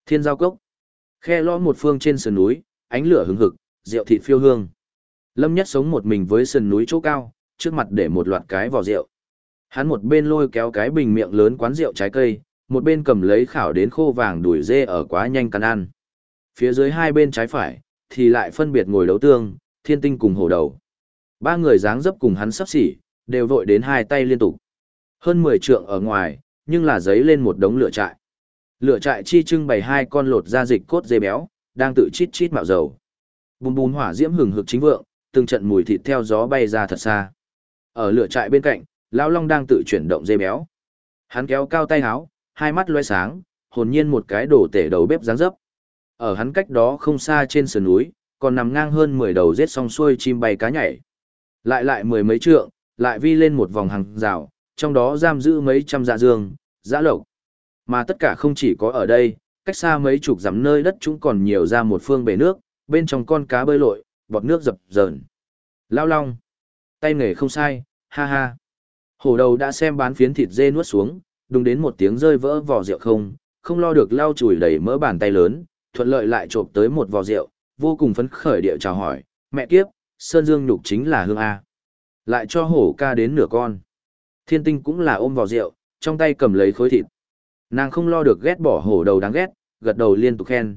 Thiên giao cốc. Khe lõm một phương trên sườn núi, ánh lửa hừng hực, rượu thịt phiêu hương. Lâm Nhất sống một mình với sườn núi chỗ cao, trước mặt để một loạt cái vò rượu. Hắn một bên lôi kéo cái bình miệng lớn quán rượu trái cây, một bên cầm lấy khảo đến khô vàng đùi dê ở quá nhanh căn ăn. Phía dưới hai bên trái phải, thì lại phân biệt ngồi đấu tương, thiên tinh cùng hổ đầu. Ba người dáng dấp cùng hắn sắp xỉ, đều vội đến hai tay liên tục. Hơn 10 trượng ở ngoài, nhưng là giấy lên một đống lửa trại. Lửa trại chi trưng bày hai con lột da dịch cốt dê béo, đang tự chít chít mạo dầu. Bùm bùm hỏa diễm hừng hực chính vượng, từng trận mùi thịt theo gió bay ra thật xa. Ở lửa trại bên cạnh, lão long đang tự chuyển động dê béo. Hắn kéo cao tay áo, hai mắt loe sáng, hồn nhiên một cái đổ tể đầu bếp dáng dấp. Ở hắn cách đó không xa trên sườn núi, còn nằm ngang hơn 10 đầu giết xong xuôi chim bay cá nhảy. Lại mười mấy trượng, lại vi lên một vòng hàng rào, trong đó giam giữ mấy trăm dạ dương, dã lộc. Mà tất cả không chỉ có ở đây, cách xa mấy chục dặm nơi đất chúng còn nhiều ra một phương bể nước, bên trong con cá bơi lội, bọt nước dập dờn. Lao long. Tay nghề không sai, ha ha. Hổ đầu đã xem bán phiến thịt dê nuốt xuống, đùng đến một tiếng rơi vỡ vò rượu không lo được lau chùi đầy mỡ bàn tay lớn, thuận lợi lại trộm tới một vò rượu, vô cùng phấn khởi địa chào hỏi, mẹ kiếp, sơn dương nhục chính là hương A. Lại cho hổ ca đến nửa con. Thiên tinh cũng là ôm vò rượu, trong tay cầm lấy khối thịt. Nàng không lo được ghét bỏ hổ đầu đáng ghét, gật đầu liên tục khen,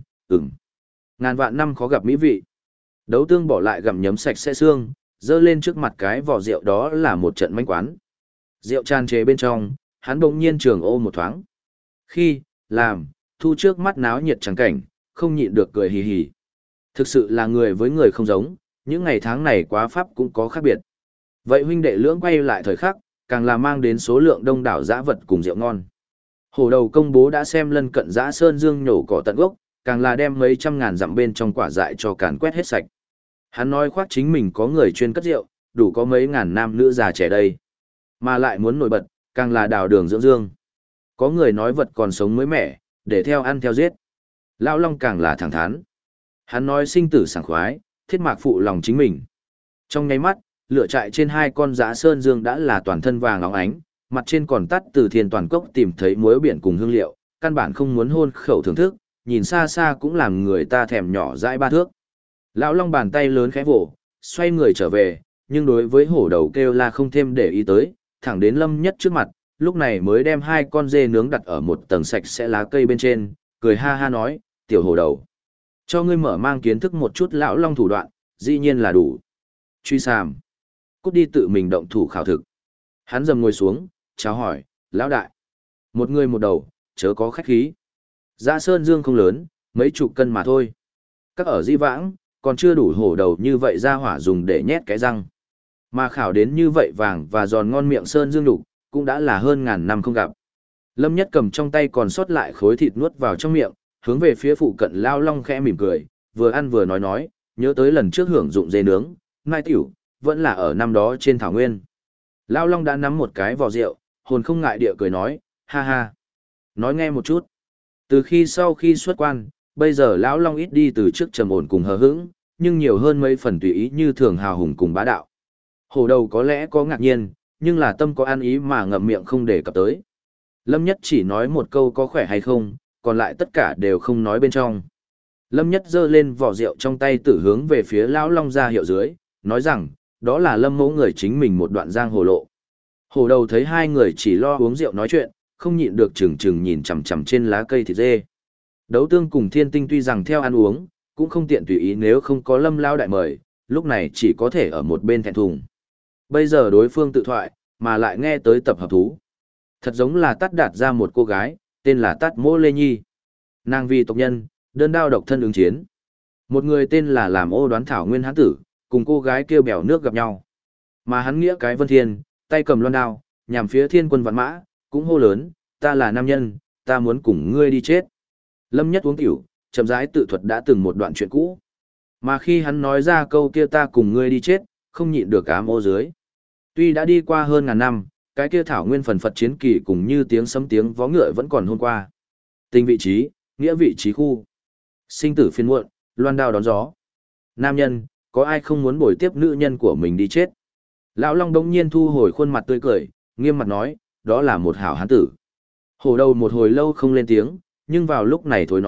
ngàn vạn năm khó gặp mỹ vị. Đấu tương bỏ lại gặm nhấm sạch sẽ xương, dơ lên trước mặt cái vò rượu đó là một trận manh quán. Rượu tràn trề bên trong, hắn bỗng nhiên trường ô một thoáng. Khi, làm, thu trước mắt náo nhiệt trắng cảnh, không nhịn được cười hì hì. Thực sự là người với người không giống, những ngày tháng này quá pháp cũng có khác biệt. Vậy huynh đệ lưỡng quay lại thời khắc, càng là mang đến số lượng đông đảo dã vật cùng rượu ngon. Hổ đầu công bố đã xem lân cận dã sơn dương nhổ cỏ tận gốc, càng là đem mấy trăm ngàn dặm bên trong quả dại cho càn quét hết sạch. Hắn nói khoác chính mình có người chuyên cất rượu, đủ có mấy ngàn nam nữ già trẻ đây. Mà lại muốn nổi bật, càng là đào đường dưỡng dương. Có người nói vật còn sống mới mẻ, để theo ăn theo giết. Lão Long càng là thẳng thắn. Hắn nói sinh tử sảng khoái, thiết mạc phụ lòng chính mình. Trong nháy mắt, lửa trại trên hai con dã sơn dương đã là toàn thân vàng óng ánh, mặt trên còn tắt từ thiên toàn cốc tìm thấy muối biển cùng hương liệu, căn bản không muốn hôn khẩu thưởng thức, nhìn xa xa cũng làm người ta thèm nhỏ dãi ba thước. Lão Long bàn tay lớn khẽ vỗ, xoay người trở về, nhưng đối với hổ đầu kêu la không thêm để ý tới, thẳng đến Lâm Nhất trước mặt, lúc này mới đem hai con dê nướng đặt ở một tầng sạch sẽ lá cây bên trên, cười ha ha nói, tiểu hổ đầu. Cho ngươi mở mang kiến thức một chút lão Long thủ đoạn, dĩ nhiên là đủ. Truy sàm. Cút đi tự mình động thủ khảo thực. Hắn dầm ngồi xuống, chào hỏi, lão đại. Một người một đầu, chớ có khách khí. Dã sơn dương không lớn, mấy chục cân mà thôi. Các ở di vãng, còn chưa đủ hổ đầu như vậy ra hỏa dùng để nhét cái răng. Mà khảo đến như vậy vàng và giòn ngon miệng sơn dương đục, cũng đã là hơn ngàn năm không gặp. Lâm Nhất cầm trong tay còn sót lại khối thịt nuốt vào trong miệng, hướng về phía phụ cận Lao Long khẽ mỉm cười, vừa ăn vừa nói, nhớ tới lần trước hưởng dụng dê nướng, mai tiểu, vẫn là ở năm đó trên thảo nguyên. Lao Long đã nắm một cái vò rượu, hồn không ngại địa cười nói, ha ha. Nói nghe một chút. Từ khi sau khi xuất quan, bây giờ lão Long ít đi từ trước trầm ổn cùng hờ hững, nhưng nhiều hơn mấy phần tùy ý như thường hào hùng cùng bá đạo. Hổ đầu có lẽ có ngạc nhiên, nhưng là tâm có ăn ý mà ngậm miệng không để cập tới. Lâm Nhất chỉ nói một câu có khỏe hay không, còn lại tất cả đều không nói bên trong. Lâm Nhất giơ lên vỏ rượu trong tay tử hướng về phía lão Long ra hiệu dưới, nói rằng, đó là Lâm mẫu người chính mình một đoạn giang hồ lộ. Hổ đầu thấy hai người chỉ lo uống rượu nói chuyện, không nhịn được chừng chừng nhìn chằm chằm trên lá cây thịt dê. Đấu tương cùng thiên tinh tuy rằng theo ăn uống, cũng không tiện tùy ý nếu không có Lâm lao đại mời, lúc này chỉ có thể ở một bên thẹn thùng. Bây giờ đối phương tự thoại, mà lại nghe tới tập hợp thú. Thật giống là tắt đạt ra một cô gái, tên là Tát Mỗ Lê Nhi. Nàng vì tộc nhân, đơn đao độc thân ứng chiến. Một người tên là làm ô đoán thảo nguyên hán tử, cùng cô gái kêu bèo nước gặp nhau. Mà hắn nghĩa cái vân thiên, tay cầm loan đao, nhằm phía thiên quân vạn mã, cũng hô lớn, ta là nam nhân, ta muốn cùng ngươi đi chết. Lâm Nhất uống tiểu, chậm rãi tự thuật đã từng một đoạn chuyện cũ. Mà khi hắn nói ra câu kia ta cùng ngươi đi chết, không nhịn được ám ô dưới. Tuy đã đi qua hơn ngàn năm, cái kia thảo nguyên phần phật chiến kỳ cùng như tiếng sấm tiếng vó ngựa vẫn còn hôm qua. Tình vị trí, nghĩa vị trí khu. Sinh tử phiên muộn, loan đao đón gió. Nam nhân, có ai không muốn bồi tiếp nữ nhân của mình đi chết? Lão Long đống nhiên thu hồi khuôn mặt tươi cười, nghiêm mặt nói, đó là một hảo hán tử. Hổ đầu một hồi lâu không lên tiếng, nhưng vào lúc này thối nói,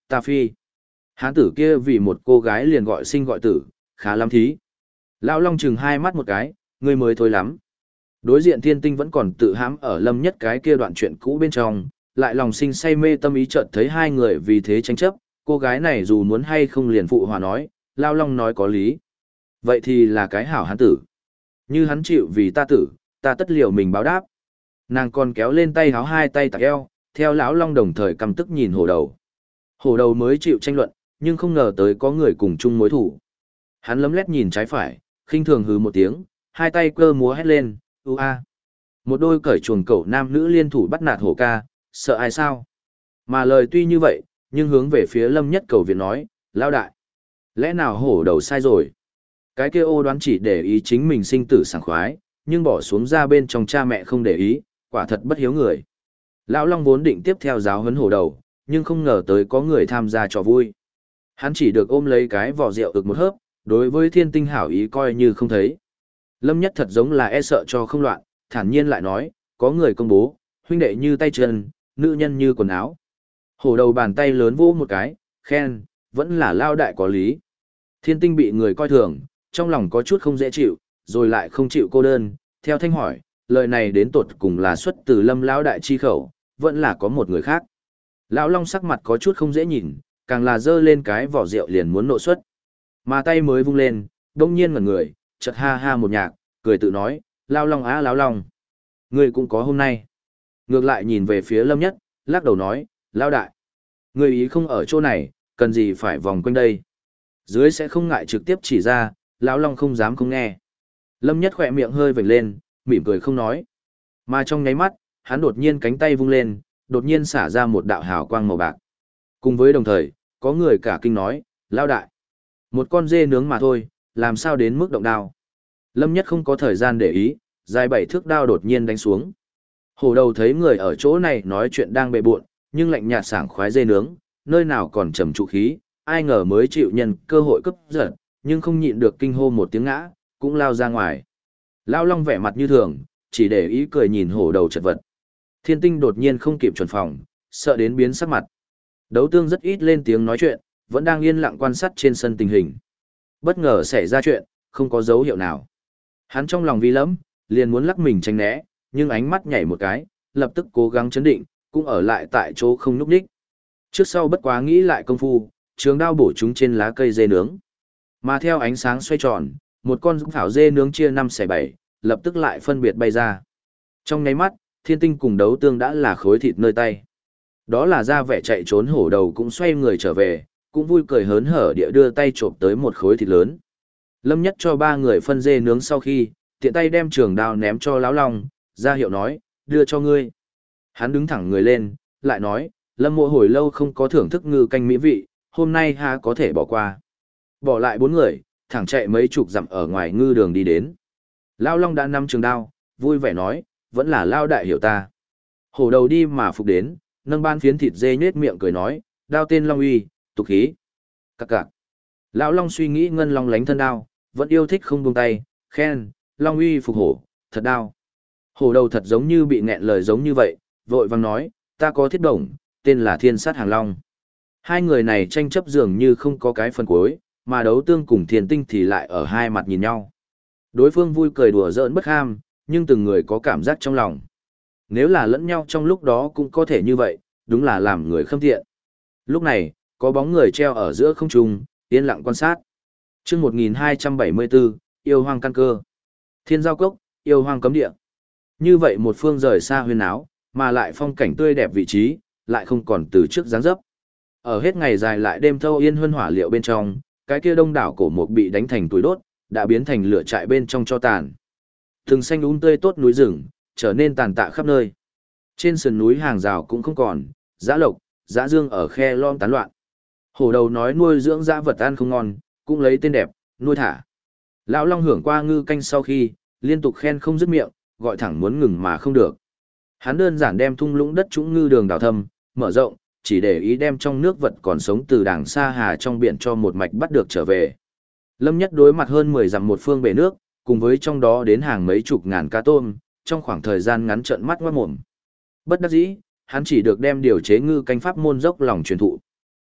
ta phi. Hán tử kia vì một cô gái liền gọi sinh gọi tử, khá lắm thí. Lão Long chừng hai mắt một cái, ngươi mới thôi lắm. Đối diện Thiên Tinh vẫn còn tự hãm ở Lâm Nhất cái kia đoạn chuyện cũ bên trong, lại lòng sinh say mê tâm ý chợt thấy hai người vì thế tranh chấp, cô gái này dù muốn hay không liền phụ hòa nói, Lão Long nói có lý. Vậy thì là cái hảo hán tử. Như hắn chịu vì ta tử, ta tất liều mình báo đáp. Nàng còn kéo lên tay háo hai tay tạc eo, theo Lão Long đồng thời căm tức nhìn hổ đầu. Hổ đầu mới chịu tranh luận, nhưng không ngờ tới có người cùng chung mối thủ. Hắn lấm lét nhìn trái phải, khinh thường hừ một tiếng, hai tay cơ múa hét lên, a. Một đôi cởi chuồng cẩu nam nữ liên thủ bắt nạt hổ ca, sợ ai sao? Mà lời tuy như vậy, nhưng hướng về phía Lâm Nhất cầu viện nói, lao đại. Lẽ nào hổ đầu sai rồi? Cái kia ô đoán chỉ để ý chính mình sinh tử sảng khoái, nhưng bỏ xuống ra bên trong cha mẹ không để ý, quả thật bất hiếu người. Lão Long vốn định tiếp theo giáo huấn hổ đầu, nhưng không ngờ tới có người tham gia trò vui. Hắn chỉ được ôm lấy cái vỏ rượu ực một hớp, đối với Thiên Tinh hảo ý coi như không thấy. Lâm Nhất thật giống là e sợ cho không loạn, thản nhiên lại nói, có người công bố, huynh đệ như tay chân, nữ nhân như quần áo. Hổ đầu bàn tay lớn vỗ một cái, khen, vẫn là lao đại có lý. Thiên Tinh bị người coi thường, trong lòng có chút không dễ chịu, rồi lại không chịu cô đơn, theo thanh hỏi, lời này đến tột cùng là xuất từ Lâm lão đại chi khẩu, vẫn là có một người khác. Lão Long sắc mặt có chút không dễ nhìn, càng là dơ lên cái vỏ rượu liền muốn nộ xuất. Mà tay mới vung lên, đông nhiên ngẩn người, chợt ha ha một nhạc, cười tự nói, Lão Long á Lão Long. Ngươi cũng có hôm nay. Ngược lại nhìn về phía Lâm Nhất, lắc đầu nói, Lão đại. Ngươi ý không ở chỗ này, cần gì phải vòng quanh đây. Dưới sẽ không ngại trực tiếp chỉ ra, Lão Long không dám không nghe. Lâm Nhất khỏe miệng hơi vểnh lên, mỉm cười không nói. Mà trong nháy mắt, hắn đột nhiên cánh tay vung lên, đột nhiên xả ra một đạo hào quang màu bạc. Cùng với đồng thời, có người cả kinh nói, Lão đại. Một con dê nướng mà thôi, làm sao đến mức động đao. Lâm Nhất không có thời gian để ý, dài 7 thước đao đột nhiên đánh xuống. Hổ đầu thấy người ở chỗ này nói chuyện đang bệ buộn, nhưng lạnh nhạt sảng khoái dê nướng, nơi nào còn trầm trụ khí, ai ngờ mới chịu nhân cơ hội cướp giật, nhưng không nhịn được kinh hô một tiếng ngã, cũng lao ra ngoài. Lão Long vẻ mặt như thường, chỉ để ý cười nhìn hổ đầu chật vật. Thiên Tinh đột nhiên không kịp chuẩn phòng, sợ đến biến sắc mặt. Đấu tương rất ít lên tiếng nói chuyện, vẫn đang yên lặng quan sát trên sân tình hình. Bất ngờ xảy ra chuyện, không có dấu hiệu nào. Hắn trong lòng vi lẫm, liền muốn lắc mình tránh né, nhưng ánh mắt nhảy một cái, lập tức cố gắng chấn định, cũng ở lại tại chỗ không nhúc nhích. Trước sau bất quá nghĩ lại công phu, trường đao bổ chúng trên lá cây dê nướng. Mà theo ánh sáng xoay tròn, một con dũng thảo dê nướng chia 5/7, lập tức lại phân biệt bay ra. Trong nháy mắt, Thiên Tinh cùng đấu tương đã là khối thịt nơi tay. Đó là ra vẻ chạy trốn hổ đầu cũng xoay người trở về, cũng vui cười hớn hở địa đưa tay trộm tới một khối thịt lớn. Lâm Nhất cho 3 người phân dê nướng sau khi, tiện tay đem trường đao ném cho Lão Long, ra hiệu nói, đưa cho ngươi. Hắn đứng thẳng người lên, lại nói, Lâm Mộ hồi lâu không có thưởng thức ngư canh mỹ vị, hôm nay ha có thể bỏ qua. Bỏ lại 4 người, thẳng chạy mấy chục dặm ở ngoài ngư đường đi đến. Lão Long đã nắm trường đao, vui vẻ nói, vẫn là Lao đại hiểu ta. Hổ đầu đi mà phục đến, nâng ban phiến thịt dê nhếch miệng cười nói, đao tên Long Uy, tục khí. Cặc cặc. Lão Long suy nghĩ ngân long lánh thân đao, vẫn yêu thích không buông tay, khen, Long Uy phục hổ, thật đao. Hổ đầu thật giống như bị nghẹn lời giống như vậy, vội vàng nói, ta có thiết đồng, tên là Thiên Sát Hàng Long. Hai người này tranh chấp dường như không có cái phần cuối, mà đấu tương cùng Thiên Tinh thì lại ở hai mặt nhìn nhau. Đối phương vui cười đùa giỡn bất ham, nhưng từng người có cảm giác trong lòng. Nếu là lẫn nhau trong lúc đó cũng có thể như vậy, đúng là làm người khâm thiện. Lúc này, có bóng người treo ở giữa không trung, yên lặng quan sát. Chương 1274, yêu hoang căn cơ. Thiên giao cốc, yêu hoang cấm địa. Như vậy một phương rời xa huyên áo, mà lại phong cảnh tươi đẹp vị trí, lại không còn từ trước dáng dấp. Ở hết ngày dài lại đêm thâu yên huân hỏa liệu bên trong, cái kia đông đảo cổ mục bị đánh thành tuổi đốt, đã biến thành lửa trại bên trong cho tàn. Từng xanh tươi tốt núi rừng, trở nên tàn tạ khắp nơi. Trên sườn núi hàng rào cũng không còn, dã lộc, dã dương ở khe lom tán loạn. Hổ đầu nói nuôi dưỡng dã vật ăn không ngon, cũng lấy tên đẹp, nuôi thả. Lão Long hưởng qua ngư canh sau khi, liên tục khen không dứt miệng, gọi thẳng muốn ngừng mà không được. Hắn đơn giản đem thung lũng đất trũng ngư đường đào thâm, mở rộng, chỉ để ý đem trong nước vật còn sống từ đàng xa hà trong biển cho một mạch bắt được trở về. Lâm Nhất đối mặt hơn 10 dặm một phương bể nước, cùng với trong đó đến hàng mấy chục ngàn cá tôm, trong khoảng thời gian ngắn trợn mắt ngoát mồm. Bất đắc dĩ, hắn chỉ được đem điều chế ngư canh pháp môn dốc lòng truyền thụ.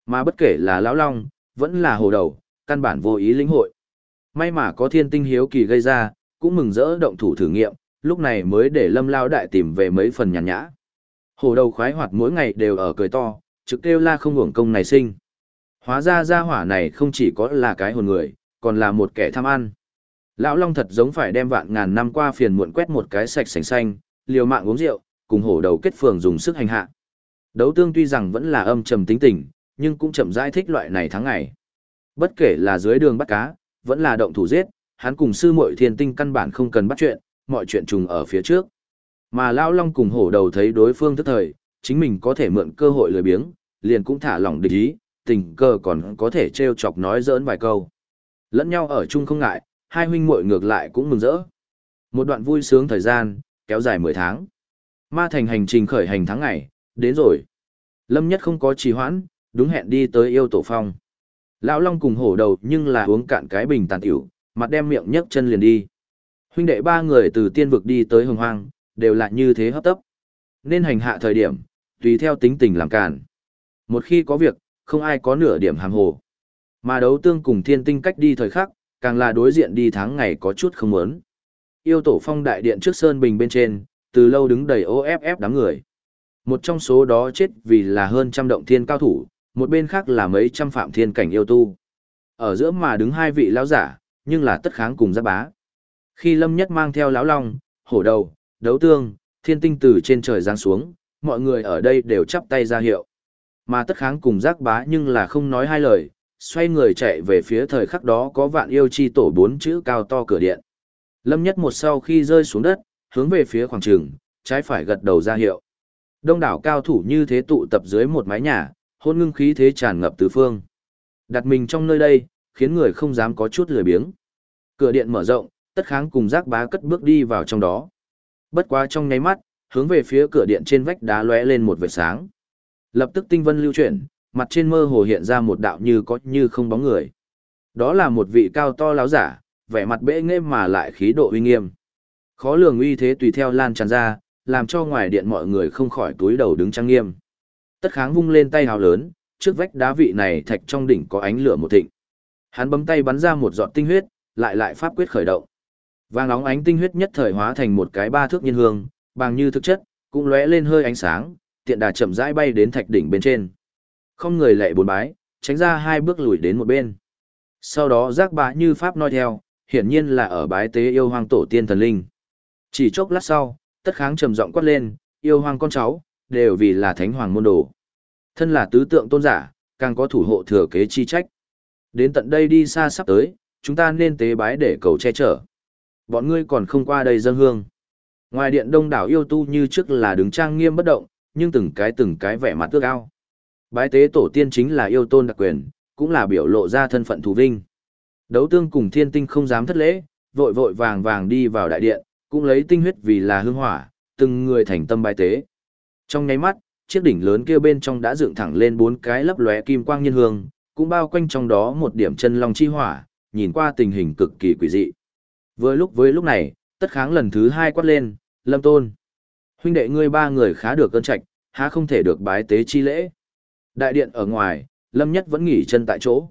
Mà bất kể là lão long, vẫn là hồ đầu, căn bản vô ý lĩnh hội. May mà có thiên tinh hiếu kỳ gây ra, cũng mừng rỡ động thủ thử nghiệm, lúc này mới để Lâm Lao đại tìm về mấy phần nhàn nhã. Hồ đầu khoái hoạt mỗi ngày đều ở cười to, trực kêu la không hưởng công này sinh. Hóa ra gia hỏa này không chỉ có là cái hồn người, còn là một kẻ tham ăn. Lão Long thật giống phải đem vạn ngàn năm qua phiền muộn quét một cái sạch sành xanh, liều mạng uống rượu, cùng hổ đầu kết phường dùng sức hành hạ. Đấu tương tuy rằng vẫn là âm trầm tính tình, nhưng cũng chậm rãi thích loại này tháng ngày. Bất kể là dưới đường bắt cá, vẫn là động thủ giết, hắn cùng sư muội thiên tinh căn bản không cần bắt chuyện, mọi chuyện trùng ở phía trước. Mà Lão Long cùng hổ đầu thấy đối phương tức thời, chính mình có thể mượn cơ hội lười biếng, liền cũng thả lỏng địch ý, tình cờ còn có thể trêu chọc nói giỡn vài câu. Lẫn nhau ở chung không ngại, hai huynh muội ngược lại cũng mừng rỡ. Một đoạn vui sướng thời gian, kéo dài 10 tháng. Ma thành hành trình khởi hành tháng ngày, đến rồi. Lâm Nhất không có trì hoãn, đúng hẹn đi tới yêu tổ phong. Lão Long cùng hổ đầu nhưng là uống cạn cái bình tàn tiểu, mặt đem miệng nhấc chân liền đi. Huynh đệ ba người từ tiên vực đi tới hồng hoang, đều là như thế hấp tấp. Nên hành hạ thời điểm, tùy theo tính tình làm cản. Một khi có việc, không ai có nửa điểm hàm hồ. Mà đấu tương cùng thiên tinh cách đi thời khắc, càng là đối diện đi tháng ngày có chút không muốn. Yêu tổ phong đại điện trước sơn bình bên trên, từ lâu đứng đầy OFF đám người. Một trong số đó chết vì là hơn trăm động thiên cao thủ, một bên khác là mấy trăm phạm thiên cảnh yêu tu. Ở giữa mà đứng hai vị lão giả, nhưng là tất kháng cùng Giác Bá. Khi Lâm Nhất mang theo lão long, hổ đầu, đấu tương, thiên tinh từ trên trời giáng xuống, mọi người ở đây đều chắp tay ra hiệu. Mà tất kháng cùng Giác Bá nhưng là không nói hai lời, xoay người chạy về phía thời khắc đó có vạn yêu chi tổ 4 chữ cao to cửa điện. Lâm Nhất một sau khi rơi xuống đất, hướng về phía khoảng trường, trái phải gật đầu ra hiệu. Đông đảo cao thủ như thế tụ tập dưới một mái nhà, hôn ngưng khí thế tràn ngập tứ phương. Đặt mình trong nơi đây, khiến người không dám có chút lười biếng. Cửa điện mở rộng, tất kháng cùng Giác Bá cất bước đi vào trong đó. Bất quá trong nháy mắt, hướng về phía cửa điện trên vách đá lóe lên một vệt sáng. Lập tức tinh vân lưu chuyển, mặt trên mơ hồ hiện ra một đạo như có như không bóng người. Đó là một vị cao to láo giả, vẻ mặt bệ nghệ mà lại khí độ uy nghiêm. Khó lường uy thế tùy theo lan tràn ra, làm cho ngoài điện mọi người không khỏi túi đầu đứng trang nghiêm. Tất kháng vung lên tay hào lớn, trước vách đá vị này thạch trong đỉnh có ánh lửa một thịnh. Hắn bấm tay bắn ra một giọt tinh huyết, lại pháp quyết khởi động. Vàng óng ánh tinh huyết nhất thời hóa thành một cái 3 thước nhiên hương, bằng như thực chất, cũng lóe lên hơi ánh sáng, tiện đà chậm rãi bay đến thạch đỉnh bên trên. Không người lệ 4 bái, tránh ra 2 bước lùi đến một bên. Sau đó Giác Bá như pháp noi theo, hiển nhiên là ở bái tế yêu hoang tổ tiên thần linh. Chỉ chốc lát sau, tất kháng trầm giọng quát lên, yêu hoang con cháu, đều vì là thánh hoàng môn đồ. Thân là tứ tượng tôn giả, càng có thủ hộ thừa kế chi trách. Đến tận đây đi xa sắp tới, chúng ta nên tế bái để cầu che chở. Bọn ngươi còn không qua đây dâng hương. Ngoài điện đông đảo yêu tu như trước là đứng trang nghiêm bất động, nhưng từng cái vẻ mặt ước ao. Bái tế tổ tiên chính là yêu tôn đặc quyền, cũng là biểu lộ ra thân phận thù vinh. Đấu tương cùng thiên tinh không dám thất lễ, vội vội vàng vàng đi vào đại điện, cũng lấy tinh huyết vì là hương hỏa, từng người thành tâm bái tế. Trong nháy mắt, chiếc đỉnh lớn kia bên trong đã dựng thẳng lên 4 cái lấp lóe kim quang nhân hương, cũng bao quanh trong đó một điểm chân long chi hỏa, nhìn qua tình hình cực kỳ quỷ dị. Với lúc này, tất kháng lần thứ 2 quát lên, Lâm Tôn. Huynh đệ ngươi 3 người khá được cơn trạch, há không thể được bái tế chi lễ. Đại điện ở ngoài, Lâm Nhất vẫn nghỉ chân tại chỗ.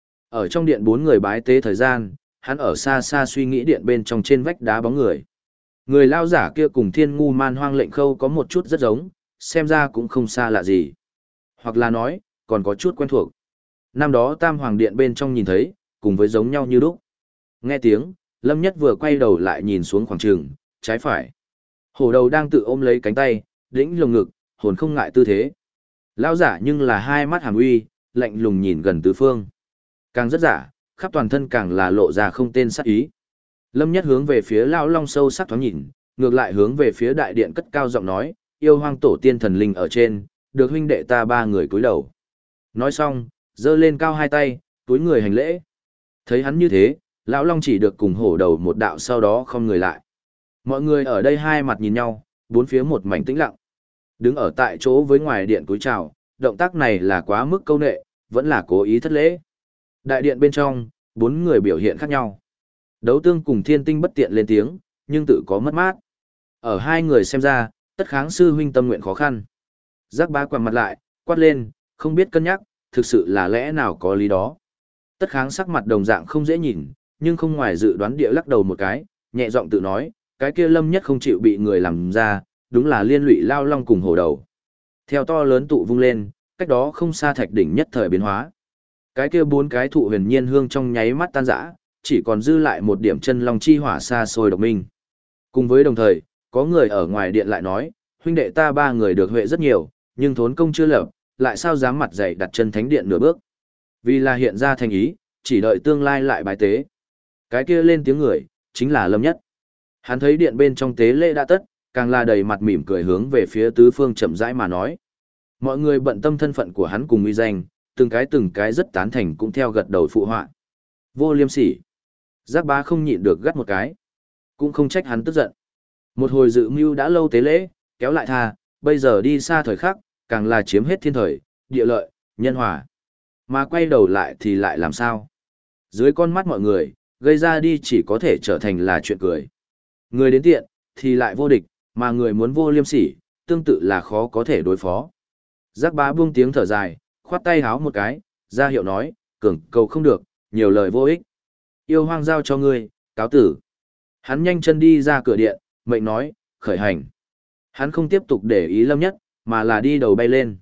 Ở trong điện 4 người bái tế thời gian, hắn ở xa xa suy nghĩ điện bên trong trên vách đá bóng người. Người lao giả kia cùng thiên ngu man hoang lệnh khâu có một chút rất giống, xem ra cũng không xa lạ gì. Hoặc là nói, còn có chút quen thuộc. Năm đó Tam Hoàng Điện bên trong nhìn thấy, cùng với giống nhau như lúc. Nghe tiếng, Lâm Nhất vừa quay đầu lại nhìn xuống khoảng trường, trái phải. Hổ đầu đang tự ôm lấy cánh tay, đĩnh lồng ngực, hồn không ngại tư thế. Lao giả nhưng là hai mắt hàm uy, lạnh lùng nhìn gần tứ phương. Càng rất giả, khắp toàn thân càng là lộ ra không tên sát ý. Lâm Nhất hướng về phía Lao Long sâu sắc thoáng nhìn, ngược lại hướng về phía đại điện cất cao giọng nói, yêu hoang tổ tiên thần linh ở trên, được huynh đệ ta 3 người cúi đầu. Nói xong, giơ lên cao 2 tay, túi người hành lễ. Thấy hắn như thế, lão Long chỉ được cùng hổ đầu một đạo sau đó không người lại. Mọi người ở đây hai mặt nhìn nhau, bốn phía một mảnh tĩnh lặng. Đứng ở tại chỗ với ngoài điện cúi chào, động tác này là quá mức câu nệ, vẫn là cố ý thất lễ. Đại điện bên trong, 4 người biểu hiện khác nhau. Đấu tương cùng thiên tinh bất tiện lên tiếng, nhưng tự có mất mát. Ở hai người xem ra, tất kháng sư huynh tâm nguyện khó khăn. Giác Bá quằn mặt lại, quát lên, không biết cân nhắc, thực sự là lẽ nào có lý đó. Tất Kháng sắc mặt đồng dạng không dễ nhìn, nhưng không ngoài dự đoán địa lắc đầu một cái, nhẹ giọng tự nói, cái kia Lâm Nhất không chịu bị người làm ra, đúng là liên lụy Lao Long cùng hổ đầu. Theo to lớn tụ vung lên, cách đó không xa thạch đỉnh nhất thời biến hóa. Cái kia 4 cái thụ huyền nhiên hương trong nháy mắt tan rã, chỉ còn dư lại một điểm chân long chi hỏa xa xôi độc minh. Cùng với đồng thời, có người ở ngoài điện lại nói, huynh đệ ta 3 người được huệ rất nhiều, nhưng thốn công chưa lập, lại sao dám mặt dày đặt chân thánh điện nửa bước. Vì là hiện ra thành ý, chỉ đợi tương lai lại bài tế. Cái kia lên tiếng người, chính là Lâm Nhất. Hắn thấy điện bên trong tế lễ đã tất, càng là đầy mặt mỉm cười hướng về phía tứ phương chậm rãi mà nói. Mọi người bận tâm thân phận của hắn cùng uy danh, từng cái rất tán thành cũng theo gật đầu phụ họa. Vô liêm sỉ. Giác Bá không nhịn được gắt một cái. Cũng không trách hắn tức giận. Một hồi dự mưu đã lâu tế lễ, kéo lại tha, bây giờ đi xa thời khắc, càng là chiếm hết thiên thời, địa lợi, nhân hòa. Mà quay đầu lại thì lại làm sao? Dưới con mắt mọi người, gây ra đi chỉ có thể trở thành là chuyện cười. Người đến tiện, thì lại vô địch, mà người muốn vô liêm sỉ, tương tự là khó có thể đối phó. Giác Bá buông tiếng thở dài, khoát tay háo một cái, ra hiệu nói, cường cầu không được, nhiều lời vô ích. Yêu hoang giao cho ngươi, cáo tử. Hắn nhanh chân đi ra cửa điện, mệnh nói, khởi hành. Hắn không tiếp tục để ý Lâm Nhất, mà là đi đầu bay lên.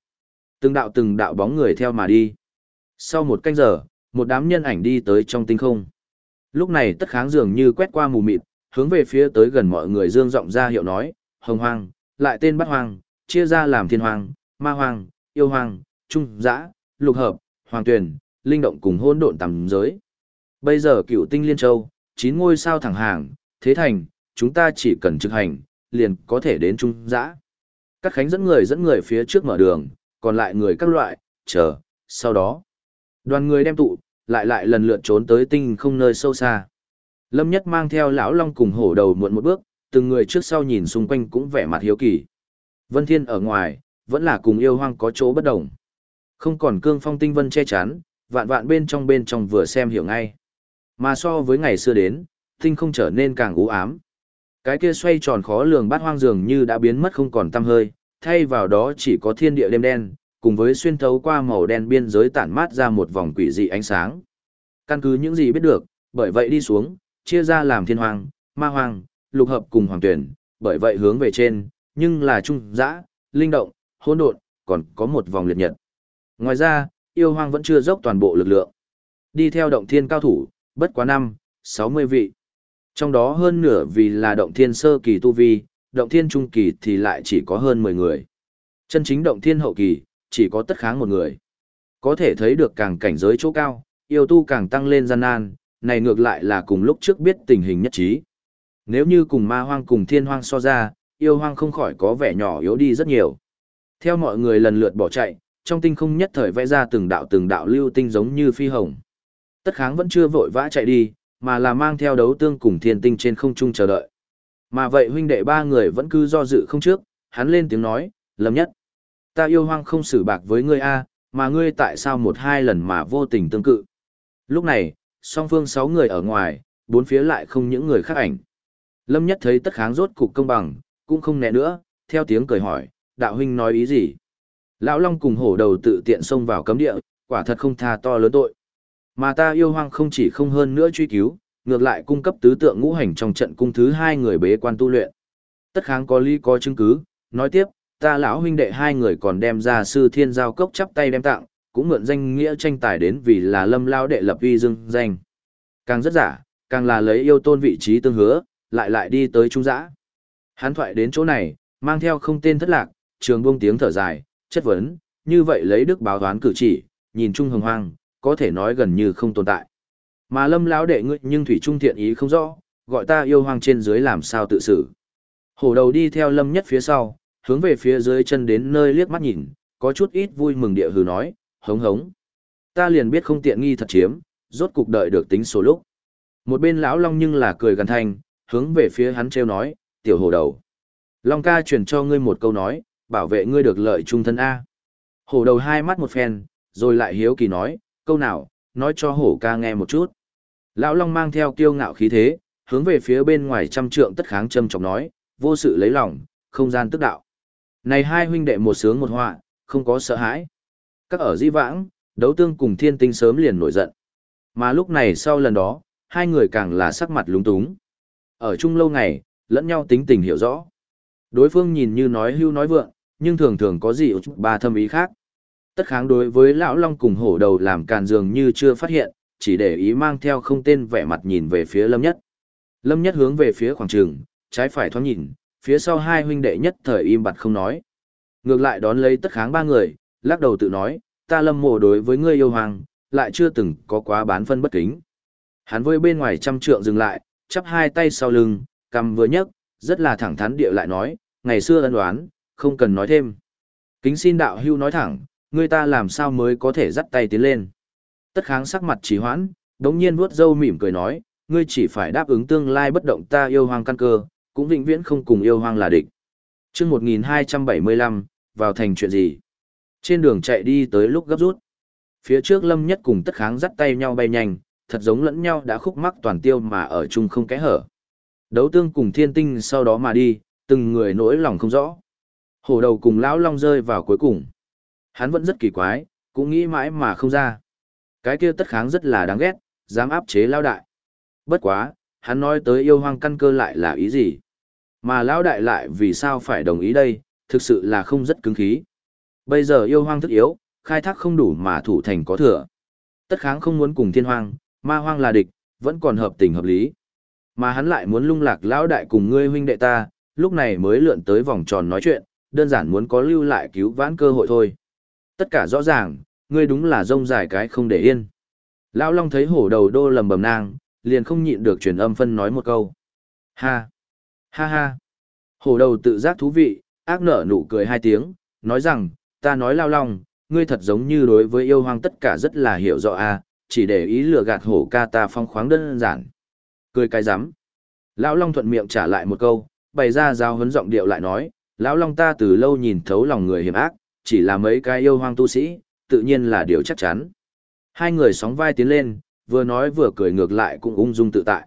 Từng đạo bóng người theo mà đi. Sau một canh giờ, một đám nhân ảnh đi tới trong tinh không. Lúc này Tất Kháng dường như quét qua mù mịt, hướng về phía tới gần mọi người dương giọng ra hiệu nói, hồng hoang, lại tên bắt hoang, chia ra làm thiên hoang, ma hoang, yêu hoang, trung dã, lục hợp, hoàng tuyển, linh động cùng hỗn độn tầm giới. Bây giờ cựu tinh liên châu, 9 ngôi sao thẳng hàng, thế thành, chúng ta chỉ cần trực hành, liền có thể đến trung dã. Các khánh dẫn người phía trước mở đường, còn lại người các loại, chờ, sau đó. Đoàn người đem tụ, lại lần lượt trốn tới tinh không nơi sâu xa. Lâm Nhất mang theo lão long cùng hổ đầu muộn một bước, từng người trước sau nhìn xung quanh cũng vẻ mặt hiếu kỳ. Vân Thiên ở ngoài, vẫn là cùng yêu hoang có chỗ bất đồng. Không còn cương phong tinh vân che chắn, vạn bên trong vừa xem hiểu ngay. Mà so với ngày xưa đến, tinh không trở nên càng u ám. Cái kia xoay tròn khó lường bát hoang dường như đã biến mất không còn tăm hơi, thay vào đó chỉ có thiên địa đêm đen, cùng với xuyên thấu qua màu đen biên giới tản mát ra một vòng quỷ dị ánh sáng. Căn cứ những gì biết được, bởi vậy đi xuống, chia ra làm thiên hoàng, ma hoàng, lục hợp cùng hoàng tuyển, bởi vậy hướng về trên, nhưng là trung dã, linh động, hỗn độn, còn có một vòng liệt nhật. Ngoài ra, yêu hoang vẫn chưa dốc toàn bộ lực lượng. Đi theo động thiên cao thủ, bất quá 60 vị. Trong đó hơn nửa vì là động thiên sơ kỳ tu vi, động thiên trung kỳ thì lại chỉ có hơn 10 người. Chân chính động thiên hậu kỳ, chỉ có Tất Kháng một người. Có thể thấy được càng cảnh giới chỗ cao, yêu tu càng tăng lên gian nan, này ngược lại là cùng lúc trước biết tình hình nhất trí. Nếu như cùng ma hoang cùng thiên hoang so ra, yêu hoang không khỏi có vẻ nhỏ yếu đi rất nhiều. Theo mọi người lần lượt bỏ chạy, trong tinh không nhất thời vẽ ra từng đạo lưu tinh giống như phi hồng. Tất Kháng vẫn chưa vội vã chạy đi, mà là mang theo đấu tương cùng thiên tinh trên không trung chờ đợi. Mà vậy huynh đệ 3 người vẫn cứ do dự không trước, hắn lên tiếng nói, Lâm Nhất. Ta yêu hoang không xử bạc với ngươi a, mà ngươi tại sao 1-2 lần mà vô tình tương cự. Lúc này, song phương 6 người ở ngoài, 4 phía lại không những người khác ảnh. Lâm Nhất thấy Tất Kháng rốt cục công bằng, cũng không né nữa, theo tiếng cười hỏi, đạo huynh nói ý gì? Lão Long cùng hổ đầu tự tiện xông vào cấm địa, quả thật không tha to lớn tội. Mà ta yêu hoang không chỉ không hơn nữa truy cứu, ngược lại cung cấp tứ tượng ngũ hành trong trận cung thứ 2 người bế quan tu luyện. Tất Kháng có lý có chứng cứ, nói tiếp, ta lão huynh đệ 2 người còn đem ra sư thiên giao cốc chắp tay đem tặng, cũng mượn danh nghĩa tranh tài đến vì là Lâm lão đệ lập uy dương danh. Càng rất giả, càng là lấy yêu tôn vị trí tương hứa, lại đi tới trung dã. Hắn thoại đến chỗ này, mang theo không tên thất lạc, trường buông tiếng thở dài, chất vấn, như vậy lấy đức báo toán cử chỉ, nhìn chung hồng hoang, có thể nói gần như không tồn tại. Mà Lâm lão đệ ngươi nhưng thủy trung thiện ý không rõ, gọi ta yêu hoang trên dưới làm sao tự xử. Hổ đầu đi theo Lâm Nhất phía sau, hướng về phía dưới chân đến nơi liếc mắt nhìn, có chút ít vui mừng địa hừ nói, hống hống. Ta liền biết không tiện nghi thật chiếm, rốt cục đợi được tính số lúc. Một bên lão Long nhưng là cười gần thanh, hướng về phía hắn trêu nói, tiểu hổ đầu. Long ca truyền cho ngươi một câu nói, bảo vệ ngươi được lợi trung thân A. Hổ đầu hai mắt một phen, rồi lại hiếu kỳ nói, câu nào, nói cho hổ ca nghe một chút. Lão Long mang theo kiêu ngạo khí thế, hướng về phía bên ngoài 100 trượng Tất Kháng châm chọc nói, vô sự lấy lòng, không gian tức đạo. Này 2 huynh đệ một sướng một họa, không có sợ hãi. Các ở di vãng, Đấu Tương cùng Thiên Tinh sớm liền nổi giận. Mà lúc này sau lần đó, hai người càng là sắc mặt lúng túng. Ở chung lâu ngày, lẫn nhau tính tình hiểu rõ. Đối phương nhìn như nói hưu nói vượng, nhưng thường thường có gì ba thâm ý khác. Tất Kháng đối với lão Long cùng hổ đầu làm càn dường như chưa phát hiện, chỉ để ý mang theo không tên vẻ mặt nhìn về phía Lâm Nhất. Lâm Nhất hướng về phía khoảng trường, trái phải thoáng nhìn, phía sau hai huynh đệ nhất thời im bặt không nói. Ngược lại đón lấy Tất Kháng ba người, lắc đầu tự nói, ta Lâm Mộ đối với ngươi yêu hoàng, lại chưa từng có quá bán phân bất kính. Hắn với bên ngoài trăm trượng dừng lại, chắp hai tay sau lưng, cầm vừa nhấc, rất là thẳng thắn địa lại nói, ngày xưa ân oán, không cần nói thêm. Kính xin đạo hưu nói thẳng, ngươi ta làm sao mới có thể dắt tay tiến lên. Tất Kháng sắc mặt trì hoãn, đống nhiên vuốt râu mỉm cười nói, ngươi chỉ phải đáp ứng tương lai bất động ta yêu hoàng căn cơ, cũng vĩnh viễn không cùng yêu hoàng là địch. Chương 1275, vào thành chuyện gì? Trên đường chạy đi tới lúc gấp rút. Phía trước Lâm Nhất cùng Tất Kháng dắt tay nhau bay nhanh, thật giống lẫn nhau đã khúc mắc toàn tiêu mà ở chung không kẽ hở. Đấu Tương cùng Thiên Tinh sau đó mà đi, từng người nỗi lòng không rõ. Hổ đầu cùng lão Long rơi vào cuối cùng. Hắn vẫn rất kỳ quái, cũng nghĩ mãi mà không ra. Cái kia Tất Kháng rất là đáng ghét, dám áp chế lão đại. Bất quá, hắn nói tới yêu hoang căn cơ lại là ý gì? Mà lão đại lại vì sao phải đồng ý đây, thực sự là không rất cứng khí. Bây giờ yêu hoang thức yếu, khai thác không đủ mà thủ thành có thừa. Tất Kháng không muốn cùng thiên hoang, ma hoang là địch, vẫn còn hợp tình hợp lý. Mà hắn lại muốn lung lạc lão đại cùng ngươi huynh đệ ta, lúc này mới lượn tới vòng tròn nói chuyện, đơn giản muốn có lưu lại cứu vãn cơ hội thôi. Tất cả rõ ràng, ngươi đúng là rông dài cái không để yên. Lão Long thấy hổ đầu đô lầm bầm nang, liền không nhịn được truyền âm phân nói một câu. Ha! Ha ha! Hổ đầu tự giác thú vị, ác nở nụ cười hai tiếng, nói rằng, ta nói Lão Long, ngươi thật giống như đối với yêu hoang tất cả rất là hiểu rõ a, chỉ để ý lừa gạt hổ ca ta phong khoáng đơn giản. Cười cái rắm. Lão Long thuận miệng trả lại một câu, bày ra giao huấn giọng điệu lại nói, Lão Long ta từ lâu nhìn thấu lòng người hiểm ác, chỉ là mấy cái yêu hoang tu sĩ, tự nhiên là điều chắc chắn. Hai người sóng vai tiến lên, vừa nói vừa cười ngược lại cũng ung dung tự tại.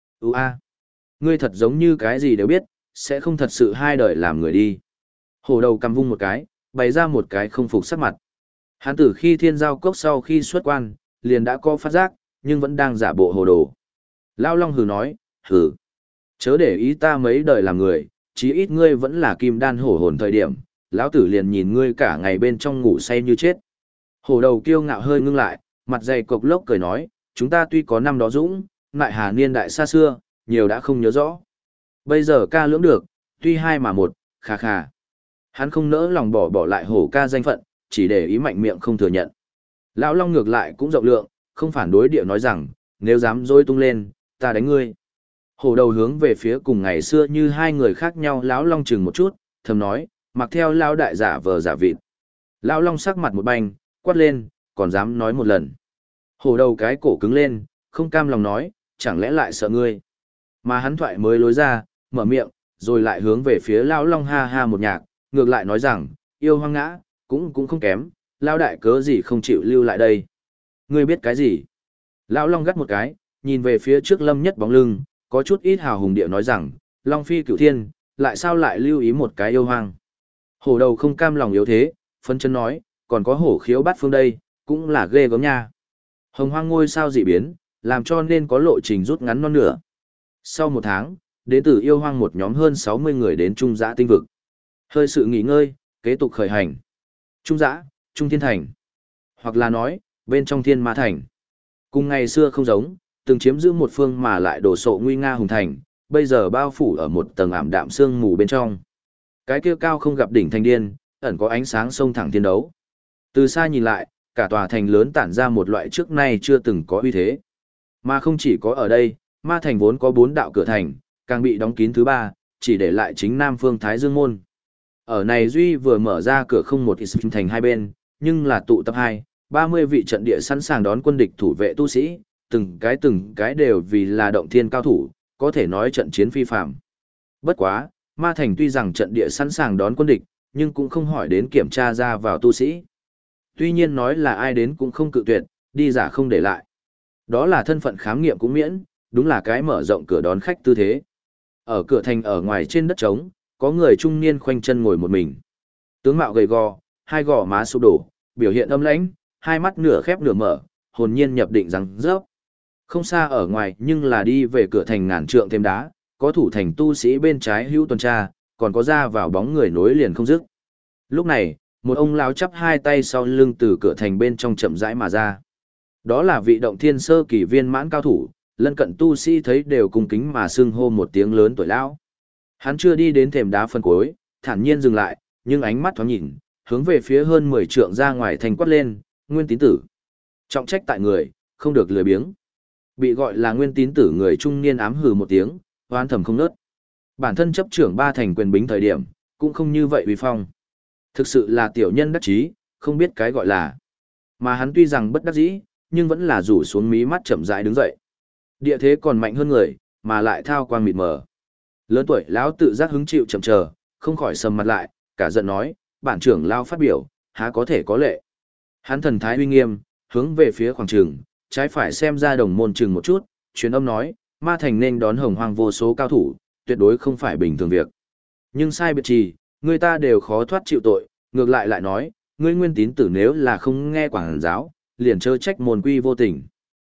Ngươi thật giống như cái gì đều biết, sẽ không thật sự hai đời làm người đi. Hổ đầu cầm vung một cái, bày ra một cái không phục sắc mặt. Hắn từ khi thiên giao cốc sau khi xuất quan, liền đã có phát giác, nhưng vẫn đang giả bộ hồ đồ. Lão Long hừ nói, hừ. Chớ để ý ta mấy đời làm người, chí ít ngươi vẫn là kim đan hổ hồn thời điểm, lão tử liền nhìn ngươi cả ngày bên trong ngủ say như chết. Hổ đầu kiêu ngạo hơi ngưng lại, mặt dày cộc lốc cười nói, chúng ta tuy có năm đó dũng, lại hà niên đại xa xưa, nhiều đã không nhớ rõ. Bây giờ ca lưỡng được, tuy hai mà một, khà khà. Hắn không nỡ lòng bỏ lại hổ ca danh phận, chỉ để ý mạnh miệng không thừa nhận. Lão Long ngược lại cũng rộng lượng, không phản đối địa nói rằng, nếu dám dối tung lên, ta đánh ngươi. Hổ đầu hướng về phía cùng ngày xưa như hai người khác nhau lão Long chừng một chút, thầm nói, mặc theo lão đại giả vờ giả vịt. Lão Long sắc mặt một banh, quát lên, còn dám nói một lần. Hổ đầu cái cổ cứng lên, không cam lòng nói, chẳng lẽ lại sợ ngươi. Mà hắn thoại mới lối ra, mở miệng, rồi lại hướng về phía lão Long ha ha một nhạc, ngược lại nói rằng, yêu hoang ngã, cũng không kém, lão đại cớ gì không chịu lưu lại đây. Ngươi biết cái gì? Lão Long gắt một cái, nhìn về phía trước Lâm Nhất bóng lưng, có chút ít hào hùng địa nói rằng, Long Phi cửu thiên, lại sao lại lưu ý một cái yêu hoang. Hổ đầu không cam lòng yếu thế, phân chân nói, còn có hổ khiếu bát phương đây, cũng là ghê gớm nha. Hồng hoang ngôi sao dị biến, làm cho nên có lộ trình rút ngắn non nửa. Sau một tháng, đến từ yêu hoang một nhóm hơn 60 người đến Trung Giã tinh vực. Hơi sự nghỉ ngơi, kế tục khởi hành. Trung Giã, Trung Thiên Thành. Hoặc là nói, bên trong Thiên Ma Thành. Cùng ngày xưa không giống, từng chiếm giữ một phương mà lại đổ sộ nguy nga hùng thành, bây giờ bao phủ ở một tầng ảm đạm sương mù bên trong. Cái kia cao không gặp đỉnh thành điên, ẩn có ánh sáng sông thẳng thiên đấu. Từ xa nhìn lại, cả tòa thành lớn tản ra một loại trước nay chưa từng có uy thế. Mà không chỉ có ở đây, Ma Thành vốn có 4 đạo cửa thành, càng bị đóng kín thứ 3, chỉ để lại chính Nam Phương Thái Dương Môn. Ở này Duy vừa mở ra cửa không một ít thành hai bên, nhưng là tụ tập 30 vị trận địa sẵn sàng đón quân địch thủ vệ tu sĩ, từng cái đều vì là động thiên cao thủ, có thể nói trận chiến phi phàm. Bất quá, Ma Thành tuy rằng trận địa sẵn sàng đón quân địch, nhưng cũng không hỏi đến kiểm tra ra vào tu sĩ. Tuy nhiên nói là ai đến cũng không cự tuyệt, đi giả không để lại. Đó là thân phận khám nghiệm cũng miễn, đúng là cái mở rộng cửa đón khách tư thế. Ở cửa thành ở ngoài trên đất trống, có người trung niên khoanh chân ngồi một mình. Tướng mạo gầy gò, hai gò má sụp đổ, biểu hiện âm lãnh, hai mắt nửa khép nửa mở, hồn nhiên nhập định rằng rớp. Không xa ở ngoài nhưng là đi về cửa thành ngàn trượng thêm đá, có thủ thành tu sĩ bên trái hữu tuần tra, còn có ra vào bóng người nối liền không dứt. Lúc này, một ông lão chắp hai tay sau lưng từ cửa thành bên trong chậm rãi mà ra. Đó là vị động thiên sơ kỳ viên mãn cao thủ, lân cận tu sĩ thấy đều cung kính mà xưng hô một tiếng lớn tuổi lão. Hắn chưa đi đến thềm đá phân cuối, thản nhiên dừng lại, nhưng ánh mắt thoáng nhìn, hướng về phía hơn 10 trượng ra ngoài thành quát lên, Nguyên Tín Tử. Trọng trách tại người, không được lười biếng. Bị gọi là Nguyên Tín Tử người trung niên ám hừ một tiếng, hoan thầm không nớt. Bản thân chấp trưởng ba thành quyền bính thời điểm, cũng không như vậy uy phong. Thực sự là tiểu nhân đắc chí, không biết cái gọi là. Mà hắn tuy rằng bất đắc dĩ, nhưng vẫn là rủ xuống mí mắt chậm rãi đứng dậy. Địa thế còn mạnh hơn người, mà lại thao quang mịt mờ. Lớn tuổi lão tự giác hứng chịu chậm chờ, không khỏi sầm mặt lại, cả giận nói, bản trưởng lão phát biểu, há có thể có lệ. Hắn thần thái uy nghiêm, hướng về phía khoảng trường, trái phải xem ra đồng môn trường một chút, truyền âm nói, ma thành nên đón hồng hoang vô số cao thủ, tuyệt đối không phải bình thường việc. Nhưng sai biệt trì, người ta đều khó thoát chịu tội, ngược lại lại nói, ngươi Nguyên Tín Tử nếu là không nghe quảng giáo, liền chớ trách môn quy vô tình.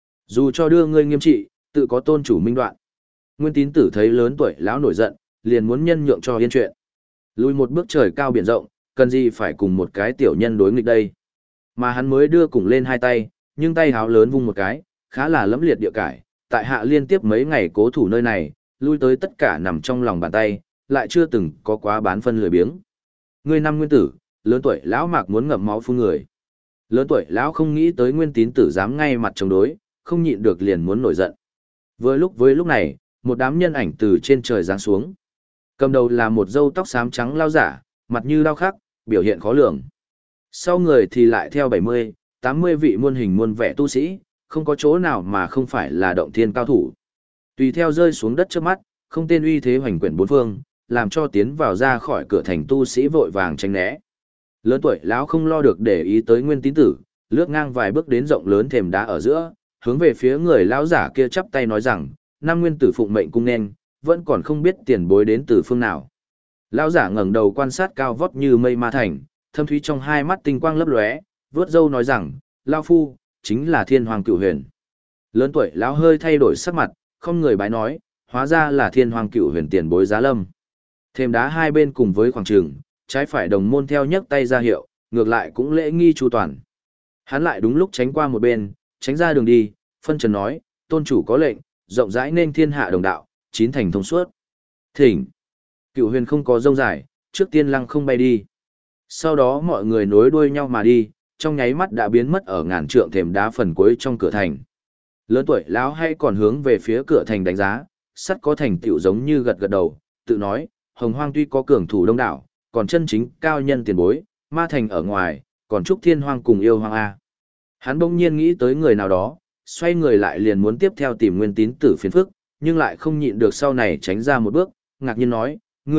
Dù cho đưa ngươi nghiêm trị, tự có tôn chủ minh đoạn. Nguyên Tín Tử thấy lớn tuổi lão nổi giận, liền muốn nhân nhượng cho yên chuyện. Lùi một bước trời cao biển rộng, cần gì phải cùng một cái tiểu nhân đối nghịch đây. Mà hắn mới đưa cùng lên hai tay, nhưng tay háo lớn vung một cái, khá là lẫm liệt địa cải, tại hạ liên tiếp mấy ngày cố thủ nơi này, lui tới tất cả nằm trong lòng bàn tay, lại chưa từng có quá bán phân lười biếng. Ngươi năm Nguyên Tử, lớn tuổi lão mạc muốn ngậm máu phun người. Lớn tuổi lão không nghĩ tới Nguyên Tín Tử dám ngay mặt chống đối, không nhịn được liền muốn nổi giận. Với lúc này, một đám nhân ảnh từ trên trời giáng xuống. Cầm đầu là một râu tóc xám trắng lao giả, mặt như đao khắc, biểu hiện khó lường. Sau người thì lại theo 70, 80 vị muôn hình muôn vẻ tu sĩ, không có chỗ nào mà không phải là động thiên cao thủ. Tùy theo rơi xuống đất trước mắt, không tên uy thế hoành quyển bốn phương, làm cho tiến vào ra khỏi cửa thành tu sĩ vội vàng tránh né. Lớn tuổi lão không lo được để ý tới Nguyên Tín Tử, lướt ngang vài bước đến rộng lớn thềm đá ở giữa, hướng về phía người lão giả kia chắp tay nói rằng, năm Nguyên Tử phụng mệnh cung nên, vẫn còn không biết tiền bối đến từ phương nào. Lão giả ngẩng đầu quan sát cao vót như mây ma thành, thâm thúy trong hai mắt tinh quang lấp lóe, vớt râu nói rằng, lão phu chính là Thiên Hoàng Cửu Huyền. Lớn tuổi lão hơi thay đổi sắc mặt, không người bái nói, hóa ra là Thiên Hoàng Cửu Huyền tiền bối Giá Lâm. Thềm đá hai bên cùng với khoảng trường, trái phải đồng môn theo nhấc tay ra hiệu, ngược lại cũng lễ nghi chu toàn. Hắn lại đúng lúc tránh qua một bên, tránh ra đường đi, phân trần nói, tôn chủ có lệnh, rộng rãi nên thiên hạ đồng đạo, chín thành thông suốt. Thỉnh. Cửu Huyền không có rông dài, trước tiên lăng không bay đi. Sau đó mọi người nối đuôi nhau mà đi, trong nháy mắt đã biến mất ở ngàn trượng thềm đá phần cuối trong cửa thành. Lớn tuổi lão hay còn hướng về phía cửa thành đánh giá, sắt có thành tựu giống như gật gật đầu, tự nói, Hồng Hoang tuy có cường thủ đông đảo, còn chân chính cao nhân tiền bối, ma thành ở ngoài, còn Trúc Thiên Hoang cùng yêu hoang A. Hắn bỗng nhiên nghĩ tới người nào đó, xoay người lại liền muốn tiếp theo tìm Nguyên Tín Tử phiền phức, nhưng lại không nhịn được sau này tránh ra một bước, ngạc nhiên nói,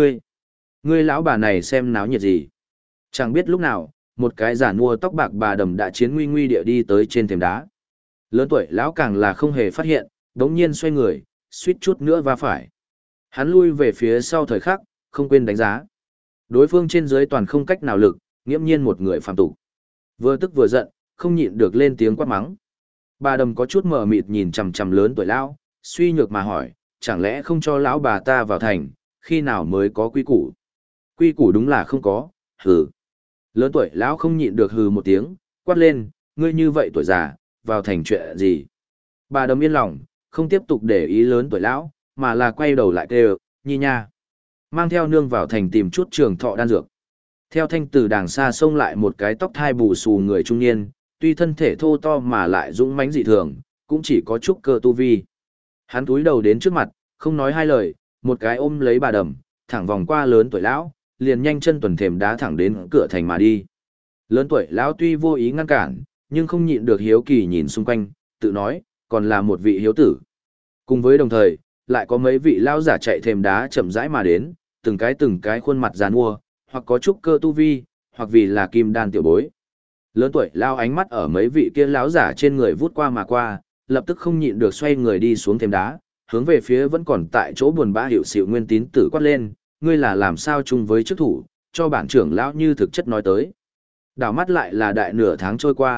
ngươi lão bà này xem náo nhiệt gì. Chẳng biết lúc nào, một cái giả mua tóc bạc bà đầm đã chiến nguy nguy địa đi tới trên thềm đá. Lớn tuổi lão càng là không hề phát hiện, đống nhiên xoay người, suýt chút nữa va phải. Hắn lui về phía sau thời khắc, không quên đánh giá. Đối phương trên dưới toàn không cách nào lực, nghiễm nhiên một người phàm tục. Vừa tức vừa giận, không nhịn được lên tiếng quát mắng. Bà đầm có chút mờ mịt nhìn chằm chằm lớn tuổi lão, suy nhược mà hỏi, chẳng lẽ không cho lão bà ta vào thành, khi nào mới có quy củ? Quy củ đúng là không có, hừ. Lớn tuổi lão không nhịn được hừ một tiếng, quát lên, ngươi như vậy tuổi già, vào thành chuyện gì? Bà đầm yên lòng, không tiếp tục để ý lớn tuổi lão, mà là quay đầu lại kêu, nhi nha. Mang theo nương vào thành tìm chút trường thọ đan dược. Theo thanh từ đàng xa xông lại một cái tóc thai bù xù người trung niên, tuy thân thể thô to mà lại dũng mãnh dị thường, cũng chỉ có chút cơ tu vi. Hắn túi đầu đến trước mặt, không nói hai lời, một cái ôm lấy bà đầm, thẳng vòng qua lớn tuổi lão, liền nhanh chân tuần thềm đá thẳng đến cửa thành mà đi. Lớn tuổi lão tuy vô ý ngăn cản, nhưng không nhịn được hiếu kỳ nhìn xung quanh, tự nói, còn là một vị hiếu tử. Cùng với đồng thời, lại có mấy vị lão giả chạy thềm đá chậm rãi mà đến, từng cái khuôn mặt giàn mua, hoặc có chút cơ tu vi, hoặc vì là kim đan tiểu bối. Lớn tuổi lao ánh mắt ở mấy vị kia lão giả trên người vút qua mà qua, lập tức không nhịn được xoay người đi xuống thềm đá, hướng về phía vẫn còn tại chỗ buồn bã hiệu xịu Nguyên Tín Tử quát lên, ngươi là làm sao chung với chức thủ, cho bản trưởng lão như thực chất nói tới. Đảo mắt lại là đại nửa tháng trôi qua,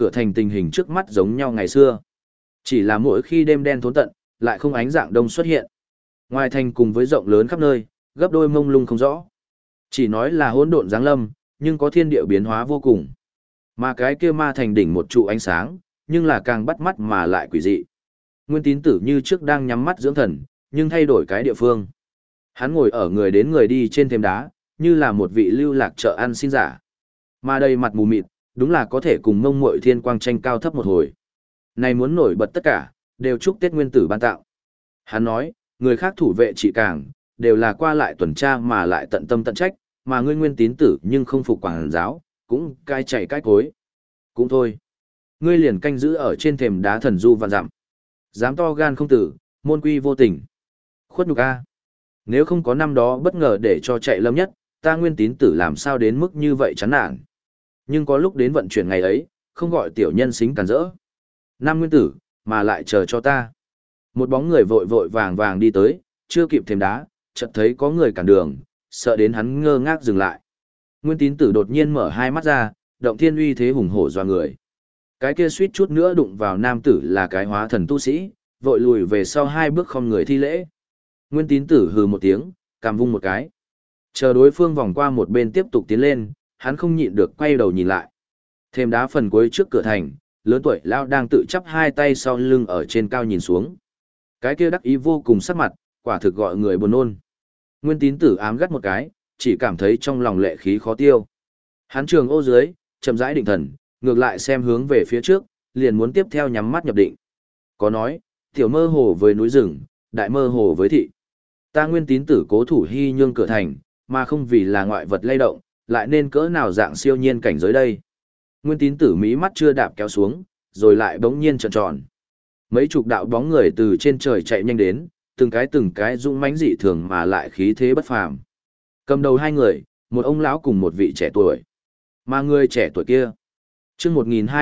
cửa thành tình hình trước mắt giống nhau ngày xưa. Chỉ là mỗi khi đêm đen thốn tận, lại không ánh dạng đông xuất hiện. Ngoài thành cùng với rộng lớn khắp nơi, gấp đôi mông lung không rõ. Chỉ nói là hỗn độn giáng lâm, nhưng có thiên địa biến hóa vô cùng. Mà cái kia ma thành đỉnh một trụ ánh sáng, nhưng là càng bắt mắt mà lại quỷ dị. Nguyên Tín Tử như trước đang nhắm mắt dưỡng thần, nhưng thay đổi cái địa phương. Hắn ngồi ở người đến người đi trên thềm đá, như là một vị lưu lạc chợ ăn xin giả. Mà đây mặt mù mịt, đúng là có thể cùng mông muội thiên quang tranh cao thấp một hồi. Này muốn nổi bật tất cả, đều chúc Tết Nguyên Tử ban tạo. Hắn nói, người khác thủ vệ trị cảng, đều là qua lại tuần tra mà lại tận tâm tận trách, mà ngươi Nguyên Tín Tử nhưng không phục quảng giáo, cũng cai chạy cái cối. Cũng thôi. Ngươi liền canh giữ ở trên thềm đá thần du vạn dặm. Dám to gan không tử, môn quy vô tình. Khuất nhục a. Nếu không có năm đó bất ngờ để cho chạy Lâm Nhất, ta Nguyên Tín Tử làm sao đến mức như vậy chán nản. Nhưng có lúc đến vận chuyển ngày ấy, không gọi tiểu nhân xính cản rỡ. Nam Nguyên Tử, mà lại chờ cho ta. Một bóng người vội vội vàng vàng đi tới, chưa kịp thềm đá, chợt thấy có người cản đường, sợ đến hắn ngơ ngác dừng lại. Nguyên Tín Tử đột nhiên mở hai mắt ra, động thiên uy thế hùng hổ doa người. Cái kia suýt chút nữa đụng vào nam tử là cái hóa thần tu sĩ, vội lùi về sau hai bước không người thi lễ. Nguyên Tín Tử hừ một tiếng, cằm vung một cái. Chờ đối phương vòng qua một bên tiếp tục tiến lên, hắn không nhịn được quay đầu nhìn lại. Thềm đá phần cuối trước cửa thành, lớn tuổi lão đang tự chắp hai tay sau lưng ở trên cao nhìn xuống. Cái kia đắc ý vô cùng sắc mặt, quả thực gọi người buồn nôn. Nguyên Tín Tử ám gắt một cái, chỉ cảm thấy trong lòng lệ khí khó tiêu. Hắn trường ô dưới, chậm rãi định thần, ngược lại xem hướng về phía trước, liền muốn tiếp theo nhắm mắt nhập định. Có nói, tiểu mơ hồ với núi rừng, đại mơ hồ với thị. Ta Nguyên Tín Tử cố thủ hy nhương cửa thành, mà không vì là ngoại vật lay động, lại nên cỡ nào dạng siêu nhiên cảnh giới đây. Nguyên Tín Tử mí mắt chưa đạp kéo xuống, rồi lại bỗng nhiên tròn tròn. Mấy chục đạo bóng người từ trên trời chạy nhanh đến, từng cái dũng mãnh dị thường mà lại khí thế bất phàm. Cầm đầu hai người, một ông lão cùng một vị trẻ tuổi. Mà người trẻ tuổi kia, chương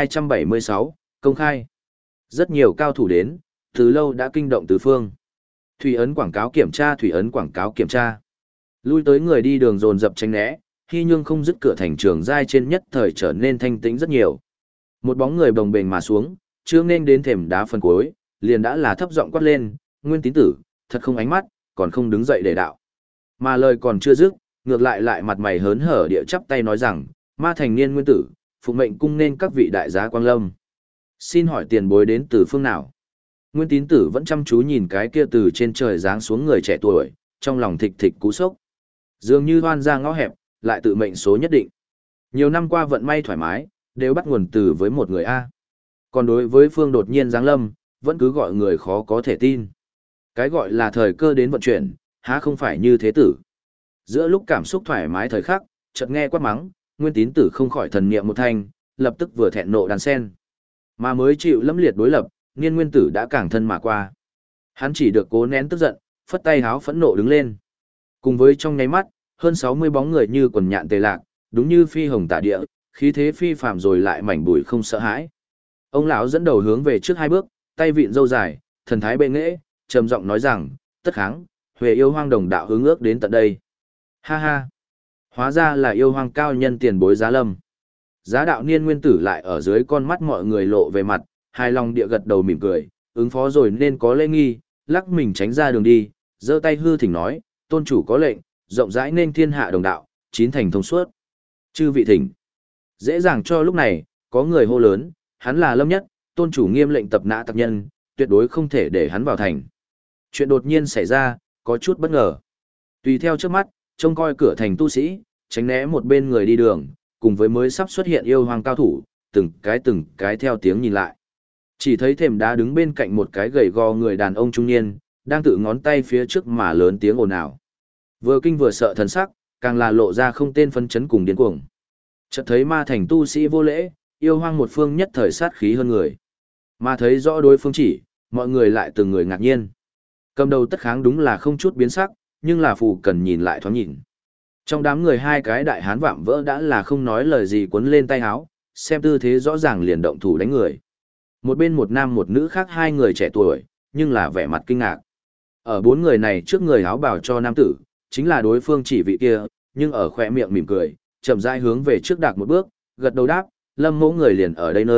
1276, công khai. Rất nhiều cao thủ đến, từ lâu đã kinh động tứ phương. Thủy ấn quảng cáo kiểm tra, thủy ấn quảng cáo kiểm tra. Lui tới người đi đường dồn dập tránh né, Hy Nhương không dứt cửa thành trường giai trên nhất thời trở nên thanh tĩnh rất nhiều. Một bóng người bồng bềnh mà xuống, chưa nên đến thềm đá phần cuối, liền đã là thấp giọng quát lên, Nguyên Tín Tử, thật không ánh mắt, còn không đứng dậy để đạo. Mà lời còn chưa dứt, ngược lại mặt mày hớn hở địa chắp tay nói rằng, ma thành niên Nguyên Tử, phục mệnh cung nên các vị đại giá quang lâm. Xin hỏi tiền bối đến từ phương nào? Nguyên Tín Tử vẫn chăm chú nhìn cái kia từ trên trời giáng xuống người trẻ tuổi, trong lòng thịch thịch cú sốc. Dường như hoan ra ngõ hẹp, lại tự mệnh số nhất định. Nhiều năm qua vận may thoải mái, đều bắt nguồn từ với một người A. Còn đối với phương đột nhiên giáng lâm, vẫn cứ gọi người khó có thể tin. Cái gọi là thời cơ đến vận chuyển, há không phải như thế tử. Giữa lúc cảm xúc thoải mái thời khắc, chợt nghe quát mắng, Nguyên Tín Tử không khỏi thần niệm một thanh, lập tức vừa thẹn nộ đàn sen. Mà mới chịu lâm liệt đối lập, Niên Nguyên Tử đã càng thân mà qua. Hắn chỉ được cố nén tức giận, phất tay háo phẫn nộ đứng lên. Cùng với trong nháy mắt, hơn 60 bóng người như quần nhạn tề lạc, đúng như phi hồng tả địa, khí thế phi phàm rồi lại mảnh bụi không sợ hãi. Ông lão dẫn đầu hướng về trước hai bước, tay vịn râu dài, thần thái bệ nghệ, trầm giọng nói rằng, tất kháng, Huệ yêu hoang đồng đạo hướng ước đến tận đây. Ha ha, hóa ra là yêu hoang cao nhân tiền bối Giá Lâm. Giá đạo Niên Nguyên Tử lại ở dưới con mắt mọi người lộ về mặt, hài lòng địa gật đầu mỉm cười, ứng phó rồi nên có lễ nghi, lắc mình tránh ra đường đi, giơ tay hư thỉnh nói, tôn chủ có lệnh, rộng rãi nên thiên hạ đồng đạo, chín thành thông suốt. Chư vị thỉnh. Dễ dàng cho lúc này, có người hô lớn, hắn là Lâm Nhất, tôn chủ nghiêm lệnh tập nã tặc nhân, tuyệt đối không thể để hắn vào thành. Chuyện đột nhiên xảy ra, có chút bất ngờ. Tùy theo trước mắt, trông coi cửa thành tu sĩ, tránh né một bên người đi đường, cùng với mới sắp xuất hiện yêu hoàng cao thủ, từng cái theo tiếng nhìn lại. Chỉ thấy thềm đá đứng bên cạnh một cái gầy gò người đàn ông trung niên, đang tự ngón tay phía trước mà lớn tiếng ồn ào. Vừa kinh vừa sợ thần sắc, càng là lộ ra không tên phấn chấn cùng điên cuồng. Chợt thấy ma thành tu sĩ vô lễ, yêu hoang một phương nhất thời sát khí hơn người. Mà thấy rõ đối phương chỉ, mọi người lại từng người ngạc nhiên. Cầm đầu tất kháng đúng là không chút biến sắc, nhưng là phù cần nhìn lại thoáng nhìn. Trong đám người hai cái đại hán vạm vỡ đã là không nói lời gì cuốn lên tay háo, xem tư thế rõ ràng liền động thủ đánh người. Một bên một nam một nữ khác hai người trẻ tuổi, nhưng là vẻ mặt kinh ngạc. Ở bốn người này trước người áo bào cho nam tử, chính là đối phương chỉ vị kia, nhưng ở khỏe miệng mỉm cười, chậm rãi hướng về trước đạc một bước, gật đầu đáp, Lâm mỗ người liền ở đây nơi,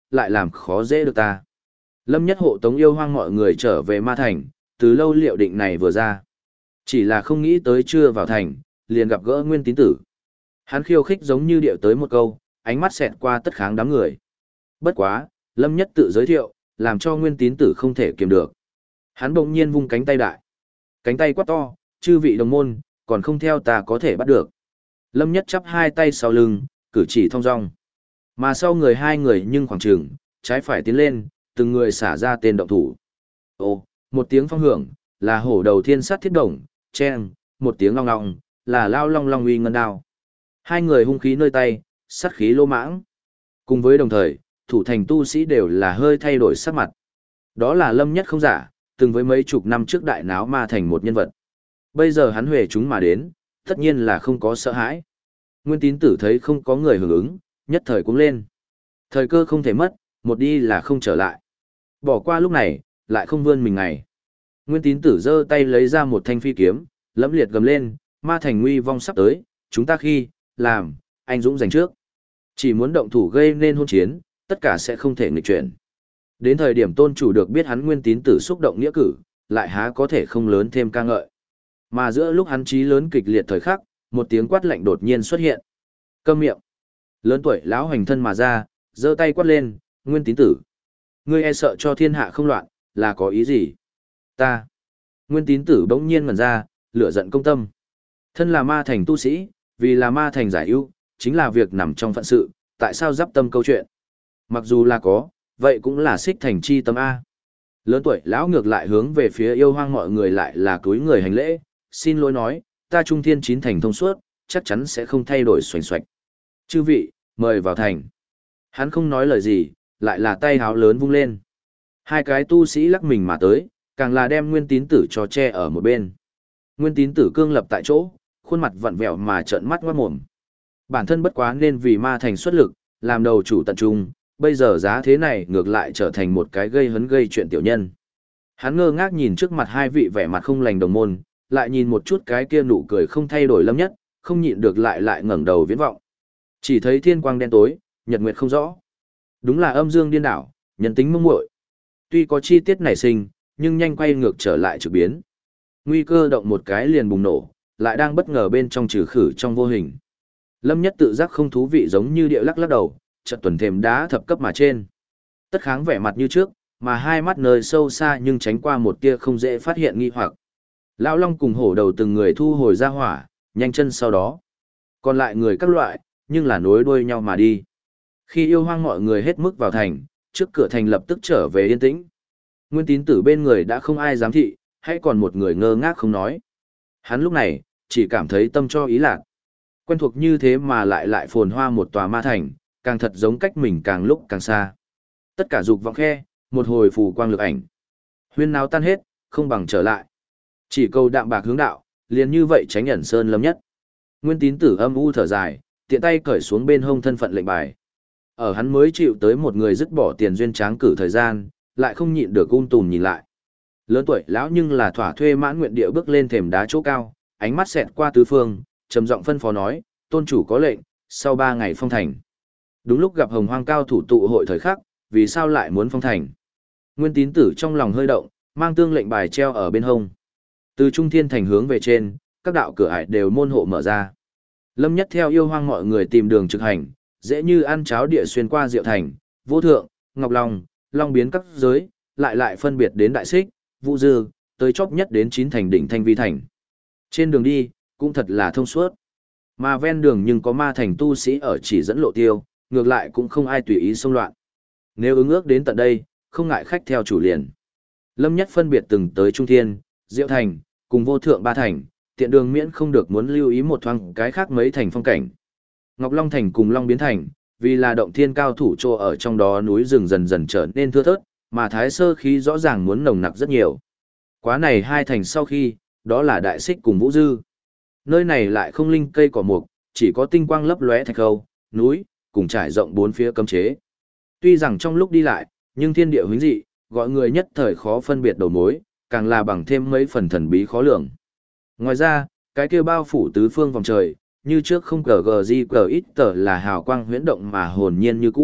lại làm khó dễ được ta. Lâm Nhất hộ tống yêu hoang mọi người trở về Ma Thành, từ lâu liệu định này vừa ra. Chỉ là không nghĩ tới chưa vào thành, liền gặp gỡ Nguyên Tín Tử. Hắn khiêu khích giống như điệu tới một câu, ánh mắt xẹt qua tất kháng đám người. Bất quá, Lâm Nhất tự giới thiệu, làm cho Nguyên Tín Tử không thể kiềm được. Hắn bỗng nhiên vung cánh tay đại. Cánh tay quát to, chư vị đồng môn, còn không theo ta có thể bắt được. Lâm Nhất chắp hai tay sau lưng, cử chỉ thong dong. Mà sau người hai người nhưng khoảng trường, trái phải tiến lên, từng người xả ra tên động thủ. Ồ, một tiếng phong hưởng, là hổ đầu thiên sát thiết đồng, chen, một tiếng long long, là lao long long uy ngân đao. Hai người hung khí nơi tay, sát khí lô mãng. Cùng với đồng thời, thủ thành tu sĩ đều là hơi thay đổi sắc mặt. Đó là Lâm Nhất không giả, từng với mấy chục năm trước đại náo Ma Thành một nhân vật. Bây giờ hắn huề chúng mà đến, tất nhiên là không có sợ hãi. Nguyên Tín Tử thấy không có người hưởng ứng, nhất thời cũng lên. Thời cơ không thể mất, một đi là không trở lại. Bỏ qua lúc này, lại không vươn mình ngày. Nguyên Tín Tử giơ tay lấy ra một thanh phi kiếm, lẫm liệt gầm lên, Ma Thành nguy vong sắp tới, chúng ta khi làm anh dũng giành trước. Chỉ muốn động thủ gây nên hôn chiến, tất cả sẽ không thể nghịch chuyển. Đến thời điểm tôn chủ được biết hắn Nguyên Tín Tử xúc động nghĩa cử, lại há có thể không lớn thêm ca ngợi. Mà giữa lúc hắn chí lớn kịch liệt thời khắc, một tiếng quát lạnh đột nhiên xuất hiện. Câm miệng. Lớn tuổi lão hành thân mà ra, giơ tay quát lên, Nguyên Tín Tử. Ngươi e sợ cho thiên hạ không loạn, là có ý gì? Ta. Nguyên Tín Tử bỗng nhiên ngẩn ra, lửa giận công tâm. Thân là Ma Thành tu sĩ, vì là Ma Thành giải ưu, chính là việc nằm trong phận sự, tại sao giáp tâm câu chuyện? Mặc dù là có, vậy cũng là xích thành chi tâm A. Lớn tuổi lão ngược lại hướng về phía yêu hoang mọi người lại là túi người hành lễ, xin lỗi nói, ta trung thiên chín thành thông suốt, chắc chắn sẽ không thay đổi xoành xoạch. Chư vị, mời vào thành. Hắn không nói lời gì, lại là tay háo lớn vung lên. Hai cái tu sĩ lắc mình mà tới, càng là đem Nguyên Tín Tử cho che ở một bên. Nguyên Tín Tử cương lập tại chỗ, khuôn mặt vặn vẹo mà trợn mắt ngoát mồm. Bản thân bất quá nên vì Ma Thành xuất lực, làm đầu chủ tận trung, bây giờ giá thế này ngược lại trở thành một cái gây hấn gây chuyện tiểu nhân. Hắn ngơ ngác nhìn trước mặt hai vị vẻ mặt không lành đồng môn, lại nhìn một chút cái kia nụ cười không thay đổi Lâm Nhất, không nhịn được lại ngẩng đầu viễn vọng. Chỉ thấy thiên quang đen tối, nhật nguyệt không rõ. Đúng là âm dương điên đảo, nhân tính mông muội. Tuy có chi tiết nảy sinh, nhưng nhanh quay ngược trở lại trực biến. Nguy cơ động một cái liền bùng nổ, lại đang bất ngờ bên trong trừ khử trong vô hình. Lâm Nhất tự giác không thú vị giống như điệu lắc lắc đầu, chợt tuần thềm đá thập cấp mà trên. Tất kháng vẻ mặt như trước, mà hai mắt nơi sâu xa nhưng tránh qua một tia không dễ phát hiện nghi hoặc. Lão Long cùng hổ đầu từng người thu hồi ra hỏa, nhanh chân sau đó. Còn lại người các loại, nhưng là nối đuôi nhau mà đi. Khi yêu hoang mọi người hết mức vào thành, trước cửa thành lập tức trở về yên tĩnh. Nguyên Tín Tử bên người đã không ai dám thị, hay còn một người ngơ ngác không nói. Hắn lúc này, chỉ cảm thấy tâm cho ý lạc. Quen thuộc như thế mà lại phồn hoa một tòa Ma Thành, càng thật giống cách mình càng lúc càng xa. Tất cả dục vọng khe, một hồi phù quang lực ảnh. Huyên náo tan hết, không bằng trở lại. Chỉ câu đạm bạc hướng đạo, liền như vậy tránh ẩn sơn Lâm Nhất. Nguyên Tín Tử âm u thở dài, tiện tay cởi xuống bên hông thân phận lệnh bài. Ở hắn mới chịu tới một người dứt bỏ tiền duyên tráng cử thời gian, lại không nhịn được tùm nhìn lại. Lớn tuổi lão nhưng là thỏa thuê mãn nguyện địa bước lên thềm đá chỗ cao, ánh mắt xẹt qua tứ phương, trầm giọng phân phó nói, tôn chủ có lệnh, sau 3 ngày phong thành. Đúng lúc gặp Hồng Hoang cao thủ tụ hội thời khắc, vì sao lại muốn phong thành? Nguyên Tín Tử trong lòng hơi động, mang tương lệnh bài treo ở bên hông. Từ Trung Thiên thành hướng về trên, các đạo cửa ải đều môn hộ mở ra. Lâm Nhất theo yêu hoang mọi người tìm đường trực hành, dễ như ăn cháo địa xuyên qua Diệu Thành, Vô Thượng, Ngọc Long, Long biến các giới, lại phân biệt đến Đại Xích, Vũ Dư, tới chóp nhất đến 9 thành đỉnh Thanh Vi thành. Trên đường đi, cũng thật là thông suốt. Mà ven đường nhưng có Ma Thành tu sĩ ở chỉ dẫn lộ tiêu, ngược lại cũng không ai tùy ý xông loạn. Nếu ứng ước đến tận đây, không ngại khách theo chủ liền. Lâm Nhất phân biệt từng tới Trung Thiên, Diệu Thành, cùng Vô Thượng 3 thành, tiện đường miễn không được muốn lưu ý một thoáng cái khác mấy thành phong cảnh. Ngọc Long thành cùng Long biến thành, vì là động thiên cao thủ trô ở trong đó núi rừng dần dần trở nên thưa thớt, mà thái sơ khí rõ ràng muốn nồng nặc rất nhiều. Quá này 2 thành sau khi, đó là Đại Xích cùng Vũ Dư. Nơi này lại không linh cây cỏ mục, chỉ có tinh quang lấp lóe thạch khâu, núi, cùng trải rộng 4 phía cấm chế. Tuy rằng trong lúc đi lại, nhưng thiên địa huyễn dị, gọi người nhất thời khó phân biệt đầu mối, càng là bằng thêm mấy phần thần bí khó lường. Ngoài ra, cái kia bao phủ tứ phương vòng trời, như trước không cờ gờ di cờ ít tờ là hào quang huyễn động mà hồn nhiên như cũ,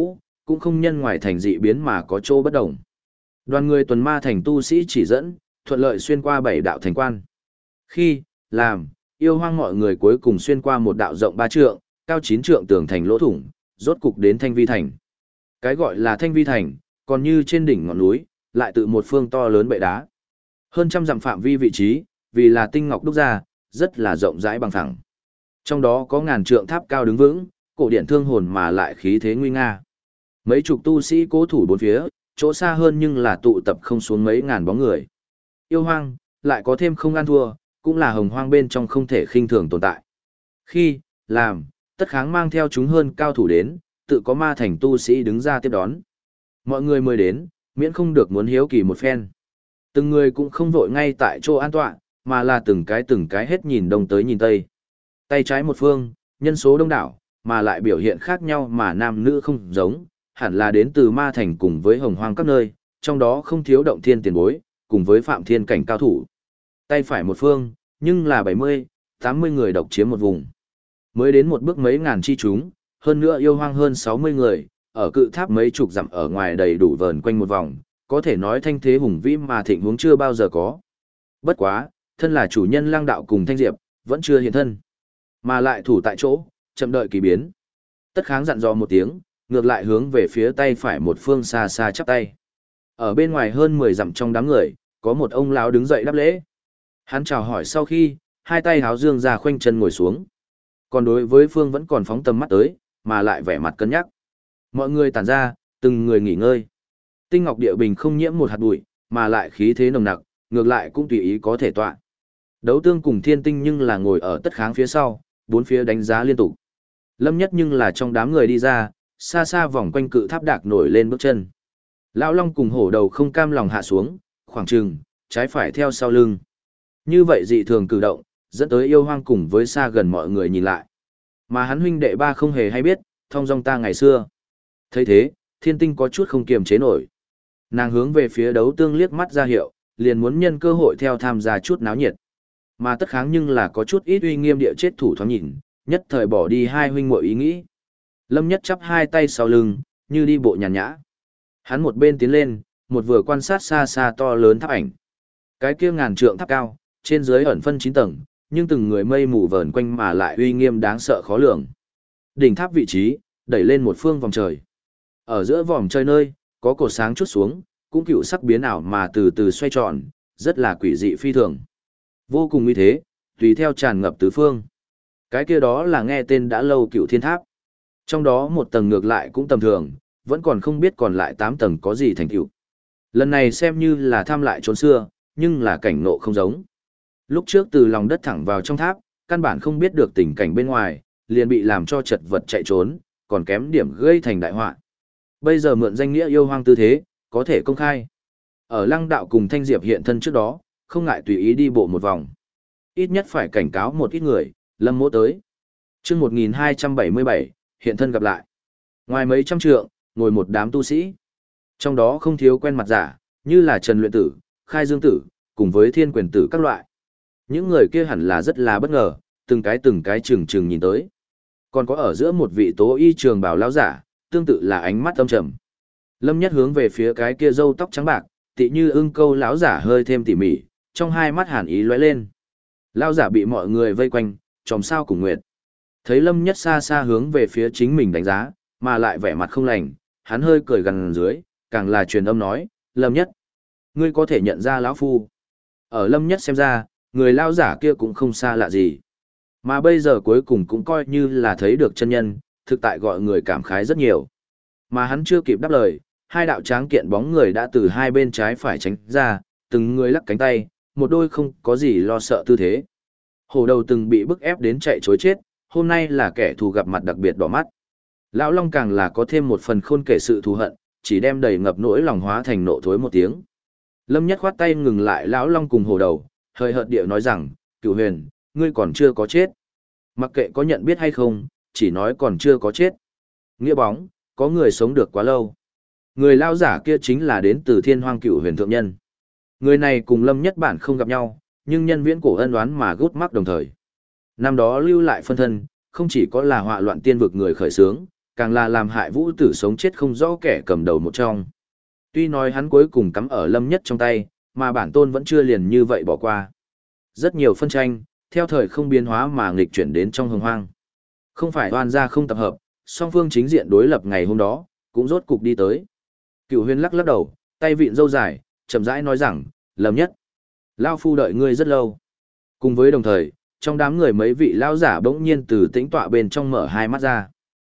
cũng không nhân ngoài thành dị biến mà có chỗ bất đồng. Đoàn người tuần ma thành tu sĩ chỉ dẫn, thuận lợi xuyên qua 7 đạo thành quan. Khi, làm, yêu hoang mọi người cuối cùng xuyên qua một đạo rộng 3 trượng, cao 9 trượng tường thành lỗ thủng, rốt cục đến Thanh Vi thành. Cái gọi là Thanh Vi thành, còn như trên đỉnh ngọn núi, lại tự một phương to lớn bệ đá. Hơn trăm dặm phạm vi vị trí, vì là tinh ngọc đúc ra, rất là rộng rãi bằng phẳng. Trong đó có ngàn trượng tháp cao đứng vững, cổ điển thương hồn mà lại khí thế nguy nga. Mấy chục tu sĩ cố thủ bốn phía, chỗ xa hơn nhưng là tụ tập không xuống mấy ngàn bóng người. Yêu hoang, lại có thêm không ăn thua, cũng là hồng hoang bên trong không thể khinh thường tồn tại. Khi, làm, tất kháng mang theo chúng hơn cao thủ đến, tự có ma thành tu sĩ đứng ra tiếp đón. Mọi người mời đến, miễn không được muốn hiếu kỳ một phen. Từng người cũng không vội ngay tại chỗ an tọa, mà là từng cái hết nhìn đông tới nhìn tây. Tay trái một phương, nhân số đông đảo, mà lại biểu hiện khác nhau mà nam nữ không giống, hẳn là đến từ ma thành cùng với hồng hoang các nơi, trong đó không thiếu động thiên tiền bối, cùng với phạm thiên cảnh cao thủ. Tay phải một phương, nhưng là 70, 80 người độc chiếm một vùng. Mới đến một bước mấy ngàn chi chúng, hơn nữa yêu hoang hơn 60 người, ở cự tháp mấy chục dặm ở ngoài đầy đủ vờn quanh một vòng, có thể nói thanh thế hùng vĩ mà thịnh huống chưa bao giờ có. Bất quá, thân là chủ nhân Lăng Đạo cùng Thanh Diệp, vẫn chưa hiện thân, mà lại thủ tại chỗ, chậm đợi kỳ biến. Tất kháng dặn dò một tiếng, ngược lại hướng về phía tay phải một phương xa xa chắp tay. Ở bên ngoài hơn 10 dặm trong đám người, có một ông lão đứng dậy đáp lễ. Hắn chào hỏi sau khi, hai tay háo dương ra khoanh chân ngồi xuống. Còn đối với phương vẫn còn phóng tầm mắt tới, mà lại vẻ mặt cân nhắc. Mọi người tản ra, từng người nghỉ ngơi. Tinh ngọc địa bình không nhiễm một hạt bụi, mà lại khí thế nồng nặc, ngược lại cũng tùy ý có thể tọa. Đấu tương cùng thiên tinh nhưng là ngồi ở tất kháng phía sau, bốn phía đánh giá liên tục. Lâm nhất nhưng là trong đám người đi ra, xa xa vòng quanh cự tháp đạc nổi lên bước chân. Lão Long cùng hổ đầu không cam lòng hạ xuống, khoảng chừng, trái phải theo sau lưng. Như vậy dị thường cử động, dẫn tới yêu hoang cùng với xa gần mọi người nhìn lại. Mà hắn huynh đệ ba không hề hay biết, thông dong ta ngày xưa. Thấy thế, thiên tinh có chút không kiềm chế nổi. Nàng hướng về phía đấu tương liếc mắt ra hiệu, liền muốn nhân cơ hội theo tham gia chút náo nhiệt. Mà tất kháng nhưng là có chút ít uy nghiêm địa chết thủ thoáng nhìn, nhất thời bỏ đi hai huynh muội ý nghĩ. Lâm nhất chắp hai tay sau lưng, như đi bộ nhàn nhã. Hắn một bên tiến lên, một vừa quan sát xa xa to lớn tháp ảnh. Cái kia ngàn trượng tháp cao, trên dưới ẩn phân 9 tầng, nhưng từng người mây mù vờn quanh mà lại uy nghiêm đáng sợ khó lường. Đỉnh tháp vị trí, đẩy lên một phương vòng trời. Ở giữa vòng trời nơi, có cột sáng chút xuống, cũng cựu sắc biến ảo mà từ từ xoay tròn, rất là quỷ dị phi thường. Vô cùng uy thế, tùy theo tràn ngập tứ phương. Cái kia đó là nghe tên đã lâu Cựu Thiên Tháp. Trong đó một tầng ngược lại cũng tầm thường, vẫn còn không biết còn lại 8 tầng có gì thành tựu. Lần này xem như là thăm lại chốn xưa, nhưng là cảnh ngộ không giống. Lúc trước từ lòng đất thẳng vào trong tháp, căn bản không biết được tình cảnh bên ngoài, liền bị làm cho chật vật chạy trốn, còn kém điểm gây thành đại họa. Bây giờ mượn danh nghĩa yêu hoang tư thế, có thể công khai. Ở Lăng Đạo cùng Thanh Diệp hiện thân trước đó, không ngại tùy ý đi bộ một vòng. Ít nhất phải cảnh cáo một ít người, Lâm Mỗ tới. Chương 1277, hiện thân gặp lại. Ngoài mấy trăm trượng, ngồi một đám tu sĩ. Trong đó không thiếu quen mặt giả, như là Trần Luyện Tử, Khai Dương Tử, cùng với Thiên Quyền Tử các loại. Những người kia hẳn là rất là bất ngờ, từng cái chừng chừng nhìn tới. Còn có ở giữa một vị tố y trường bào lão giả, tương tự là ánh mắt âm trầm. Lâm Nhất hướng về phía cái kia râu tóc trắng bạc, tị như ưng câu lão giả hơi thêm tỉ mỉ, trong hai mắt hàn ý lóe lên. Lão giả bị mọi người vây quanh, chòm sao cùng nguyệt. Thấy Lâm Nhất xa xa hướng về phía chính mình đánh giá, mà lại vẻ mặt không lành, hắn hơi cười gần dưới, càng là truyền âm nói, Lâm Nhất, ngươi có thể nhận ra lão phu. Ở Lâm Nhất xem ra, người lão giả kia cũng không xa lạ gì. Mà bây giờ cuối cùng cũng coi như là thấy được chân nhân, thực tại gọi người cảm khái rất nhiều. Mà hắn chưa kịp đáp lời, hai đạo tráng kiện bóng người đã từ hai bên trái phải tránh ra, từng người lắc cánh tay, một đôi không có gì lo sợ tư thế. Hổ đầu từng bị bức ép đến chạy chối chết, hôm nay là kẻ thù gặp mặt đặc biệt đỏ mắt. Lão Long càng là có thêm một phần khôn kể sự thù hận, chỉ đem đầy ngập nỗi lòng hóa thành nộ thối một tiếng. Lâm Nhất khoát tay ngừng lại Lão Long cùng hổ đầu, hơi hợt điệu nói rằng, Cửu Huyền, ngươi còn chưa có chết. Mặc kệ có nhận biết hay không, chỉ nói còn chưa có chết. Nghĩa bóng, có người sống được quá lâu. Người lao giả kia chính là đến từ Thiên Hoang Cửu Huyền thượng nhân. Người này cùng Lâm Nhất bản không gặp nhau, nhưng nhân viễn cổ ân oán mà gút mắc đồng thời. Năm đó lưu lại phân thân, không chỉ có là họa loạn tiên vực người khởi xướng, càng là làm hại Vũ Tử sống chết không rõ kẻ cầm đầu một trong. Tuy nói hắn cuối cùng cắm ở Lâm Nhất trong tay, mà bản tôn vẫn chưa liền như vậy bỏ qua. Rất nhiều phân tranh, theo thời không biến hóa mà nghịch chuyển đến trong hồng hoang. Không phải oan gia không tập hợp, song phương chính diện đối lập ngày hôm đó, cũng rốt cục đi tới. Cửu Huyền lắc lắc đầu, tay vịn râu dài, chậm rãi nói rằng, Lâm Nhất, lao phu đợi ngươi rất lâu. Cùng với đồng thời, trong đám người mấy vị lao giả bỗng nhiên từ tĩnh tọa bên trong mở hai mắt ra.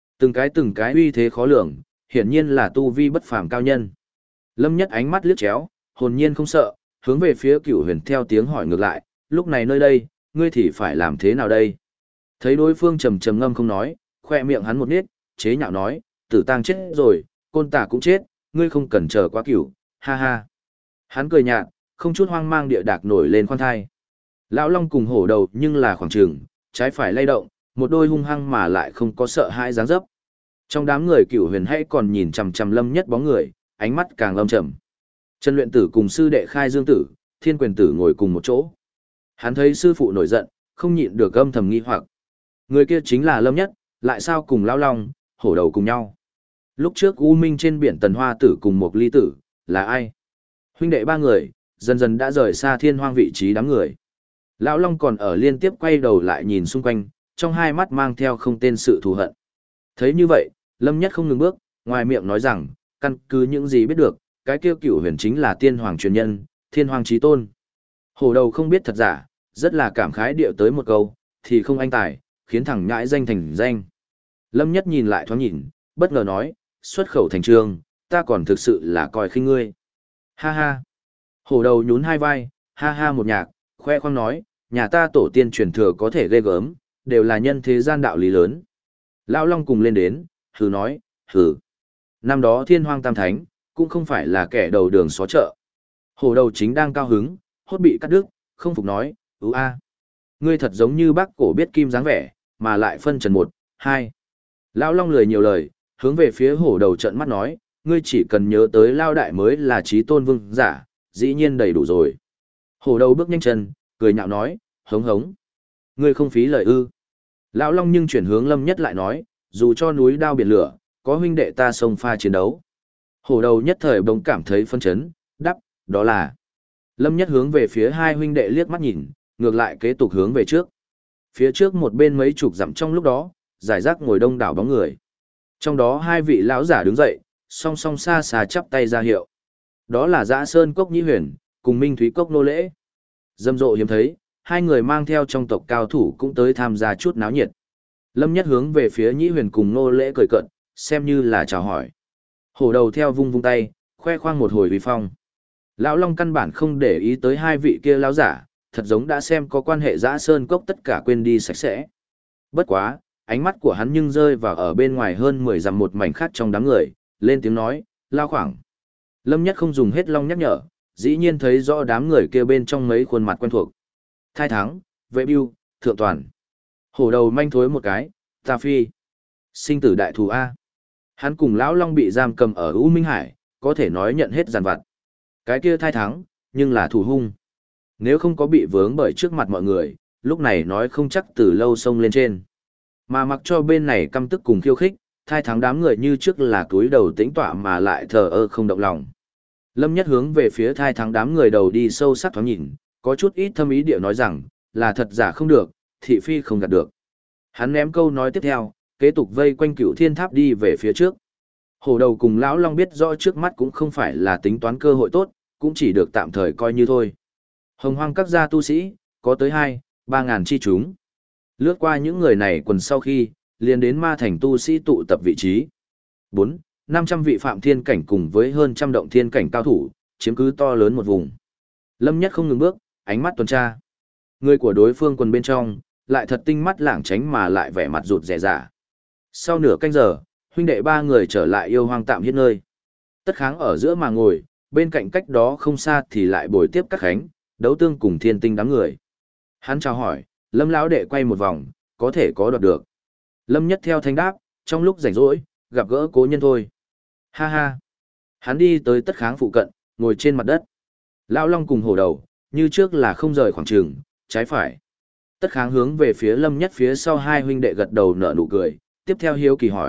Từng cái uy thế khó lường, hiển nhiên là tu vi bất phàm cao nhân. Lâm Nhất ánh mắt liếc chéo, hồn nhiên không sợ, hướng về phía Cửu Huyền theo tiếng hỏi ngược lại, lúc này nơi đây, ngươi thì phải làm thế nào đây? Thấy đối phương trầm trầm ngâm không nói, khoe miệng hắn một nít, chế nhạo nói, Tử Tang chết rồi, Côn Tả cũng chết, ngươi không cần chờ quá Cửu, ha ha. Hắn cười nhạt, không chút hoang mang địa đạc nổi lên khoan thai. Lão Long cùng hổ đầu nhưng là khoảng trường, trái phải lay động, một đôi hung hăng mà lại không có sợ hãi dáng dấp. Trong đám người Cửu Huyền hay còn nhìn chằm chằm Lâm Nhất bóng người, ánh mắt càng âm trầm. Trần Luyện Tử cùng sư đệ Khai Dương Tử, Thiên Quyền Tử ngồi cùng một chỗ. Hắn thấy sư phụ nổi giận, không nhịn được âm thầm nghi hoặc. Người kia chính là Lâm Nhất, lại sao cùng Lão Long, hổ đầu cùng nhau. Lúc trước U Minh trên biển Tần Hoa Tử cùng một Ly Tử, là ai? Huynh đệ ba người, dần dần đã rời xa Thiên Hoang vị trí đám người. Lão Long còn ở liên tiếp quay đầu lại nhìn xung quanh, trong hai mắt mang theo không tên sự thù hận. Thấy như vậy, Lâm Nhất không ngừng bước, ngoài miệng nói rằng, căn cứ những gì biết được, cái kia Cửu Huyền chính là tiên hoàng truyền nhân, Thiên Hoàng chí tôn. Hổ đầu không biết thật giả, rất là cảm khái điệu tới một câu, thì không anh tài, khiến thằng nhãi danh thành danh. Lâm Nhất nhìn lại thoáng nhìn, bất ngờ nói, xuất khẩu thành trường, ta còn thực sự là coi khinh ngươi. Ha ha. Hổ đầu nhún hai vai, ha ha một nhạc, khoe khoang nói, nhà ta tổ tiên truyền thừa có thể ghê gớm, đều là nhân thế gian đạo lý lớn. Lão Long cùng lên đến, hừ nói, hừ. Năm đó Thiên Hoang Tam Thánh, cũng không phải là kẻ đầu đường xó chợ. Hổ đầu chính đang cao hứng, hốt bị cắt đứt, không phục nói, a, ngươi thật giống như bác cổ biết kim dáng vẻ, mà lại phân trần một, hai. Lão Long lười nhiều lời, hướng về phía hổ đầu trợn mắt nói, ngươi chỉ cần nhớ tới Lao Đại mới là chí tôn vương giả, dĩ nhiên đầy đủ rồi. Hổ đầu bước nhanh chân, cười nhạo nói, hống hống. Ngươi không phí lời ư. Lão Long nhưng chuyển hướng Lâm Nhất lại nói, dù cho núi đao biển lửa, có huynh đệ ta xông pha chiến đấu. Hổ đầu nhất thời bỗng cảm thấy phân chấn, đắp, đó là. Lâm Nhất hướng về phía hai huynh đệ liếc mắt nhìn, ngược lại kế tục hướng về trước. Phía trước một bên mấy chục dặm trong lúc đó, giải rác ngồi đông đảo bóng người. Trong đó hai vị lão giả đứng dậy, song song xa xa chắp tay ra hiệu. Đó là Dã Sơn Cốc Nhĩ Huyền, cùng Minh Thúy Cốc Nô Lễ. Dâm dộ hiếm thấy, hai người mang theo trong tộc cao thủ cũng tới tham gia chút náo nhiệt. Lâm Nhất hướng về phía Nhĩ Huyền cùng Nô Lễ cười cợt, xem như là chào hỏi. Hổ đầu theo vung vung tay, khoe khoang một hồi uy phong. Lão Long căn bản không để ý tới hai vị kia lão giả, thật giống đã xem có quan hệ Dã Sơn Cốc tất cả quên đi sạch sẽ. Bất quá, ánh mắt của hắn nhưng rơi vào ở bên ngoài hơn 10 dặm một mảnh khác trong đám người, lên tiếng nói, lao khoảng. Lâm Nhất không dùng hết long nhắc nhở, dĩ nhiên thấy rõ đám người kia bên trong mấy khuôn mặt quen thuộc. Thái Thắng, Vệ Bưu, Thượng Toàn. Hổ đầu manh thối một cái, ta phi. Sinh tử đại thù A. Hắn cùng lão Long bị giam cầm ở U Minh Hải, có thể nói nhận hết giàn vặt. Cái kia Thái Thắng, nhưng là thù hung. Nếu không có bị vướng bởi trước mặt mọi người, lúc này nói không chắc từ lâu sông lên trên. Mà mặc cho bên này căm tức cùng khiêu khích, Thái Thắng đám người như trước là cúi đầu tĩnh tọa mà lại thờ ơ không động lòng. Lâm Nhất hướng về phía Thái Thắng đám người đầu đi sâu sắc thoáng nhìn, có chút ít thâm ý địa nói rằng, là thật giả không được, thị phi không gạt được. Hắn ném câu nói tiếp theo, kế tục vây quanh Cửu Thiên Tháp đi về phía trước. Hổ đầu cùng lão Long biết rõ trước mắt cũng không phải là tính toán cơ hội tốt, cũng chỉ được tạm thời coi như thôi. Hồng Hoang các gia tu sĩ, có tới 2-3 ngàn chi chúng. Lướt qua những người này quần sau khi, liền đến ma thành tu sĩ tụ tập vị trí. 4-500 vị phạm thiên cảnh cùng với hơn trăm động thiên cảnh cao thủ, chiếm cứ to lớn một vùng. Lâm Nhất không ngừng bước, ánh mắt tuần tra. Người của đối phương quần bên trong, lại thật tinh mắt lảng tránh mà lại vẻ mặt rụt rẻ rả. Sau nửa canh giờ, huynh đệ ba người trở lại yêu hoang tạm hiết nơi. Tất Kháng ở giữa mà ngồi, bên cạnh cách đó không xa thì lại bồi tiếp các khánh, đấu tương cùng thiên tinh đám người. Hắn chào hỏi, Lâm lão đệ quay một vòng, có thể có đoạt được. Lâm Nhất theo thanh đáp, trong lúc rảnh rỗi, gặp gỡ cố nhân thôi. Ha ha. Hắn đi tới Tất Kháng phụ cận, ngồi trên mặt đất. Lão Long cùng hổ đầu, như trước là không rời khoảng trường, trái phải. Tất Kháng hướng về phía Lâm Nhất phía sau hai huynh đệ gật đầu nở nụ cười, tiếp theo hiếu kỳ hỏi,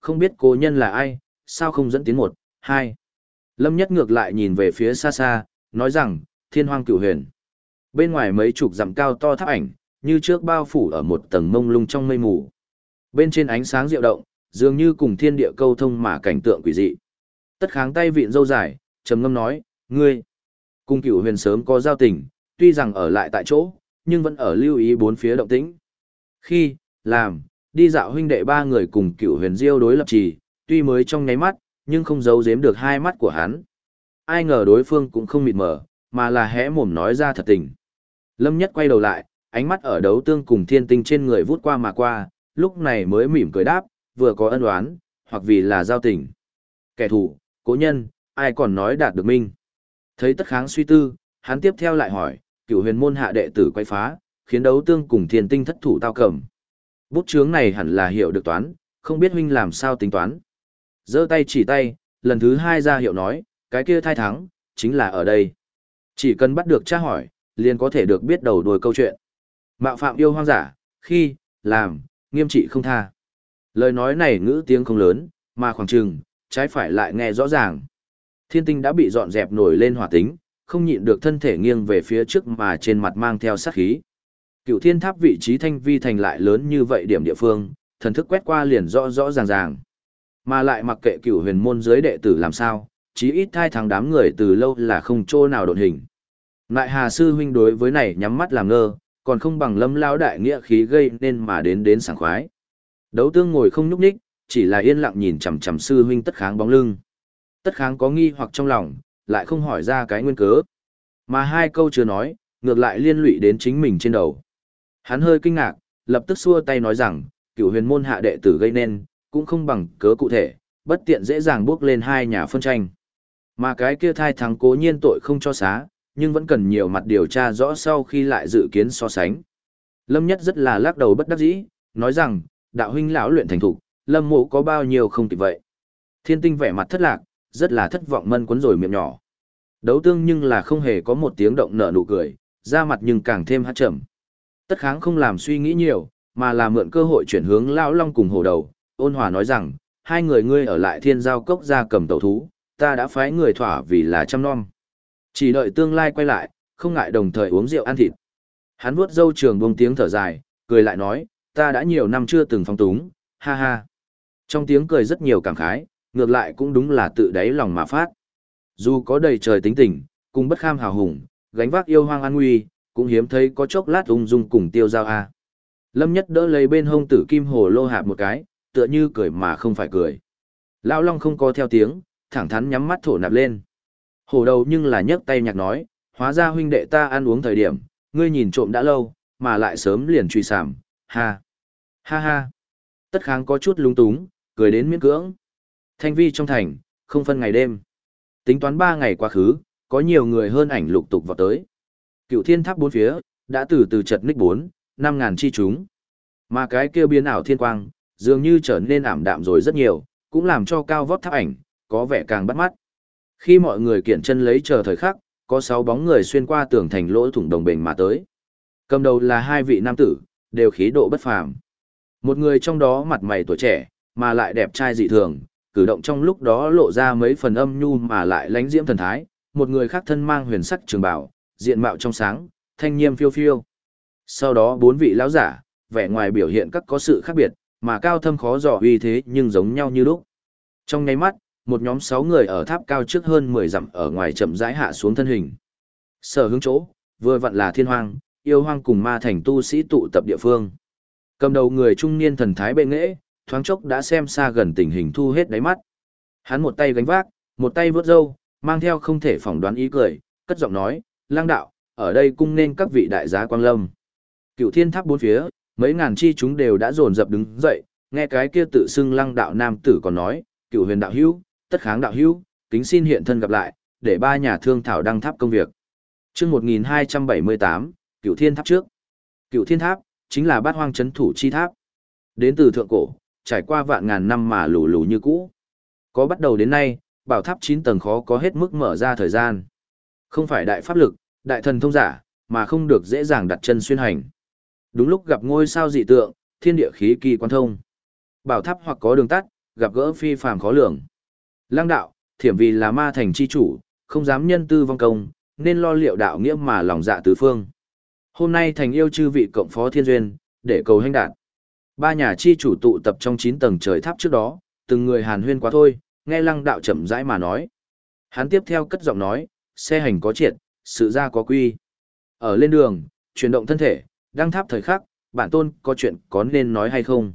không biết cố nhân là ai, sao không dẫn tiến một, hai. Lâm Nhất ngược lại nhìn về phía xa xa, nói rằng, thiên hoang cửu huyền. Bên ngoài mấy chục dặm cao to tháp ảnh, như trước bao phủ ở một tầng mông lung trong mây mù. Bên trên ánh sáng diệu động, dường như cùng thiên địa câu thông mà cảnh tượng quỷ dị. Tất Kháng tay vịn râu dài, trầm ngâm nói, ngươi, cùng cửu huyền sớm có giao tình, tuy rằng ở lại tại chỗ, nhưng vẫn ở lưu ý bốn phía động tĩnh. Khi, làm, đi dạo huynh đệ ba người cùng cửu huyền diêu đối lập trì, tuy mới trong nháy mắt, nhưng không giấu giếm được hai mắt của hắn. Ai ngờ đối phương cũng không mịt mờ, mà là hé mồm nói ra thật tình. Lâm Nhất quay đầu lại, ánh mắt ở đấu tương cùng thiên tinh trên người vút qua mà qua, lúc này mới mỉm cười đáp, vừa có ân oán, hoặc vì là giao tình. Kẻ thù, cố nhân, ai còn nói đạt được minh. Thấy Tất Kháng suy tư, hắn tiếp theo lại hỏi, cửu huyền môn hạ đệ tử quay phá, khiến đấu tương cùng thiên tinh thất thủ tao cầm. Bút chướng này hẳn là hiểu được toán, không biết huynh làm sao tính toán. Giơ tay chỉ tay, lần thứ hai ra hiệu nói, cái kia thai thắng, chính là ở đây. Chỉ cần bắt được tra hỏi, liền có thể được biết đầu đuôi câu chuyện. Mạo phạm yêu hoang giả, khi, làm, nghiêm trị không tha. Lời nói này ngữ tiếng không lớn, mà khoảng chừng, trái phải lại nghe rõ ràng. Thiên tinh đã bị dọn dẹp nổi lên hỏa tính, không nhịn được thân thể nghiêng về phía trước mà trên mặt mang theo sát khí. Cựu thiên tháp vị trí thanh vi thành lại lớn như vậy điểm địa phương, thần thức quét qua liền rõ rõ ràng ràng. Mà lại mặc kệ cựu huyền môn dưới đệ tử làm sao, chí ít thai thắng đám người từ lâu là không chỗ nào độn hình. Ngại Hà sư huynh đối với này nhắm mắt làm ngơ, còn không bằng Lâm lão đại nghĩa khí gây nên mà đến sảng khoái. Đấu tương ngồi không nhúc nhích, chỉ là yên lặng nhìn chằm chằm sư huynh Tất Kháng bóng lưng. Tất Kháng có nghi hoặc trong lòng, lại không hỏi ra cái nguyên cớ. Mà hai câu chưa nói, ngược lại liên lụy đến chính mình trên đầu. Hắn hơi kinh ngạc, lập tức xua tay nói rằng, cửu huyền môn hạ đệ tử gây nên, cũng không bằng cớ cụ thể, bất tiện dễ dàng bước lên hai nhà phân tranh. Mà cái kia thai thắng cố nhiên tội không cho xá, nhưng vẫn cần nhiều mặt điều tra rõ sau khi lại dự kiến so sánh. Lâm Nhất rất là lắc đầu bất đắc dĩ, nói rằng, đạo huynh lão luyện thành thục, Lâm mộ có bao nhiêu không kịp vậy. Thiên tinh vẻ mặt thất lạc, rất là thất vọng mân quấn rồi miệng nhỏ. Đấu tương nhưng là không hề có một tiếng động nở nụ cười, da mặt nhưng càng thêm hát trầm. Tất Kháng không làm suy nghĩ nhiều, mà là mượn cơ hội chuyển hướng lão long cùng hổ đầu, ôn hòa nói rằng, hai người ngươi ở lại thiên giao cốc ra cầm tẩu thú, ta đã phái người thỏa vì là chăm nom. Chỉ đợi tương lai quay lại, không ngại đồng thời uống rượu ăn thịt. Hắn vuốt râu trường buông tiếng thở dài, cười lại nói, ta đã nhiều năm chưa từng phong túng, ha ha. Trong tiếng cười rất nhiều cảm khái, ngược lại cũng đúng là tự đáy lòng mà phát. Dù có đầy trời tính tình, cùng bất kham hào hùng, gánh vác yêu hoang an nguy, cũng hiếm thấy có chốc lát ung dung cùng tiêu giao a. Lâm Nhất đỡ lấy bên hông tử kim hồ lô hạp một cái, tựa như cười mà không phải cười. Lão Long không có theo tiếng, thẳng thắn nhắm mắt thổ nạp lên. Hổ đầu nhưng là nhấc tay nhạc nói, hóa ra huynh đệ ta ăn uống thời điểm, ngươi nhìn trộm đã lâu, mà lại sớm liền truy sảm, ha. Ha ha. Tất Kháng có chút lúng túng, cười đến miễn cưỡng. Thanh vi trong thành, không phân ngày đêm. Tính toán 3 ngày quá khứ, có nhiều người hơn ảnh lục tục vào tới. Cựu thiên tháp bốn phía, đã từ từ chật ních 4-5 ngàn chi chúng. Mà cái kia biến ảo thiên quang, dường như trở nên ảm đạm rồi rất nhiều, cũng làm cho cao vóc tháp ảnh, có vẻ càng bắt mắt. Khi mọi người kiện chân lấy chờ thời khắc, có 6 bóng người xuyên qua tường thành lỗ thủng đồng bền mà tới. Cầm đầu là 2 vị nam tử, đều khí độ bất phàm. Một người trong đó mặt mày tuổi trẻ, mà lại đẹp trai dị thường, cử động trong lúc đó lộ ra mấy phần âm nhu mà lại lánh diễm thần thái. Một người khác thân mang huyền sắc trường bào, diện mạo trong sáng, thanh nghiêm phiêu phiêu. Sau đó 4 vị lão giả, vẻ ngoài biểu hiện các có sự khác biệt, mà cao thâm khó dò uy thế nhưng giống nhau như lúc. Trong nháy mắt, một nhóm 6 người ở tháp cao trước hơn 10 dặm ở ngoài chậm rãi hạ xuống thân hình. Sở hướng chỗ, vừa vặn là thiên hoang, yêu hoang cùng ma thành tu sĩ tụ tập địa phương. Cầm đầu người trung niên thần thái bệ nghệ, thoáng chốc đã xem xa gần tình hình thu hết đáy mắt. Hắn một tay gánh vác, một tay vớt râu, mang theo không thể phỏng đoán ý cười, cất giọng nói, lang đạo, ở đây cung nên các vị đại giá quang lâm. Cựu thiên tháp bốn phía, mấy ngàn chi chúng đều đã dồn dập đứng dậy, nghe cái kia tự xưng lăng đạo nam tử còn nói, cựu huyền đạo hữu, Tất Kháng đạo hữu, kính xin hiện thân gặp lại, để ba nhà thương thảo đăng tháp công việc. Chương 1278, Cựu Thiên Tháp trước. Cựu Thiên Tháp chính là bát hoang trấn thủ chi tháp. Đến từ thượng cổ, trải qua vạn ngàn năm mà lù lù như cũ. Có bắt đầu đến nay, bảo tháp 9 tầng khó có hết mức mở ra thời gian. Không phải đại pháp lực, đại thần thông giả, mà không được dễ dàng đặt chân xuyên hành. Đúng lúc gặp ngôi sao dị tượng, thiên địa khí kỳ quan thông. Bảo tháp hoặc có đường tắt, gặp gỡ phi phàm khó lường. Lăng đạo, thiểm vì là ma thành chi chủ, không dám nhân tư vong công, nên lo liệu đạo nghĩa mà lòng dạ tứ phương. Hôm nay thành yêu chư vị cộng phó thiên duyên, để cầu hanh đạt. Ba nhà chi chủ tụ tập trong 9 tầng trời tháp trước đó, từng người hàn huyên quá thôi, nghe lăng đạo chậm rãi mà nói. Hắn tiếp theo cất giọng nói, xe hành có triệt, sự ra có quy. Ở lên đường, chuyển động thân thể, đăng tháp thời khắc, bản tôn có chuyện có nên nói hay không?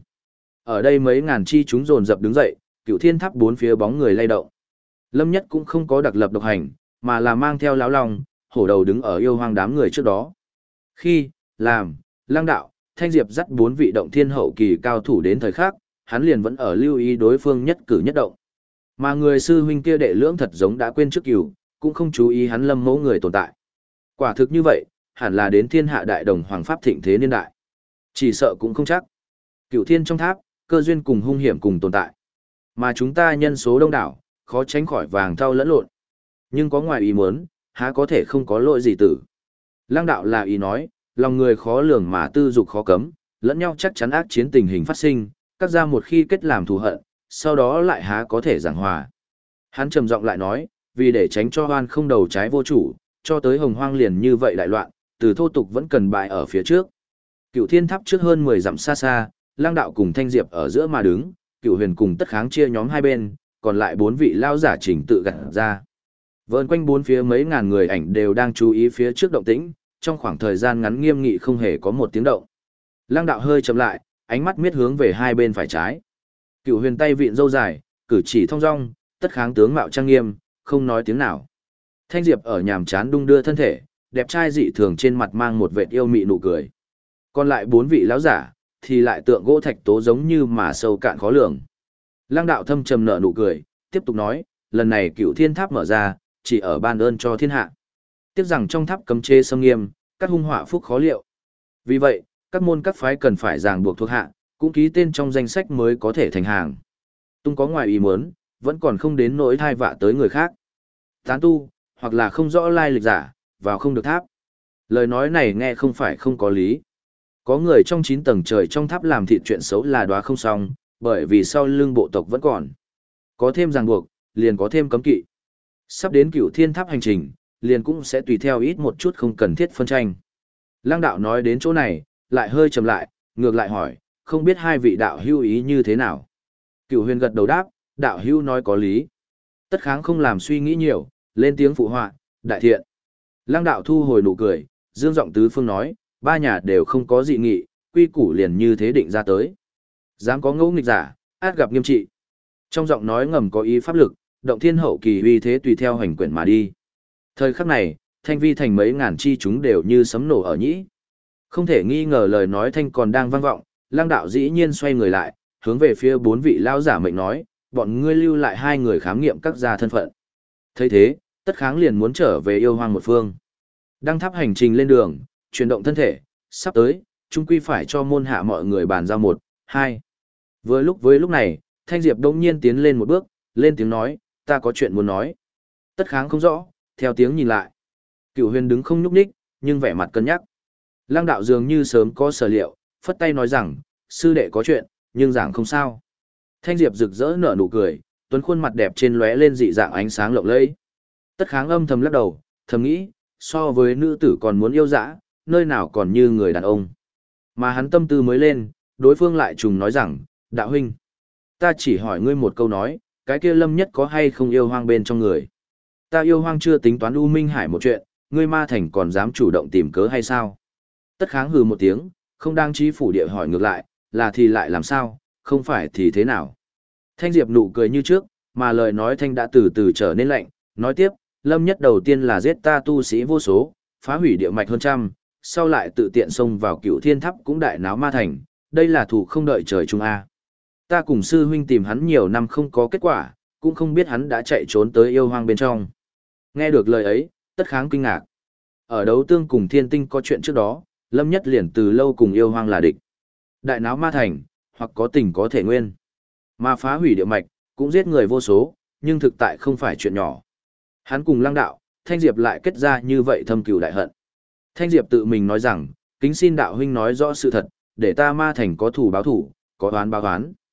Ở đây mấy ngàn chi chúng dồn dập đứng dậy, Cửu Thiên Tháp bốn phía bóng người lay động. Lâm Nhất cũng không có đặc lập độc hành, mà là mang theo lão long, hổ đầu đứng ở yêu hoang đám người trước đó. Khi, làm, lăng đạo, Thanh Diệp dắt 4 vị động thiên hậu kỳ cao thủ đến thời khắc, hắn liền vẫn ở lưu ý đối phương nhất cử nhất động. Mà người sư huynh kia đệ lưỡng thật giống đã quên trước cửu, cũng không chú ý hắn Lâm mẫu người tồn tại. Quả thực như vậy, hẳn là đến thiên hạ đại đồng hoàng pháp thịnh thế niên đại. Chỉ sợ cũng không chắc. Cửu thiên trong tháp, cơ duyên cùng hung hiểm cùng tồn tại. Mà chúng ta nhân số đông đảo, khó tránh khỏi vàng thau lẫn lộn. Nhưng có ngoài ý muốn, há có thể không có lỗi gì tử. Lăng đạo là ý nói, lòng người khó lường mà tư dục khó cấm, lẫn nhau chắc chắn ác chiến tình hình phát sinh, các gia một khi kết làm thù hận, sau đó lại há có thể giảng hòa. Hắn trầm giọng lại nói, vì để tránh cho hoan không đầu trái vô chủ, cho tới hồng hoang liền như vậy đại loạn, từ thô tục vẫn cần bại ở phía trước. Cửu thiên tháp trước hơn 10 dặm xa xa, Lăng đạo cùng Thanh Diệp ở giữa mà đứng, Cửu huyền cùng tất kháng chia nhóm hai bên, còn lại 4 vị lao giả chỉnh tự gặt ra. Vờn quanh bốn phía mấy ngàn người ảnh đều đang chú ý phía trước động tĩnh, trong khoảng thời gian ngắn nghiêm nghị không hề có một tiếng động. Lăng đạo hơi chậm lại, ánh mắt miết hướng về hai bên phải trái. Cửu huyền tay vịn râu dài, cử chỉ thong dong, tất kháng tướng mạo trang nghiêm, không nói tiếng nào. Thanh Diệp ở nhàm chán đung đưa thân thể, đẹp trai dị thường trên mặt mang một vệt yêu mị nụ cười. Còn lại 4 vị lão giả, thì lại tượng gỗ thạch tố giống như mà sâu cạn khó lường. Lăng đạo thâm trầm nở nụ cười, tiếp tục nói, lần này Cửu Thiên Tháp mở ra, chỉ ở ban ơn cho thiên hạ. Tiếc rằng trong tháp cấm chế xâm nghiêm, các hung họa phúc khó liệu. Vì vậy, các môn các phái cần phải ràng buộc thuộc hạ, cũng ký tên trong danh sách mới có thể thành hàng. Tung có ngoài ý muốn, vẫn còn không đến nỗi thai vạ tới người khác. Tán tu, hoặc là không rõ lai lịch giả, vào không được tháp. Lời nói này nghe không phải không có lý. Có người trong 9 tầng trời trong tháp làm thịt chuyện xấu là đoá không xong, bởi vì sau lưng bộ tộc vẫn còn. Có thêm ràng buộc, liền có thêm cấm kỵ. Sắp đến Cửu Thiên Tháp hành trình, liền cũng sẽ tùy theo ít một chút không cần thiết phân tranh. Lăng đạo nói đến chỗ này, lại hơi trầm lại, ngược lại hỏi, không biết hai vị đạo hữu ý như thế nào. Cửu huyền gật đầu đáp, đạo hữu nói có lý. Tất kháng không làm suy nghĩ nhiều, lên tiếng phụ họa, đại thiện. Lăng đạo thu hồi nụ cười, dương giọng tứ phương nói, ba nhà đều không có dị nghị, quy củ liền như thế định ra tới. Dám có ngẫu nghịch giả, át gặp nghiêm trị. Trong giọng nói ngầm có ý pháp lực, động thiên hậu kỳ uy thế tùy theo hành quyển mà đi. Thời khắc này, thanh vi thành mấy ngàn chi chúng đều như sấm nổ ở nhĩ. Không thể nghi ngờ lời nói thanh còn đang vang vọng, Lăng đạo dĩ nhiên xoay người lại, hướng về phía 4 vị lao giả mệnh nói, bọn ngươi lưu lại 2 người khám nghiệm các gia thân phận. Thấy thế, tất kháng liền muốn trở về yêu hoang một phương. Đăng tháp hành trình lên đường, chuyển động thân thể, sắp tới, chung quy phải cho môn hạ mọi người bàn giao 1, 2. Với lúc này, Thanh Diệp đông nhiên tiến lên một bước, lên tiếng nói, ta có chuyện muốn nói. Tất kháng không rõ, theo tiếng nhìn lại. Cửu huyền đứng không nhúc nhích, nhưng vẻ mặt cân nhắc. Lăng đạo dường như sớm có sở liệu, phất tay nói rằng, sư đệ có chuyện, nhưng giảng không sao. Thanh Diệp rực rỡ nở nụ cười, tuấn khuôn mặt đẹp trên lóe lên dị dạng ánh sáng lộng lẫy. Tất kháng âm thầm lắc đầu, thầm nghĩ, so với nữ tử còn muốn yêu dã, nơi nào còn như người đàn ông. Mà hắn tâm tư mới lên, đối phương lại trùng nói rằng, đạo huynh, ta chỉ hỏi ngươi một câu nói, cái kia Lâm Nhất có hay không yêu hoang bên trong người. Ta yêu hoang chưa tính toán U Minh Hải một chuyện, ngươi ma thành còn dám chủ động tìm cớ hay sao? Tất kháng hừ một tiếng, không đang trí phủ địa hỏi ngược lại, là thì lại làm sao, không phải thì thế nào? Thanh Diệp nụ cười như trước, mà lời nói thanh đã từ từ trở nên lạnh, nói tiếp, Lâm Nhất đầu tiên là giết ta tu sĩ vô số, phá hủy địa mạch hơn trăm, sau lại tự tiện xông vào Cửu Thiên Tháp cũng đại náo ma thành, đây là thủ không đợi trời chung a. Ta cùng sư huynh tìm hắn nhiều năm không có kết quả, cũng không biết hắn đã chạy trốn tới yêu hoang bên trong. Nghe được lời ấy, tất kháng kinh ngạc. Ở đấu tương cùng thiên tinh có chuyện trước đó, Lâm Nhất liền từ lâu cùng yêu hoang là địch. Đại náo ma thành, hoặc có tình có thể nguyên. Mà phá hủy địa mạch, cũng giết người vô số, nhưng thực tại không phải chuyện nhỏ. Hắn cùng Lăng đạo, Thanh Diệp lại kết ra như vậy thâm cừu đại hận. Thanh Diệp tự mình nói rằng, kính xin đạo huynh nói rõ sự thật, để ta ma thành có thù báo thù, có oán báo oán.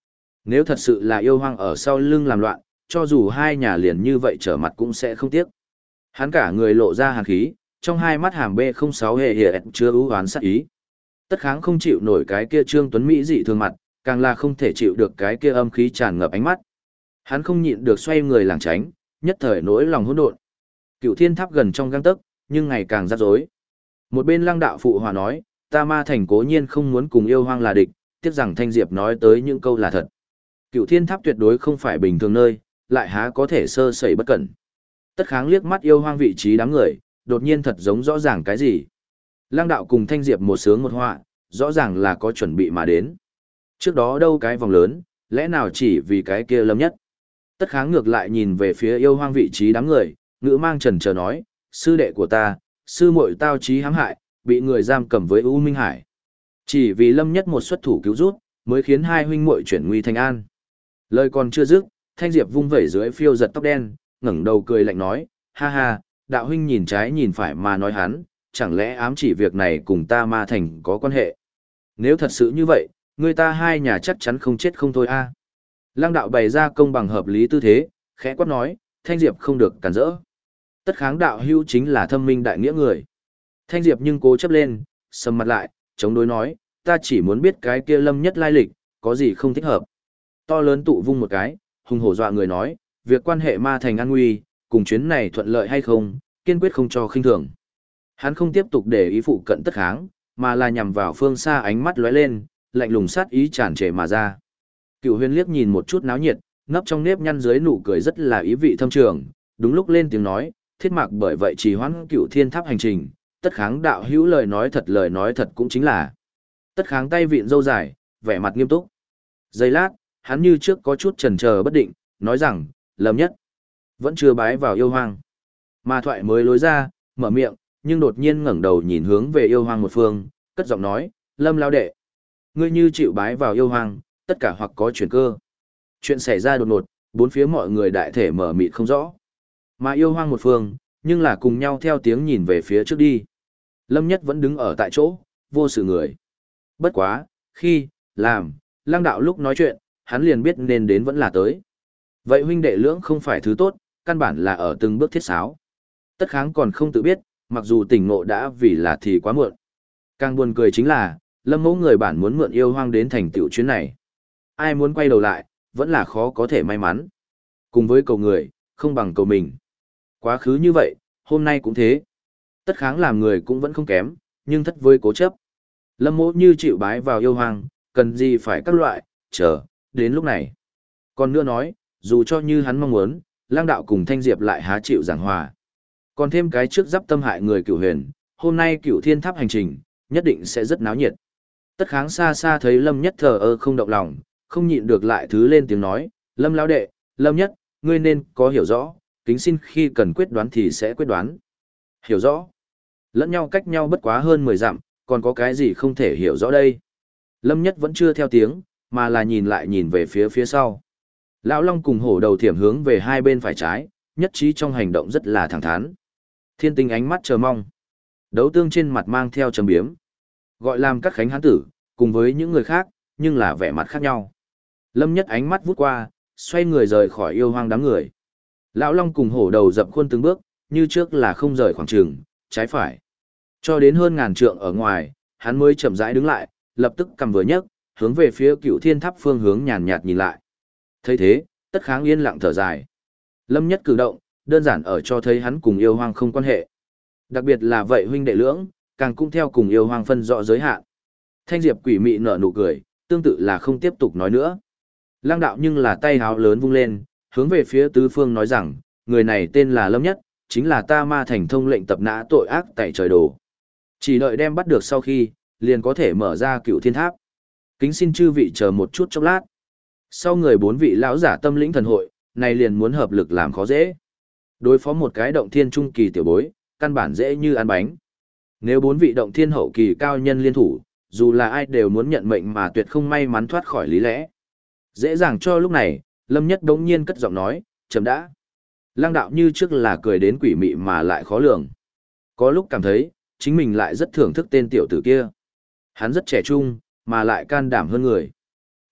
Nếu thật sự là yêu hoang ở sau lưng làm loạn, cho dù hai nhà liền như vậy trở mặt cũng sẽ không tiếc. Hắn cả người lộ ra hàn khí, trong hai mắt hàm B06 hề hề chưa ưu hoán sát ý. Tất Kháng không chịu nổi cái kia Trương Tuấn Mỹ dị thường mặt, càng là không thể chịu được cái kia âm khí tràn ngập ánh mắt. Hắn không nhịn được xoay người lảng tránh, nhất thời nỗi lòng hỗn độn. Cựu Thiên Tháp gần trong gang tấc, nhưng ngày càng rắc rối. Một bên Lăng đạo phụ hòa nói, ta Ma Thành cố nhiên không muốn cùng yêu hoang là địch, tiếc rằng Thanh Diệp nói tới những câu là thật. Cựu Thiên Tháp tuyệt đối không phải bình thường nơi, lại há có thể sơ sẩy bất cẩn. Tất Kháng liếc mắt yêu hoang vị trí đám người, đột nhiên thật giống rõ ràng cái gì. Lăng đạo cùng Thanh Diệp một sướng một họa, rõ ràng là có chuẩn bị mà đến. Trước đó đâu cái vòng lớn, lẽ nào chỉ vì cái kia Lâm Nhất. Tất Kháng ngược lại nhìn về phía yêu hoang vị trí đám người, ngữ mang trần chờ nói, sư đệ của ta, sư muội tao trí hãm hại, bị người giam cầm với U Minh Hải. Chỉ vì Lâm Nhất một xuất thủ cứu rút, mới khiến hai huynh muội chuyển nguy thành an. Lời còn chưa dứt, Thanh Diệp vung vẩy dưới phiêu giật tóc đen, ngẩng đầu cười lạnh nói, ha ha, đạo huynh nhìn trái nhìn phải mà nói hắn, chẳng lẽ ám chỉ việc này cùng ta Ma Thành có quan hệ. Nếu thật sự như vậy, người ta hai nhà chắc chắn không chết không thôi a. Lăng đạo bày ra công bằng hợp lý tư thế, khẽ quát nói, Thanh Diệp không được cản rỡ. Tất Kháng đạo hữu chính là thâm minh đại nghĩa người. Thanh Diệp nhưng cố chấp lên, sầm mặt lại, chống đối nói, ta chỉ muốn biết cái kia Lâm Nhất lai lịch, có gì không thích hợp. To lớn tụ vung một cái, hùng hổ dọa người nói, việc quan hệ Ma Thành an nguy, cùng chuyến này thuận lợi hay không, kiên quyết không cho khinh thường. Hắn không tiếp tục để ý phụ cận Tất Kháng, mà là nhằm vào phương xa ánh mắt lóe lên, lạnh lùng sát ý tràn trề mà ra. Cửu Huyền liếc nhìn một chút náo nhiệt, nấp trong nếp nhăn dưới nụ cười rất là ý vị thâm trường, đúng lúc lên tiếng nói, thiết mạc bởi vậy trì hoãn Cửu Thiên Tháp hành trình, Tất Kháng đạo hữu lời nói thật cũng chính là. Tất Kháng tay vịn râu dài, vẻ mặt nghiêm túc. Giây lát, hắn như trước có chút chần chờ bất định, nói rằng, Lâm Nhất vẫn chưa bái vào yêu hoang. Mà thoại mới lối ra, mở miệng, nhưng đột nhiên ngẩng đầu nhìn hướng về yêu hoang một phương, cất giọng nói, Lâm lão đệ, ngươi như chịu bái vào yêu hoang, tất cả hoặc có chuyển cơ. Chuyện xảy ra đột ngột, bốn phía mọi người đại thể mở mịt không rõ. Mà yêu hoang một phương, nhưng là cùng nhau theo tiếng nhìn về phía trước đi. Lâm Nhất vẫn đứng ở tại chỗ, vô sự người. Bất quá, khi, làm, Lăng đạo lúc nói chuyện, hắn liền biết nên đến vẫn là tới. Vậy huynh đệ lưỡng không phải thứ tốt, căn bản là ở từng bước thiết sáo. Tất Kháng còn không tự biết, mặc dù tỉnh ngộ đã vì là thì quá muộn. Càng buồn cười chính là, Lâm mẫu người bản muốn mượn yêu hoang đến thành tựu chuyến này. Ai muốn quay đầu lại, vẫn là khó có thể may mắn. Cùng với cầu người, không bằng cầu mình. Quá khứ như vậy, hôm nay cũng thế. Tất Kháng làm người cũng vẫn không kém, nhưng thất với cố chấp. Lâm mẫu như chịu bái vào yêu hoang, cần gì phải các loại, chờ, đến lúc này. Còn nữa nói, dù cho như hắn mong muốn, Lang đạo cùng Thanh Diệp lại há chịu giảng hòa. Còn thêm cái trước giáp tâm hại người Cửu Huyền, hôm nay Cửu Thiên Tháp hành trình, nhất định sẽ rất náo nhiệt. Tất Kháng xa xa thấy Lâm Nhất thờ ơ không động lòng, không nhịn được lại thứ lên tiếng nói, Lâm lão đệ, Lâm Nhất, ngươi nên có hiểu rõ, kính xin khi cần quyết đoán thì sẽ quyết đoán. Hiểu rõ. Lẫn nhau cách nhau bất quá hơn 10 dặm, còn có cái gì không thể hiểu rõ đây. Lâm Nhất vẫn chưa theo tiếng, mà là nhìn lại nhìn về phía sau. Lão Long cùng hổ đầu thiểm hướng về hai bên phải trái, nhất trí trong hành động rất là thẳng thắn. Thiên Tinh ánh mắt chờ mong. Đấu tương trên mặt mang theo trầm biếm. Gọi làm các khánh hán tử, cùng với những người khác, nhưng là vẻ mặt khác nhau. Lâm Nhất ánh mắt vút qua, xoay người rời khỏi yêu hoang đám người. Lão Long cùng hổ đầu dậm khuôn từng bước, như trước là không rời khoảng trường, trái phải. Cho đến hơn ngàn trượng ở ngoài, hắn mới chậm rãi đứng lại, lập tức cầm vừa nhấc, hướng về phía Cửu Thiên Tháp phương hướng nhàn nhạt nhìn lại. Thấy thế, Tất Kháng yên lặng thở dài. Lâm Nhất cử động, đơn giản ở cho thấy hắn cùng yêu hoang không quan hệ. Đặc biệt là vậy huynh đệ lưỡng, càng cũng theo cùng yêu hoang phân rõ giới hạn. Thanh Diệp quỷ mị nở nụ cười, tương tự là không tiếp tục nói nữa. Lăng đạo nhưng là tay háo lớn vung lên, hướng về phía tứ phương nói rằng, người này tên là Lâm Nhất, chính là ta Ma Thành thông lệnh tập nã tội ác tại trời đồ. Chỉ đợi đem bắt được sau khi, liền có thể mở ra Cửu Thiên Tháp. Kính xin chư vị chờ một chút chốc lát. Sau người bốn vị lão giả tâm lĩnh thần hội, này liền muốn hợp lực làm khó dễ. Đối phó một cái động thiên trung kỳ tiểu bối, căn bản dễ như ăn bánh. Nếu bốn vị động thiên hậu kỳ cao nhân liên thủ, dù là ai đều muốn nhận mệnh mà tuyệt không may mắn thoát khỏi lý lẽ. Dễ dàng cho lúc này, Lâm Nhất đống nhiên cất giọng nói, chấm đã. Lăng đạo như trước là cười đến quỷ mị mà lại khó lường. Có lúc cảm thấy, chính mình lại rất thưởng thức tên tiểu tử kia. Hắn rất trẻ trung, mà lại can đảm hơn người.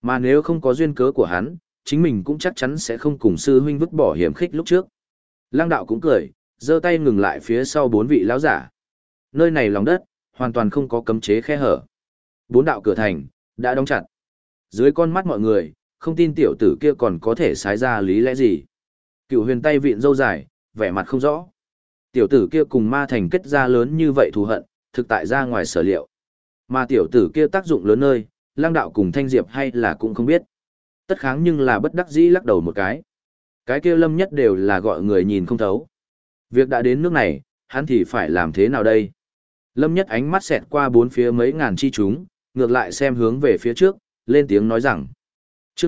Mà nếu không có duyên cớ của hắn, chính mình cũng chắc chắn sẽ không cùng sư huynh vứt bỏ hiểm khích lúc trước. Lăng đạo cũng cười, giơ tay ngừng lại phía sau 4 vị lão giả. Nơi này lòng đất, hoàn toàn không có cấm chế khe hở. 4 đạo cửa thành, đã đóng chặt. Dưới con mắt mọi người, không tin tiểu tử kia còn có thể xái ra lý lẽ gì. Cựu huyền tay vịn râu dài, vẻ mặt không rõ. Tiểu tử kia cùng ma thành kết ra lớn như vậy thù hận, thực tại ra ngoài sở liệu. Mà tiểu tử kia tác dụng lớn nơi, Lăng đạo cùng Thanh Diệp hay là cũng không biết. Tất kháng nhưng là bất đắc dĩ lắc đầu một cái. Cái kia Lâm Nhất đều là gọi người nhìn không thấu. Việc đã đến nước này, hắn thì phải làm thế nào đây? Lâm Nhất ánh mắt xẹt qua bốn phía mấy ngàn chi chúng, ngược lại xem hướng về phía trước, lên tiếng nói rằng. Chương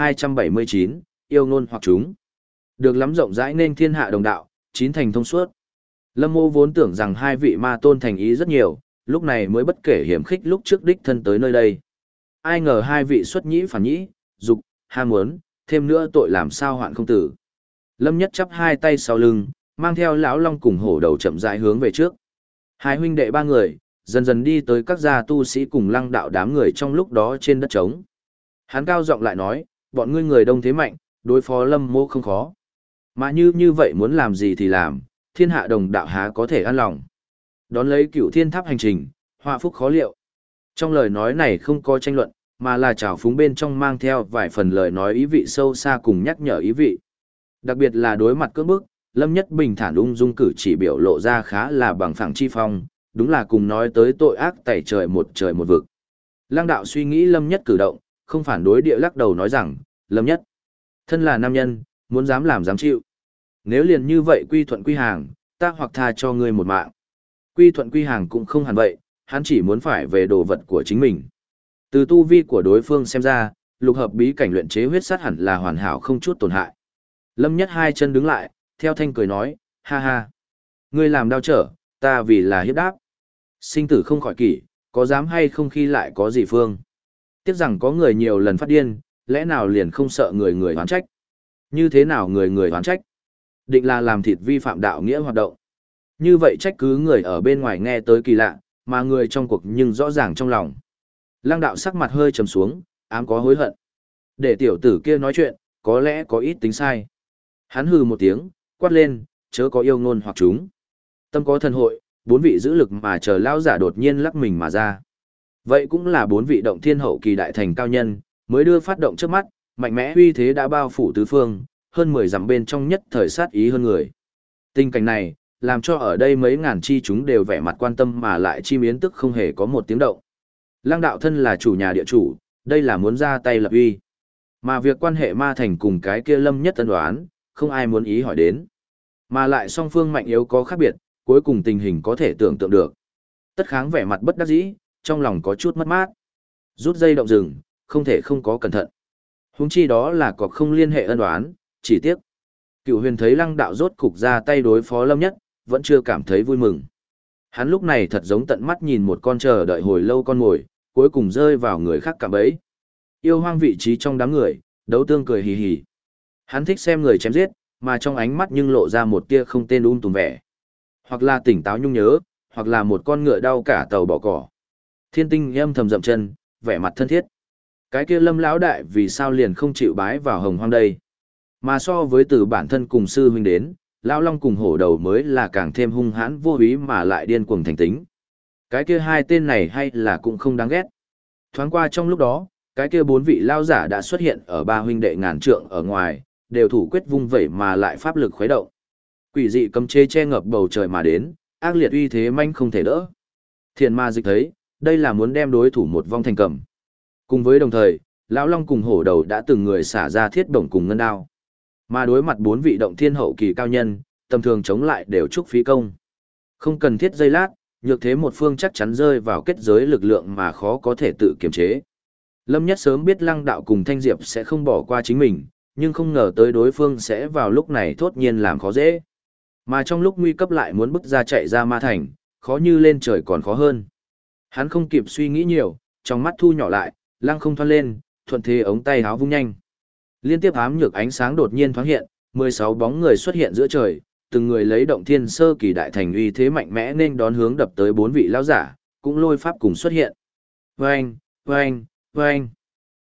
1279, yêu ngôn hoặc chúng. Được lắm rộng rãi nên thiên hạ đồng đạo, chín thành thông suốt. Lâm Mô vốn tưởng rằng hai vị ma tôn thành ý rất nhiều, lúc này mới bất kể hiểm khích lúc trước đích thân tới nơi đây. Ai ngờ hai vị xuất nhĩ phản nhĩ, dục, ham muốn, thêm nữa tội làm sao hoạn không tử. Lâm Nhất chắp hai tay sau lưng, mang theo lão long cùng hổ đầu chậm rãi hướng về trước. Hai huynh đệ ba người, dần dần đi tới các gia tu sĩ cùng Lăng đạo đám người trong lúc đó trên đất trống. Hắn cao giọng lại nói, bọn ngươi người đông thế mạnh, đối phó Lâm Mô không khó. Mà như vậy muốn làm gì thì làm, thiên hạ đồng đạo há có thể an lòng. Đón lấy Cửu Thiên Tháp hành trình, họa phúc khó liệu. Trong lời nói này không có tranh luận, mà là trào phúng bên trong mang theo vài phần lời nói ý vị sâu xa cùng nhắc nhở ý vị. Đặc biệt là đối mặt cưỡng bức, Lâm Nhất bình thản ung dung cử chỉ biểu lộ ra khá là bằng phẳng chi phong, đúng là cùng nói tới tội ác tẩy trời một vực. Lăng đạo suy nghĩ Lâm Nhất cử động, không phản đối địa lắc đầu nói rằng, Lâm Nhất, thân là nam nhân, muốn dám làm dám chịu. Nếu liền như vậy quy thuận quy hàng, ta hoặc tha cho ngươi một mạng. Quy thuận quy hàng cũng không hẳn vậy, hắn chỉ muốn phải về đồ vật của chính mình. Từ tu vi của đối phương xem ra, lục hợp bí cảnh luyện chế huyết sát hẳn là hoàn hảo không chút tổn hại. Lâm Nhất hai chân đứng lại, theo thanh cười nói, ha ha. Ngươi làm đau trở, ta vì là hiếp đáp. Sinh tử không khỏi kỷ, có dám hay không khi lại có gì phương. Tiếc rằng có người nhiều lần phát điên, lẽ nào liền không sợ người oán trách. Như thế nào người oán trách? Định là làm thịt vi phạm đạo nghĩa hoạt động. Như vậy trách cứ người ở bên ngoài nghe tới kỳ lạ, mà người trong cuộc nhưng rõ ràng trong lòng. Lăng đạo sắc mặt hơi trầm xuống, ám có hối hận. Để tiểu tử kia nói chuyện, có lẽ có ít tính sai. Hắn hừ một tiếng, quát lên, chớ có yêu ngôn hoặc chúng. Tâm có thần hội, 4 vị giữ lực mà chờ lão giả đột nhiên lắc mình mà ra. Vậy cũng là 4 vị động thiên hậu kỳ đại thành cao nhân, mới đưa phát động trước mắt, mạnh mẽ uy thế đã bao phủ tứ phương, hơn 10 dặm bên trong nhất thời sát ý hơn người. Tình cảnh này, làm cho ở đây mấy ngàn chi chúng đều vẻ mặt quan tâm mà lại chim yến tức không hề có một tiếng động. Lăng đạo thân là chủ nhà địa chủ, đây là muốn ra tay lập uy. Mà việc quan hệ ma thành cùng cái kia Lâm Nhất tân đoán, không ai muốn ý hỏi đến. Mà lại song phương mạnh yếu có khác biệt, cuối cùng tình hình có thể tưởng tượng được. Tất kháng vẻ mặt bất đắc dĩ, trong lòng có chút mất mát. Rút dây động rừng, không thể không có cẩn thận. Huống chi đó là cọc không liên hệ ân oán, chỉ tiếc. Cựu huyền thấy Lăng đạo rốt cục ra tay đối phó Lâm Nhất, vẫn chưa cảm thấy vui mừng. Hắn lúc này thật giống tận mắt nhìn một con chờ đợi hồi lâu con mồi, cuối cùng rơi vào người khác cạm bẫy. Yêu hoang vị trí trong đám người, đấu tương cười hì hì. Hắn thích xem người chém giết, mà trong ánh mắt nhưng lộ ra một tia không tên tùm vẻ. Hoặc là tỉnh táo nhung nhớ, hoặc là một con ngựa đau cả tàu bỏ cỏ. Thiên tinh âm thầm dậm chân, vẻ mặt thân thiết. Cái kia Lâm lão đại vì sao liền không chịu bái vào hồng hoang đây? Mà so với từ bản thân cùng sư huynh đến, lão long cùng hổ đầu mới là càng thêm hung hãn vô úy mà lại điên cuồng thành tính. Cái kia hai tên này hay là cũng không đáng ghét. Thoáng qua trong lúc đó, cái kia 4 vị lao giả đã xuất hiện ở ba huynh đệ ngàn trượng ở ngoài, đều thủ quyết vung vẩy mà lại pháp lực khuấy động. Quỷ dị cấm chế che ngập bầu trời mà đến, ác liệt uy thế manh không thể đỡ. Thiền ma dịch thấy, đây là muốn đem đối thủ một vong thành cầm. Cùng với đồng thời, lão long cùng hổ đầu đã từng người xả ra thiết bổng cùng ngân đao. Mà đối mặt 4 vị động thiên hậu kỳ cao nhân, tầm thường chống lại đều chúc phí công. Không cần thiết giây lát, nhược thế một phương chắc chắn rơi vào kết giới lực lượng mà khó có thể tự kiềm chế. Lâm Nhất sớm biết Lăng đạo cùng Thanh Diệp sẽ không bỏ qua chính mình, nhưng không ngờ tới đối phương sẽ vào lúc này thốt nhiên làm khó dễ. Mà trong lúc nguy cấp lại muốn bức ra chạy ra ma thành, khó như lên trời còn khó hơn. Hắn không kịp suy nghĩ nhiều, trong mắt thu nhỏ lại, lăng không thoăn lên, thuận thế ống tay háo vung nhanh. Liên tiếp ám nhược ánh sáng đột nhiên thoáng hiện, 16 bóng người xuất hiện giữa trời, từng người lấy động thiên sơ kỳ đại thành uy thế mạnh mẽ nên đón hướng đập tới 4 vị lão giả, cũng lôi pháp cùng xuất hiện. Vâng, vâng, vâng.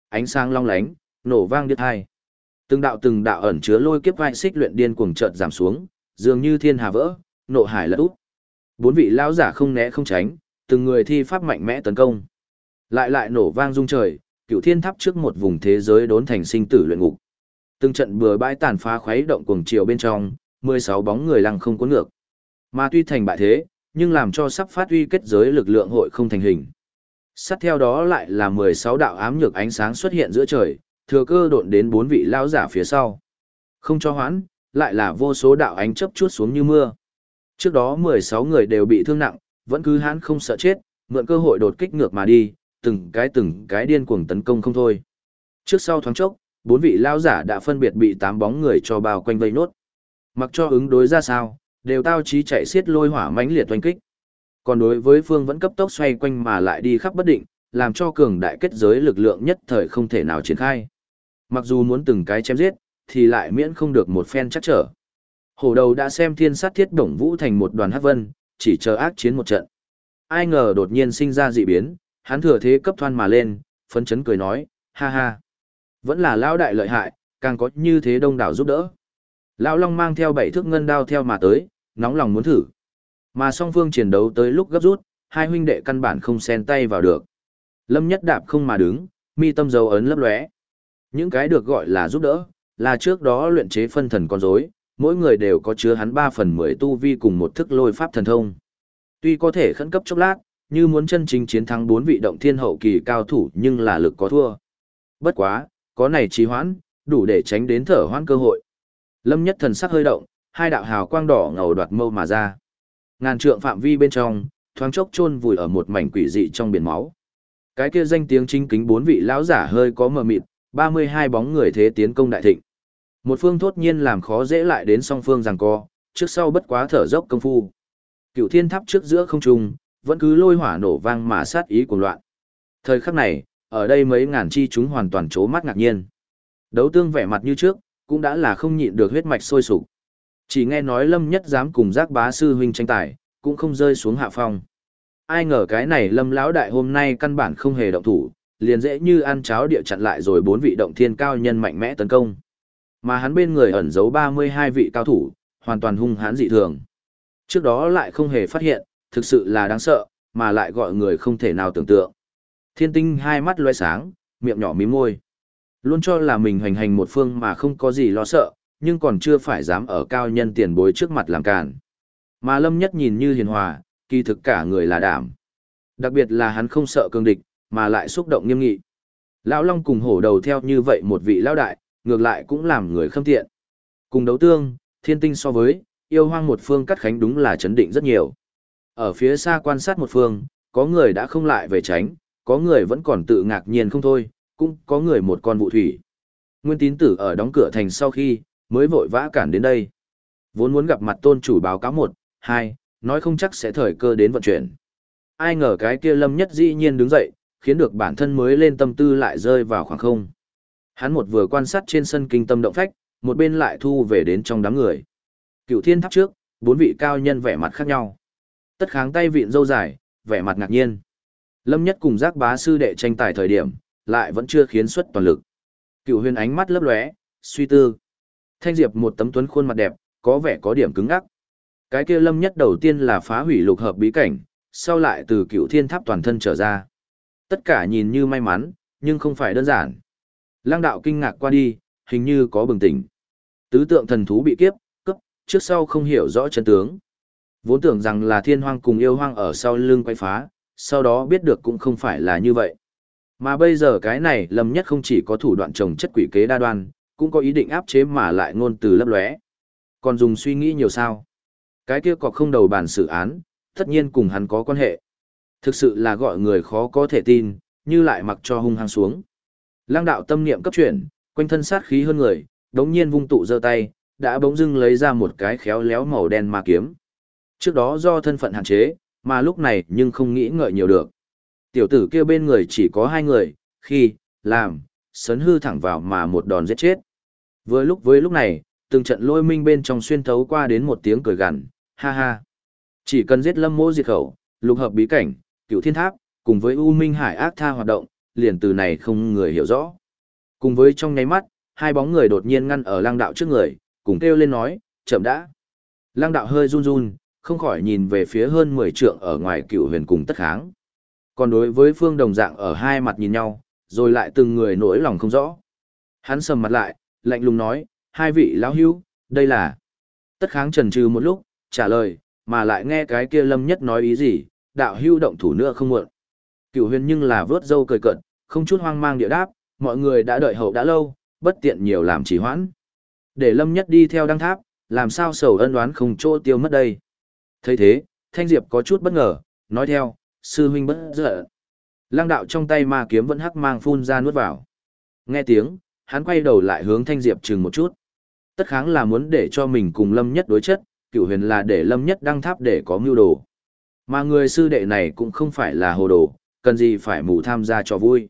Ánh sáng long lánh, nổ vang điếc tai. Từng đạo ẩn chứa lôi kiếp vai xích luyện điên cuồng chợt giảm xuống, dường như thiên hà vỡ, nộ hải lật úp. Bốn vị lão giả không né không tránh, từng người thi pháp mạnh mẽ tấn công. Lại nổ vang rung trời, Cửu Thiên Tháp trước một vùng thế giới đốn thành sinh tử luyện ngục. Từng trận bừa bãi tàn phá khuấy động cuồng chiều bên trong, 16 bóng người lăng không cuốn ngược. Mà tuy thành bại thế, nhưng làm cho sắp phát huy kết giới lực lượng hội không thành hình. Sát theo đó lại là 16 đạo ám nhược ánh sáng xuất hiện giữa trời, thừa cơ độn đến bốn vị lão giả phía sau. Không cho hoãn, lại là vô số đạo ánh chớp chuốt xuống như mưa. Trước đó 16 người đều bị thương nặng, vẫn cứ hãn không sợ chết, mượn cơ hội đột kích ngược mà đi, từng cái điên cuồng tấn công không thôi. Trước sau thoáng chốc, bốn vị lão giả đã phân biệt bị 8 bóng người cho bao quanh vây nốt. Mặc cho ứng đối ra sao, đều tao chí chạy xiết lôi hỏa mãnh liệt oanh kích. Còn đối với phương vẫn cấp tốc xoay quanh mà lại đi khắp bất định, làm cho cường đại kết giới lực lượng nhất thời không thể nào triển khai. Mặc dù muốn từng cái chém giết, thì lại miễn không được một phen chắc trở. Hổ đầu đã xem thiên sát thiết đổng vũ thành một đoàn hắc vân, chỉ chờ ác chiến một trận. Ai ngờ đột nhiên sinh ra dị biến, hắn thừa thế cấp thoan mà lên, phấn chấn cười nói, ha ha. Vẫn là lão đại lợi hại, càng có như thế đông đảo giúp đỡ. Lão Long mang theo 7 thước ngân đao theo mà tới, nóng lòng muốn thử. Mà song phương chiến đấu tới lúc gấp rút, hai huynh đệ căn bản không xen tay vào được. Lâm Nhất đạp không mà đứng, mi tâm dấu ấn lấp lóe. Những cái được gọi là giúp đỡ, là trước đó luyện chế phân thần con rối, mỗi người đều có chứa hắn 3/10 tu vi cùng một thức lôi pháp thần thông. Tuy có thể khẩn cấp chốc lát, như muốn chân chính chiến thắng 4 vị động thiên hậu kỳ cao thủ nhưng là lực có thua. Bất quá, có này trì hoãn, đủ để tránh đến thở hoãn cơ hội. Lâm Nhất thần sắc hơi động, hai đạo hào quang đỏ ngầu đoạt mâu mà ra. Ngàn trượng phạm vi bên trong, thoáng chốc chôn vùi ở một mảnh quỷ dị trong biển máu. Cái kia danh tiếng chính kính 4 vị lão giả hơi có mờ mịt, 32 bóng người thế tiến công đại thịnh. Một phương thốt nhiên làm khó dễ lại đến song phương giằng co, trước sau bất quá thở dốc công phu. Cửu Thiên Tháp trước giữa không trung, vẫn cứ lôi hỏa nổ vang mà sát ý cuồng loạn. Thời khắc này, ở đây mấy ngàn chi chúng hoàn toàn chố mắt ngạc nhiên. Đấu tương vẻ mặt như trước, cũng đã là không nhịn được huyết mạch sôi sục. Chỉ nghe nói Lâm Nhất dám cùng Giác Bá sư huynh tranh tài, cũng không rơi xuống hạ phong. Ai ngờ cái này Lâm lão đại hôm nay căn bản không hề động thủ, liền dễ như ăn cháo địa chặn lại rồi 4 vị động thiên cao nhân mạnh mẽ tấn công. Mà hắn bên người ẩn giấu 32 vị cao thủ, hoàn toàn hung hãn dị thường. Trước đó lại không hề phát hiện, thực sự là đáng sợ, mà lại gọi người không thể nào tưởng tượng. Thiên Tinh hai mắt loe sáng, miệng nhỏ mím môi. Luôn cho là mình hoành hành một phương mà không có gì lo sợ, nhưng còn chưa phải dám ở cao nhân tiền bối trước mặt làm càn. Mà Lâm Nhất nhìn như hiền hòa, kỳ thực cả người là đảm. Đặc biệt là hắn không sợ cường địch, mà lại xúc động nghiêm nghị. Lão Long cùng hổ đầu theo như vậy một vị lão đại, ngược lại cũng làm người khâm tiện. Cùng đấu tương, Thiên Tinh so với, yêu hoang một phương cắt khánh đúng là chấn định rất nhiều. Ở phía xa quan sát một phương, có người đã không lại về tránh, có người vẫn còn tự ngạc nhiên không thôi, cũng có người một con vụ thủy. Nguyên Tín Tử ở đóng cửa thành sau khi, mới vội vã cản đến đây. Vốn muốn gặp mặt tôn chủ báo cáo 1, 2, nói không chắc sẽ thời cơ đến vận chuyển. Ai ngờ cái kia Lâm Nhất dĩ nhiên đứng dậy, khiến được bản thân mới lên tâm tư lại rơi vào khoảng không. Hắn một vừa quan sát trên sân kinh tâm động phách, một bên lại thu về đến trong đám người. Cửu Thiên Tháp trước, 4 vị cao nhân vẻ mặt khác nhau. Tất kháng tay vịn râu dài, vẻ mặt ngạc nhiên. Lâm Nhất cùng Giác Bá sư đệ tranh tài thời điểm, lại vẫn chưa khiến xuất toàn lực. Cửu Huyền ánh mắt lấp lóe, suy tư. Thanh Diệp một tấm tuấn khuôn mặt đẹp, có vẻ có điểm cứng ngắc. Cái kia Lâm Nhất đầu tiên là phá hủy lục hợp bí cảnh, sau lại từ Cửu Thiên Tháp toàn thân trở ra. Tất cả nhìn như may mắn, nhưng không phải đơn giản. Lăng đạo kinh ngạc qua đi, hình như có bừng tỉnh. Tứ tượng thần thú bị kiếp, cấp, trước sau không hiểu rõ chân tướng. Vốn tưởng rằng là thiên hoang cùng yêu hoang ở sau lưng quay phá, sau đó biết được cũng không phải là như vậy. Mà bây giờ cái này Lâm Nhất không chỉ có thủ đoạn trồng chất quỷ kế đa đoan, cũng có ý định áp chế mà lại ngôn từ lấp lóe. Còn dùng suy nghĩ nhiều sao? Cái kia cọc không đầu bản xử án, tất nhiên cùng hắn có quan hệ. Thực sự là gọi người khó có thể tin, như lại mặc cho hung hăng xuống. Lăng đạo tâm niệm cấp chuyển, quanh thân sát khí hơn người, đống nhiên vung tụ giơ tay, đã bỗng dưng lấy ra một cái khéo léo màu đen ma kiếm. Trước đó do thân phận hạn chế, mà lúc này nhưng không nghĩ ngợi nhiều được. Tiểu tử kia bên người chỉ có 2 người, khi, làm, sấn hư thẳng vào mà một đòn giết chết. Với lúc này, từng trận lôi minh bên trong xuyên thấu qua đến một tiếng cười gằn, ha ha. Chỉ cần giết Lâm Mỗ diệt khẩu, lục hợp bí cảnh, Cửu Thiên Tháp, cùng với U Minh Hải ác tha hoạt động, liền từ này không người hiểu rõ. Cùng với trong nháy mắt, hai bóng người đột nhiên ngăn ở Lăng Đạo trước người, cùng kêu lên nói, chậm đã. Lăng Đạo hơi run run, không khỏi nhìn về phía hơn 10 trượng ở ngoài Cửu Huyền cùng Tất Kháng. Còn đối với Phương Đồng Dạng ở hai mặt nhìn nhau, rồi lại từng người nỗi lòng không rõ. Hắn sầm mặt lại, lạnh lùng nói, hai vị lão hữu, đây là... Tất Kháng chần chừ một lúc, trả lời, mà lại nghe cái kia Lâm Nhất nói ý gì, đạo hữu động thủ nữa không muộn. Cửu Huyền nhưng là vớt râu cười cợt, không chút hoang mang địa đáp, mọi người đã đợi hậu đã lâu, bất tiện nhiều làm trì hoãn. Để Lâm Nhất đi theo đăng tháp, làm sao sầu ân oán không chỗ tiêu mất đây. Thấy thế, Thanh Diệp có chút bất ngờ, nói theo, sư huynh bất giận. Lăng Đạo trong tay ma kiếm vẫn hắc mang phun ra nuốt vào. Nghe tiếng, hắn quay đầu lại hướng Thanh Diệp chừng một chút. Tất Kháng là muốn để cho mình cùng Lâm Nhất đối chất, Cửu Huyền là để Lâm Nhất đăng tháp để có mưu đồ. Mà người sư đệ này cũng không phải là hồ đồ, cần gì phải mù tham gia cho vui.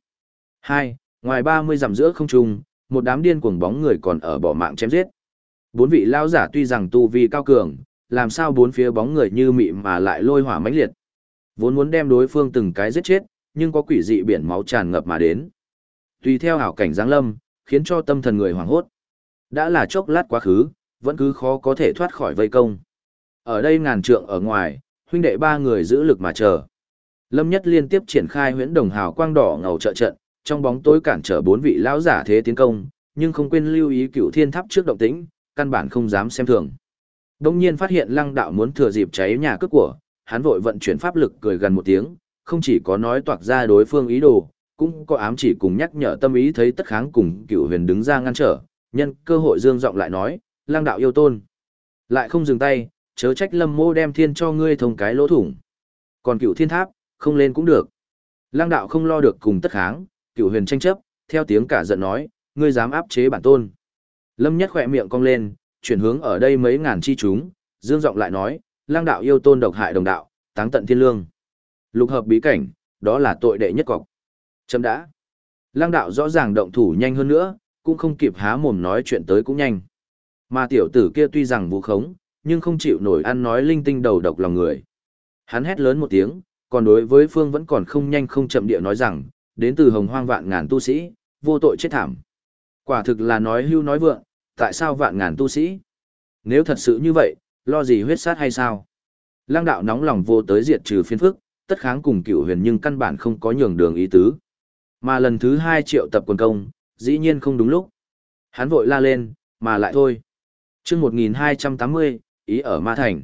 Ngoài 30 dặm giữa không trung, một đám điên cuồng bóng người còn ở bỏ mạng chém giết. Bốn vị lão giả tuy rằng tu vi cao cường, làm sao bốn phía bóng người như mị mà lại lôi hỏa mãnh liệt. Vốn muốn đem đối phương từng cái giết chết, nhưng có quỷ dị biển máu tràn ngập mà đến. Tùy theo ảo cảnh giáng lâm, khiến cho tâm thần người hoảng hốt. Đã là chốc lát quá khứ, vẫn cứ khó có thể thoát khỏi vây công. Ở đây ngàn trượng ở ngoài, huynh đệ ba người giữ lực mà chờ. Lâm Nhất liên tiếp triển khai huyễn đồng hào quang đỏ ngầu trợ trận, trong bóng tối cản trở bốn vị lão giả thế tiến công, nhưng không quên lưu ý Cửu Thiên Tháp trước động tĩnh, căn bản không dám xem thường. Đông nhiên phát hiện Lăng Đạo muốn thừa dịp cháy nhà cướp của, hắn vội vận chuyển pháp lực cười gần một tiếng, không chỉ có nói toạc ra đối phương ý đồ, cũng có ám chỉ cùng nhắc nhở tâm ý. Thấy Tất Kháng cùng Cửu Huyền đứng ra ngăn trở, nhân cơ hội dương giọng lại nói, Lăng Đạo yêu tôn, lại không dừng tay, chớ trách Lâm mô đem thiên cho ngươi thông cái lỗ thủng. Còn Cửu Thiên Tháp, không lên cũng được. Lăng Đạo không lo được cùng Tất Kháng, Cửu Huyền tranh chấp, theo tiếng cả giận nói, ngươi dám áp chế bản tôn. Lâm Nhất khỏe miệng cong lên, chuyển hướng ở đây mấy ngàn chi chúng, dương giọng lại nói, Lăng Đạo yêu tôn độc hại đồng đạo, táng tận thiên lương. Lục hợp bí cảnh, đó là tội đệ nhất cọc. Chấm đã. Lăng Đạo rõ ràng động thủ nhanh hơn nữa, cũng không kịp há mồm nói chuyện tới cũng nhanh. Mà tiểu tử kia tuy rằng vu khống, nhưng không chịu nổi ăn nói linh tinh đầu độc lòng người. Hắn hét lớn một tiếng, còn đối với Phương vẫn còn không nhanh không chậm địa nói rằng, đến từ hồng hoang vạn ngàn tu sĩ, vô tội chết thảm. Quả thực là nói hưu nói vượng, tại sao vạn ngàn tu sĩ? Nếu thật sự như vậy, lo gì huyết sát hay sao? Lăng Đạo nóng lòng vô tới diệt trừ phiền phức, Tất Kháng cùng Cửu Huyền nhưng căn bản không có nhường đường ý tứ. Mà lần thứ 2 triệu tập quần công, dĩ nhiên không đúng lúc. Hắn vội la lên, mà lại thôi. Chương 1280, ý ở Ma Thành.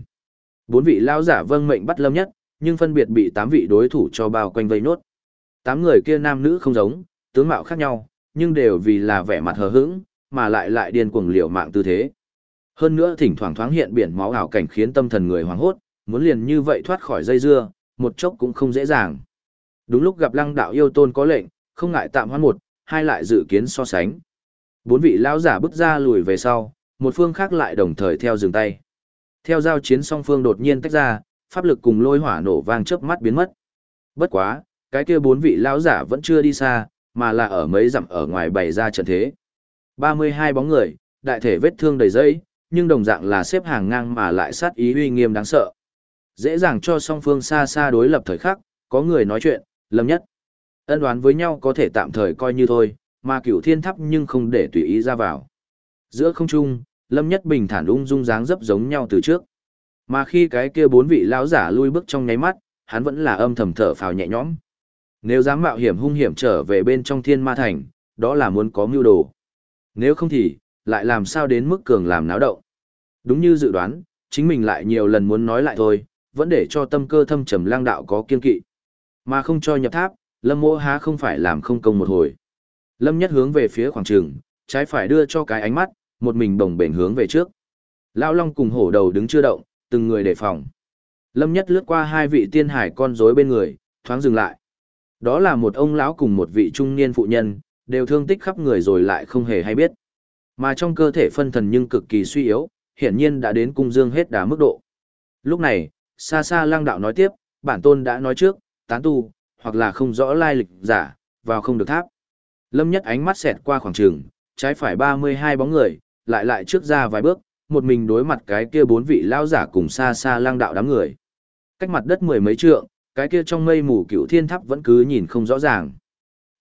4 vị lão giả vâng mệnh bắt Lâm Nhất, nhưng phân biệt bị 8 vị đối thủ cho bao quanh vây nốt. 8 người kia nam nữ không giống, tướng mạo khác nhau, nhưng đều vì là vẻ mặt hờ hững, mà lại điên cuồng liều mạng tư thế. Hơn nữa thỉnh thoảng thoáng hiện biển máu ảo cảnh khiến tâm thần người hoảng hốt, muốn liền như vậy thoát khỏi dây dưa, một chốc cũng không dễ dàng. Đúng lúc gặp Lăng Đạo yêu tôn có lệnh, không ngại tạm hoãn một, hai lại dự kiến so sánh. 4 vị lão giả bước ra lùi về sau, một phương khác lại đồng thời theo dừng tay. Theo giao chiến song phương đột nhiên tách ra, pháp lực cùng lôi hỏa nổ vang chớp mắt biến mất. Bất quá, cái kia 4 vị lão giả vẫn chưa đi xa, mà là ở mấy dặm ở ngoài bày ra trận thế. 32 bóng người, đại thể vết thương đầy dẫy, nhưng đồng dạng là xếp hàng ngang mà lại sát ý uy nghiêm đáng sợ. Dễ dàng cho song phương xa xa đối lập thời khắc, có người nói chuyện, Lâm Nhất. Ân đoán với nhau có thể tạm thời coi như thôi, mà Cửu Thiên Tháp nhưng không để tùy ý ra vào. Giữa không trung, Lâm Nhất bình thản ung dung dáng dấp giống nhau từ trước. Mà khi cái kia 4 vị lão giả lui bước trong nháy mắt, hắn vẫn là âm thầm thở phào nhẹ nhõm. Nếu dám mạo hiểm hung hiểm trở về bên trong Thiên Ma Thành, đó là muốn có mưu đồ. Nếu không thì, lại làm sao đến mức cường làm náo động. Đúng như dự đoán, chính mình lại nhiều lần muốn nói lại thôi, vẫn để cho tâm cơ thâm trầm Lăng Đạo có kiên kỵ. Mà không cho nhập tháp, Lâm Mỗ há không phải làm không công một hồi. Lâm Nhất hướng về phía khoảng trường, trái phải đưa cho cái ánh mắt, một mình bồng bềnh hướng về trước. Lão Long cùng hổ đầu đứng chưa động, từng người đề phòng. Lâm Nhất lướt qua 2 vị tiên hải con rối bên người, thoáng dừng lại. Đó là một ông lão cùng một vị trung niên phụ nhân, đều thương tích khắp người rồi lại không hề hay biết. Mà trong cơ thể phân thần nhưng cực kỳ suy yếu, hiển nhiên đã đến cung dương hết đà mức độ. Lúc này, xa xa Lăng Đạo nói tiếp, bản tôn đã nói trước, tán tu, hoặc là không rõ lai lịch giả, vào không được tháp. Lâm Nhất ánh mắt xẹt qua khoảng trường, trái phải 32 bóng người, lại trước ra vài bước, một mình đối mặt cái kia 4 vị lão giả cùng xa xa Lăng Đạo đám người. Cách mặt đất 10 mấy trượng, cái kia trong mây mù Cửu Thiên Tháp vẫn cứ nhìn không rõ ràng.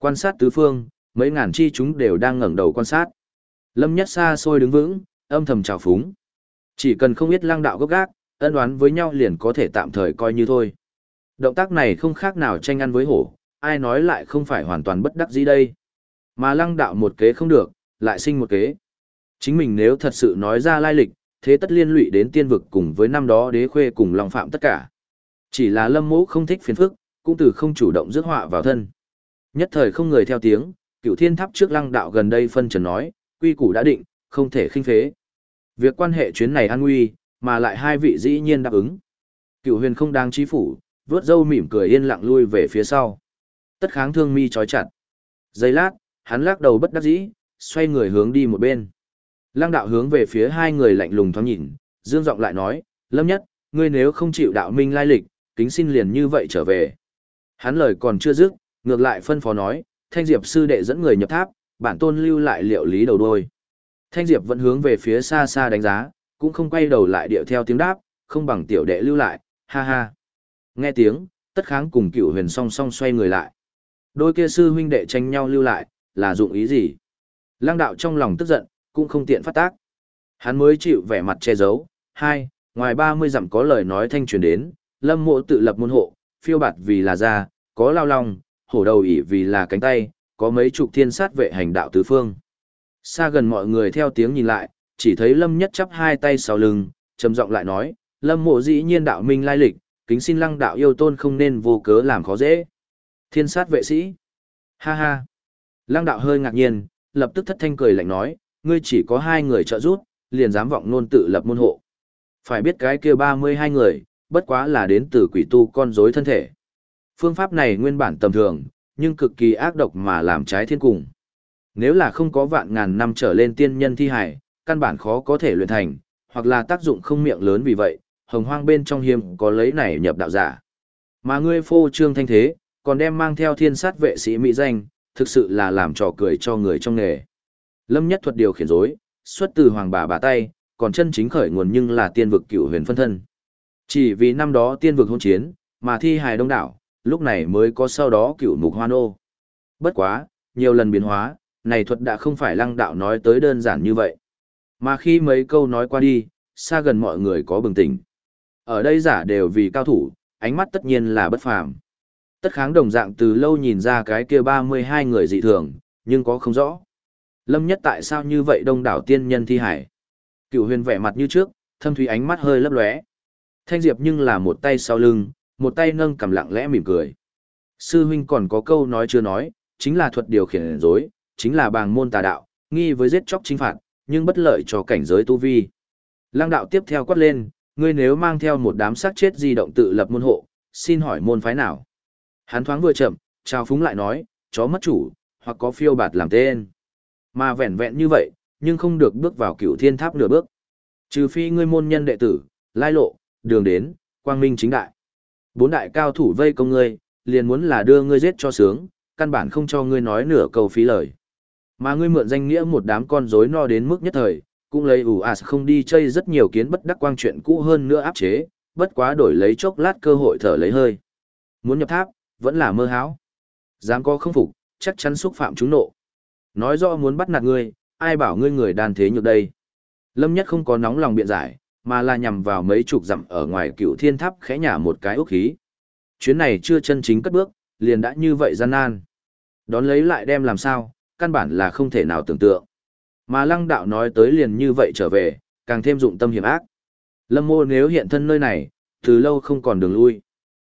Quan sát tứ phương, mấy ngàn chi chúng đều đang ngẩng đầu quan sát. Lâm Nhất xa xôi đứng vững, âm thầm trào phúng. Chỉ cần không biết lăng đạo gốc gác, ân oán với nhau liền có thể tạm thời coi như thôi. Động tác này không khác nào tranh ăn với hổ, ai nói lại không phải hoàn toàn bất đắc dĩ đây. Mà lăng đạo một kế không được, lại sinh một kế. Chính mình nếu thật sự nói ra lai lịch, thế tất liên lụy đến tiên vực cùng với năm đó đế khuê cùng Long Phạm tất cả. Chỉ là Lâm Mỗ không thích phiền phức, cũng từ không chủ động rước họa vào thân. Nhất thời không người theo tiếng, Cửu Thiên Tháp trước lăng đạo gần đây phân trần nói, quy củ đã định, không thể khinh phế. Việc quan hệ chuyến này an nguy, mà lại hai vị dĩ nhiên đáp ứng. Cửu Huyền không đáng chí phủ, vớt râu mỉm cười yên lặng lui về phía sau. Tất Kháng thương mi trói chặt. Giây lát, hắn lắc đầu bất đắc dĩ, xoay người hướng đi một bên. Lăng đạo hướng về phía hai người lạnh lùng thoáng nhìn, dương giọng lại nói, Lâm Nhất, ngươi nếu không chịu đạo minh lai lịch, kính xin liền như vậy trở về. Hắn lời còn chưa dứt, ngược lại phân phó nói, Thanh Diệp sư đệ dẫn người nhập tháp, bản tôn lưu lại liệu lý đầu đôi. Thanh Diệp vẫn hướng về phía xa xa đánh giá, cũng không quay đầu lại điệu theo tiếng đáp, không bằng tiểu đệ lưu lại, ha ha. Nghe tiếng, Tất Kháng cùng Cửu Huyền song song xoay người lại. Đôi kia sư huynh đệ tranh nhau lưu lại, là dụng ý gì? Lăng đạo trong lòng tức giận, cũng không tiện phát tác. Hắn mới chịu vẻ mặt che giấu. Hai, ngoài 30 dặm có lời nói thanh truyền đến, Lâm Mộ tự lập môn hộ, phiêu bạt vì là da, có lao long, hổ đầu ỉ vì là cánh tay, có mấy chục thiên sát vệ hành đạo tứ phương. Xa gần mọi người theo tiếng nhìn lại, chỉ thấy Lâm Nhất chắp hai tay sau lưng, trầm giọng lại nói, Lâm Mộ dĩ nhiên đạo minh lai lịch, kính xin lăng đạo yêu tôn không nên vô cớ làm khó dễ. Thiên sát vệ sĩ. Ha ha. Lăng đạo hơi ngạc nhiên, lập tức thất thanh cười lạnh nói, ngươi chỉ có hai người trợ giúp, liền dám vọng nôn tự lập môn hộ. Phải biết cái kia 32 người, bất quá là đến từ quỷ tu con rối thân thể. Phương pháp này nguyên bản tầm thường, nhưng cực kỳ ác độc mà làm trái thiên cùng. Nếu là không có vạn ngàn năm trở lên tiên nhân thi hải, căn bản khó có thể luyện thành, hoặc là tác dụng không miệng lớn vì vậy, hồng hoang bên trong hiếm có lấy này nhập đạo giả. Mà ngươi phô trương thanh thế, còn đem mang theo thiên sát vệ sĩ mỹ danh, thực sự là làm trò cười cho người trong nghề. Lâm Nhất thuật điều khiển rối, xuất từ hoàng bà tay, còn chân chính khởi nguồn nhưng là tiên vực Cửu Huyền phân thân. Chỉ vì năm đó tiên vực hôn chiến, mà thi hài đông đảo, lúc này mới có sau đó Cửu Mục Hoan Ô. Bất quá, nhiều lần biến hóa, này thuật đã không phải lăng đạo nói tới đơn giản như vậy. Mà khi mấy câu nói qua đi, xa gần mọi người có bừng tỉnh. Ở đây giả đều vì cao thủ, ánh mắt tất nhiên là bất phàm. Tất Kháng đồng dạng từ lâu nhìn ra cái kia 32 người dị thường, nhưng có không rõ. Lâm Nhất tại sao như vậy đông đảo tiên nhân thi hải? Cửu Huyền vẻ mặt như trước, thâm thúy ánh mắt hơi lấp lóe. Thanh Diệp nhưng là một tay sau lưng, một tay nâng cầm lặng lẽ mỉm cười. Sư huynh còn có câu nói chưa nói, chính là thuật điều khiển rối, chính là bàng môn tà đạo, nghi với giết chóc chính phạt, nhưng bất lợi cho cảnh giới tu vi. Lăng đạo tiếp theo quát lên, ngươi nếu mang theo một đám xác chết di động tự lập môn hộ, xin hỏi môn phái nào? Hắn thoáng vừa chậm, trao phúng lại nói, chó mất chủ, hoặc có phiêu bạt làm tên. Mà vẹn vẹn như vậy, nhưng không được bước vào Cửu Thiên Tháp nửa bước. Trừ phi ngươi môn nhân đệ tử, lai lộ, đường đến, quang minh chính đại. Bốn đại cao thủ vây công ngươi, liền muốn là đưa ngươi giết cho sướng, căn bản không cho ngươi nói nửa câu phí lời. Mà ngươi mượn danh nghĩa một đám con rối no đến mức nhất thời, cũng lấy không đi chơi rất nhiều kiến bất đắc quang chuyện cũ hơn nữa áp chế, bất quá đổi lấy chốc lát cơ hội thở lấy hơi. Muốn nhập tháp, vẫn là mơ hão. Dám có không phục, chắc chắn xúc phạm chúng nộ. Nói rõ muốn bắt nạt ngươi, ai bảo ngươi người đàn thế nhược đây. Lâm Nhất không có nóng lòng biện giải, mà là nhằm vào mấy chục dặm ở ngoài Cửu Thiên Tháp khẽ nhả một cái ốc khí. Chuyến này chưa chân chính cất bước, liền đã như vậy gian nan. Đón lấy lại đem làm sao, căn bản là không thể nào tưởng tượng. Mà lăng đạo nói tới liền như vậy trở về, càng thêm dụng tâm hiểm ác. Lâm Mô nếu hiện thân nơi này, từ lâu không còn đường lui.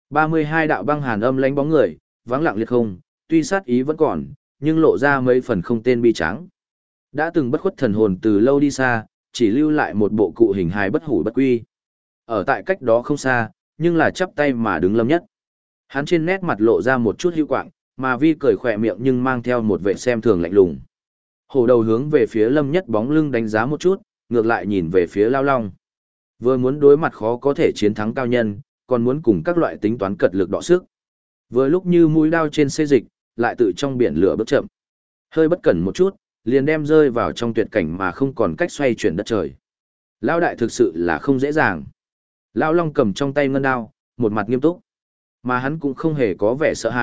32 đạo băng hàn âm lánh bóng người, vắng lặng liệt không, tuy sát ý vẫn còn, nhưng lộ ra mấy phần không tên bi trắng. Đã từng bất khuất thần hồn từ lâu đi xa, chỉ lưu lại một bộ cụ hình hài bất hủ bất quy. Ở tại cách đó không xa, nhưng là chắp tay mà đứng Lâm Nhất. Hắn trên nét mặt lộ ra một chút hữu quạng, mà vi cười khỏe miệng nhưng mang theo một vẻ xem thường lạnh lùng. Hổ đầu hướng về phía Lâm Nhất bóng lưng đánh giá một chút, ngược lại nhìn về phía Lao Long. Vừa muốn đối mặt khó có thể chiến thắng cao nhân, còn muốn cùng các loại tính toán cật lực đọ sức. Vừa lúc như mũi đao trên xê dịch, lại tự trong biển lửa bước chậm. Hơi bất cẩn một chút, liền đem rơi vào trong tuyệt cảnh mà không còn cách xoay chuyển đất trời. Lao đại thực sự là không dễ dàng. Lao Long cầm trong tay ngân đao, một mặt nghiêm túc. Mà hắn cũng không hề có vẻ sợ hãi,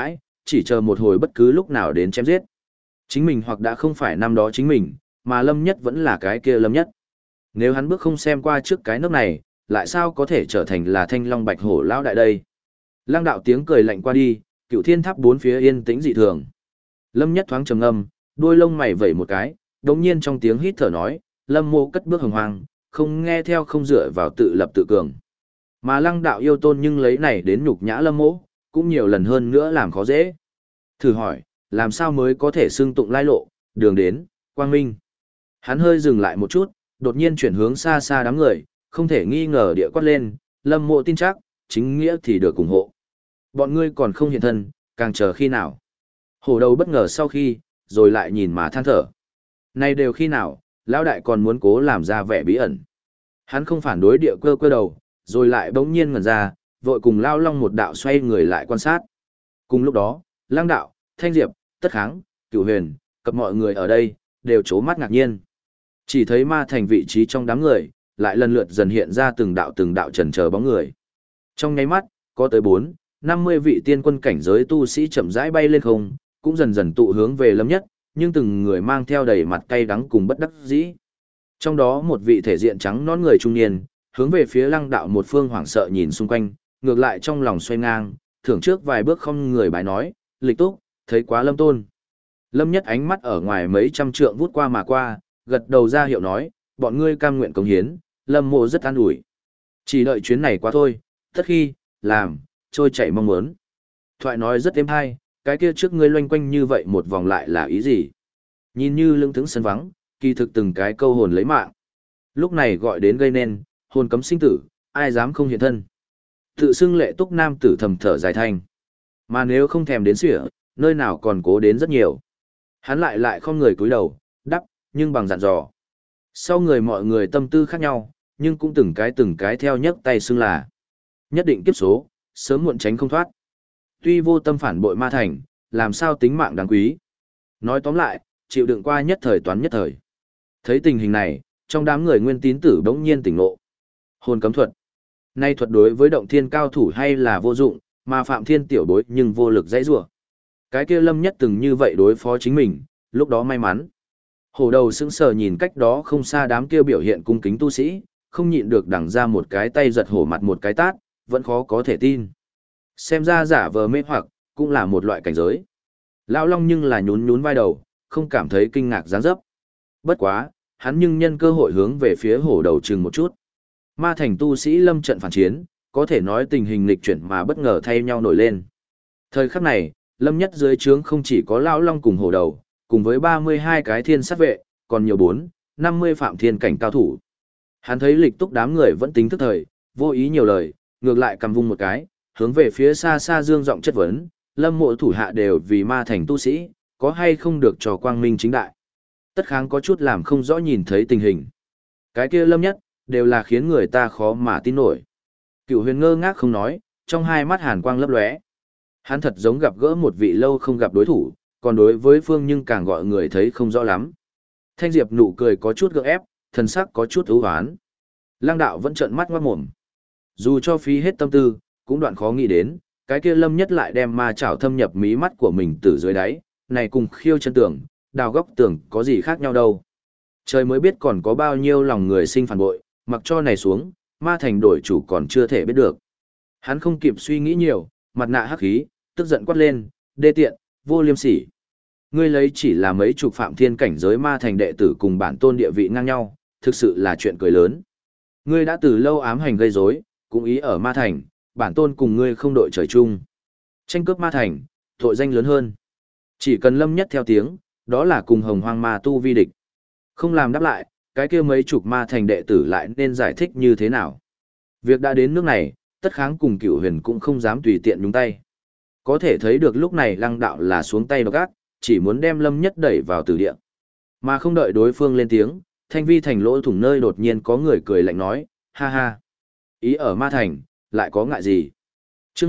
chỉ chờ một hồi bất cứ lúc nào đến chém giết. Chính mình hoặc đã không phải năm đó chính mình, mà Lâm Nhất vẫn là cái kia Lâm Nhất. Nếu hắn bước không xem qua trước cái nước này, lại sao có thể trở thành là Thanh Long Bạch Hổ lão đại đây? Lăng đạo tiếng cười lạnh qua đi, Cựu Thiên Tháp bốn phía yên tĩnh dị thường. Lâm Nhất thoáng trầm ngâm, đuôi lông mày vẩy một cái, đột nhiên trong tiếng hít thở nói, Lâm Mộ cất bước hồng hoang, không nghe theo không dựa vào tự lập tự cường. Mà Lăng đạo yêu tôn nhưng lấy này đến nhục nhã Lâm Mộ, cũng nhiều lần hơn nữa làm khó dễ. Thử hỏi, làm sao mới có thể xưng tụng lai lộ, đường đến, quang minh. Hắn hơi dừng lại một chút, đột nhiên chuyển hướng xa xa đám người, không thể nghi ngờ địa quát lên, Lâm Mộ tin chắc, chính nghĩa thì được ủng hộ. Bọn ngươi còn không hiện thân, càng chờ khi nào. Hổ đầu bất ngờ sau khi, rồi lại nhìn mà than thở. Này đều khi nào, lão đại còn muốn cố làm ra vẻ bí ẩn. Hắn không phản đối địa cơ đầu, rồi lại bỗng nhiên ngẩn ra, vội cùng Lao Long một đạo xoay người lại quan sát. Cùng lúc đó, Lang đạo, Thanh Diệp, Tất Kháng, Cửu Huyền, cập mọi người ở đây, đều trố mắt ngạc nhiên. Chỉ thấy ma thành vị trí trong đám người, lại lần lượt dần hiện ra từng đạo chần chờ bóng người. Trong nháy mắt, có tới 4-50 vị tiên quân cảnh giới tu sĩ chậm rãi bay lên không, cũng dần dần tụ hướng về Lâm Nhất, nhưng từng người mang theo đầy mặt cay đắng cùng bất đắc dĩ. Trong đó một vị thể diện trắng nõn người trung niên, hướng về phía Lăng đạo một phương hoảng sợ nhìn xung quanh, ngược lại trong lòng xoay ngang, thưởng trước vài bước không người bái nói, lịch túc, thấy quá Lâm tôn. Lâm Nhất ánh mắt ở ngoài mấy trăm trượng vút qua mà qua, gật đầu ra hiệu nói, bọn ngươi cam nguyện cống hiến, Lâm Mộ rất an ủi. Chỉ đợi chuyến này qua thôi, tất khi, làm, trôi chảy mong muốn. Thoại nói rất êm hay, cái kia trước ngươi loanh quanh như vậy một vòng lại là ý gì? Nhìn như lưng thững sân vắng, kỳ thực từng cái câu hồn lấy mạng. Lúc này gọi đến gây nên, hồn cấm sinh tử, ai dám không hiện thân. Tự xưng lệ túc nam tử thầm thở dài thanh. Mà nếu không thèm đến sỉa, nơi nào còn cố đến rất nhiều. Hắn lại không người cúi đầu, đắp, nhưng bằng dặn dò. Sau người mọi người tâm tư khác nhau, nhưng cũng từng cái theo nhấc tay xưng là. Nhất định kiếp số, sớm muộn tránh không thoát. Tuy vô tâm phản bội ma thành, làm sao tính mạng đáng quý. Nói tóm lại, chịu đựng qua nhất thời toán nhất thời. Thấy tình hình này, trong đám người nguyên tín tử bỗng nhiên tỉnh ngộ. Hồn cấm thuật. Nay thuật đối với động thiên cao thủ hay là vô dụng, mà Phạm Thiên tiểu bối nhưng vô lực dãy rủa. Cái kia Lâm Nhất từng như vậy đối phó chính mình, lúc đó may mắn. Hổ đầu sững sờ nhìn cách đó không xa đám kia biểu hiện cung kính tu sĩ, không nhịn được đằng ra một cái tay giật hổ mặt một cái tát, vẫn khó có thể tin. Xem ra giả vờ mê hoặc, cũng là một loại cảnh giới. Lão Long nhưng là nhún vai đầu, không cảm thấy kinh ngạc dáng dấp. Bất quá, hắn nhưng nhân cơ hội hướng về phía hổ đầu chừng một chút. Ma thành tu sĩ lâm trận phản chiến, có thể nói tình hình nghịch chuyển mà bất ngờ thay nhau nổi lên. Thời khắc này, Lâm Nhất dưới trướng không chỉ có Lão Long cùng hổ đầu, cùng với 32 cái thiên sát vệ, còn nhiều 4-50 phạm thiên cảnh cao thủ. Hắn thấy lịch túc đám người vẫn tính thức thời, vô ý nhiều lời, ngược lại cầm vung một cái, hướng về phía xa xa dương giọng chất vấn, Lâm Mộ thủ hạ đều vì ma thành tu sĩ, có hay không được cho quang minh chính đại. Tất Kháng có chút làm không rõ nhìn thấy tình hình. Cái kia Lâm Nhất, đều là khiến người ta khó mà tin nổi. Cửu Huyền ngơ ngác không nói, trong hai mắt hàn quang lấp lóe. Hắn thật giống gặp gỡ một vị lâu không gặp đối thủ, còn đối với phương nhưng càng gọi người thấy không rõ lắm. Thanh Diệp nụ cười có chút gượng ép, thần sắc có chút ưu hoán. Lăng đạo vẫn trợn mắt ngoác mồm. Dù cho phí hết tâm tư, cũng đoạn khó nghĩ đến, cái kia Lâm Nhất lại đem ma chảo thâm nhập mí mắt của mình từ dưới đáy, này cùng khiêu chân tường, đào góc tường có gì khác nhau đâu. Trời mới biết còn có bao nhiêu lòng người sinh phản bội, mặc cho này xuống, ma thành đổi chủ còn chưa thể biết được. Hắn không kịp suy nghĩ nhiều, mặt nạ hắc khí, tức giận quát lên, đê tiện, vô liêm sỉ. Ngươi lấy chỉ là mấy chục phạm thiên cảnh giới ma thành đệ tử cùng bản tôn địa vị ngang nhau, thực sự là chuyện cười lớn. Ngươi đã từ lâu ám hành gây rối, cũng ý ở ma thành, bản tôn cùng ngươi không đội trời chung. Tranh cướp ma thành, tội danh lớn hơn. Chỉ cần Lâm Nhất theo tiếng, đó là cùng hồng hoang ma tu vi địch. Không làm đáp lại, cái kia mấy chục ma thành đệ tử lại nên giải thích như thế nào. Việc đã đến nước này, Tất Kháng cùng Cửu Huyền cũng không dám tùy tiện nhúng tay. Có thể thấy được lúc này Lăng đạo là xuống tay độc ác, chỉ muốn đem Lâm Nhất đẩy vào tử địa. Mà không đợi đối phương lên tiếng, thanh vi thành lỗ thủng nơi đột nhiên có người cười lạnh nói, ha ha. Ý ở ma thành, lại có ngại gì? Trước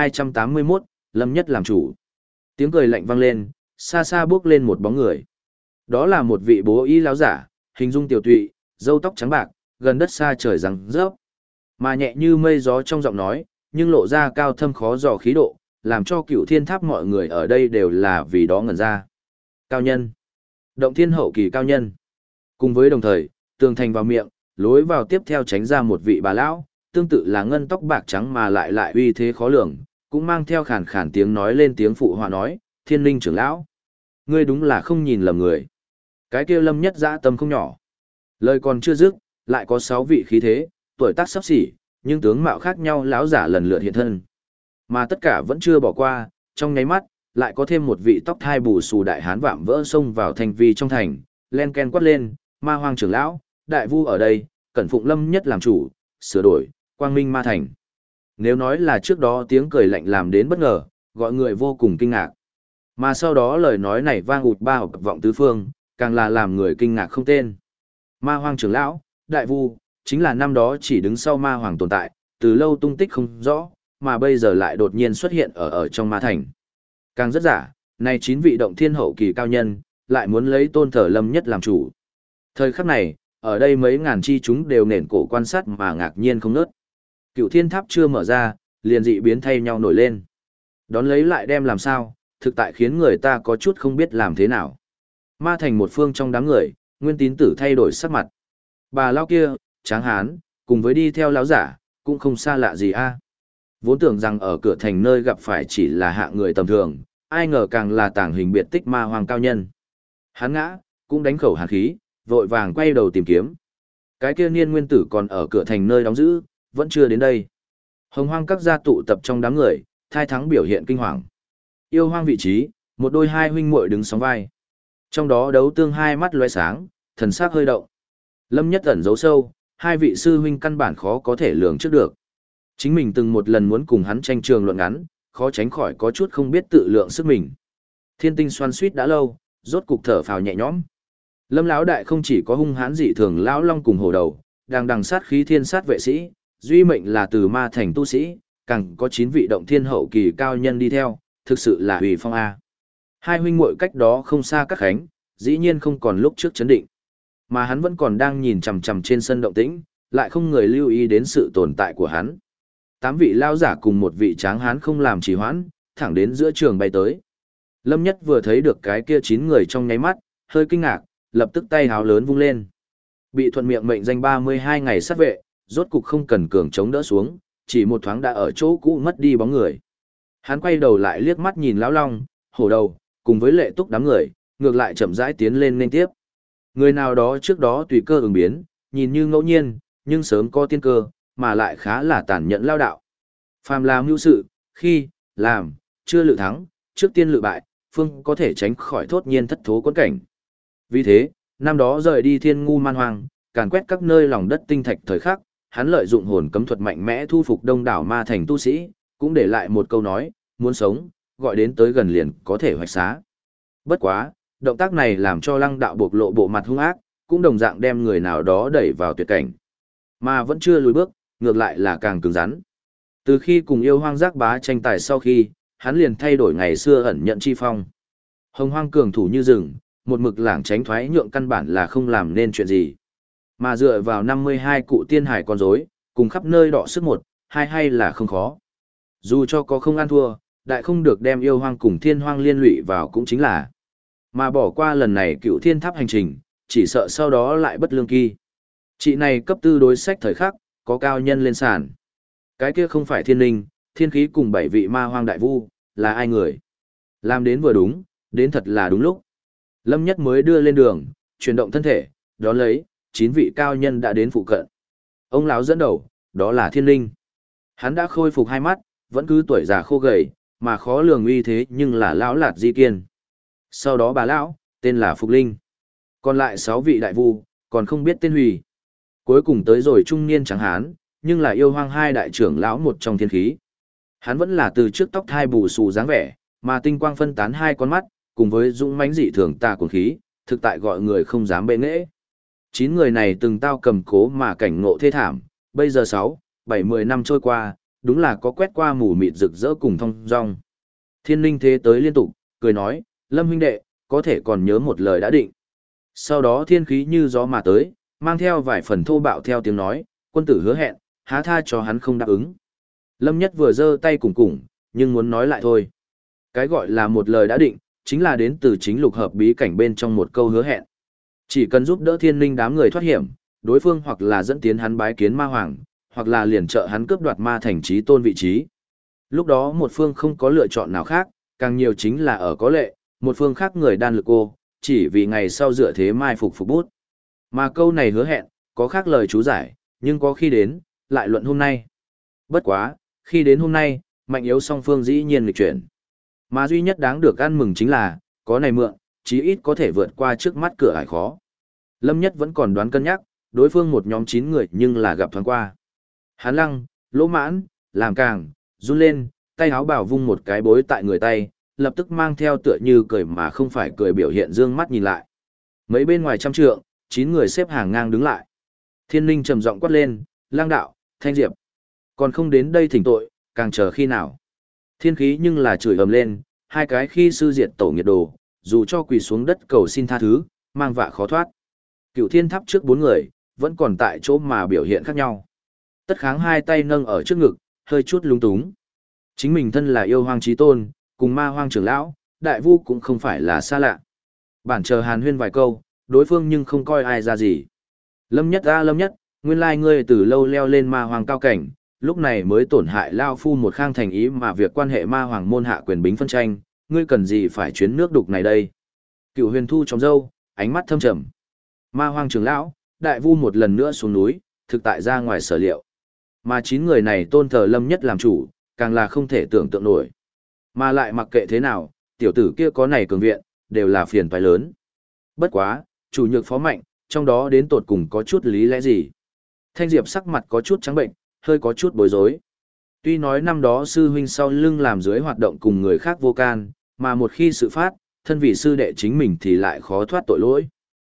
1281, Lâm Nhất làm chủ. Tiếng cười lạnh vang lên, xa xa bước lên một bóng người. Đó là một vị bố y lão giả, hình dung tiểu tụy, râu tóc trắng bạc, gần đất xa trời răng rớp. Mà nhẹ như mây gió trong giọng nói, nhưng lộ ra cao thâm khó dò khí độ, làm cho Cựu Thiên Tháp mọi người ở đây đều là vì đó ngẩn ra. Cao nhân. Động thiên hậu kỳ cao nhân. Cùng với đồng thời, tường thành vào miệng, lối vào tiếp theo tránh ra một vị bà lão, tương tự là ngân tóc bạc trắng mà lại uy thế khó lường, cũng mang theo khàn khàn tiếng nói lên tiếng phụ họa nói, Thiên Linh trưởng lão. Ngươi đúng là không nhìn lầm người. Cái kia Lâm Nhất dã tâm không nhỏ. Lời còn chưa dứt, lại có 6 vị khí thế, tuổi tác sắp xỉ, nhưng tướng mạo khác nhau lão giả lần lượt hiện thân. Mà tất cả vẫn chưa bỏ qua, trong nháy mắt, lại có thêm một vị tóc thai bù xù đại hán vạm vỡ xông vào thành vi trong thành, len ken quát lên, ma hoang trưởng lão, đại vu ở đây, cẩn phụng Lâm Nhất làm chủ, sửa đổi, quang minh ma thành. Nếu nói là trước đó tiếng cười lạnh làm đến bất ngờ, gọi người vô cùng kinh ngạc. Mà sau đó lời nói này vang ụt ba hợp vọng tứ phương, càng là làm người kinh ngạc không tên. Ma hoang trưởng lão, đại vu, chính là năm đó chỉ đứng sau ma hoàng tồn tại, từ lâu tung tích không rõ, mà bây giờ lại đột nhiên xuất hiện ở trong ma thành. Càng rất giả, này 9 vị động thiên hậu kỳ cao nhân, lại muốn lấy tôn thờ Lâm Nhất làm chủ. Thời khắc này, ở đây mấy ngàn chi chúng đều nền cổ quan sát mà ngạc nhiên không nớt. Cựu Thiên Tháp chưa mở ra, liền dị biến thay nhau nổi lên. Đón lấy lại đem làm sao, thực tại khiến người ta có chút không biết làm thế nào. Ma thành một phương trong đám người, Nguyên Tín Tử thay đổi sắc mặt. Bà lão kia, tráng hán, cùng với đi theo lão giả, cũng không xa lạ gì a. Vốn tưởng rằng ở cửa thành nơi gặp phải chỉ là hạng người tầm thường, ai ngờ càng là tàng hình biệt tích ma hoàng cao nhân. Hắn ngã, cũng đánh khẩu hàn khí, vội vàng quay đầu tìm kiếm. Cái kia Niên Nguyên Tử còn ở cửa thành nơi đóng giữ, vẫn chưa đến đây. Hồng hoang các gia tụ tập trong đám người, thai thắng biểu hiện kinh hoàng. Yêu hoang vị trí, một đôi hai huynh muội đứng sóng vai. Trong đó đấu tương hai mắt lóe sáng, thần sắc hơi động. Lâm Nhất ẩn giấu sâu, hai vị sư huynh căn bản khó có thể lường trước được. Chính mình từng một lần muốn cùng hắn tranh trường luận ngắn, khó tránh khỏi có chút không biết tự lượng sức mình. Thiên Tinh xoan suýt đã lâu, rốt cục thở phào nhẹ nhõm. Lâm lão đại không chỉ có hung hãn dị thường lão long cùng hổ đầu, đang đằng sát khí thiên sát vệ sĩ, duy mệnh là từ ma thành tu sĩ, càng có 9 vị động thiên hậu kỳ cao nhân đi theo, thực sự là hủy phong a. Hai huynh muội cách đó không xa các khánh, dĩ nhiên không còn lúc trước chấn định, mà hắn vẫn còn đang nhìn chằm chằm trên sân động tĩnh, lại không người lưu ý đến sự tồn tại của hắn. 8 vị lao giả cùng một vị tráng hán không làm trì hoãn, thẳng đến giữa trường bay tới. Lâm Nhất vừa thấy được cái kia 9 người trong nháy mắt, hơi kinh ngạc, lập tức tay háo lớn vung lên. Bị thuận miệng mệnh danh 32 ngày sát vệ, rốt cục không cần cường chống đỡ xuống, chỉ một thoáng đã ở chỗ cũ mất đi bóng người. Hắn quay đầu lại liếc mắt nhìn lão long, hổ đầu, cùng với lệ túc đám người, ngược lại chậm rãi tiến lên nên tiếp. Người nào đó trước đó tùy cơ ứng biến, nhìn như ngẫu nhiên, nhưng sớm có tiên cơ, mà lại khá là tàn nhẫn lao đạo. Phàm làm mưu sự, khi, làm, chưa lự thắng, trước tiên lự bại, phương có thể tránh khỏi thốt nhiên thất thố quẫn cảnh. Vì thế, năm đó rời đi thiên ngu man hoang, càn quét các nơi lòng đất tinh thạch thời khắc, hắn lợi dụng hồn cấm thuật mạnh mẽ thu phục đông đảo ma thành tu sĩ, cũng để lại một câu nói, muốn sống, gọi đến tới gần liền có thể hoạch xá. Bất quá, động tác này làm cho lăng đạo bộc lộ bộ mặt hung ác, cũng đồng dạng đem người nào đó đẩy vào tuyệt cảnh. Mà vẫn chưa lùi bước, ngược lại là càng cứng rắn. Từ khi cùng yêu hoang giác bá tranh tài sau khi, hắn liền thay đổi ngày xưa ẩn nhận chi phong. Hồng hoang cường thủ như rừng, một mực lảng tránh thoái nhượng căn bản là không làm nên chuyện gì. Mà dựa vào 52 cụ tiên hải con rối, cùng khắp nơi đọ sức một, hai hay là không khó. Dù cho có không ăn thua, đại không được đem yêu hoang cùng thiên hoang liên lụy vào cũng chính là. Mà bỏ qua lần này cựu thiên tháp hành trình, chỉ sợ sau đó lại bất lương kỳ. Chị này cấp tư đối sách thời khắc, có cao nhân lên sàn. Cái kia không phải thiên linh, thiên khí cùng 7 vị ma hoang đại vu, là ai người. Làm đến vừa đúng, đến thật là đúng lúc. Lâm Nhất mới đưa lên đường, chuyển động thân thể, đón lấy, 9 vị cao nhân đã đến phụ cận. Ông lão dẫn đầu, đó là thiên linh. Hắn đã khôi phục hai mắt, vẫn cứ tuổi già khô gầy, mà khó lường uy thế nhưng là lão lạt di kiên. Sau đó bà lão, tên là Phục Linh. Còn lại 6 vị đại vu, còn không biết tên hủy. Cuối cùng tới rồi trung niên trắng hán, nhưng là yêu hoang hai đại trưởng lão một trong thiên khí. Hắn vẫn là từ trước tóc thai bù xù dáng vẻ, mà tinh quang phân tán hai con mắt, cùng với dũng mãnh dị thường tà cuồng khí, thực tại gọi người không dám bệ nghệ. 9 người này từng tao cầm cố mà cảnh ngộ thê thảm, bây giờ 6, 7, 10 năm trôi qua, đúng là có quét qua mù mịt rực rỡ cùng thông dong. Thiên linh thế tới liên tục, cười nói, Lâm huynh đệ, có thể còn nhớ một lời đã định. Sau đó thiên khí như gió mà tới, mang theo vài phần thô bạo theo tiếng nói, quân tử hứa hẹn, há tha cho hắn không đáp ứng. Lâm Nhất vừa giơ tay cùng, nhưng muốn nói lại thôi. Cái gọi là một lời đã định, chính là đến từ chính lục hợp bí cảnh bên trong một câu hứa hẹn. Chỉ cần giúp đỡ thiên linh đám người thoát hiểm, đối phương hoặc là dẫn tiến hắn bái kiến ma hoàng, hoặc là liền trợ hắn cướp đoạt ma thành trí tôn vị trí. Lúc đó một phương không có lựa chọn nào khác, càng nhiều chính là ở có lệ, một phương khác người đan lực cô, chỉ vì ngày sau dựa thế mai phục phục bút. Mà câu này hứa hẹn, có khác lời chú giải, nhưng có khi đến, lại luận hôm nay. Bất quá, khi đến hôm nay, mạnh yếu song phương dĩ nhiên lịch chuyển. Mà duy nhất đáng được ăn mừng chính là, có này mượn, chí ít có thể vượt qua trước mắt cửa ải khó. Lâm Nhất vẫn còn đoán cân nhắc, đối phương một nhóm 9 người nhưng là gặp thoáng qua. Hán Lăng, Lỗ Mãn, làm càng, run lên, tay áo bảo vung một cái bối tại người tay, lập tức mang theo tựa như cười mà không phải cười biểu hiện dương mắt nhìn lại. Mấy bên ngoài trăm trượng, 9 người xếp hàng ngang đứng lại. Thiên Linh trầm giọng quát lên, Lang đạo, Thanh Diệp. Còn không đến đây thỉnh tội, càng chờ khi nào. Thiên khí nhưng là chửi ầm lên, hai cái khi sư diệt tổ nghiệt đồ, dù cho quỳ xuống đất cầu xin tha thứ, mang vạ khó thoát. Cựu thiên tháp trước 4 người, vẫn còn tại chỗ mà biểu hiện khác nhau. Tất kháng hai tay nâng ở trước ngực, hơi chút lúng túng. Chính mình thân là yêu hoang chí tôn, cùng ma hoang trưởng lão, đại vu cũng không phải là xa lạ. Bản chờ hàn huyên vài câu, đối phương nhưng không coi ai ra gì. Lâm Nhất Lâm Nhất, nguyên lai ngươi từ lâu leo lên ma hoàng cao cảnh, lúc này mới tổn hại Lao Phu một khang thành ý mà việc quan hệ ma hoàng môn hạ quyền bính phân tranh, ngươi cần gì phải chuyến nước đục này đây. Cựu huyền thu trong râu, ánh mắt thâm trầm. Ma hoàng trưởng lão, đại vu một lần nữa xuống núi, thực tại ra ngoài sở liệu. Mà 9 người này tôn thờ Lâm Nhất làm chủ, càng là không thể tưởng tượng nổi. Mà lại mặc kệ thế nào, tiểu tử kia có này cường viện, đều là phiền toái lớn. Bất quá, chủ nhược phó mạnh, trong đó đến tột cùng có chút lý lẽ gì. Thanh Diệp sắc mặt có chút trắng bệnh, hơi có chút bối rối. Tuy nói năm đó sư huynh sau lưng làm dưới hoạt động cùng người khác vô can, mà một khi sự phát, thân vị sư đệ chính mình thì lại khó thoát tội lỗi.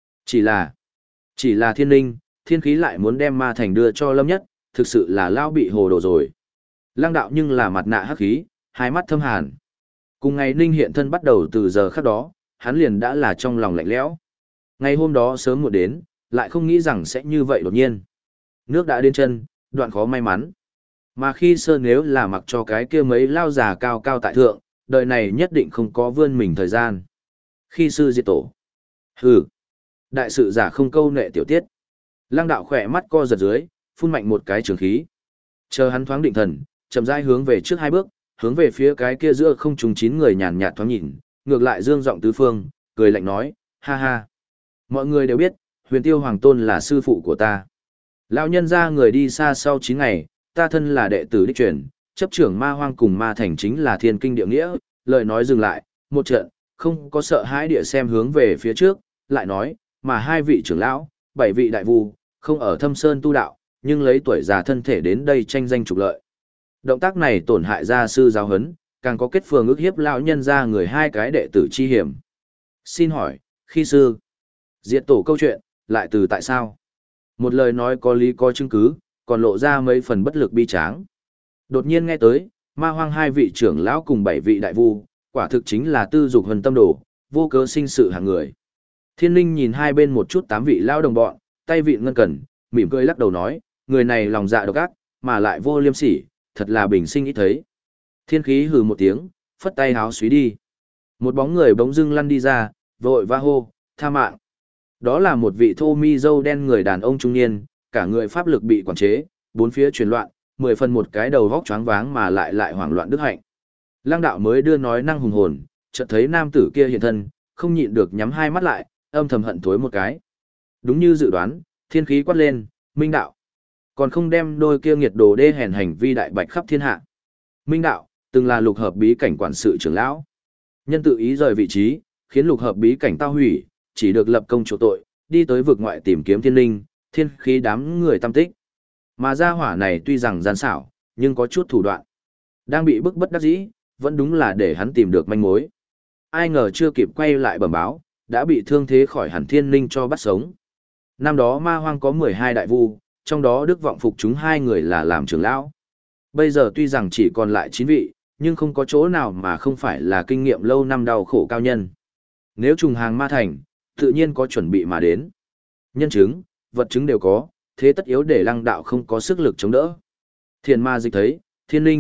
Chỉ là thiên linh, thiên khí lại muốn đem ma thành đưa cho Lâm Nhất, thực sự là lao bị hồ đồ rồi. Lăng đạo nhưng là mặt nạ hắc khí, hai mắt thâm hàn. Cùng ngày Ninh hiện thân bắt đầu từ giờ khắc đó, hắn liền đã là trong lòng lạnh lẽo. Ngày hôm đó sớm một đến, lại không nghĩ rằng sẽ như vậy đột nhiên. Nước đã đến chân, đoạn khó may mắn. Mà khi sơ nếu là mặc cho cái kia mấy lao già cao cao tại thượng, đời này nhất định không có vươn mình thời gian. Khi sư diệt tổ. Hừ. Đại sự giả không câu nệ tiểu tiết. Lăng đạo khỏe mắt co giật dưới, phun mạnh một cái trường khí. Chờ hắn thoáng định thần, chậm rãi hướng về trước 2 bước, hướng về phía cái kia giữa không trùng 9 người nhàn nhạt thoáng nhìn, ngược lại dương giọng tứ phương, cười lạnh nói, ha ha. Mọi người đều biết, Huyền Tiêu Hoàng Tôn là sư phụ của ta. Lão nhân ra người đi xa sau 9 ngày, ta thân là đệ tử đích truyền, chấp trưởng ma hoang cùng ma thành chính là thiên kinh địa nghĩa, lời nói dừng lại, một trận, không có sợ hãi địa xem hướng về phía trước, lại nói, mà 2 vị trưởng lão, 7 vị đại vu, không ở thâm sơn tu đạo, nhưng lấy tuổi già thân thể đến đây tranh danh trục lợi. Động tác này tổn hại gia sư giáo huấn, càng có kết phường ức hiếp lão nhân ra người 2 cái đệ tử chi hiểm. Xin hỏi, khi sư, diệt tổ câu chuyện, lại từ tại sao? Một lời nói có lý có chứng cứ, còn lộ ra mấy phần bất lực bi tráng. Đột nhiên nghe tới, ma hoang 2 vị trưởng lão cùng 7 vị đại vu, quả thực chính là tư dục hần tâm đồ, vô cớ sinh sự hàng người. Thiên Linh nhìn hai bên một chút 8 vị lão đồng bọn, tay vịn ngân cần, mỉm cười lắc đầu nói, người này lòng dạ độc ác, mà lại vô liêm sỉ, thật là bình sinh ít thấy. Thiên khí hừ một tiếng, phất tay háo xúy đi. Một bóng người bỗng dưng lăn đi ra, vội va hô, tha mạng. Đó là một vị thô mi râu đen người đàn ông trung niên, cả người pháp lực bị quản chế, bốn phía chuyển loạn, 10 phần một cái đầu vóc choáng váng mà lại hoảng loạn đức hạnh. Lăng đạo mới đưa nói năng hùng hồn, chợt thấy nam tử kia hiện thân, không nhịn được nhắm hai mắt lại, âm thầm hận thối một cái. Đúng như dự đoán, thiên khí quát lên, Minh đạo. Còn không đem đôi kia nghiệt đồ đê hèn hành vi đại bạch khắp thiên hạ. Minh đạo, từng là lục hợp bí cảnh quản sự trưởng lão. Nhân tự ý rời vị trí, khiến lục hợp bí cảnh tao hủy, chỉ được lập công chỗ tội, đi tới vực ngoại tìm kiếm thiên linh, thiên khí đám người tâm tích. Mà gia hỏa này tuy rằng gian xảo, nhưng có chút thủ đoạn. Đang bị bức bất đắc dĩ, vẫn đúng là để hắn tìm được manh mối. Ai ngờ chưa kịp quay lại bẩm báo, đã bị thương thế khỏi hẳn thiên linh cho bắt sống. Năm đó ma hoang có 12 đại vu, trong đó Đức Vọng phục chúng 2 người là làm trưởng lão. Bây giờ tuy rằng chỉ còn lại 9 vị, nhưng không có chỗ nào mà không phải là kinh nghiệm lâu năm đau khổ cao nhân. Nếu trùng hàng ma thành, tự nhiên có chuẩn bị mà đến. Nhân chứng, vật chứng đều có, thế tất yếu để lăng đạo không có sức lực chống đỡ. Thiền ma dịch thấy, thiên linh,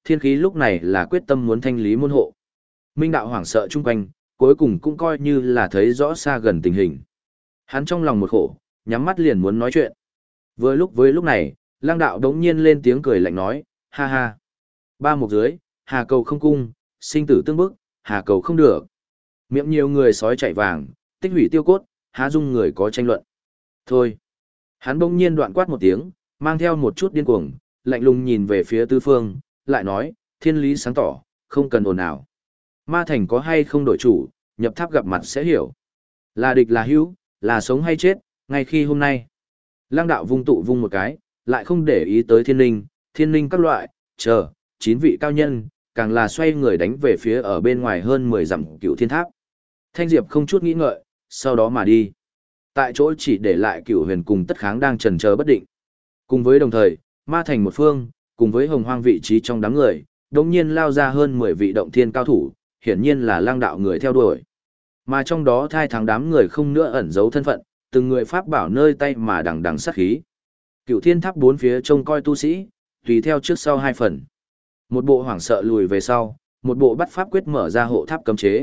thiên khí lúc này là quyết tâm muốn thanh lý môn hộ. Minh đạo hoảng sợ chung quanh, cuối cùng cũng coi như là thấy rõ xa gần tình hình. Hắn trong lòng một khổ, nhắm mắt liền muốn nói chuyện. Vừa lúc này, Lăng đạo đống nhiên lên tiếng cười lạnh nói, ha ha. Ba mục dưới, hà cầu không cung, sinh tử tương bức, hà cầu không được. Miệng nhiều người sói chạy vàng, tích hủy tiêu cốt, há dung người có tranh luận. Thôi. Hắn bỗng nhiên đoạn quát một tiếng, mang theo một chút điên cuồng, lạnh lùng nhìn về phía tứ phương, lại nói, thiên lý sáng tỏ, không cần ồn ào. Ma thành có hay không đổi chủ, nhập tháp gặp mặt sẽ hiểu. Là địch là hữu, là sống hay chết, ngay khi hôm nay. Lăng đạo vung một cái, lại không để ý tới thiên linh các loại, chờ, 9 vị cao nhân, càng là xoay người đánh về phía ở bên ngoài hơn 10 dặm Cửu Thiên Tháp. Thanh Diệp không chút nghĩ ngợi, sau đó mà đi. Tại chỗ chỉ để lại Cửu Huyền cùng Tất Kháng đang chần chờ bất định. Cùng với đồng thời, Ma thành một phương, cùng với Hồng Hoang vị trí trong đám người, đống nhiên lao ra hơn 10 vị động thiên cao thủ, hiển nhiên là Lăng đạo người theo đuổi. Mà trong đó thai thắng đám người không nữa ẩn giấu thân phận, từng người pháp bảo nơi tay mà đằng đằng sát khí. Cửu Thiên Tháp bốn phía trông coi tu sĩ, tùy theo trước sau hai phần. Một bộ hoảng sợ lùi về sau, một bộ bắt pháp quyết mở ra hộ tháp cấm chế.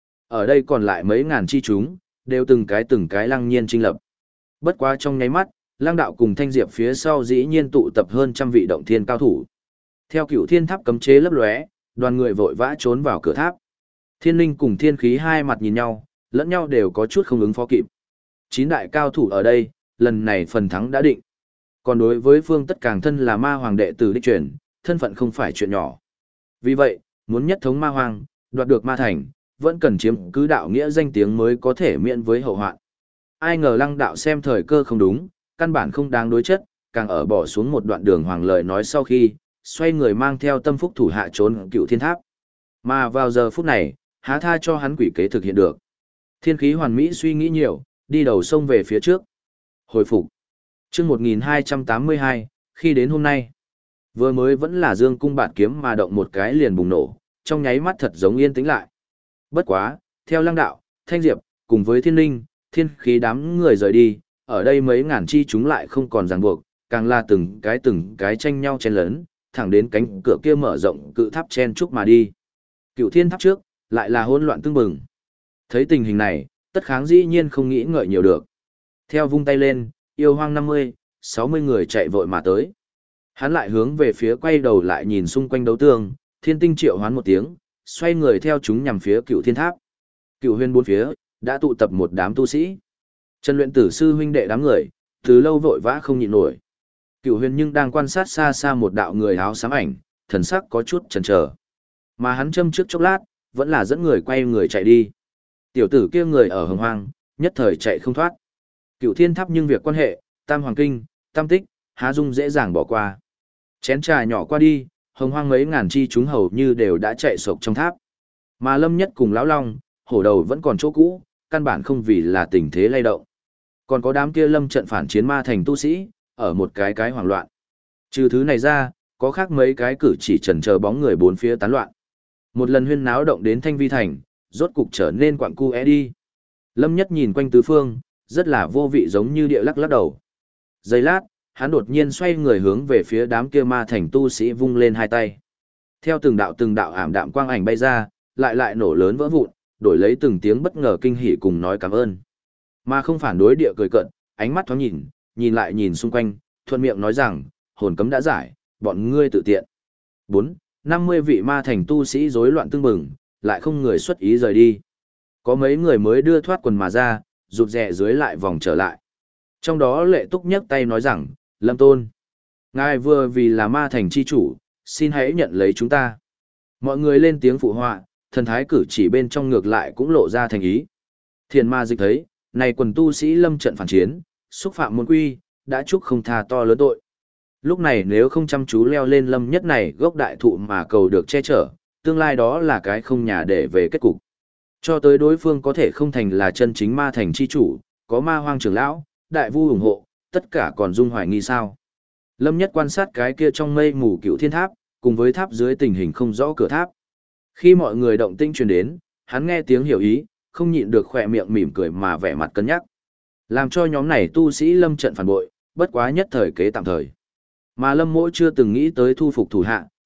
Ở đây còn lại mấy ngàn chi chúng, đều từng cái lăng nhiên trinh lập. Bất quá trong nháy mắt, Lăng đạo cùng Thanh Diệp phía sau dĩ nhiên tụ tập hơn trăm vị động thiên cao thủ. Theo Cửu Thiên Tháp cấm chế lấp lóe, đoàn người vội vã trốn vào cửa tháp. Thiên linh cùng thiên khí hai mặt nhìn nhau, lẫn nhau đều có chút không ứng phó kịp. 9 đại cao thủ ở đây, lần này phần thắng đã định. Còn đối với Phương Tất Càng thân là ma hoàng đệ tử đích truyền, thân phận không phải chuyện nhỏ. Vì vậy, muốn nhất thống ma hoàng, đoạt được ma thành, vẫn cần chiếm cứ đạo nghĩa danh tiếng mới có thể miễn với hậu hoạn. Ai ngờ Lăng đạo xem thời cơ không đúng, căn bản không đáng đối chất, càng ở bỏ xuống một đoạn đường hoàng lời nói sau khi, xoay người mang theo tâm phúc thủ hạ trốn Cửu Thiên Tháp. Mà vào giờ phút này, há tha cho hắn quỷ kế thực hiện được. Thiên khí hoàn mỹ suy nghĩ nhiều, đi đầu sông về phía trước. Hồi phục. Chương 1282, khi đến hôm nay, vừa mới vẫn là dương cung bạt kiếm mà động một cái liền bùng nổ, trong nháy mắt thật giống yên tĩnh lại. Bất quá, theo Lăng đạo, Thanh Diệp, cùng với thiên linh, thiên khí đám người rời đi, ở đây mấy ngàn chi chúng lại không còn ràng buộc, càng là từng cái tranh nhau chen lấn, thẳng đến cánh cửa kia mở rộng cự tháp chen chúc mà đi. Cửu Thiên Tháp trước, lại là hỗn loạn tương bừng. Thấy tình hình này, Tất Kháng dĩ nhiên không nghĩ ngợi nhiều được. Theo vung tay lên, yêu hoang 50, 60 người chạy vội mà tới. Hắn lại hướng về phía quay đầu lại nhìn xung quanh đấu tường, thiên tinh triệu hoán một tiếng, xoay người theo chúng nhằm phía Cửu Thiên Tháp. Cửu Huyền bốn phía, đã tụ tập một đám tu sĩ. Trần Luyện Tử sư huynh đệ đám người, từ lâu vội vã không nhịn nổi. Cửu Huyền nhưng đang quan sát xa xa một đạo người áo xám ảnh, thần sắc có chút chần chờ. Mà hắn châm trước chốc lát, vẫn là dẫn người quay người chạy đi. Tiểu tử kia người ở Hồng Hoang, nhất thời chạy không thoát. Cửu Thiên Tháp nhưng việc quan hệ, Tam Hoàng Kinh, Tam Tích, há dung dễ dàng bỏ qua. Chén trà nhỏ qua đi, Hồng Hoang mấy ngàn chi chúng hầu như đều đã chạy sộc trong tháp. Mà Lâm Nhất cùng Lão Long, hổ đầu vẫn còn chỗ cũ, căn bản không vì là tình thế lay động. Còn có đám kia lâm trận phản chiến ma thành tu sĩ, ở một cái hoảng loạn. Trừ thứ này ra, có khác mấy cái cử chỉ chần chờ bóng người bốn phía tán loạn. Một lần huyên náo động đến Thanh Vi thành, rốt cục trở nên quặng cu é đi. Lâm Nhất nhìn quanh tứ phương, rất là vô vị giống như địa lắc lắc đầu. Giây lát, hắn đột nhiên xoay người hướng về phía đám kia ma thành tu sĩ vung lên hai tay. Theo từng đạo ảm đạm quang ảnh bay ra, lại nổ lớn vỡ vụn, đổi lấy từng tiếng bất ngờ kinh hỉ cùng nói cảm ơn. Mà không phản đối địa cười cận, ánh mắt thoáng nhìn lại nhìn xung quanh, thuận miệng nói rằng, hồn cấm đã giải, bọn ngươi tự tiện. 50 vị ma thành tu sĩ rối loạn tương bừng, lại không người xuất ý rời đi. Có mấy người mới đưa thoát quần mà ra, rụt rè dưới lại vòng trở lại. Trong đó Lệ Túc nhấc tay nói rằng, Lâm Tôn, ngài vừa vì là ma thành chi chủ, xin hãy nhận lấy chúng ta. Mọi người lên tiếng phụ họa, thần thái cử chỉ bên trong ngược lại cũng lộ ra thành ý. Thiền ma dịch thấy, này quần tu sĩ lâm trận phản chiến, xúc phạm môn quy, đã chúc không tha to lớn tội. Lúc này nếu không chăm chú leo lên Lâm Nhất này gốc đại thụ mà cầu được che chở, tương lai đó là cái không nhà để về kết cục. Cho tới đối phương có thể không thành là chân chính ma thành chi chủ, có ma hoang trưởng lão, đại vu ủng hộ, tất cả còn dung hoài nghi sao. Lâm Nhất quan sát cái kia trong mây mù Cửu Thiên Tháp, cùng với tháp dưới tình hình không rõ cửa tháp. Khi mọi người động tinh truyền đến, hắn nghe tiếng hiểu ý, không nhịn được khỏe miệng mỉm cười mà vẻ mặt cân nhắc. Làm cho nhóm này tu sĩ lâm trận phản bội, bất quá nhất thời kế tạm thời. Mà Lâm Mỗ chưa từng nghĩ tới thu phục thủ hạ,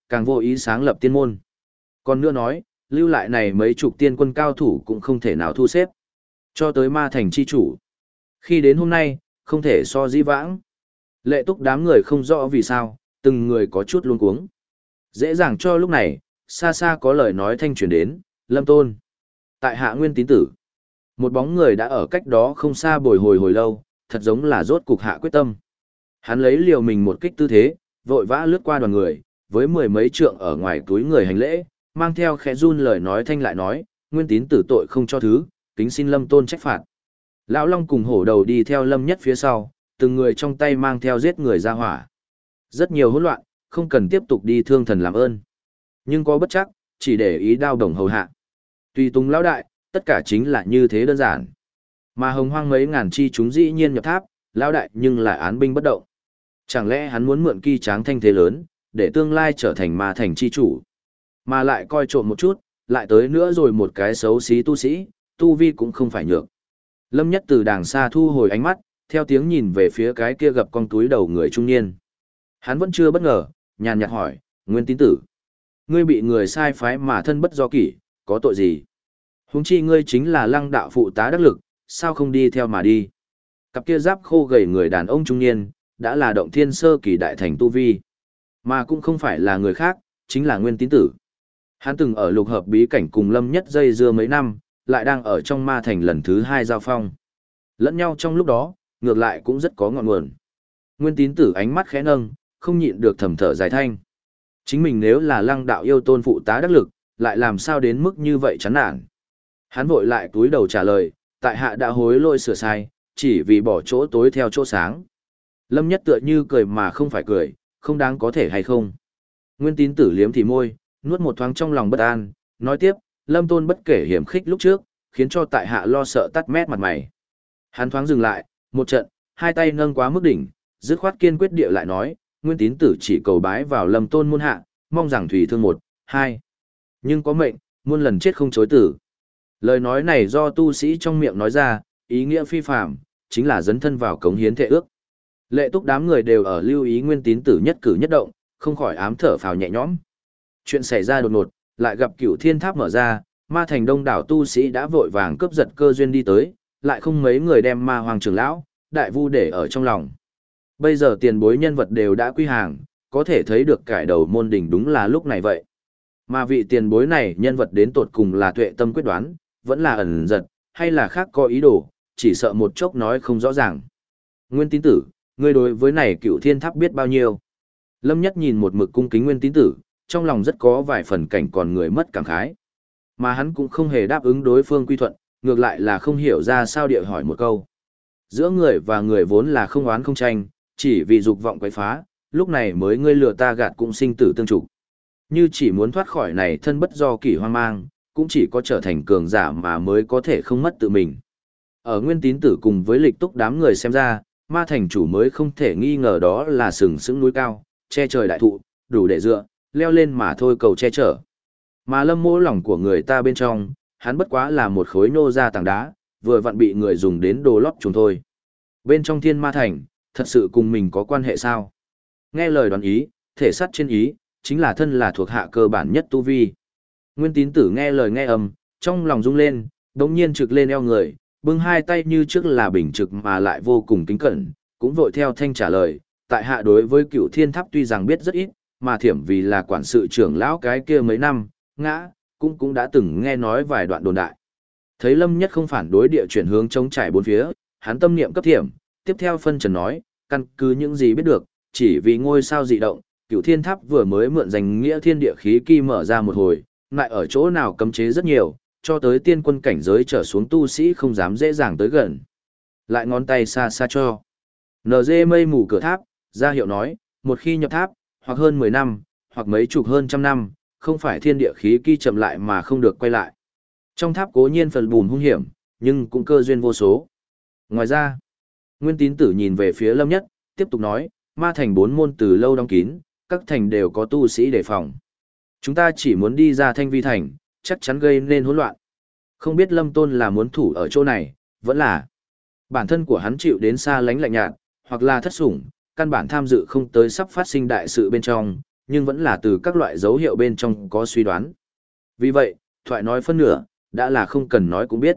càng vô ý sáng lập tiên môn. Còn nữa nói, lưu lại này mấy chục tiên quân cao thủ cũng không thể nào thu xếp. Cho tới ma thành chi chủ. Khi đến hôm nay, không thể so dĩ vãng. Lệ túc đám người không rõ vì sao, từng người có chút luống cuống. Dễ dàng cho lúc này, xa xa có lời nói thanh truyền đến, Lâm Tôn. Tại hạ nguyên tín tử. Một bóng người đã ở cách đó không xa bồi hồi hồi lâu, thật giống là rốt cục hạ quyết tâm. Hắn lấy liều mình một kích tư thế, vội vã lướt qua đoàn người, với mười mấy trượng ở ngoài túi người hành lễ, mang theo khẽ run lời nói thanh lại nói, nguyên tín tử tội không cho thứ, kính xin Lâm Tôn trách phạt. Lão Long cùng hổ đầu đi theo Lâm Nhất phía sau, từng người trong tay mang theo giết người ra hỏa. Rất nhiều hỗn loạn, không cần tiếp tục đi thương thần làm ơn. Nhưng có bất chắc, chỉ để ý đao đồng hầu hạ. Tùy tùng lão đại, tất cả chính là như thế đơn giản. Mà hồng hoang mấy ngàn chi chúng dĩ nhiên nhập tháp, lão đại nhưng lại án binh bất động. Chẳng lẽ hắn muốn mượn kỳ tráng thanh thế lớn, để tương lai trở thành ma thành chi chủ. Mà lại coi trộm một chút, lại tới nữa rồi một cái xấu xí tu sĩ, tu vi cũng không phải nhược. Lâm Nhất từ đàng xa thu hồi ánh mắt, theo tiếng nhìn về phía cái kia gập con túi đầu người trung niên. Hắn vẫn chưa bất ngờ, nhàn nhạt hỏi, Nguyên tín tử. Ngươi bị người sai phái mà thân bất do kỷ, có tội gì? Huống chi ngươi chính là Lăng đạo phụ tá đắc lực, sao không đi theo mà đi? Cặp kia giáp khô gầy người đàn ông trung niên, đã là động thiên sơ kỳ đại thành tu vi. Mà cũng không phải là người khác, chính là Nguyên tín tử. Hắn từng ở lục hợp bí cảnh cùng Lâm Nhất dây dưa mấy năm, lại đang ở trong ma thành lần thứ 2 giao phong. Lẫn nhau trong lúc đó, ngược lại cũng rất có ngọn nguồn. Nguyên tín tử ánh mắt khẽ nâng, không nhịn được thầm thở dài thanh. Chính mình nếu là Lăng đạo yêu tôn phụ tá đắc lực, lại làm sao đến mức như vậy chán nản. Hắn vội lại túi đầu trả lời, tại hạ đã hối lỗi sửa sai, chỉ vì bỏ chỗ tối theo chỗ sáng. Lâm Nhất tựa như cười mà không phải cười, không đáng có thể hay không. Nguyên tín tử liếm thì môi, nuốt một thoáng trong lòng bất an, nói tiếp, Lâm Tôn bất kể hiểm khích lúc trước, khiến cho tại hạ lo sợ tắt mét mặt mày. Hắn thoáng dừng lại, một trận, hai tay nâng quá mức đỉnh, dứt khoát kiên quyết địa lại nói, Nguyên tín tử chỉ cầu bái vào Lâm Tôn môn hạ, mong rằng thủy thương 1, 2. Nhưng có mệnh, muôn lần chết không chối tử. Lời nói này do tu sĩ trong miệng nói ra, ý nghĩa phi phàm, chính là dấn thân vào cống hiến thệ ước. Lệ túc đám người đều ở lưu ý Nguyên tín tử nhất cử nhất động, không khỏi ám thở phào nhẹ nhõm. Chuyện xảy ra đột ngột, lại gặp Cửu Thiên Tháp mở ra, ma thành đông đảo tu sĩ đã vội vàng cướp giật cơ duyên đi tới, lại không mấy người đem ma hoàng trưởng lão, đại vu để ở trong lòng. Bây giờ tiền bối nhân vật đều đã quy hàng, có thể thấy được cải đầu môn đỉnh đúng là lúc này vậy. Mà vị tiền bối này nhân vật đến tột cùng là tuệ tâm quyết đoán, vẫn là ẩn giật, hay là khác có ý đồ, chỉ sợ một chốc nói không rõ ràng. Nguyên tín tử, ngươi đối với này Cửu Thiên Tháp biết bao nhiêu? Lâm Nhất nhìn một mực cung kính Nguyên tín tử, trong lòng rất có vài phần cảnh còn người mất cảm khái. Mà hắn cũng không hề đáp ứng đối phương quy thuận, ngược lại là không hiểu ra sao địa hỏi một câu. Giữa người và người vốn là không oán không tranh, chỉ vì dục vọng quấy phá, lúc này mới ngươi lừa ta gạt cũng sinh tử tương trục. Như chỉ muốn thoát khỏi này thân bất do kỷ hoang mang, cũng chỉ có trở thành cường giả mà mới có thể không mất tự mình. Ở Nguyên tín tử cùng với lịch túc đám người xem ra, ma thành chủ mới không thể nghi ngờ đó là sừng sững núi cao, che trời đại thụ, đủ để dựa, leo lên mà thôi cầu che chở. Mà Lâm Mỗ lòng của người ta bên trong, hắn bất quá là một khối nô ra tảng đá, vừa vặn bị người dùng đến đồ lót chúng thôi. Bên trong thiên ma thành, thật sự cùng mình có quan hệ sao? Nghe lời đoán ý, thể sắt trên ý, chính là thân là thuộc hạ cơ bản nhất tu vi. Nguyên tín tử nghe lời nghe âm, trong lòng rung lên, đống nhiên trực lên eo người, bưng hai tay như trước là bình trực mà lại vô cùng kính cẩn, cũng vội theo thanh trả lời, tại hạ đối với Cửu Thiên Tháp tuy rằng biết rất ít, mà thiểm vì là quản sự trưởng lão cái kia mấy năm, ngã, cũng đã từng nghe nói vài đoạn đồn đại. Thấy Lâm Nhất không phản đối địa chuyển hướng chống trải bốn phía, hắn tâm niệm cấp thiểm, tiếp theo phân trần nói, căn cứ những gì biết được, chỉ vì ngôi sao dị động, Cửu Thiên Tháp vừa mới mượn danh nghĩa thiên địa khí kỳ mở ra một hồi, lại ở chỗ nào cấm chế rất nhiều, cho tới tiên quân cảnh giới trở xuống tu sĩ không dám dễ dàng tới gần. Lại ngón tay xa xa cho. NG mây mù cửa tháp, ra hiệu nói, một khi nhập tháp, hoặc hơn 10 năm, hoặc mấy chục hơn trăm năm, không phải thiên địa khí kỳ chậm lại mà không được quay lại. Trong tháp cố nhiên phần bùn hung hiểm, nhưng cũng cơ duyên vô số. Ngoài ra, Nguyên tín tử nhìn về phía Lâm Nhất, tiếp tục nói, ma thành 4 môn từ lâu đóng kín, các thành đều có tu sĩ đề phòng. Chúng ta chỉ muốn đi ra Thanh Vi thành, chắc chắn gây nên hỗn loạn. Không biết Lâm Tôn là muốn thủ ở chỗ này, vẫn là bản thân của hắn chịu đến xa lánh lạnh nhạt, hoặc là thất sủng, căn bản tham dự không tới sắp phát sinh đại sự bên trong, nhưng vẫn là từ các loại dấu hiệu bên trong có suy đoán. Vì vậy, thoại nói phân nửa, đã là không cần nói cũng biết.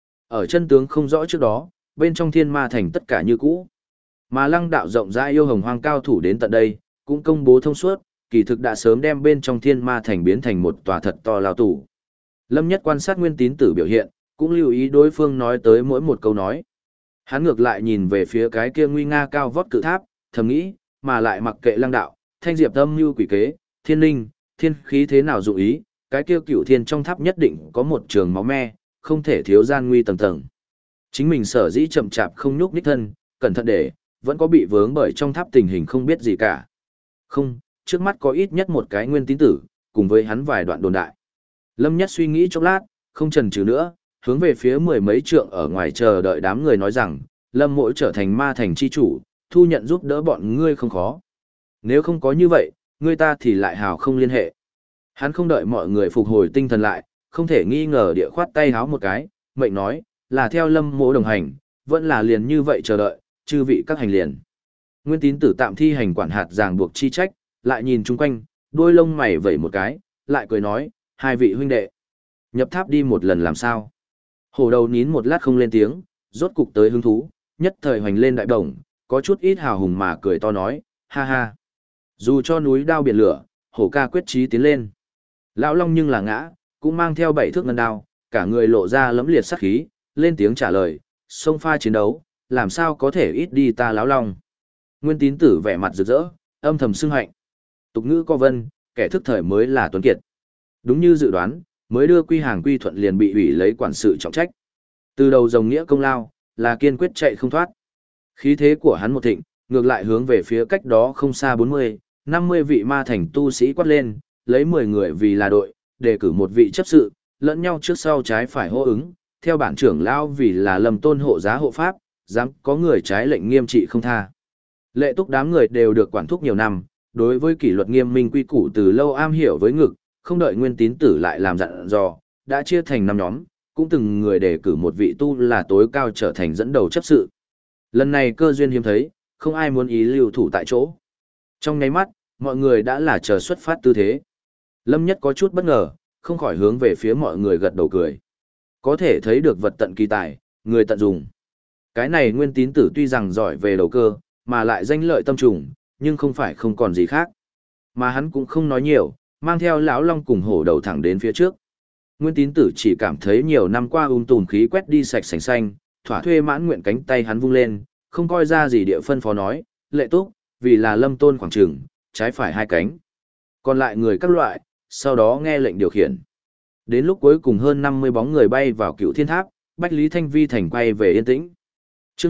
Ở chân tướng không rõ trước đó, bên trong thiên ma thành tất cả như cũ. Mà lăng đạo rộng rãi yêu hồng hoang cao thủ đến tận đây, cũng công bố thông suốt, kỳ thực đã sớm đem bên trong thiên ma thành biến thành một tòa thật to lao tù. Lâm Nhất quan sát Nguyên Tín Tử biểu hiện, cũng lưu ý đối phương nói tới mỗi một câu nói. Hắn ngược lại nhìn về phía cái kia nguy nga cao vót cự tháp, thầm nghĩ, mà lại mặc kệ lăng đạo, thanh diệp âm mưu quỷ kế, thiên linh, thiên khí thế nào dụng ý, cái kia cửu thiên trong tháp nhất định có một trường máu me, không thể thiếu gian nguy tầng tầng. Chính mình sở dĩ chậm chạp không nhúc nhích thân, cẩn thận để, vẫn có bị vướng bởi trong tháp tình hình không biết gì cả. Không, trước mắt có ít nhất một cái Nguyên Tín Tử, cùng với hắn vài đoạn đồn đại. Lâm Nhất suy nghĩ chốc lát, không chần chừ nữa, hướng về phía mười mấy trượng ở ngoài chờ đợi đám người nói rằng, Lâm Mỗ trở thành ma thành chi chủ, thu nhận giúp đỡ bọn ngươi không khó. Nếu không có như vậy, ngươi ta thì lại hào không liên hệ. Hắn không đợi mọi người phục hồi tinh thần lại, không thể nghi ngờ địa khoát tay háo một cái, mệnh nói, là theo Lâm Mỗ đồng hành, vẫn là liền như vậy chờ đợi, chư vị các hành liền. Nguyên Tín Tử tạm thi hành quản hạt ràng buộc chi trách, lại nhìn chung quanh, đuôi lông mày vẩy một cái, lại cười nói, hai vị huynh đệ, nhập tháp đi một lần làm sao? Hổ đầu nín một lát không lên tiếng, rốt cục tới hứng thú, nhất thời hoành lên đại đồng, có chút ít hào hùng mà cười to nói, ha ha. Dù cho núi đao biển lửa, hổ ca quyết chí tiến lên. Lão Long nhưng là ngã, cũng mang theo 7 thước ngân đao, cả người lộ ra lẫm liệt sát khí, lên tiếng trả lời, xông pha chiến đấu, làm sao có thể ít đi ta Lão Long. Nguyên Tín Tử vẻ mặt rực rỡ, âm thầm xưng hạnh. Tục ngữ có vân, kẻ thức thời mới là tuấn kiệt. Đúng như dự đoán, mới đưa quy hàng quy thuận liền bị ủy lấy quản sự trọng trách. Từ đầu dòng nghĩa công lao, là kiên quyết chạy không thoát. Khí thế của hắn một thịnh, ngược lại hướng về phía cách đó không xa 40, 50 vị ma thành tu sĩ quát lên, lấy 10 người vì là đội, đề cử một vị chấp sự, lẫn nhau trước sau trái phải hô ứng, theo bản trưởng lão vì là Lâm Tôn hộ giá hộ pháp, dám có người trái lệnh nghiêm trị không tha. Lệ túc đám người đều được quản thúc nhiều năm, đối với kỷ luật nghiêm minh quy củ từ lâu am hiểu với ngực, không đợi Nguyên Tín Tử lại làm dặn dò, đã chia thành 5 nhóm, cũng từng người đề cử một vị tu là tối cao trở thành dẫn đầu chấp sự. Lần này cơ duyên hiếm thấy, không ai muốn ý lưu thủ tại chỗ. Trong nháy mắt, mọi người đã là chờ xuất phát tư thế. Lâm Nhất có chút bất ngờ, không khỏi hướng về phía mọi người gật đầu cười. Có thể thấy được vật tận kỳ tài, người tận dùng. Cái này Nguyên Tín Tử tuy rằng giỏi về đầu cơ, mà lại danh lợi tâm trùng, nhưng không phải không còn gì khác. Mà hắn cũng không nói nhiều, mang theo lão Long cùng hổ đầu thẳng đến phía trước. Nguyên Tín Tử chỉ cảm thấy nhiều năm qua tùm khí quét đi sạch sành xanh, thỏa thuê mãn nguyện cánh tay hắn vung lên, không coi ra gì địa phân phó nói, lệ túc, vì là Lâm Tôn khoảng trường, trái phải 2 cánh. Còn lại người các loại, sau đó nghe lệnh điều khiển. Đến lúc cuối cùng hơn 50 bóng người bay vào Cựu Thiên Tháp, Bách Lý Thanh Vi thành quay về yên tĩnh. Chương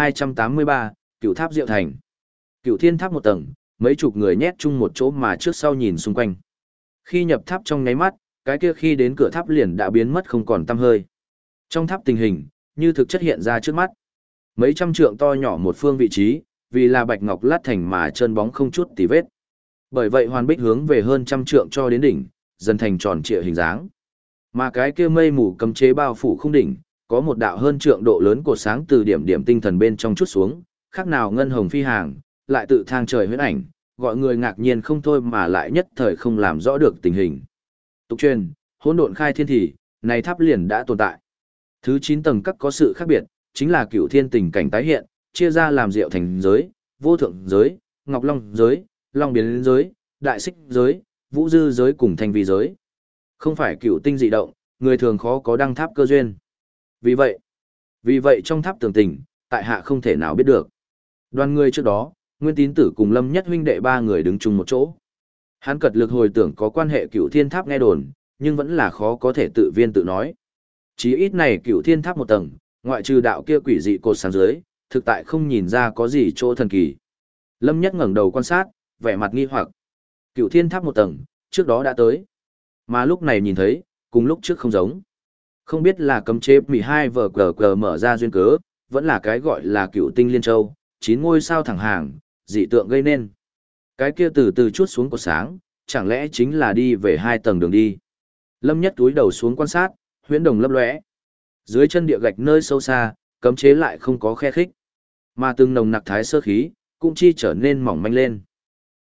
1283, Cựu Tháp Diệu Thành. Cựu Thiên Tháp một tầng, mấy chục người nhét chung một chỗ mà trước sau nhìn xung quanh. Khi nhập tháp trong nháy mắt, cái kia khi đến cửa tháp liền đã biến mất không còn tăm hơi. Trong tháp tình hình, như thực chất hiện ra trước mắt. Mấy trăm trượng to nhỏ một phương vị trí, vì là bạch ngọc lát thành mà trơn bóng không chút tì vết. Bởi vậy hoàn bích hướng về hơn trăm trượng cho đến đỉnh, dần thành tròn trịa hình dáng. Mà cái kia mây mù cấm chế bao phủ không đỉnh, có một đạo hơn trượng độ lớn cột sáng từ điểm điểm tinh thần bên trong chút xuống, khác nào ngân hồng phi hàng, lại tự thang trời huyễn ảnh, gọi người ngạc nhiên không thôi mà lại nhất thời không làm rõ được tình hình. Tục truyền, hỗn độn khai thiên thì, này tháp liền đã tồn tại. Thứ 9 tầng các có sự khác biệt, chính là cửu thiên tình cảnh tái hiện, chia ra làm diệu thành giới, vô thượng giới, ngọc long giới, long biến giới, đại xích giới, vũ dư giới cùng thanh vi giới. Không phải cửu tinh dị động, người thường khó có đăng tháp cơ duyên. Vì vậy trong tháp tường tình, tại hạ không thể nào biết được. Đoàn người trước đó, Nguyên Tín Tử cùng Lâm Nhất huynh đệ 3 người đứng chung một chỗ. Hắn cật lực hồi tưởng có quan hệ cửu thiên tháp nghe đồn, nhưng vẫn là khó có thể tự viên tự nói. Chí ít này cửu thiên tháp một tầng, ngoại trừ đạo kia quỷ dị cột sáng dưới, thực tại không nhìn ra có gì chỗ thần kỳ. Lâm Nhất ngẩng đầu quan sát, vẻ mặt nghi hoặc. Cửu thiên tháp một tầng, trước đó đã tới. Mà lúc này nhìn thấy, cùng lúc trước không giống. Không biết là cấm chế 12 vở cờ mở ra duyên cớ, vẫn là cái gọi là cửu tinh liên châu, 9 ngôi sao thẳng hàng, dị tượng gây nên. Cái kia từ từ chút xuống cột sáng, chẳng lẽ chính là đi về 2 tầng đường đi. Lâm Nhất túi đầu xuống quan sát, huyễn đồng lấp lóe. Dưới chân địa gạch nơi sâu xa, cấm chế lại không có khe khích. Mà từng nồng nặc thái sơ khí, cũng chi trở nên mỏng manh lên.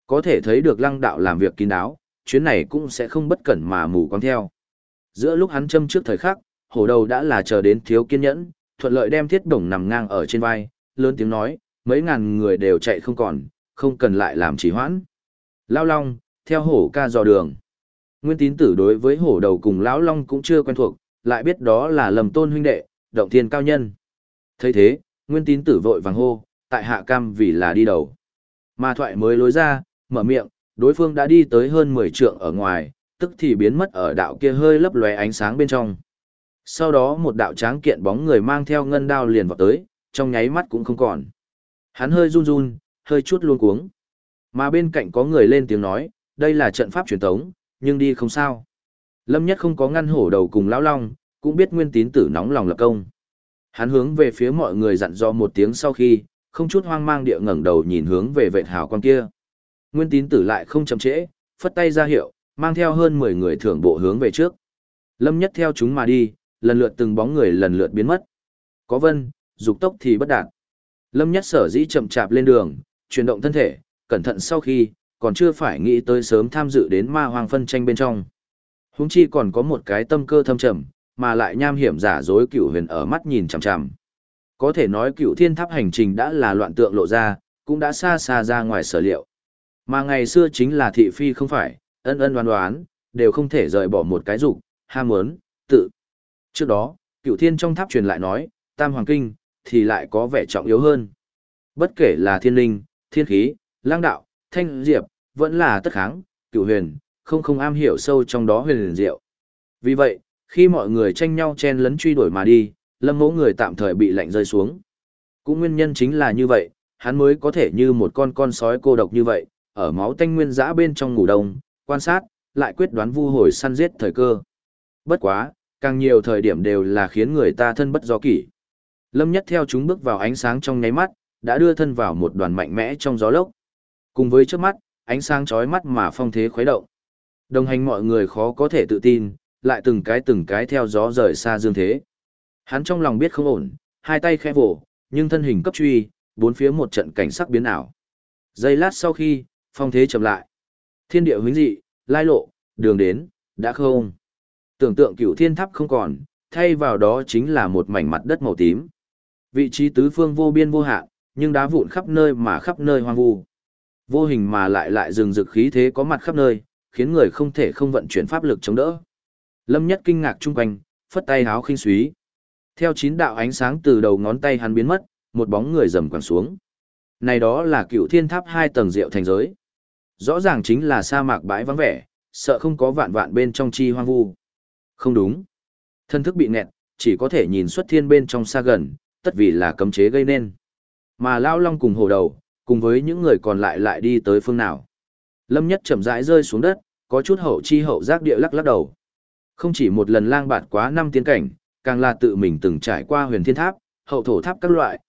Có thể thấy được Lăng đạo làm việc kín đáo, chuyến này cũng sẽ không bất cẩn mà mù quáng theo. Giữa lúc hắn châm trước thời khắc, hổ đầu đã là chờ đến thiếu kiên nhẫn, thuận lợi đem thiết bổng nằm ngang ở trên vai, lớn tiếng nói, mấy ngàn người đều chạy không còn, không cần lại làm trì hoãn. Lão Long, theo hổ ca dò đường. Nguyên Tín Tử đối với hổ đầu cùng Lão Long cũng chưa quen thuộc, lại biết đó là Lầm Tôn huynh đệ, động thiên cao nhân. Thấy thế, Nguyên Tín Tử vội vàng hô, tại hạ cam vì là đi đầu. Mà thoại mới lối ra, mở miệng, đối phương đã đi tới hơn 10 trượng ở ngoài, tức thì biến mất ở đạo kia hơi lấp lóe ánh sáng bên trong. Sau đó một đạo tráng kiện bóng người mang theo ngân đao liền vọt tới, trong nháy mắt cũng không còn. Hắn hơi run run, hơi chút luống cuống. Mà bên cạnh có người lên tiếng nói, đây là trận pháp truyền thống, nhưng đi không sao. Lâm Nhất không có ngăn hổ đầu cùng Lão Long, cũng biết Nguyên Tín Tử nóng lòng lập công. Hắn hướng về phía mọi người dặn dò một tiếng sau khi, không chút hoang mang địa ngẩng đầu nhìn hướng về vệt hào quang kia. Nguyên Tín Tử lại không chậm trễ, phất tay ra hiệu, mang theo hơn 10 người thưởng bộ hướng về trước. Lâm Nhất theo chúng mà đi, lần lượt từng bóng người lần lượt biến mất. Có vân, dục tốc thì bất đạt. Lâm Nhất sở dĩ chậm chạp lên đường, chuyển động thân thể, cẩn thận sau khi, còn chưa phải nghĩ tới sớm tham dự đến ma hoàng phân tranh bên trong. Huống chi còn có một cái tâm cơ thâm trầm, mà lại nham hiểm giả dối Cửu Huyền ở mắt nhìn chằm chằm. Có thể nói Cửu Thiên Tháp hành trình đã là loạn tượng lộ ra, cũng đã xa xa ra ngoài sở liệu. Mà ngày xưa chính là thị phi không phải, ân ân đoán đoán, đều không thể rời bỏ một cái dục, ham muốn, tự. Trước đó, Cửu Thiên trong tháp truyền lại nói, Tam Hoàng Kinh, thì lại có vẻ trọng yếu hơn. Bất kể là thiên linh, thiên khí, lang đạo, thanh diệp, vẫn là tất kháng, Cửu Huyền, không am hiểu sâu trong đó huyền liền diệu. Vì vậy, khi mọi người tranh nhau chen lấn truy đuổi mà đi, Lâm Mỗ người tạm thời bị lạnh rơi xuống. Cũng nguyên nhân chính là như vậy, hắn mới có thể như một con sói cô độc như vậy, ở máu tanh nguyên dã bên trong ngủ đông, quan sát, lại quyết đoán vu hồi săn giết thời cơ. Bất quá, càng nhiều thời điểm đều là khiến người ta thân bất do kỷ. Lâm Nhất theo chúng bước vào ánh sáng trong nháy mắt, đã đưa thân vào một đoàn mạnh mẽ trong gió lốc. Cùng với trước mắt, ánh sáng chói mắt mà phong thế khuấy động. Đồng hành mọi người khó có thể tự tin, lại từng cái theo gió rời xa dương thế. Hắn trong lòng biết không ổn, hai tay khẽ vỗ, nhưng thân hình cấp truy, bốn phía một trận cảnh sắc biến ảo. Giây lát sau khi, phong thế chậm lại. Thiên địa huyễn dị, lai lộ, đường đến, đã không. Tưởng tượng Cửu Thiên Tháp không còn, thay vào đó chính là một mảnh mặt đất màu tím. Vị trí tứ phương vô biên vô hạn, nhưng đá vụn khắp nơi mà khắp nơi hoang vu. Vô hình mà lại rừng rực khí thế có mặt khắp nơi, khiến người không thể không vận chuyển pháp lực chống đỡ. Lâm Nhất kinh ngạc chung quanh, phất tay háo khinh súy. Theo 9 đạo ánh sáng từ đầu ngón tay hắn biến mất, một bóng người rầm quẳng xuống. Này đó là Cửu Thiên Tháp 2 tầng diệu thành giới. Rõ ràng chính là sa mạc bãi vắng vẻ, sợ không có vạn vạn bên trong chi hoang vu. Không đúng. Thân thức bị nẹt, chỉ có thể nhìn xuất thiên bên trong xa gần, tất vì là cấm chế gây nên. Mà Lão Long cùng hổ đầu, cùng với những người còn lại đi tới phương nào. Lâm Nhất chậm rãi rơi xuống đất, có chút hậu chi hậu giác địa lắc đầu. Không chỉ một lần lang bạt quá 5 tiên cảnh, càng là tự mình từng trải qua huyền thiên tháp, hậu thổ tháp các loại,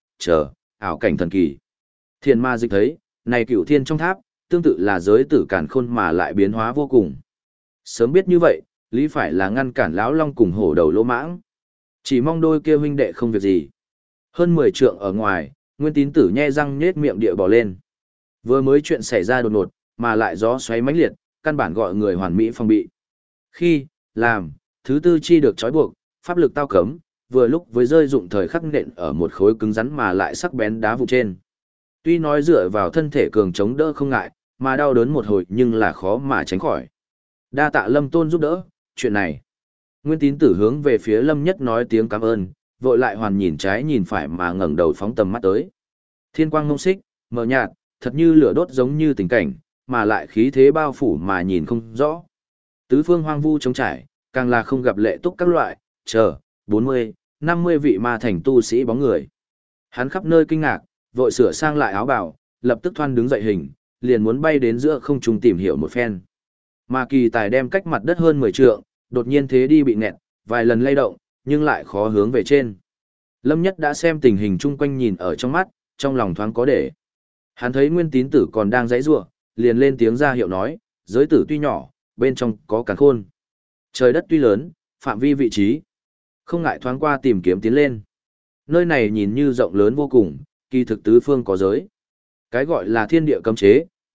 ảo cảnh thần kỳ. Thiên ma dịch thấy, này Cửu thiên trong tháp, tương tự là giới tử càn khôn mà lại biến hóa vô cùng. Sớm biết như vậy, lý phải là ngăn cản Lão Long cùng hổ đầu lỗ mãng. Chỉ mong đôi kia huynh đệ không việc gì. Hơn 10 trượng ở ngoài, Nguyên Tín Tử nhe răng nhết miệng địa bỏ lên. Vừa mới chuyện xảy ra đột ngột, mà lại gió xoáy mãnh liệt, căn bản gọi người hoàn mỹ phòng bị. Khi, làm, thứ tư chi được trói buộc, pháp lực tao cấm, vừa lúc với rơi dụng thời khắc nện ở một khối cứng rắn mà lại sắc bén đá vụ trên. Tuy nói dựa vào thân thể cường chống đỡ không ngại, mà đau đớn một hồi nhưng là khó mà tránh khỏi. Đa tạ Lâm Tôn giúp đỡ, chuyện này. Nguyên Tín Tử hướng về phía Lâm Nhất nói tiếng cảm ơn, vội lại hoàn nhìn trái nhìn phải mà ngẩng đầu phóng tầm mắt tới. Thiên quang ngông xích, mờ nhạt, thật như lửa đốt giống như tình cảnh, mà lại khí thế bao phủ mà nhìn không rõ. Tứ phương hoang vu trống trải, càng là không gặp lệ túc các loại, 40, 50 vị ma thành tu sĩ bóng người. Hắn khắp nơi kinh ngạc, vội sửa sang lại áo bào, lập tức thoăn đứng dậy hình, liền muốn bay đến giữa không trung tìm hiểu một phen. Mà kỳ tài đem cách mặt đất hơn 10 trượng, đột nhiên thế đi bị nẹt, vài lần lay động, nhưng lại khó hướng về trên. Lâm Nhất đã xem tình hình chung quanh nhìn ở trong mắt, trong lòng thoáng có để. Hắn thấy Nguyên Tín Tử còn đang giãy giụa, liền lên tiếng ra hiệu nói, giới tử tuy nhỏ, bên trong có càn khôn. Trời đất tuy lớn, phạm vi vị trí. Không ngại thoáng qua tìm kiếm tiến lên. Nơi này nhìn như rộng lớn vô cùng, kỳ thực tứ phương có giới. Cái gọi là thiên địa cấm chế,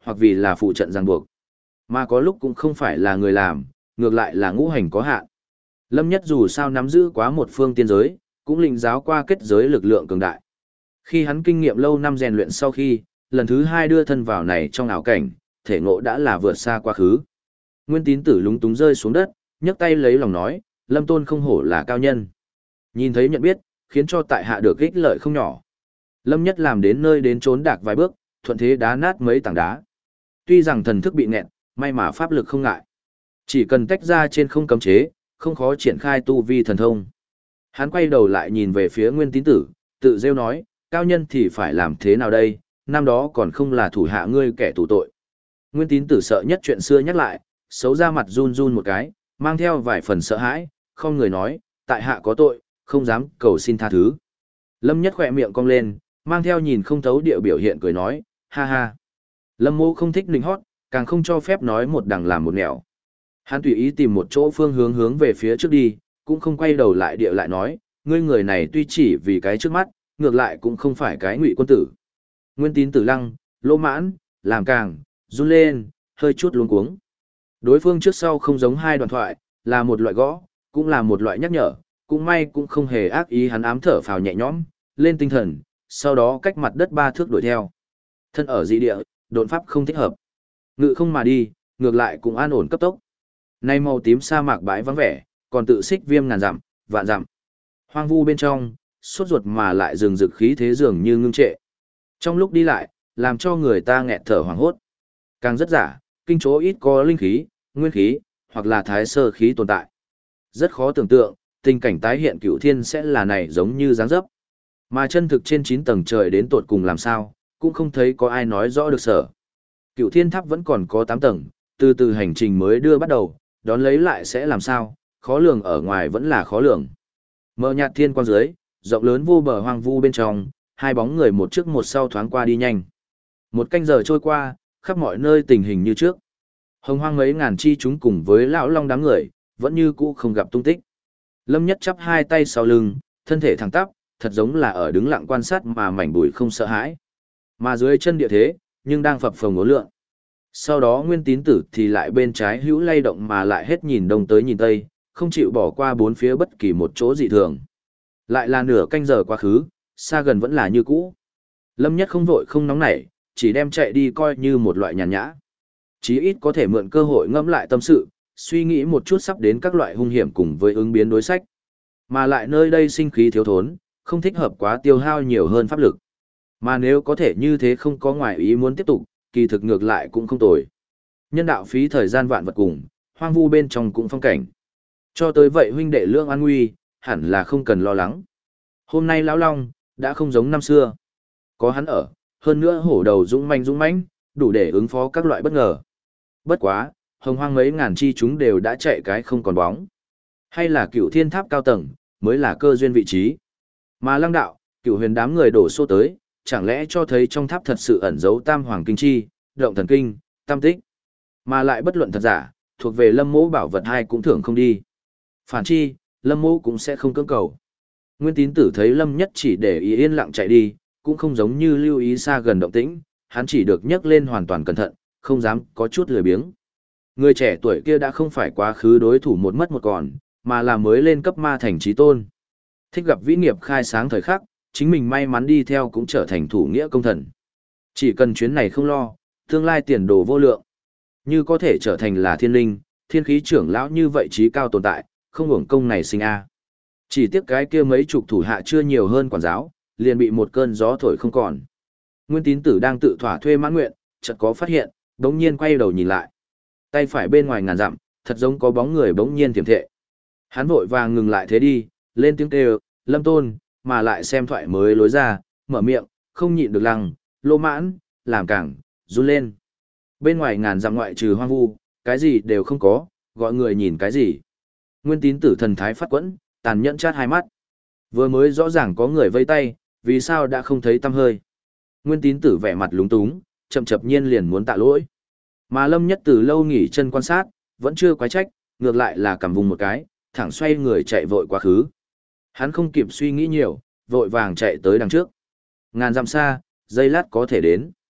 hoặc vì là phụ trận ràng buộc. Mà có lúc cũng không phải là người làm, ngược lại là ngũ hành có hạn. Lâm Nhất dù sao nắm giữ quá một phương tiên giới, cũng lĩnh giáo qua kết giới lực lượng cường đại. Khi hắn kinh nghiệm lâu năm rèn luyện sau khi, lần thứ 2 đưa thân vào này trong ảo cảnh, thể ngộ đã là vượt xa quá khứ. Nguyên Tín Tử lúng túng rơi xuống đất, nhấc tay lấy lòng nói, Lâm Tôn không hổ là cao nhân. Nhìn thấy nhận biết, khiến cho tại hạ được ích lợi không nhỏ. Lâm Nhất làm đến nơi đến trốn đạc vài bước, thuận thế đá nát mấy tảng đá. Tuy rằng thần thức bị nghẹn, may mà pháp lực không ngại. Chỉ cần tách ra trên không cấm chế, không khó triển khai tu vi thần thông. Hắn quay đầu lại nhìn về phía Nguyên Tín Tử, tự rêu nói, cao nhân thì phải làm thế nào đây, năm đó còn không là thủ hạ ngươi kẻ tù tội. Nguyên Tín Tử sợ nhất chuyện xưa nhắc lại, xấu ra mặt run run một cái, mang theo vài phần sợ hãi, không người nói, tại hạ có tội, không dám cầu xin tha thứ. Lâm Nhất khỏe miệng cong lên, mang theo nhìn không thấu địa biểu hiện cười nói, ha ha. Lâm Mộ không thích nịnh hót, càng không cho phép nói một đằng làm một nẻo. Hắn tùy ý tìm một chỗ phương hướng về phía trước đi, cũng không quay đầu lại địa lại nói, ngươi người này tuy chỉ vì cái trước mắt, ngược lại cũng không phải cái ngụy quân tử. Nguyên Tín Tử lăng, lỗ mãn, làm càng, run lên, hơi chút luống cuống. Đối phương trước sau không giống hai đoạn thoại, là một loại gõ, cũng là một loại nhắc nhở, cũng may cũng không hề ác ý, hắn ám thở phào nhẹ nhõm, lên tinh thần, sau đó cách mặt đất 3 thước đuổi theo. Thân ở dị địa, độn pháp không thích hợp. Ngự không mà đi, ngược lại cũng an ổn cấp tốc. Nay màu tím sa mạc bãi vắng vẻ, còn tự xích viêm ngàn dặm, vạn dặm. Hoang vu bên trong, sốt ruột mà lại rừng rực khí thế dường như ngưng trệ. Trong lúc đi lại, làm cho người ta nghẹt thở hoảng hốt. Càng rất giả, kinh chỗ ít có linh khí, nguyên khí, hoặc là thái sơ khí tồn tại. Rất khó tưởng tượng, tình cảnh tái hiện cửu thiên sẽ là này giống như dáng dấp. Mà chân thực trên 9 tầng trời đến tột cùng làm sao, cũng không thấy có ai nói rõ được sở. Cửu thiên tháp vẫn còn có 8 tầng, từ từ hành trình mới đưa bắt đầu, đón lấy lại sẽ làm sao, khó lường ở ngoài vẫn là khó lường. Mờ nhạt thiên quang dưới, rộng lớn vô bờ hoang vu bên trong, hai bóng người một trước một sau thoáng qua đi nhanh. Một canh giờ trôi qua, khắp mọi nơi tình hình như trước. Hồng hoang mấy ngàn chi chúng cùng với lão long đám người, vẫn như cũ không gặp tung tích. Lâm Nhất chắp hai tay sau lưng, thân thể thẳng tắp, thật giống là ở đứng lặng quan sát mà mảnh bụi không sợ hãi. Mà dưới chân địa thế, nhưng đang phập phồng ngốn lượn. Sau đó Nguyên Tín Tử thì lại bên trái hữu lay động mà lại hết nhìn đông tới nhìn tây, không chịu bỏ qua bốn phía bất kỳ một chỗ dị thường. Lại là nửa canh giờ quá khứ, xa gần vẫn là như cũ. Lâm Nhất không vội không nóng nảy, chỉ đem chạy đi coi như một loại nhàn nhã. Chí ít có thể mượn cơ hội ngẫm lại tâm sự, suy nghĩ một chút sắp đến các loại hung hiểm cùng với ứng biến đối sách. Mà lại nơi đây sinh khí thiếu thốn, không thích hợp quá tiêu hao nhiều hơn pháp lực. Mà nếu có thể như thế không có ngoại ý muốn tiếp tục, kỳ thực ngược lại cũng không tồi. Nhân đạo phí thời gian vạn vật cùng, hoang vu bên trong cũng phong cảnh. Cho tới vậy huynh đệ lương an nguy, hẳn là không cần lo lắng. Hôm nay lão long, đã không giống năm xưa. Có hắn ở, hơn nữa hổ đầu dũng mãnh, đủ để ứng phó các loại bất ngờ. Bất quá, hồng hoang mấy ngàn chi chúng đều đã chạy cái không còn bóng. Hay là cựu thiên tháp cao tầng, mới là cơ duyên vị trí. Mà lăng đạo, cựu huyền đám người đổ xô tới, chẳng lẽ cho thấy trong tháp thật sự ẩn giấu tam hoàng kinh chi, động thần kinh, tam tích. Mà lại bất luận thật giả, thuộc về lâm mỗ bảo vật hai cũng thưởng không đi. Phản chi, lâm mỗ cũng sẽ không cưỡng cầu. Nguyên Tín Tử thấy lâm nhất chỉ để ý yên lặng chạy đi, cũng không giống như lưu ý xa gần động tĩnh, hắn chỉ được nhấc lên hoàn toàn cẩn thận, không dám có chút lười biếng. Người trẻ tuổi kia đã không phải quá khứ đối thủ một mất một còn, mà là mới lên cấp ma thành chí tôn. Thích gặp vĩ nghiệp khai sáng thời khắc, chính mình may mắn đi theo cũng trở thành thủ nghĩa công thần. Chỉ cần chuyến này không lo, tương lai tiền đồ vô lượng. Như có thể trở thành là thiên linh, thiên khí trưởng lão như vậy trí cao tồn tại, không hưởng công này sinh a. Chỉ tiếc cái kia mấy chục thủ hạ chưa nhiều hơn quản giáo, liền bị một cơn gió thổi không còn. Nguyên Tín Tử đang tự thỏa thuê mãn nguyện, chợt có phát hiện, bỗng nhiên quay đầu nhìn lại. Tay phải bên ngoài ngàn dặm, thật giống có bóng người bỗng nhiên tiềm thệ. Hắn vội vàng ngừng lại thế đi, lên tiếng kêu, Lâm Tôn, mà lại xem thoại mới lối ra, mở miệng, không nhịn được lăng, lô mãn, làm cảng, run lên. Bên ngoài ngàn dặm ngoại trừ hoang vu, cái gì đều không có, gọi người nhìn cái gì. Nguyên Tín Tử thần thái phát quẫn, tàn nhẫn chát hai mắt. Vừa mới rõ ràng có người vây tay, vì sao đã không thấy tăm hơi. Nguyên Tín Tử vẻ mặt lúng túng, chậm chập nhiên liền muốn tạ lỗi. Mà Lâm Nhất từ lâu nghỉ chân quan sát, vẫn chưa quái trách, ngược lại là cầm vùng một cái, thẳng xoay người chạy vội quá khứ. Hắn không kịp suy nghĩ nhiều, vội vàng chạy tới đằng trước. Ngàn dặm xa, giây lát có thể đến.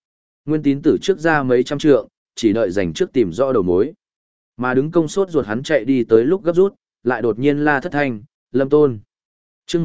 Nguyên Tín Tử trước ra mấy trăm trượng, chỉ đợi dành trước tìm rõ đầu mối. Mà đứng công sốt ruột hắn chạy đi tới lúc gấp rút, lại đột nhiên la thất thanh, Lâm Tôn. Chương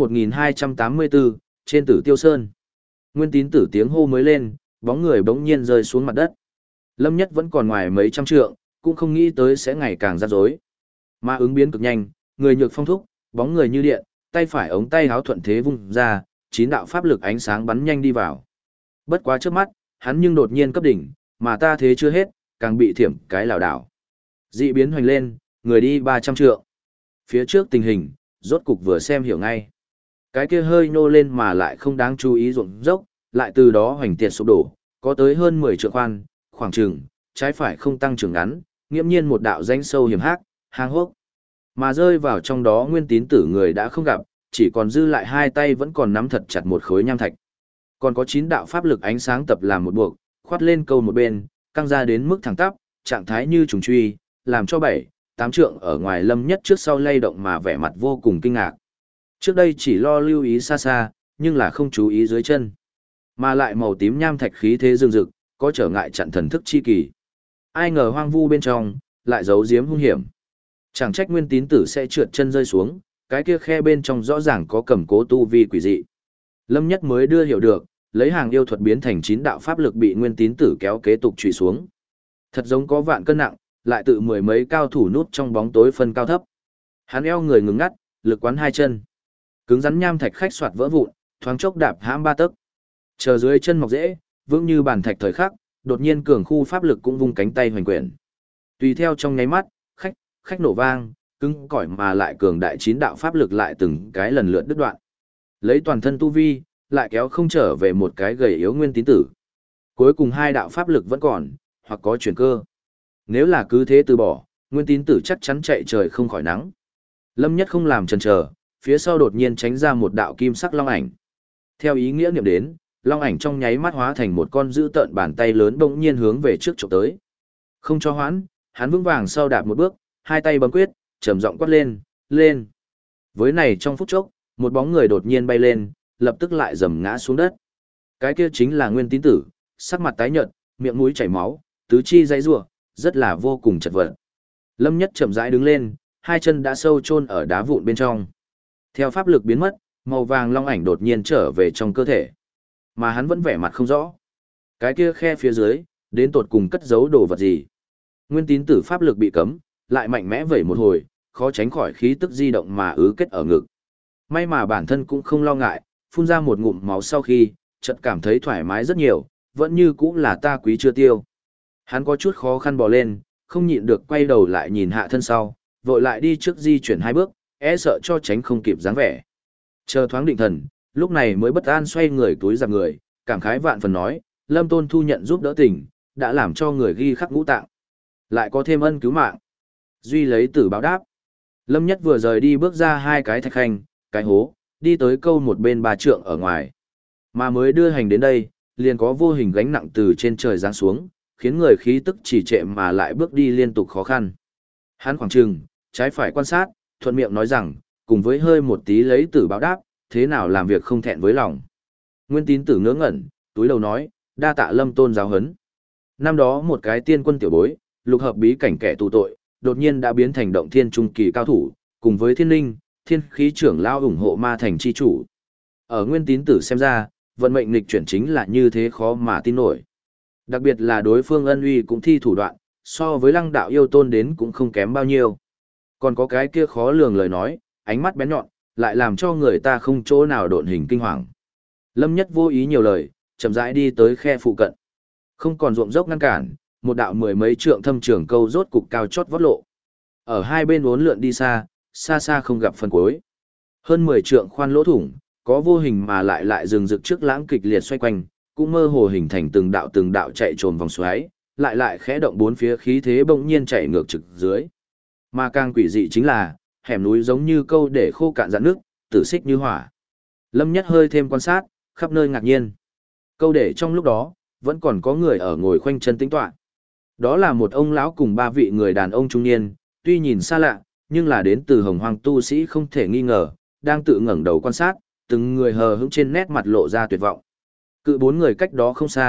1284, trên Tử Tiêu Sơn. Nguyên Tín Tử tiếng hô mới lên, bóng người bỗng nhiên rơi xuống mặt đất. Lâm Nhất vẫn còn ngoài mấy trăm trượng, cũng không nghĩ tới sẽ ngày càng rắc rối. Mà ứng biến cực nhanh, người nhược phong thúc, bóng người như điện, tay phải ống tay háo thuận thế vung ra, 9 đạo pháp lực ánh sáng bắn nhanh đi vào. Bất quá trước mắt, hắn nhưng đột nhiên cấp đỉnh, mà ta thế chưa hết, càng bị thiểm cái lảo đảo. Dị biến hoành lên, người đi 300 trượng. Phía trước tình hình, rốt cục vừa xem hiểu ngay. Cái kia hơi nô lên mà lại không đáng chú ý ruộng dốc, lại từ đó hoành tiệt sụp đổ, có tới hơn 10 trượng khoan, khoảng chừng, trái phải không tăng trưởng ngắn, nghiễm nhiên một đạo danh sâu hiểm hắc, hang hốc. Mà rơi vào trong đó Nguyên Tín Tử người đã không gặp, chỉ còn dư lại hai tay vẫn còn nắm thật chặt một khối nham thạch. Còn có 9 đạo pháp lực ánh sáng tập làm một buộc, khoát lên câu một bên, căng ra đến mức thẳng tắp, trạng thái như trùng truy, làm cho 7, 8 trượng ở ngoài Lâm Nhất trước sau lay động mà vẻ mặt vô cùng kinh ngạc. Trước đây chỉ lo lưu ý xa xa, nhưng là không chú ý dưới chân. Mà lại màu tím nham thạch khí thế rừng rực, có trở ngại chặn thần thức chi kỳ. Ai ngờ hoang vu bên trong, lại giấu giếm hung hiểm. Chẳng trách Nguyên Tín Tử sẽ trượt chân rơi xuống, cái kia khe bên trong rõ ràng có cầm cố tu vi quỷ dị. Lâm Nhất mới đưa hiểu được, lấy hàng yêu thuật biến thành 9 đạo pháp lực bị Nguyên Tín Tử kéo kế tục trụy xuống. Thật giống có vạn cân nặng, lại tự mười mấy cao thủ nút trong bóng tối phân cao thấp. Hắn eo người ngừng ngắt, lực quán hai chân. Cứng rắn nham thạch khách soạt vỡ vụn, thoáng chốc đạp hãm 3 tấc. Chờ dưới chân mọc dễ, vững như bàn thạch thời khắc, đột nhiên cường khu pháp lực cũng vung cánh tay hoành quyển. Tùy theo trong nháy mắt, khách nổ vang, cứng cỏi mà lại cường đại 9 đạo pháp lực lại từng cái lần lượt đứt đoạn. Lấy toàn thân tu vi, lại kéo không trở về một cái gầy yếu Nguyên Tín Tử. Cuối cùng 2 đạo pháp lực vẫn còn, hoặc có chuyển cơ. Nếu là cứ thế từ bỏ, Nguyên Tín Tử chắc chắn chạy trời không khỏi nắng. Lâm Nhất không làm chần chờ, phía sau đột nhiên tránh ra một đạo kim sắc long ảnh. Theo ý nghĩa niệm đến, long ảnh trong nháy mắt hóa thành một con dữ tợn bàn tay lớn bỗng nhiên hướng về trước chụp tới. Không cho hoãn, hắn vững vàng sau đạp một bước, hai tay bấm quyết, trầm giọng quát lên, lên. Với này trong phút chốc, một bóng người đột nhiên bay lên, lập tức lại dầm ngã xuống đất. Cái kia chính là Nguyên Tín Tử, sắc mặt tái nhợt, miệng mũi chảy máu, tứ chi giãy giụa, rất là vô cùng chật vật. Lâm Nhất chậm rãi đứng lên, hai chân đã sâu chôn ở đá vụn bên trong. Theo pháp lực biến mất, màu vàng long ảnh đột nhiên trở về trong cơ thể. Mà hắn vẫn vẻ mặt không rõ. Cái kia khe phía dưới, đến tột cùng cất giấu đồ vật gì. Nguyên Tín Tử pháp lực bị cấm, lại mạnh mẽ vẩy một hồi, khó tránh khỏi khí tức di động mà ứ kết ở ngực. May mà bản thân cũng không lo ngại, phun ra một ngụm máu sau khi, chợt cảm thấy thoải mái rất nhiều, vẫn như cũng là ta quý chưa tiêu. Hắn có chút khó khăn bò lên, không nhịn được quay đầu lại nhìn hạ thân sau, vội lại đi trước di chuyển 2 bước, e sợ cho tránh không kịp dáng vẻ. Chờ thoáng định thần, lúc này mới bất an xoay người túi giặc người, cảm khái vạn phần nói, Lâm Tôn thu nhận giúp đỡ tình, đã làm cho người ghi khắc ngũ tạng. Lại có thêm ân cứu mạng. Duy lấy tử báo đáp. Lâm Nhất vừa rời đi bước ra 2 cái thạch khanh, cái hố, đi tới câu một bên 3 trượng ở ngoài. Mà mới đưa hành đến đây, liền có vô hình gánh nặng từ trên trời giáng xuống, khiến người khí tức trì trệ mà lại bước đi liên tục khó khăn. Hắn khoảng chừng, trái phải quan sát, thuận miệng nói rằng, cùng với hơi một tí lấy tử báo đáp, thế nào làm việc không thẹn với lòng. Nguyên Tín Tử ngớ ngẩn, túi đầu nói, đa tạ Lâm Tôn giáo huấn. Năm đó một cái tiên quân tiểu bối, lục hợp bí cảnh kẻ tù tội, đột nhiên đã biến thành động thiên trung kỳ cao thủ, cùng với thiên linh, thiên khí trưởng lao ủng hộ ma thành chi chủ. Ở Nguyên Tín Tử xem ra, vận mệnh nghịch chuyển chính là như thế khó mà tin nổi. Đặc biệt là đối phương ân uy cũng thi thủ đoạn, so với Lăng đạo yêu tôn đến cũng không kém bao nhiêu. Còn có cái kia khó lường lời nói, ánh mắt bén nhọn, lại làm cho người ta không chỗ nào độn hình kinh hoàng. Lâm Nhất vô ý nhiều lời, chậm rãi đi tới khe phụ cận. Không còn ruộng dốc ngăn cản, một đạo 10 mấy trượng thâm trường câu rốt cục cao chót vót lộ. Ở hai bên uốn lượn đi xa, xa xa không gặp phần cuối. Hơn 10 trượng khoan lỗ thủng, có vô hình mà lại rừng rực trước lãng kịch liệt xoay quanh, cũng mơ hồ hình thành từng đạo chạy trồm vòng xoáy, lại khẽ động bốn phía khí thế bỗng nhiên chạy ngược trực dưới. Mà càng quỷ dị chính là, hẻm núi giống như câu để khô cạn dạn nước, tử xích như hỏa. Lâm Nhất hơi thêm quan sát, khắp nơi ngạc nhiên. Câu để trong lúc đó, vẫn còn có người ở ngồi khoanh chân tĩnh tọa. Đó là một ông lão cùng 3 vị người đàn ông trung niên, tuy nhìn xa lạ, nhưng là đến từ Hồng Hoang tu sĩ không thể nghi ngờ, đang tự ngẩng đầu quan sát, từng người hờ hững trên nét mặt lộ ra tuyệt vọng. Cự 4 người cách đó không xa,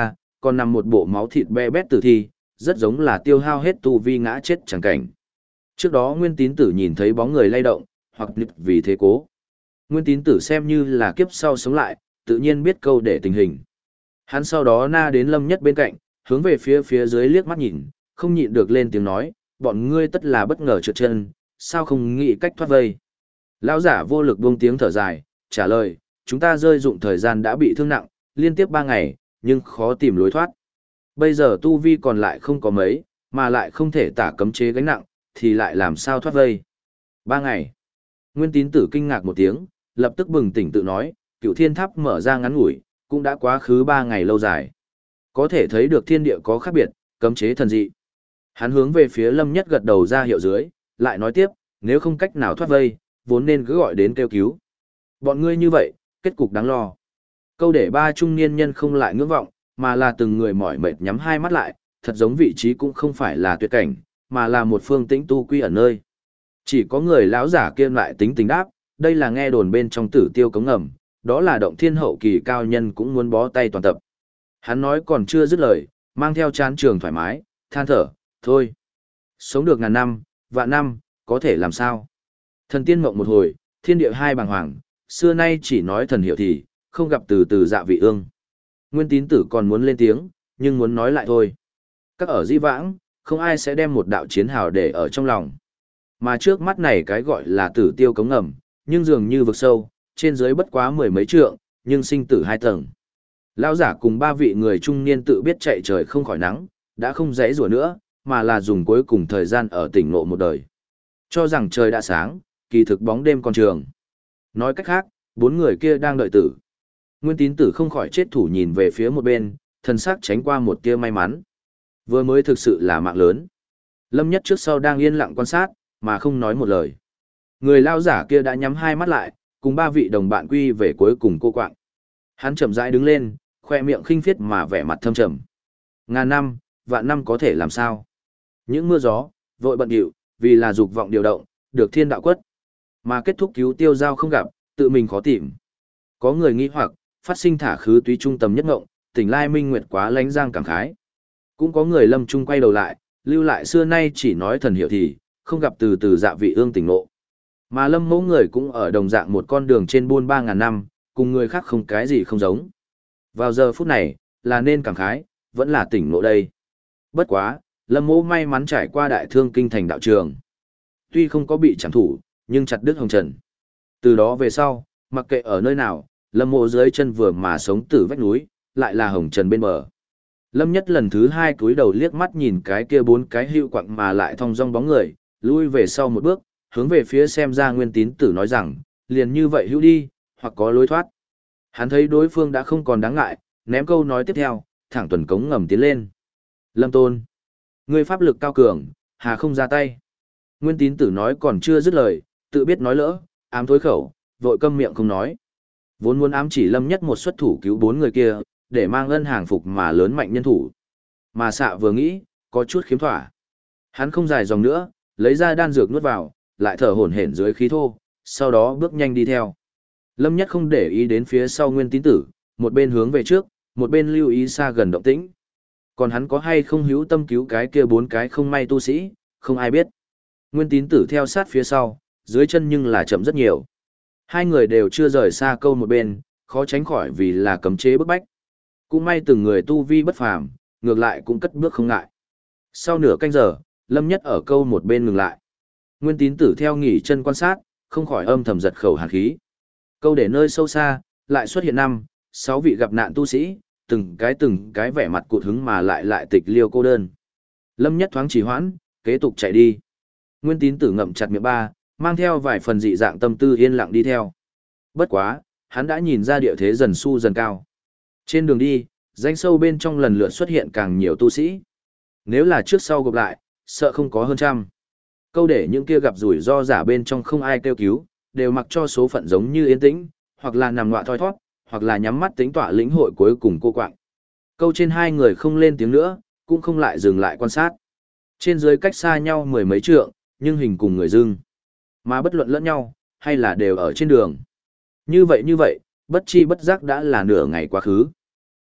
còn nằm một bộ máu thịt be bét tử thi, rất giống là tiêu hao hết tu vi ngã chết chẳng cảnh. Trước đó Nguyên Tín Tử nhìn thấy bóng người lay động, hoặc nứt vì thế cố. Nguyên Tín Tử xem như là kiếp sau sống lại, tự nhiên biết câu để tình hình. Hắn sau đó na đến Lâm Nhất bên cạnh, hướng về phía dưới liếc mắt nhìn, không nhịn được lên tiếng nói, bọn ngươi tất là bất ngờ trượt chân, sao không nghĩ cách thoát vây. Lão giả vô lực buông tiếng thở dài, trả lời, chúng ta rơi dụng thời gian đã bị thương nặng, liên tiếp 3 ngày, nhưng khó tìm lối thoát. Bây giờ tu vi còn lại không có mấy, mà lại không thể tả cấm chế gánh nặng, thì lại làm sao thoát vây. 3 ngày. Nguyên Tín Tử kinh ngạc một tiếng, lập tức bừng tỉnh tự nói, Cựu Thiên Tháp mở ra ngắn ngủi, cũng đã quá khứ 3 ngày lâu dài. Có thể thấy được thiên địa có khác biệt, cấm chế thần dị. Hắn hướng về phía Lâm Nhất gật đầu ra hiệu dưới, lại nói tiếp, nếu không cách nào thoát vây, vốn nên cứ gọi đến kêu cứu. Bọn ngươi như vậy, kết cục đáng lo. Câu để ba trung niên nhân không lại ngưỡng vọng, mà là từng người mỏi mệt nhắm hai mắt lại, thật giống vị trí cũng không phải là tuyệt cảnh, mà là một phương tĩnh tu quy ẩn nơi. Chỉ có người lão giả kia lại tính tình đáp, đây là nghe đồn bên trong Tử Tiêu cống ngầm, đó là động thiên hậu kỳ cao nhân cũng muốn bó tay toàn tập. Hắn nói còn chưa dứt lời, mang theo chán trường thoải mái, than thở, thôi. Sống được ngàn năm, vạn năm, có thể làm sao? Thần tiên mộng một hồi, thiên địa hai bàng hoàng, xưa nay chỉ nói thần hiểu thì, không gặp từ từ dạ vị ương. Nguyên Tín Tử còn muốn lên tiếng, nhưng muốn nói lại thôi. Các ở di vãng, không ai sẽ đem một đạo chiến hào để ở trong lòng. Mà trước mắt này cái gọi là Tử Tiêu cống ngầm, nhưng dường như vực sâu, trên dưới bất quá 10 mấy trượng, nhưng sinh tử 2 tầng. Lão giả cùng 3 vị người trung niên tự biết chạy trời không khỏi nắng, đã không dãy rủa nữa, mà là dùng cuối cùng thời gian ở tỉnh ngộ một đời. Cho rằng trời đã sáng, kỳ thực bóng đêm còn trường. Nói cách khác, 4 người kia đang đợi tử. Nguyên Tín Tử không khỏi chết thủ nhìn về phía một bên, thần sắc tránh qua một tia may mắn. Vừa mới thực sự là mạng lớn. Lâm Nhất trước sau đang yên lặng quan sát, mà không nói một lời. Người lao giả kia đã nhắm hai mắt lại, cùng 3 vị đồng bạn quy về cuối cùng cô quạng. Hắn chậm rãi đứng lên, khoe miệng khinh phiết mà vẻ mặt thâm trầm. Ngàn năm, vạn năm có thể làm sao? Những mưa gió, vội bận điệu, vì là dục vọng điều động, được thiên đạo quất. Mà kết thúc cứu tiêu giao không gặp, tự mình khó tìm. Có người nghi hoặc, phát sinh thả khứ túy trung tâm nhất ngộng, tỉnh lai minh nguyệt quá lánh giang cảm khái. Cũng có người lâm trung quay đầu lại, lưu lại xưa nay chỉ nói thần hiểu thì, không gặp từ từ dạ vị ương tỉnh ngộ. Mà lâm mẫu người cũng ở đồng dạng một con đường trên buôn 3.000 năm, cùng người khác không cái gì không giống. Vào giờ phút này, là nên cảm khái, vẫn là tỉnh ngộ đây. Bất quá, lâm mẫu may mắn trải qua đại thương kinh thành đạo trường. Tuy không có bị chạm thủ, nhưng chặt đứt hồng trần. Từ đó về sau, mặc kệ ở nơi nào, lâm mộ dưới chân vừa mà sống từ vách núi, lại là hồng trần bên bờ. Lâm Nhất lần thứ 2 cúi đầu liếc mắt nhìn cái kia 4 cái hữu quặng mà lại thong dong bóng người, lui về sau một bước, hướng về phía xem ra Nguyên Tín Tử nói rằng, liền như vậy hữu đi, hoặc có lối thoát. Hắn thấy đối phương đã không còn đáng ngại, ném câu nói tiếp theo, thẳng tuần cống ngầm tiến lên. Lâm Tôn, ngươi pháp lực cao cường, hà không ra tay. Nguyên Tín Tử nói còn chưa dứt lời, tự biết nói lỡ, ám thối khẩu, vội câm miệng không nói. Vốn muốn ám chỉ Lâm Nhất một xuất thủ cứu 4 người kia, để mang ân hàng phục mà lớn mạnh nhân thủ. Mà xạ vừa nghĩ, có chút khiếm thỏa. Hắn không dài dòng nữa, lấy ra đan dược nuốt vào, lại thở hổn hển dưới khí thô, sau đó bước nhanh đi theo. Lâm Nhất không để ý đến phía sau Nguyên Tín Tử, một bên hướng về trước, một bên lưu ý xa gần động tĩnh. Còn hắn có hay không hữu tâm cứu cái kia 4 cái không may tu sĩ, không ai biết. Nguyên Tín Tử theo sát phía sau, dưới chân nhưng là chậm rất nhiều. Hai người đều chưa rời xa câu một bên, khó tránh khỏi vì là cấm chế bức bách. Cũng may từng người tu vi bất phàm, ngược lại cũng cất bước không ngại. Sau nửa canh giờ, Lâm Nhất ở câu một bên ngừng lại. Nguyên Tín Tử theo nghỉ chân quan sát, không khỏi âm thầm giật khẩu hàn khí. Câu để nơi sâu xa, lại xuất hiện 5, 6 vị gặp nạn tu sĩ, từng cái vẻ mặt cụt hứng mà lại tịch liêu cô đơn. Lâm Nhất thoáng trì hoãn, kế tục chạy đi. Nguyên Tín Tử ngậm chặt miệng ba, mang theo vài phần dị dạng tâm tư yên lặng đi theo. Bất quá, hắn đã nhìn ra địa thế dần su dần cao. Trên đường đi, rãnh sâu bên trong lần lượt xuất hiện càng nhiều tu sĩ. Nếu là trước sau gộp lại, sợ không có hơn 100. Câu để những kia gặp rủi ro giả bên trong không ai kêu cứu, đều mặc cho số phận giống như yên tĩnh, hoặc là nằm ngọa thoi thoát, hoặc là nhắm mắt tính tọa lĩnh hội cuối cùng cô quạng. Câu trên 2 người không lên tiếng nữa, cũng không lại dừng lại quan sát. Trên dưới cách xa nhau 10 mấy trượng, nhưng hình cùng người dưng. Mà bất luận lẫn nhau, hay là đều ở trên đường. Như vậy, bất chi bất giác đã là nửa ngày quá khứ.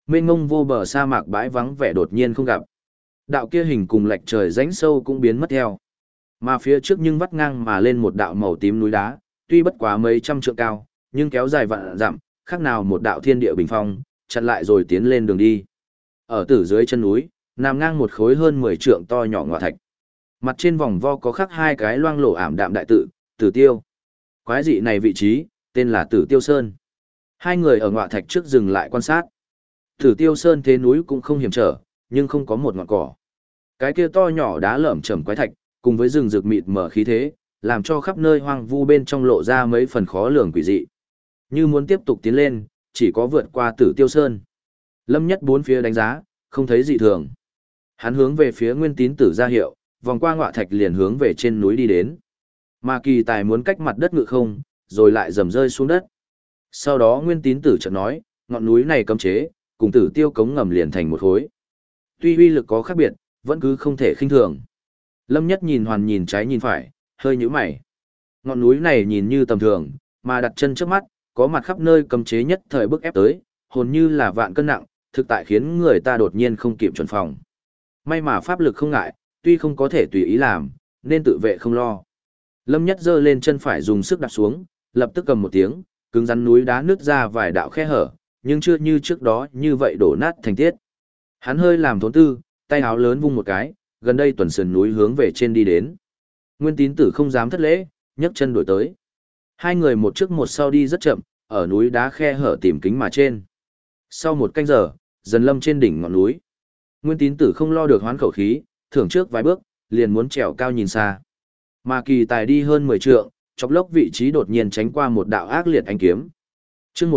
Mênh mông vô bờ sa mạc bãi vắng vẻ đột nhiên không gặp. Đạo kia hình cùng lệch trời rãnh sâu cũng biến mất theo. Mà phía trước nhưng vắt ngang mà lên một đạo màu tím núi đá, tuy bất quá mấy trăm trượng cao, nhưng kéo dài vạn dặm, khác nào một đạo thiên địa bình phong, chặn lại rồi tiến lên đường đi. Ở tử dưới chân núi, nằm ngang một khối hơn 10 trượng to nhỏ ngọa thạch. Mặt trên vòng vo có khắc hai cái loang lổ ảm đạm đại tự, Tử Tiêu. Quái dị này vị trí, tên là Tử Tiêu Sơn. Hai người ở ngọa thạch trước dừng lại quan sát. Tử Tiêu Sơn thế núi cũng không hiểm trở, nhưng không có một ngọn cỏ. Cái kia to nhỏ đá lởm chởm quái thạch, cùng với rừng rực mịt mở khí thế, làm cho khắp nơi hoang vu bên trong lộ ra mấy phần khó lường quỷ dị. Như muốn tiếp tục tiến lên, chỉ có vượt qua Tử Tiêu Sơn. Lâm Nhất bốn phía đánh giá, không thấy dị thường. Hắn hướng về phía Nguyên Tín Tử ra hiệu, vòng qua ngọa thạch liền hướng về trên núi đi đến. Mà Kỳ Tài muốn cách mặt đất ngự không, rồi lại dầm rơi xuống đất. Sau đó Nguyên Tín Tử chợt nói, ngọn núi này cấm chế, cùng Tử Tiêu cống ngầm liền thành một khối. Tuy uy lực có khác biệt, vẫn cứ không thể khinh thường. Lâm Nhất nhìn trái nhìn phải, hơi nhíu mày. Ngọn núi này nhìn như tầm thường, mà đặt chân trước mắt, có mặt khắp nơi cấm chế nhất thời bức ép tới, hồn như là vạn cân nặng, thực tại khiến người ta đột nhiên không kịp chuẩn phòng. May mà pháp lực không ngại, tuy không có thể tùy ý làm, nên tự vệ không lo. Lâm Nhất giơ lên chân phải dùng sức đạp xuống, lập tức cầm một tiếng, cứng rắn núi đá nứt ra vài đạo khe hở, nhưng chưa như trước đó như vậy đổ nát thành tiết. Hắn hơi làm thốn tư, tay áo lớn vung một cái, gần đây tuần sườn núi hướng về trên đi đến. Nguyên Tín Tử không dám thất lễ, nhấc chân đuổi tới. Hai người một trước một sau đi rất chậm, ở núi đá khe hở tìm kính mà trên. Sau một canh giờ, dần lâm trên đỉnh ngọn núi. Nguyên Tín Tử không lo được hoán khẩu khí, thưởng trước vài bước, liền muốn trèo cao nhìn xa. Mà Kỳ Tài đi hơn 10 trượng, chọc lốc vị trí đột nhiên tránh qua một đạo ác liệt ánh kiếm. Chương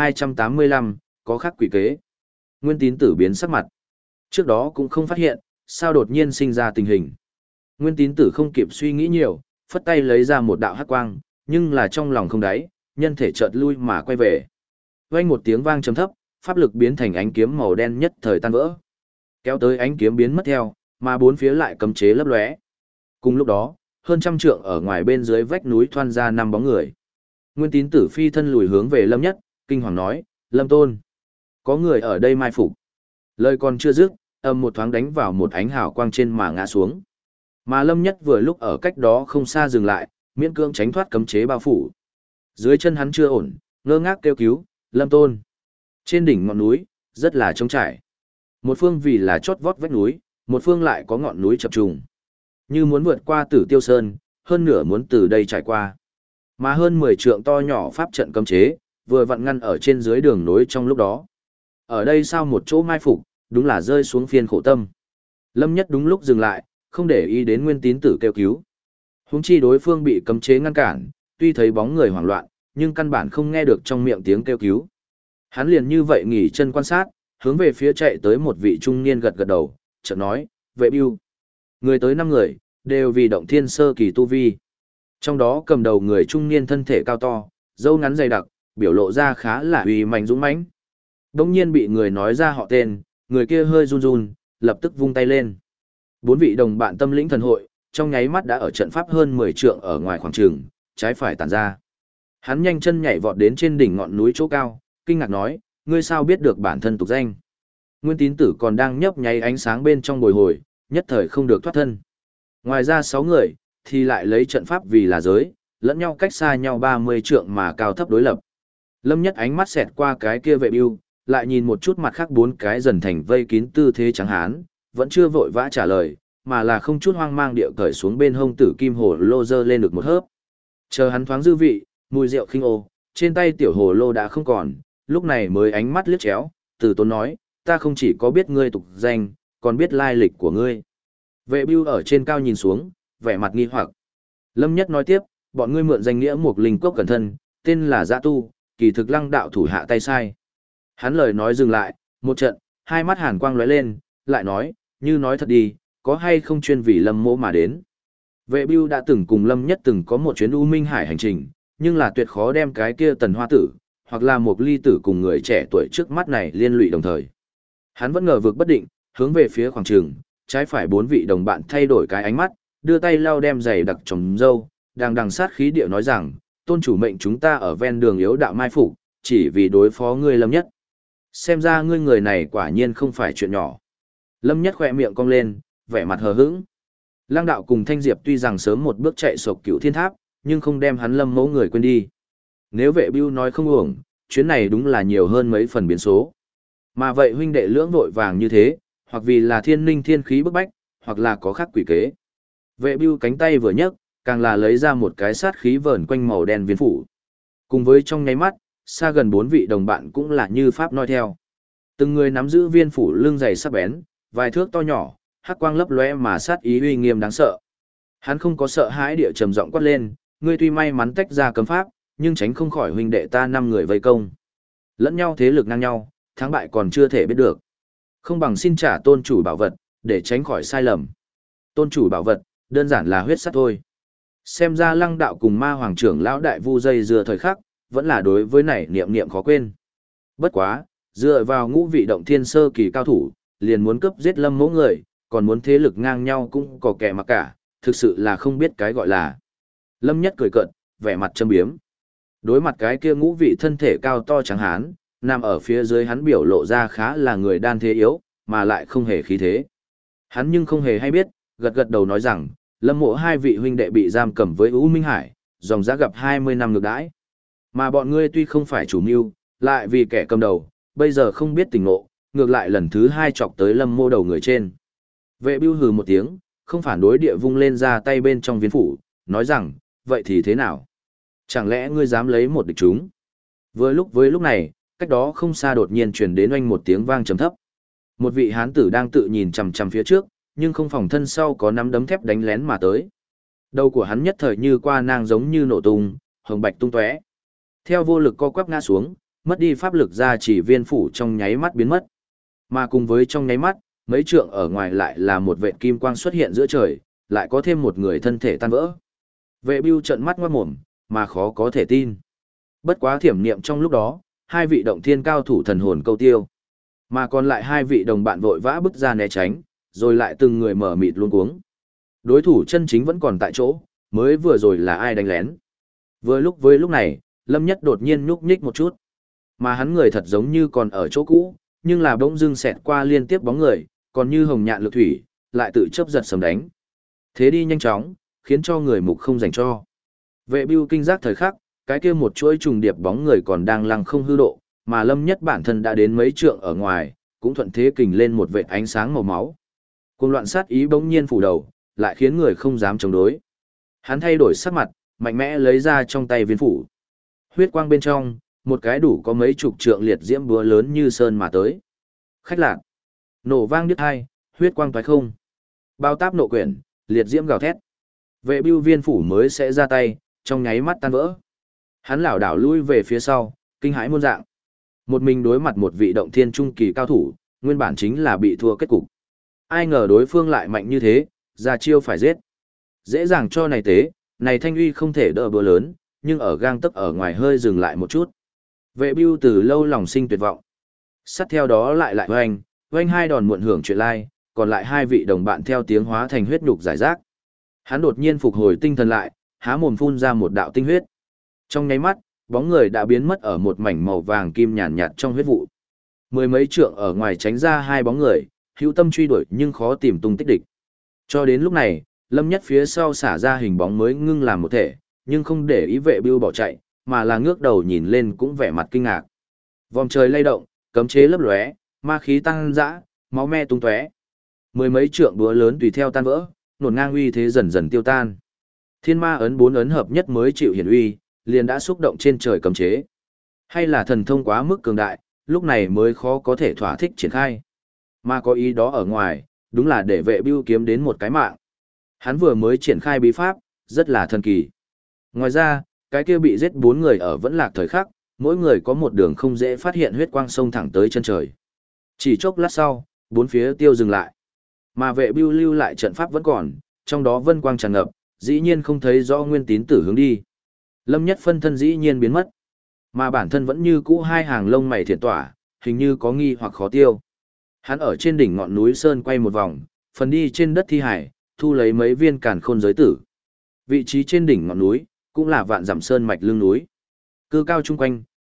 1285, có khắc quỷ kế. Nguyên Tín Tử biến sắc mặt. Trước đó cũng không phát hiện, sao đột nhiên sinh ra tình hình. Nguyên Tín Tử không kịp suy nghĩ nhiều, phất tay lấy ra một đạo hắc quang, nhưng là trong lòng không đáy, nhân thể chợt lui mà quay về. Vang một tiếng vang trầm thấp, pháp lực biến thành ánh kiếm màu đen nhất thời tan vỡ. Kéo tới ánh kiếm biến mất theo, mà bốn phía lại cấm chế lấp lóe. Cùng lúc đó, hơn trăm trượng ở ngoài bên dưới vách núi thoăn ra năm bóng người. Nguyên Tín Tử phi thân lùi hướng về Lâm Nhất, kinh hoàng nói, Lâm Tôn, có người ở đây mai phục. Lời còn chưa dứt, âm một thoáng đánh vào một ánh hào quang trên mà ngã xuống. Mà Lâm Nhất vừa lúc ở cách đó không xa dừng lại, miễn cưỡng tránh thoát cấm chế bao phủ. Dưới chân hắn chưa ổn, ngơ ngác kêu cứu, Lâm Tôn. Trên đỉnh ngọn núi, rất là trống trải. Một phương vì là chót vót vách núi, một phương lại có ngọn núi chập trùng. Như muốn vượt qua Tử Tiêu Sơn, hơn nửa muốn từ đây trải qua. Mà hơn 10 trượng to nhỏ pháp trận cấm chế, vừa vặn ngăn ở trên dưới đường nối trong lúc đó. Ở đây sao một chỗ mai phục, đúng là rơi xuống phiên khổ tâm. Lâm Nhất đúng lúc dừng lại, không để ý đến Nguyên Tín Tử kêu cứu. Huống chi đối phương bị cấm chế ngăn cản, tuy thấy bóng người hoảng loạn, nhưng căn bản không nghe được trong miệng tiếng kêu cứu. Hắn liền như vậy nghỉ chân quan sát, hướng về phía chạy tới một vị trung niên gật gật đầu, chợt nói, vệ bưu. Người tới 5 người, đều vì động thiên sơ kỳ tu vi. Trong đó cầm đầu người trung niên thân thể cao to, râu ngắn dày đặc, biểu lộ ra khá là uy mạnh dũng mãnh. Đông nhiên bị người nói ra họ tên, người kia hơi run run, lập tức vung tay lên. 4 vị đồng bạn tâm lĩnh thần hội, trong nháy mắt đã ở trận pháp hơn 10 trượng ở ngoài khoảng trường, trái phải tản ra. Hắn nhanh chân nhảy vọt đến trên đỉnh ngọn núi chỗ cao, kinh ngạc nói, ngươi sao biết được bản thân tục danh. Nguyên Tín Tử còn đang nhấp nháy ánh sáng bên trong bồi hồi, nhất thời không được thoát thân. Ngoài ra 6 người, thì lại lấy trận pháp vì là giới, lẫn nhau cách xa nhau 30 trượng mà cao thấp đối lập. Lâm Nhất ánh mắt xẹt qua cái kia vệ bưu, lại nhìn một chút mặt khác 4 cái dần thành vây kín tư thế trắng hán, vẫn chưa vội vã trả lời, mà là không chút hoang mang điệu cởi xuống bên hông tử kim hồ lô dơ lên được một hớp. Chờ hắn thoáng dư vị, mùi rượu khinh ô, trên tay tiểu hồ lô đã không còn, lúc này mới ánh mắt liếc chéo, từ tốn nói, ta không chỉ có biết ngươi tục danh, còn biết lai lịch của ngươi. Vệ bưu ở trên cao nhìn xuống, vẻ mặt nghi hoặc. Lâm Nhất nói tiếp, bọn ngươi mượn danh nghĩa một linh cốc cẩn thân, tên là Dã Tu, kỳ thực Lăng đạo thủ hạ tay sai. Hắn lời nói dừng lại, một trận, hai mắt hàn quang lóe lên, lại nói, như nói thật đi, có hay không chuyên vì Lâm Mỗ mà đến. Vệ bưu đã từng cùng Lâm Nhất từng có một chuyến U Minh Hải hành trình, nhưng là tuyệt khó đem cái kia Tần Hoa Tử, hoặc là một ly tử cùng người trẻ tuổi trước mắt này liên lụy đồng thời. Hắn vẫn ngờ vực bất định, hướng về phía khoảng trường, trái phải 4 vị đồng bạn thay đổi cái ánh mắt, đưa tay lau đem giày đặc trồng dâu, đang đằng sát khí điệu nói rằng, tôn chủ mệnh chúng ta ở ven đường yếu đạo mai phục, chỉ vì đối phó ngươi Lâm Nhất. Xem ra ngươi người này quả nhiên không phải chuyện nhỏ. Lâm Nhất khỏe miệng cong lên, vẻ mặt hờ hững. Lăng đạo cùng Thanh Diệp tuy rằng sớm một bước chạy sộc Cửu Thiên Tháp, nhưng không đem hắn Lâm mẫu người quên đi. Nếu Vệ Bưu nói không uổng, chuyến này đúng là nhiều hơn mấy phần biến số. Mà vậy huynh đệ lưỡng vội vàng như thế, hoặc vì là thiên linh thiên khí bức bách, hoặc là có khác quỷ kế. Vệ Bưu cánh tay vừa nhấc, càng là lấy ra một cái sát khí vờn quanh màu đen viên phủ. Cùng với trong nháy mắt, xa gần 4 vị đồng bạn cũng là như pháp nói theo. Từng người nắm giữ viên phủ lưng dày sắc bén, vài thước to nhỏ, hắc quang lấp lóe mà sát ý uy nghiêm đáng sợ. Hắn không có sợ hãi địa trầm giọng quát lên, ngươi tuy may mắn tách ra cấm pháp, nhưng tránh không khỏi huynh đệ ta 5 người vây công. Lẫn nhau thế lực ngang nhau, thắng bại còn chưa thể biết được. Không bằng xin trả tôn chủ bảo vật, để tránh khỏi sai lầm. Tôn chủ bảo vật, đơn giản là huyết sắt thôi. Xem ra Lăng đạo cùng Ma hoàng trưởng lão đại vu dây dưa thời khắc, vẫn là đối với này niệm niệm khó quên. Bất quá, dựa vào ngũ vị động thiên sơ kỳ cao thủ, liền muốn cướp giết Lâm mẫu người, còn muốn thế lực ngang nhau cũng có kẻ mặc cả, thực sự là không biết cái gọi là. Lâm Nhất cười cợt, vẻ mặt châm biếm. Đối mặt cái kia ngũ vị thân thể cao to trắng hán, nằm ở phía dưới hắn biểu lộ ra khá là người đan thế yếu, mà lại không hề khí thế. Hắn nhưng không hề hay biết, gật gật đầu nói rằng, Lâm mộ 2 vị huynh đệ bị giam cầm với U Minh Hải, dòng giá gặp 20 năm ngược đãi. Mà bọn ngươi tuy không phải chủ mưu, lại vì kẻ cầm đầu, bây giờ không biết tình ngộ, ngược lại lần thứ 2 chọc tới Lâm mô đầu người trên. Vệ Bưu hừ một tiếng, không phản đối địa vung lên ra tay bên trong viên phủ, nói rằng, vậy thì thế nào? Chẳng lẽ ngươi dám lấy một địch chúng? Với lúc này, cách đó không xa đột nhiên truyền đến oanh một tiếng vang trầm thấp. Một vị hán tử đang tự nhìn chằm chằm phía trước, nhưng không phòng thân sau có nắm đấm thép đánh lén mà tới. Đầu của hắn nhất thời như qua nang giống như nổ tung, hồng bạch tung tóe. Theo vô lực co quắp ngã xuống, mất đi pháp lực ra chỉ viên phủ trong nháy mắt biến mất. Mà cùng với trong nháy mắt, mấy trượng ở ngoài lại là một vệt kim quang xuất hiện giữa trời, lại có thêm một người thân thể tan vỡ. Vệ Bưu trợn mắt ngoát mồm, mà khó có thể tin. Bất quá thiểm niệm trong lúc đó, 2 vị động thiên cao thủ thần hồn câu tiêu. Mà còn lại 2 vị đồng bạn vội vã bước ra né tránh, rồi lại từng người mở mịt luống cuống. Đối thủ chân chính vẫn còn tại chỗ, mới vừa rồi là ai đánh lén. Với lúc này, Lâm Nhất đột nhiên nhúc nhích một chút. Mà hắn người thật giống như còn ở chỗ cũ, nhưng là bỗng dưng xẹt qua liên tiếp bóng người, còn như hồng nhạn lực thủy, lại tự chớp giật sầm đánh. Thế đi nhanh chóng, khiến cho người mục không dành cho. Vệ Bưu kinh giác thời khắc, cái kia một chuỗi trùng điệp bóng người còn đang lăng không hư độ, mà Lâm Nhất bản thân đã đến mấy trượng ở ngoài, cũng thuận thế kình lên một vệt ánh sáng màu máu. Cuồng loạn sát ý bỗng nhiên phủ đầu, lại khiến người không dám chống đối. Hắn thay đổi sắc mặt, mạnh mẽ lấy ra trong tay viên phủ. Huyết quang bên trong, một cái đủ có mấy chục trượng liệt diễm búa lớn như sơn mà tới. Khách lạc. Nổ vang đứt hai, huyết quang toái không. Bao táp nộ quyển, liệt diễm gào thét. Vệ Bưu viên phủ mới sẽ ra tay, trong nháy mắt tan vỡ. Hắn lảo đảo lui về phía sau, kinh hãi muôn dạng. Một mình đối mặt một vị động thiên trung kỳ cao thủ, nguyên bản chính là bị thua kết cục. Ai ngờ đối phương lại mạnh như thế, ra chiêu phải giết. Dễ dàng cho này tế, này thanh uy không thể đỡ bữa lớn, nhưng ở gang tấc ở ngoài hơi dừng lại một chút. Vệ Bưu từ lâu lòng sinh tuyệt vọng. Sát theo đó lại oanh 2 đòn muộn hưởng chuyện lai, còn lại 2 vị đồng bạn theo tiếng hóa thành huyết nhục giải rác. Hắn đột nhiên phục hồi tinh thần lại, há mồm phun ra một đạo tinh huyết. Trong nháy mắt, bóng người đã biến mất ở một mảnh màu vàng kim nhàn nhạt trong huyết vụ. Mười mấy trượng ở ngoài tránh ra 2 bóng người, hữu tâm truy đuổi nhưng khó tìm tung tích địch. Cho đến lúc này, Lâm Nhất phía sau xả ra hình bóng mới ngưng làm một thể, nhưng không để ý Vệ Bưu bỏ chạy, mà là ngước đầu nhìn lên cũng vẻ mặt kinh ngạc. Vòng trời lay động, cấm chế lấp lóe, ma khí tăng dã, máu me tung tóe. Mười mấy trượng búa lớn tùy theo tan vỡ, nổn ngang uy thế dần dần tiêu tan. Thiên ma ấn 4 ấn hợp nhất mới chịu hiển uy, liền đã xúc động trên trời cấm chế. Hay là thần thông quá mức cường đại, lúc này mới khó có thể thỏa thích triển khai. Mà có ý đó ở ngoài, đúng là để Vệ Bưu kiếm đến một cái mạng. Hắn vừa mới triển khai bí pháp, rất là thần kỳ. Ngoài ra, cái kia bị giết 4 người ở vẫn lạc thời khắc, mỗi người có một đường không dễ phát hiện huyết quang sông thẳng tới chân trời. Chỉ chốc lát sau, 4 phía tiêu dừng lại. Mà Vệ Bưu lưu lại trận pháp vẫn còn, trong đó vân quang tràn ngập, dĩ nhiên không thấy rõ nguyên tín tử hướng đi. Lâm Nhất phân thân dĩ nhiên biến mất, mà bản thân vẫn như cũ 2 hàng lông mày thiện tỏa, hình như có nghi hoặc khó tiêu. Hắn ở trên đỉnh ngọn núi sơn quay một vòng, phần đi trên đất thi hải, thu lấy mấy viên càn khôn giới tử. Vị trí trên đỉnh ngọn núi, cũng là vạn dặm sơn mạch lưng núi. Cư cao chung quanh,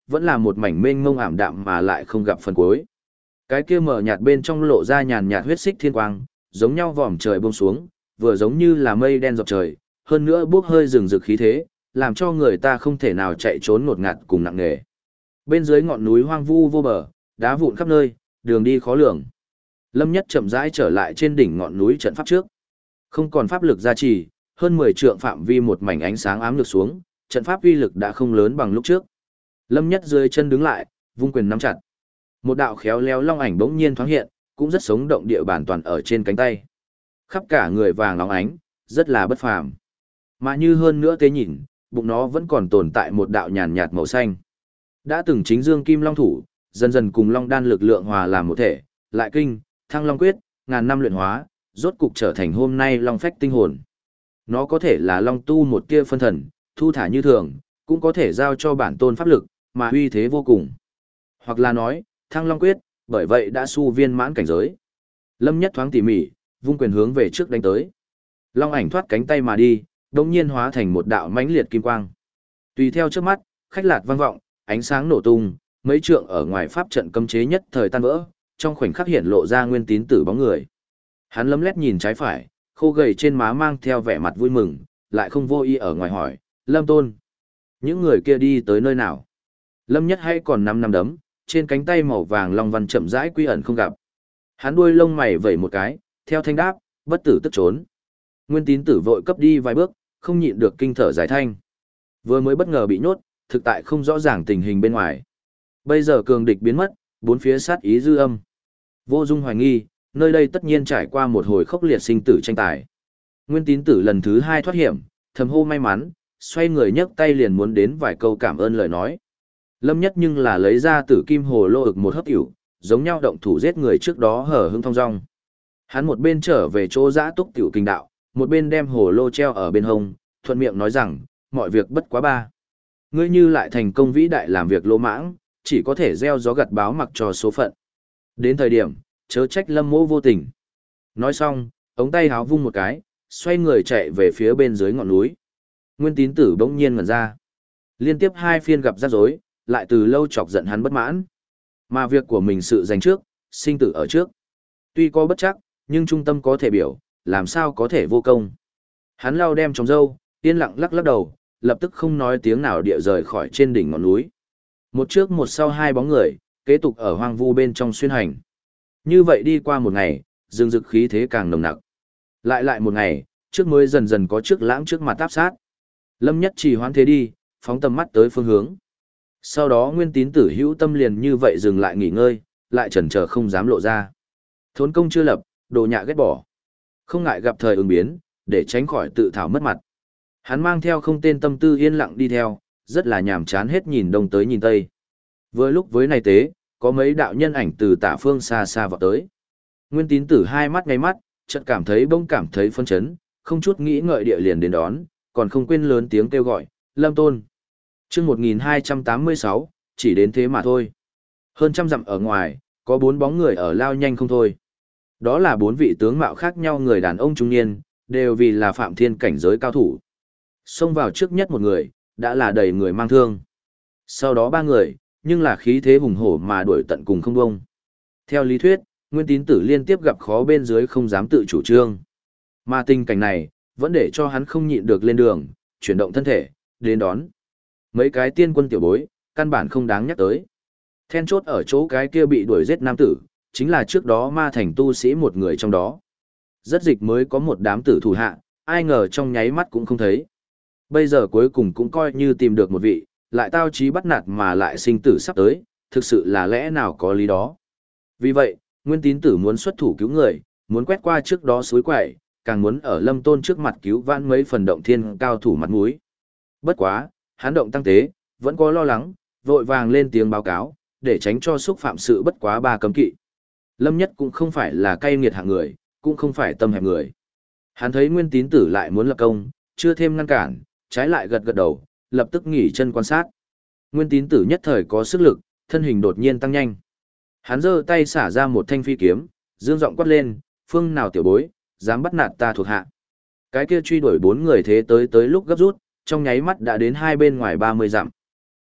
vẫn là một mảnh mênh mông ảm đạm mà lại không gặp phần cuối. Cái kia mở nhạt bên trong lộ ra nhàn nhạt huyết xích thiên quang, giống nhau vòm trời buông xuống, vừa giống như là mây đen dọc trời, hơn nữa bốc hơi rừng rực khí thế, làm cho người ta không thể nào chạy trốn ngột ngạt cùng nặng nề. Bên dưới ngọn núi hoang vu vô bờ, đá vụn khắp nơi, đường đi khó lường. Lâm Nhất chậm rãi trở lại trên đỉnh ngọn núi trận pháp trước. Không còn pháp lực gia trì, hơn 10 trượng phạm vi một mảnh ánh sáng ám lực xuống, trận pháp uy lực đã không lớn bằng lúc trước. Lâm Nhất dưới chân đứng lại, vung quyền nắm chặt. Một đạo khéo léo long ảnh bỗng nhiên thoáng hiện, cũng rất sống động địa bàn toàn ở trên cánh tay. Khắp cả người vàng óng ánh, rất là bất phàm. Mà như hơn nữa tế nhìn, bụng nó vẫn còn tồn tại một đạo nhàn nhạt màu xanh. Đã từng chính dương kim long thủ, dần dần cùng long đan lực lượng hòa làm một thể, lại kinh, thăng long quyết, ngàn năm luyện hóa, rốt cục trở thành hôm nay long phách tinh hồn. Nó có thể là long tu một tia phân thần, thu thả như thường, cũng có thể giao cho bản tôn pháp lực, mà uy thế vô cùng. Hoặc là nói, thăng long quyết, bởi vậy đã su viên mãn cảnh giới. Lâm Nhất thoáng tỉ mỉ, vung quyền hướng về trước đánh tới. Long ảnh thoát cánh tay mà đi, đồng nhiên hóa thành một đạo mãnh liệt kim quang. Tùy theo trước mắt, khách lạt vang vọng, ánh sáng nổ tung, mấy trượng ở ngoài pháp trận cấm chế nhất thời tan vỡ, trong khoảnh khắc hiện lộ ra Nguyên Tín Tử bóng người. Hắn lấm lét nhìn trái phải, khô gầy trên má mang theo vẻ mặt vui mừng, lại không vô ý ở ngoài hỏi, Lâm Tôn, những người kia đi tới nơi nào? Lâm Nhất hay còn nắm đấm, trên cánh tay màu vàng long văn chậm rãi quy ẩn không gặp. Hắn đuôi lông mày vẩy một cái, theo thanh đáp, bất tử tức trốn. Nguyên Tín Tử vội cấp đi vài bước, không nhịn được kinh thở giải thanh. Vừa mới bất ngờ bị nhốt, thực tại không rõ ràng tình hình bên ngoài. Bây giờ cường địch biến mất, bốn phía sát ý dư âm. Vô dung hoài nghi, nơi đây tất nhiên trải qua một hồi khốc liệt sinh tử tranh tài. Nguyên Tín Tử lần thứ 2 thoát hiểm, thầm hô may mắn, xoay người nhấc tay liền muốn đến vài câu cảm ơn lời nói. Lâm Nhất nhưng là lấy ra Tử Kim Hồ Lô ực một hớp tiểu, giống nhau động thủ giết người trước đó hở hững thong dong. Hắn một bên trở về chỗ giã túc tiểu kinh đạo, một bên đem hồ lô treo ở bên hông, thuận miệng nói rằng, mọi việc bất quá ba. Ngươi như lại thành công vĩ đại làm việc lỗ mãng, chỉ có thể gieo gió gặt báo mặc cho số phận. Đến thời điểm, chớ trách Lâm Mỗ vô tình. Nói xong, ống tay háo vung một cái, xoay người chạy về phía bên dưới ngọn núi. Nguyên Tín Tử bỗng nhiên ngẩn ra. Liên tiếp 2 phiên gặp rắc rối, lại từ lâu chọc giận hắn bất mãn. Mà việc của mình sự giành trước, sinh tử ở trước. Tuy có bất chắc, nhưng trung tâm có thể biểu, làm sao có thể vô công. Hắn lau đem trong râu, yên lặng lắc lắc đầu, lập tức không nói tiếng nào địa rời khỏi trên đỉnh ngọn núi. Một trước một sau 2 bóng người, kế tục ở hoang vu bên trong xuyên hành. Như vậy đi qua một ngày, rừng rực khí thế càng nồng nặc. Lại một ngày, trước mới dần dần có trước lãng trước mặt áp sát. Lâm Nhất trì hoãn thế đi, phóng tầm mắt tới phương hướng. Sau đó Nguyên Tín Tử hữu tâm liền như vậy dừng lại nghỉ ngơi, lại chần chờ không dám lộ ra. Thốn công chưa lập, đồ nhạ ghét bỏ. Không ngại gặp thời ứng biến, để tránh khỏi tự thảo mất mặt. Hắn mang theo không tên tâm tư yên lặng đi theo, rất là nhàm chán hết nhìn đông tới nhìn tây. Vừa lúc với này tế, có mấy đạo nhân ảnh từ tả phương xa xa vào tới. Nguyên Tín Tử 2 mắt ngay mắt, chợt cảm thấy bỗng cảm thấy phân chấn, không chút nghĩ ngợi địa liền đến đón, còn không quên lớn tiếng kêu gọi, Lâm Tôn. Chương 1286, chỉ đến thế mà thôi. Hơn trăm dặm ở ngoài, có 4 bóng người ở lao nhanh không thôi. Đó là 4 vị tướng mạo khác nhau người đàn ông trung niên, đều vì là Phạm Thiên cảnh giới cao thủ. Xông vào trước nhất một người, đã là đầy người mang thương. Sau đó 3 người, nhưng là khí thế hùng hổ mà đuổi tận cùng không bông. Theo lý thuyết, Nguyên Tín Tử liên tiếp gặp khó bên dưới không dám tự chủ trương. Mà tình cảnh này, vẫn để cho hắn không nhịn được lên đường, chuyển động thân thể, đến đón. Mấy cái tiên quân tiểu bối, căn bản không đáng nhắc tới. Then chốt ở chỗ cái kia bị đuổi giết nam tử, chính là trước đó ma thành tu sĩ một người trong đó. Rất dịch mới có một đám tử thủ hạ, ai ngờ trong nháy mắt cũng không thấy. Bây giờ cuối cùng cũng coi như tìm được một vị, lại tao chí bắt nạt mà lại sinh tử sắp tới, thực sự là lẽ nào có lý đó. Vì vậy, Nguyên Tín Tử muốn xuất thủ cứu người, muốn quét qua trước đó suối quậy, càng muốn ở Lâm Tôn trước mặt cứu vãn mấy phần động thiên cao thủ mặt mũi. Bất quá, hắn động tăng tế, vẫn có lo lắng, vội vàng lên tiếng báo cáo, để tránh cho xúc phạm sự bất quá 3 cấm kỵ. Lâm Nhất cũng không phải là cay nghiệt hạng người, cũng không phải tâm hẹp người. Hắn thấy Nguyên Tín Tử lại muốn lập công, chưa thêm ngăn cản, trái lại gật gật đầu, lập tức nghỉ chân quan sát. Nguyên Tín Tử nhất thời có sức lực, thân hình đột nhiên tăng nhanh. Hắn giơ tay xả ra một thanh phi kiếm, dương giọng quát lên, phương nào tiểu bối, dám bắt nạt ta thuộc hạ. Cái kia truy đuổi 4 người thế tới lúc gấp rút, trong nháy mắt đã đến hai bên ngoài 30 dặm.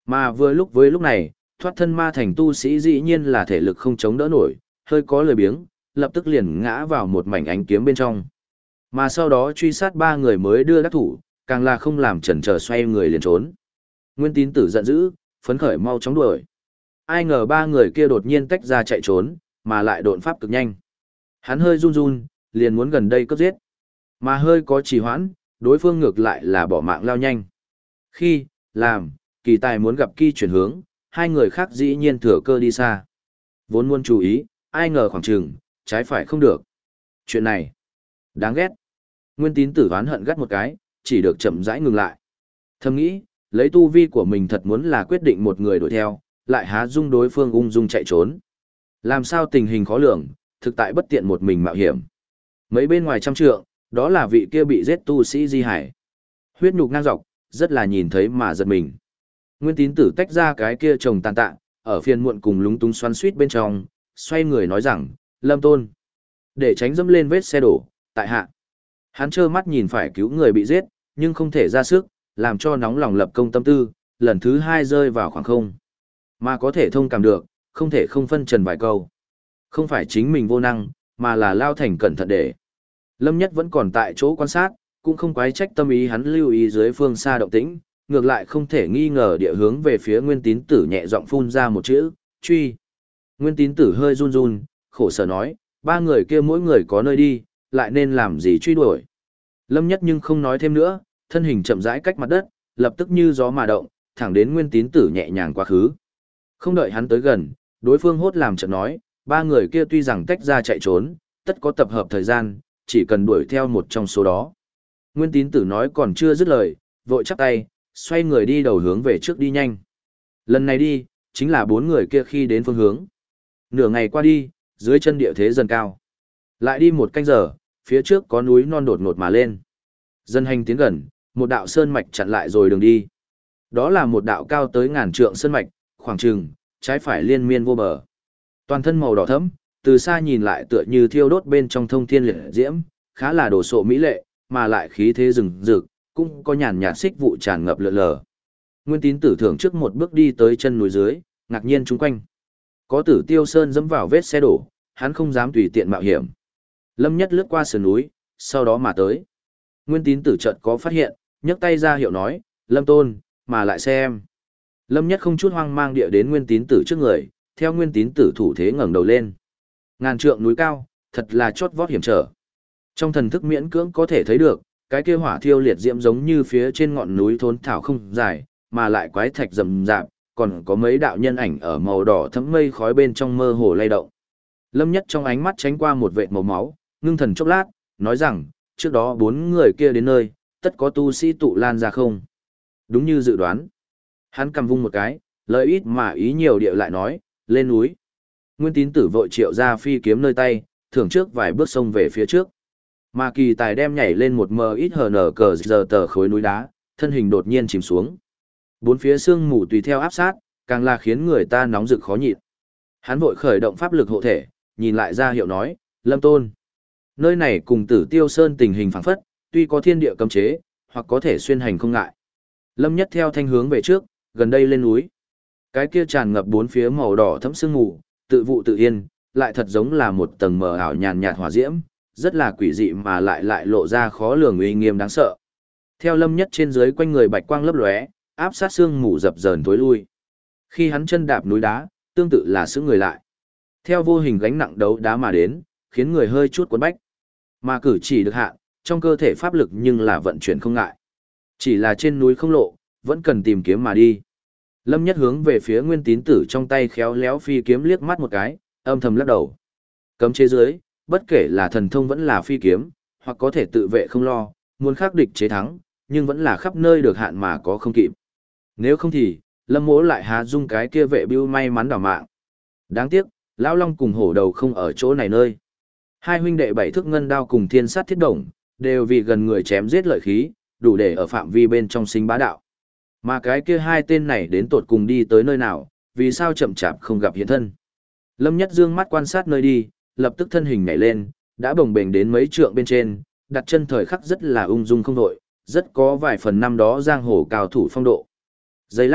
Mà vừa lúc với lúc này, thoát thân ma thành tu sĩ dĩ nhiên là thể lực không chống đỡ nổi, hơi có lười biếng, lập tức liền ngã vào một mảnh ánh kiếm bên trong. Mà sau đó truy sát ba người mới đưa đắc thủ, càng là không làm chần chờ xoay người liền trốn. Nguyên Tín Tử giận dữ, phấn khởi mau chóng đuổi. Ai ngờ ba người kia đột nhiên tách ra chạy trốn, mà lại độn pháp cực nhanh. Hắn hơi run run, liền muốn gần đây cướp giết. Mà hơi có trì hoãn, đối phương ngược lại là bỏ mạng lao nhanh. Khi, làm, kỳ tài muốn gặp kỳ chuyển hướng, hai người khác dĩ nhiên thừa cơ đi xa. Vốn muốn chú ý, ai ngờ khoảng trường, trái phải không được. Chuyện này, đáng ghét. Nguyên Tín Tử oán hận gắt một cái, chỉ được chậm rãi ngừng lại. Thầm nghĩ, lấy tu vi của mình thật muốn là quyết định một người đuổi theo, lại há dung đối phương ung dung chạy trốn. Làm sao tình hình khó lường, thực tại bất tiện một mình mạo hiểm. Mấy bên ngoài trăm trượng, đó là vị kia bị giết tu sĩ Di Hải. Huyết nhục ngang dọc, rất là nhìn thấy mà giật mình. Nguyên Tín Tử tách ra cái kia chồng tàn tạ, ở phiên muộn cùng lúng túng xoắn suýt bên trong, xoay người nói rằng, Lâm Tôn, để tránh dẫm lên vết xe đổ, tại hạ. Hắn trơ mắt nhìn phải cứu người bị giết, nhưng không thể ra sức, làm cho nóng lòng lập công tâm tư, lần thứ hai rơi vào khoảng không. Mà có thể thông cảm được, không thể không phân trần vài câu. Không phải chính mình vô năng, mà là Lao Thành cẩn thận để. Lâm Nhất vẫn còn tại chỗ quan sát, cũng không quái trách tâm ý hắn lưu ý dưới phương xa động tĩnh, ngược lại không thể nghi ngờ địa hướng về phía Nguyên Tín Tử nhẹ giọng phun ra một chữ, truy. Nguyên Tín Tử hơi run run, khổ sở nói, ba người kia mỗi người có nơi đi, lại nên làm gì truy đuổi. Lâm Nhất nhưng không nói thêm nữa, thân hình chậm rãi cách mặt đất, lập tức như gió mà động, thẳng đến Nguyên Tín Tử nhẹ nhàng quá khứ. Không đợi hắn tới gần, đối phương hốt làm chợt nói, ba người kia tuy rằng tách ra chạy trốn, tất có tập hợp thời gian, chỉ cần đuổi theo một trong số đó. Nguyên Tín Tử nói còn chưa dứt lời, vội chắp tay, xoay người đi đầu hướng về trước đi nhanh. Lần này đi, chính là bốn người kia khi đến phương hướng. Nửa ngày qua đi, dưới chân địa thế dần cao. Lại đi một canh giờ, phía trước có núi non đột ngột mà lên. Dân hành tiến gần, một đạo sơn mạch chặn lại rồi đường đi. Đó là một đạo cao tới ngàn trượng sơn mạch, khoảng chừng, trái phải liên miên vô bờ. Toàn thân màu đỏ thẫm, từ xa nhìn lại tựa như thiêu đốt bên trong thông thiên liệt diễm, khá là đồ sộ mỹ lệ, mà lại khí thế rừng rực, cũng có nhàn nhạt xích vụ tràn ngập lượn lờ. Nguyên Tín Tử thưởng trước một bước đi tới chân núi dưới, ngạc nhiên chung quanh. Có Tử Tiêu Sơn dẫm vào vết xe đổ, hắn không dám tùy tiện mạo hiểm. Lâm Nhất lướt qua sườn núi, sau đó mà tới. Nguyên Tín Tử chợt có phát hiện, nhấc tay ra hiệu nói, Lâm Tôn, mà lại xem. Lâm Nhất không chút hoang mang địa đến Nguyên Tín Tử trước người, theo Nguyên Tín Tử thủ thế ngẩng đầu lên. Ngàn trượng núi cao, thật là chót vót hiểm trở. Trong thần thức miễn cưỡng có thể thấy được, cái kia hỏa thiêu liệt diễm giống như phía trên ngọn núi thốn thảo không dài, mà lại quái thạch rậm rạp, còn có mấy đạo nhân ảnh ở màu đỏ thẫm mây khói bên trong mơ hồ lay động. Lâm Nhất trong ánh mắt tránh qua một vệt màu máu, ngưng thần chốc lát, nói rằng, trước đó bốn người kia đến nơi, tất có tu sĩ tụ lan ra không? Đúng như dự đoán. Hắn cầm vung một cái, lời ít mà ý nhiều điệu lại nói, lên núi. Nguyên Tín Tử vội triệu ra phi kiếm nơi tay, thưởng trước vài bước sông về phía trước. Mà kỳ tài đem nhảy lên một mờ ít hờ nở cờ giờ tờ khối núi đá, thân hình đột nhiên chìm xuống. Bốn phía sương mù tùy theo áp sát, càng là khiến người ta nóng rực khó nhịn. Hắn vội khởi động pháp lực hộ thể, nhìn lại ra hiệu nói, Lâm Tôn. Nơi này cùng Tử Tiêu Sơn tình hình phẳng phất, tuy có thiên địa cấm chế, hoặc có thể xuyên hành không ngại. Lâm Nhất theo thanh hướng về trước, gần đây lên núi. Cái kia tràn ngập bốn phía màu đỏ thẫm sương mù, tự vụ tự yên, lại thật giống là một tầng mờ ảo nhàn nhạt hỏa diễm, rất là quỷ dị mà lại lộ ra khó lường uy nghiêm đáng sợ. Theo Lâm Nhất trên dưới quanh người bạch quang lấp lóe, áp sát sương mù dập dờn tối lui. Khi hắn chân đạp núi đá, tương tự là sững người lại. Theo vô hình gánh nặng đấu đá mà đến, khiến người hơi chút cuốn bách. Mà cử chỉ được hạ, trong cơ thể pháp lực nhưng là vận chuyển không ngại. Chỉ là trên núi không lộ, vẫn cần tìm kiếm mà đi. Lâm Nhất hướng về phía Nguyên Tín Tử trong tay khéo léo phi kiếm liếc mắt một cái, âm thầm lắc đầu. Cấm chế dưới, bất kể là thần thông vẫn là phi kiếm, hoặc có thể tự vệ không lo, muốn khắc địch chế thắng, nhưng vẫn là khắp nơi được hạn mà có không kịp. Nếu không thì, Lâm Mỗ lại há dung cái kia vệ bưu may mắn đảo mạng. Đáng tiếc, Lão Long cùng hổ đầu không ở chỗ này nơi. Hai huynh đệ bảy thước ngân đao cùng thiên sát thiết đồng, đều vì gần người chém giết lợi khí, đủ để ở phạm vi bên trong sinh bá đạo. Mà cái kia hai tên này đến tột cùng đi tới nơi nào, vì sao chậm chạp không gặp hiện thân. Lâm Nhất dương mắt quan sát nơi đi, lập tức thân hình nhảy lên, đã bồng bềnh đến mấy trượng bên trên, đặt chân thời khắc rất là ung dung không đội, rất có vài phần năm đó giang hồ cao thủ phong độ. Giây lát,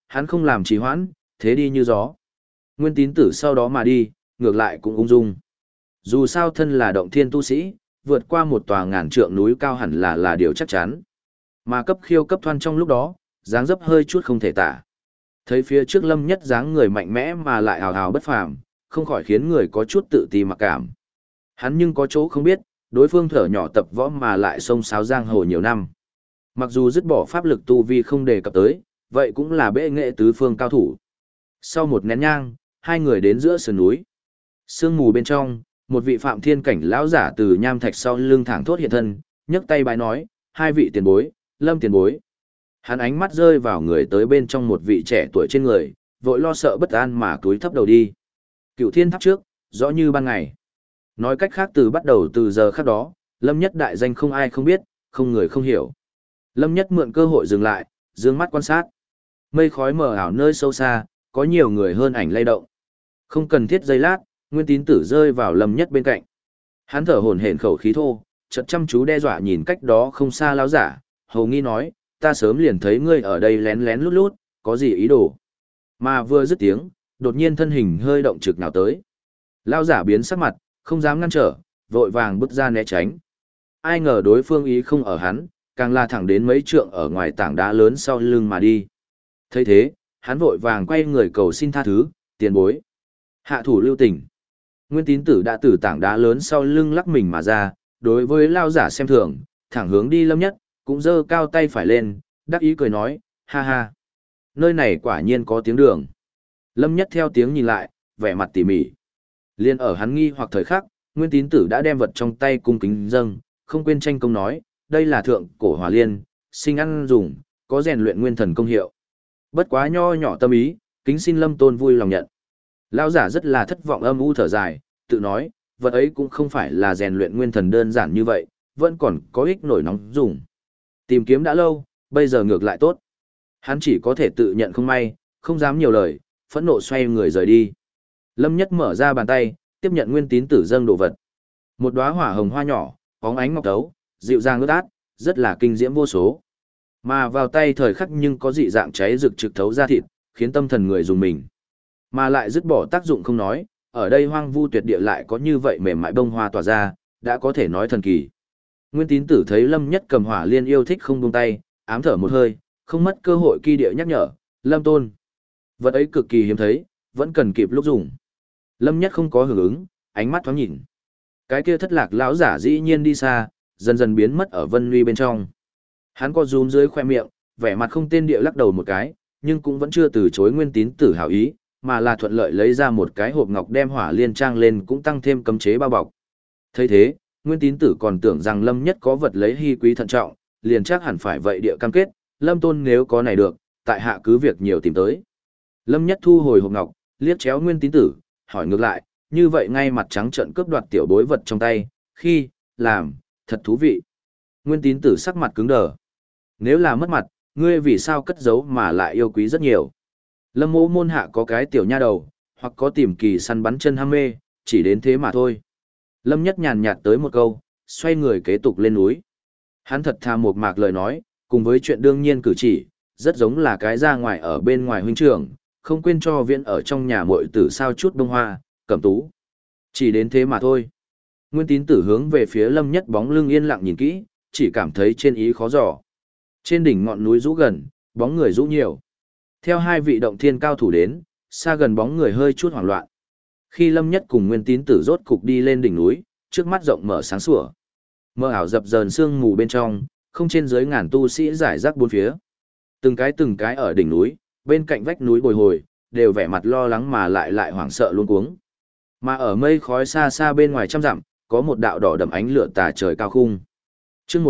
hắn không làm trì hoãn, thế đi như gió. Nguyên Tín Tử sau đó mà đi, ngược lại cũng ung dung. Dù sao thân là động thiên tu sĩ, vượt qua một tòa ngàn trượng núi cao hẳn là điều chắc chắn. Mà cấp khiêu cấp thoăn trong lúc đó, dáng dấp hơi chút không thể tả. Thấy phía trước Lâm Nhất dáng người mạnh mẽ mà lại hào hào bất phàm, không khỏi khiến người có chút tự ti mặc cảm. Hắn nhưng có chỗ không biết, đối phương thở nhỏ tập võ mà lại xông xáo giang hồ nhiều năm. Mặc dù dứt bỏ pháp lực tu vi không đề cập tới, vậy cũng là bệ nghệ tứ phương cao thủ. Sau một nén nhang, hai người đến giữa sườn núi. Sương mù bên trong, một vị phạm thiên cảnh lão giả từ nham thạch sau lưng thẳng thốt hiện thân, nhấc tay bái nói, hai vị tiền bối, Lâm tiền bối. Hắn ánh mắt rơi vào người tới bên trong một vị trẻ tuổi trên người, vội lo sợ bất an mà cúi thấp đầu đi. Cựu thiên tháp trước, rõ như ban ngày. Nói cách khác từ bắt đầu từ giờ khác đó, Lâm Nhất đại danh không ai không biết, không người không hiểu. Lâm Nhất mượn cơ hội dừng lại, dương mắt quan sát. Mây khói mờ ảo nơi sâu xa, có nhiều người hơn ảnh lay động. Không cần thiết giây lát, Nguyên Tín Tử rơi vào Lâm Nhất bên cạnh. Hắn thở hổn hển khẩu khí thô, chợt chăm chú đe dọa nhìn cách đó không xa lão giả, hầu nghi nói, ta sớm liền thấy ngươi ở đây lén lén lút lút, có gì ý đồ. Mà vừa dứt tiếng, đột nhiên thân hình hơi động trực nào tới. Lão giả biến sắc mặt, không dám ngăn trở, vội vàng bước ra né tránh. Ai ngờ đối phương ý không ở hắn, càng la thẳng đến mấy trượng ở ngoài tảng đá lớn sau lưng mà đi. Thấy thế, hắn vội vàng quay người cầu xin tha thứ, tiền bối. Hạ thủ lưu tình. Nguyên Tín Tử đã từ tảng đá lớn sau lưng lắc mình mà ra, đối với lao giả xem thường, thẳng hướng đi Lâm Nhất, cũng giơ cao tay phải lên, đắc ý cười nói, ha ha. Nơi này quả nhiên có tiếng đường. Lâm Nhất theo tiếng nhìn lại, vẻ mặt tỉ mỉ. Liên ở hắn nghi hoặc thời khắc, Nguyên Tín Tử đã đem vật trong tay cung kính dâng, không quên tranh công nói, đây là thượng cổ hỏa liên, sinh ăn dùng, có rèn luyện nguyên thần công hiệu. Bất quá nho nhỏ tâm ý, kính xin Lâm Tôn vui lòng nhận. Lão giả rất là thất vọng âm u thở dài, tự nói, vật ấy cũng không phải là rèn luyện nguyên thần đơn giản như vậy, vẫn còn có ích nổi nóng dùng. Tìm kiếm đã lâu, bây giờ ngược lại tốt. Hắn chỉ có thể tự nhận không may, không dám nhiều lời, phẫn nộ xoay người rời đi. Lâm Nhất mở ra bàn tay, tiếp nhận Nguyên Tín Tử dâng đồ vật. Một đóa hỏa hồng hoa nhỏ, bóng ánh ngọc tấu, dịu dàng ướt át, rất là kinh diễm vô số. Mà vào tay thời khắc nhưng có dị dạng cháy rực trực thấu ra thịt, khiến tâm thần người dùng mình. Mà lại dứt bỏ tác dụng không nói, ở đây hoang vu tuyệt địa lại có như vậy mềm mại bông hoa tỏa ra, đã có thể nói thần kỳ. Nguyên Tín Tử thấy Lâm Nhất cầm hỏa liên yêu thích không buông tay, ám thở một hơi, không mất cơ hội kỳ địa nhắc nhở, Lâm Tôn. Vật ấy cực kỳ hiếm thấy, vẫn cần kịp lúc dùng. Lâm Nhất không có hưởng ứng, ánh mắt thoáng nhìn. Cái kia thất lạc lão giả dĩ nhiên đi xa, dần dần biến mất ở vân nguy bên trong. Hắn có rúm dưới khoe miệng, vẻ mặt không tên địa lắc đầu một cái, nhưng cũng vẫn chưa từ chối Nguyên Tín Tử hảo ý, mà là thuận lợi lấy ra một cái hộp ngọc đem hỏa liên trang lên cũng tăng thêm cấm chế bao bọc. Thấy thế, Nguyên Tín Tử còn tưởng rằng Lâm Nhất có vật lấy hy quý thận trọng, liền chắc hẳn phải vậy địa cam kết, Lâm Tôn nếu có này được, tại hạ cứ việc nhiều tìm tới. Lâm Nhất thu hồi hộp ngọc, liếc chéo Nguyên Tín Tử, hỏi ngược lại, như vậy ngay mặt trắng trợn cướp đoạt tiểu bối vật trong tay, khi, làm, thật thú vị. Nguyên Tín Tử sắc mặt cứng đờ. Nếu là mất mặt, ngươi vì sao cất giấu mà lại yêu quý rất nhiều. Lâm Mộ môn hạ có cái tiểu nha đầu, hoặc có tìm kỳ săn bắn chân ham mê, chỉ đến thế mà thôi. Lâm Nhất nhàn nhạt tới một câu, xoay người kế tục lên núi. Hắn thật thà một mạc lời nói, cùng với chuyện đương nhiên cử chỉ, rất giống là cái ra ngoài ở bên ngoài huynh trưởng, không quên cho viện ở trong nhà muội tử sao chút bông hoa, cẩm tú. Chỉ đến thế mà thôi. Nguyên Tín Tử hướng về phía Lâm Nhất bóng lưng yên lặng nhìn kỹ, chỉ cảm thấy trên ý khó dò. Trên đỉnh ngọn núi rũ gần, bóng người rũ nhiều. Theo hai vị động thiên cao thủ đến, xa gần bóng người hơi chút hoảng loạn. Khi Lâm Nhất cùng Nguyên Tín Tử rốt cục đi lên đỉnh núi, trước mắt rộng mở sáng sủa. Mơ ảo dập dờn sương mù bên trong, không trên dưới ngàn tu sĩ rải rác bốn phía. Từng cái ở đỉnh núi, bên cạnh vách núi bồi hồi, đều vẻ mặt lo lắng mà lại hoảng sợ luống cuống. Mà ở mây khói xa xa bên ngoài trăm dặm, có một đạo đỏ đậm ánh lửa tà trời cao khung. Chương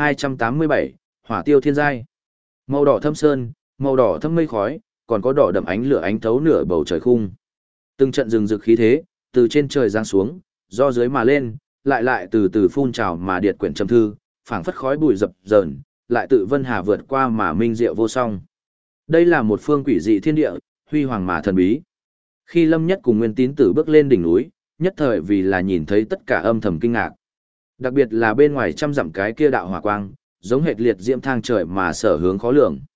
1287, Hỏa Tiêu Thiên Giai. Màu đỏ thâm sơn, màu đỏ thâm mây khói, còn có đỏ đậm ánh lửa ánh thấu nửa bầu trời khung. Từng trận rừng rực khí thế, từ trên trời giáng xuống, do dưới mà lên, lại từ từ phun trào mà điệt quyển trầm thư, phảng phất khói bụi dập dờn, lại tự vân hà vượt qua mà minh diệu vô song. Đây là một phương quỷ dị thiên địa, huy hoàng mà thần bí. Khi Lâm Nhất cùng Nguyên Tín Tử bước lên đỉnh núi, nhất thời vì là nhìn thấy tất cả âm thầm kinh ngạc. Đặc biệt là bên ngoài trăm dặm cái kia đạo hỏa quang, giống hệt liệt diễm thang trời mà sở hướng khó lường.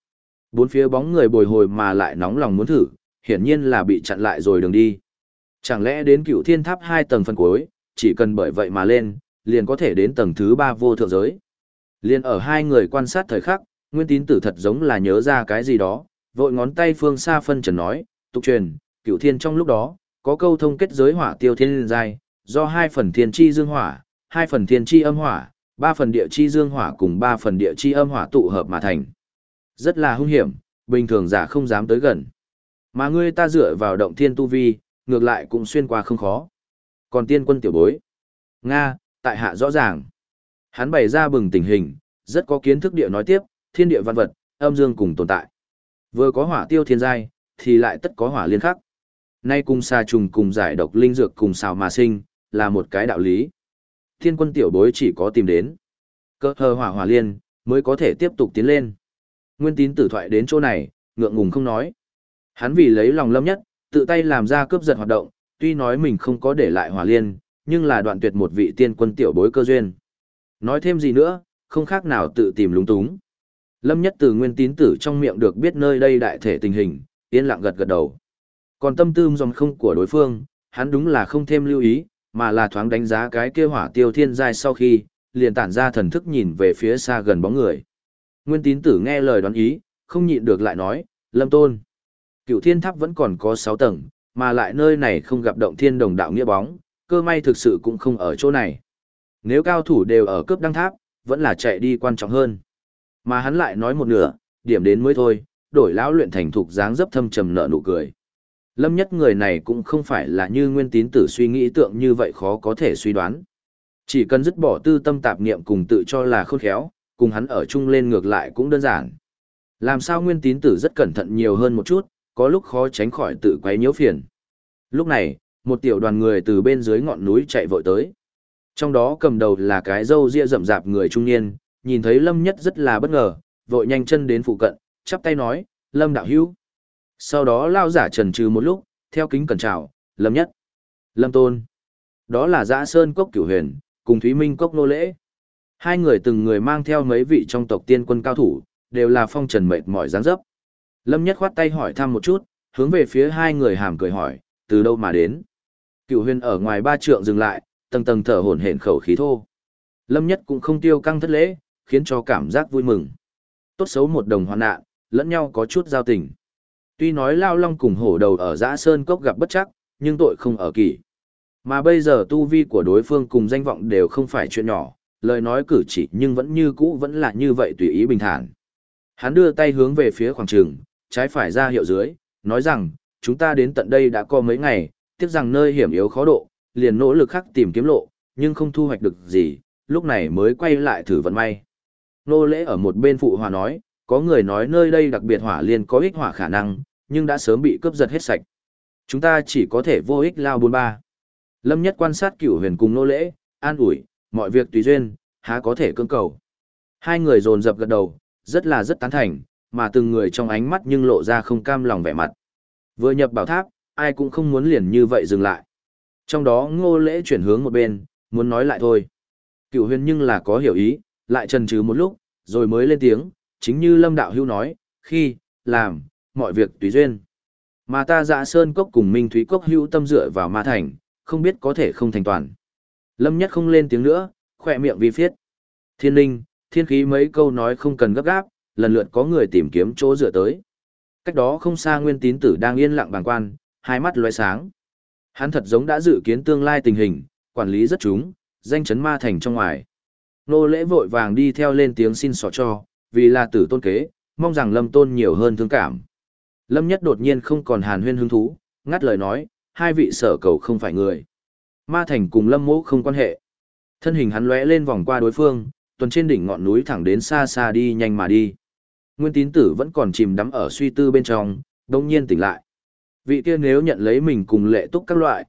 Bốn phía bóng người bồi hồi mà lại nóng lòng muốn thử, hiển nhiên là bị chặn lại rồi đường đi. Chẳng lẽ đến Cựu Thiên Tháp 2 tầng phần cuối, chỉ cần bởi vậy mà lên, liền có thể đến tầng thứ 3 vô thượng giới. Liền ở hai người quan sát thời khắc, Nguyên Tín Tử thật giống là nhớ ra cái gì đó, vội ngón tay phương xa phân trần nói, tục truyền, Cựu Thiên trong lúc đó, có câu thông kết giới hỏa tiêu thiên giai, do 2 phần thiên chi dương hỏa, 2 phần thiên chi âm hỏa, 3 phần địa chi dương hỏa cùng 3 phần địa chi âm hỏa tụ hợp mà thành. Rất là hung hiểm, bình thường giả không dám tới gần. Mà ngươi ta dựa vào động thiên tu vi, ngược lại cũng xuyên qua không khó. Còn tiên quân tiểu bối. Nga, tại hạ rõ ràng. Hắn bày ra bừng tình hình, rất có kiến thức địa nói tiếp, thiên địa văn vật, âm dương cùng tồn tại. Vừa có hỏa tiêu thiên giai, thì lại tất có hỏa liên khắc. Nay cùng xa trùng cùng giải độc linh dược cùng xào mà sinh, là một cái đạo lý. Thiên quân tiểu bối chỉ có tìm đến cơ hờ hỏa hỏa liên, mới có thể tiếp tục tiến lên. Nguyên Tín Tử thoại đến chỗ này, ngượng ngùng không nói. Hắn vì lấy lòng Lâm Nhất, tự tay làm ra cướp giật hoạt động, tuy nói mình không có để lại hỏa liên, nhưng là đoạn tuyệt một vị tiên quân tiểu bối cơ duyên. Nói thêm gì nữa, không khác nào tự tìm lúng túng. Lâm Nhất từ Nguyên Tín Tử trong miệng được biết nơi đây đại thể tình hình, yên lặng gật gật đầu. Còn tâm tư dòng không của đối phương, hắn đúng là không thêm lưu ý, mà là thoáng đánh giá cái kia hỏa tiêu thiên giai sau khi, liền tản ra thần thức nhìn về phía xa gần bóng người. Nguyên Tín Tử nghe lời đoán ý, không nhịn được lại nói, Lâm Tôn. Cựu Thiên Tháp vẫn còn có 6 tầng, mà lại nơi này không gặp động thiên đồng đạo nghĩa bóng, cơ may thực sự cũng không ở chỗ này. Nếu cao thủ đều ở cướp đăng tháp, vẫn là chạy đi quan trọng hơn. Mà hắn lại nói một nửa, điểm đến mới thôi, đổi lão luyện thành thục dáng dấp thâm trầm nở nụ cười. Lâm Nhất người này cũng không phải là như Nguyên Tín Tử suy nghĩ tượng như vậy khó có thể suy đoán. Chỉ cần dứt bỏ tư tâm tạp niệm cùng tự cho là khôn khéo, cùng hắn ở chung lên ngược lại cũng đơn giản. Làm sao Nguyên Tín Tử rất cẩn thận nhiều hơn một chút, có lúc khó tránh khỏi tự quấy nhiễu phiền. Lúc này, một tiểu đoàn người từ bên dưới ngọn núi chạy vội tới. Trong đó cầm đầu là cái râu ria rậm rạp người trung niên, nhìn thấy Lâm Nhất rất là bất ngờ, vội nhanh chân đến phụ cận, chắp tay nói, Lâm đạo hữu. Sau đó lao giả trần trừ một lúc, theo kính cẩn chào, Lâm Nhất, Lâm Tôn. Đó là Dã Sơn Cốc Cửu Huyền, cùng Thúy Minh Cốc Nô Lễ. Hai người từng người mang theo mấy vị trong tộc tiên quân cao thủ, đều là phong trần mệt mỏi dáng dấp. Lâm Nhất khoát tay hỏi thăm một chút, hướng về phía hai người hàm cười hỏi, từ đâu mà đến. Cửu Huyền ở ngoài 3 trượng dừng lại, tầng tầng thở hổn hển khẩu khí thô. Lâm Nhất cũng không tiêu căng thất lễ, khiến cho cảm giác vui mừng. Tốt xấu một đồng hoạn nạn, lẫn nhau có chút giao tình. Tuy nói Lao Long cùng hổ đầu ở Dã Sơn Cốc gặp bất chắc, nhưng tội không ở kỷ. Mà bây giờ tu vi của đối phương cùng danh vọng đều không phải chuyện nhỏ, lời nói cử chỉ nhưng vẫn như cũ vẫn là như vậy tùy ý bình thản. Hắn đưa tay hướng về phía khoảng trường, trái phải ra hiệu dưới, nói rằng, chúng ta đến tận đây đã có mấy ngày, tiếc rằng nơi hiểm yếu khó độ, liền nỗ lực khắc tìm kiếm lộ, nhưng không thu hoạch được gì, lúc này mới quay lại thử vận may. Nô Lễ ở một bên phụ hòa nói, có người nói nơi đây đặc biệt hỏa liên có ích hỏa khả năng, nhưng đã sớm bị cướp giật hết sạch. Chúng ta chỉ có thể vô ích lao 43. Lâm Nhất quan sát Cửu Huyền cùng Nô Lễ, an ủi, mọi việc tùy duyên, há có thể cưỡng cầu. Hai người dồn dập gật đầu, rất tán thành, mà từng người trong ánh mắt nhưng lộ ra không cam lòng vẻ mặt. Vừa nhập bảo tháp, ai cũng không muốn liền như vậy dừng lại. Trong đó Ngô Lễ chuyển hướng một bên, muốn nói lại thôi. Cửu Huyền nhưng là có hiểu ý, lại chần chừ một lúc, rồi mới lên tiếng, chính như Lâm đạo hữu nói, khi, làm, mọi việc tùy duyên. Mà ta Dã Sơn Cốc cùng Minh Thúy Cốc hữu tâm dựa vào ma thành, không biết có thể không thành toàn. Lâm Nhất không lên tiếng nữa, khỏe miệng vi phiết. Thiên linh, thiên khí mấy câu nói không cần gấp gáp, lần lượt có người tìm kiếm chỗ dựa tới. Cách đó không xa Nguyên Tín Tử đang yên lặng bàng quan, hai mắt lóe sáng. Hắn thật giống đã dự kiến tương lai tình hình, quản lý rất trúng, danh chấn ma thành trong ngoài. Nô Lễ vội vàng đi theo lên tiếng xin xỏ cho, vì là tử tôn kế, mong rằng Lâm Tôn nhiều hơn thương cảm. Lâm Nhất đột nhiên không còn hàn huyên hứng thú, ngắt lời nói, hai vị sở cầu không phải người. Ma thành cùng Lâm Mỗ không quan hệ. Thân hình hắn lóe lên vòng qua đối phương, tuần trên đỉnh ngọn núi thẳng đến xa xa đi nhanh mà đi. Nguyên Tín Tử vẫn còn chìm đắm ở suy tư bên trong, đột nhiên tỉnh lại. Vị kia nếu nhận lấy mình cùng Lệ Túc các loại,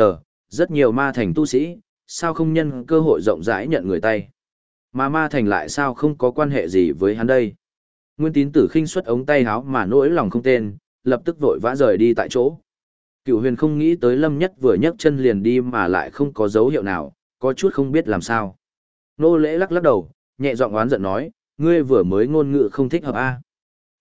rất nhiều ma thành tu sĩ, sao không nhân cơ hội rộng rãi nhận người tay. Mà ma thành lại sao không có quan hệ gì với hắn đây. Nguyên Tín Tử khinh suất ống tay háo mà nỗi lòng không tên, lập tức vội vã rời đi tại chỗ. Cửu Huyền không nghĩ tới Lâm Nhất vừa nhấc chân liền đi mà lại không có dấu hiệu nào, có chút không biết làm sao. Nô Lễ lắc lắc đầu, nhẹ giọng oán giận nói, ngươi vừa mới ngôn ngữ không thích hợp a.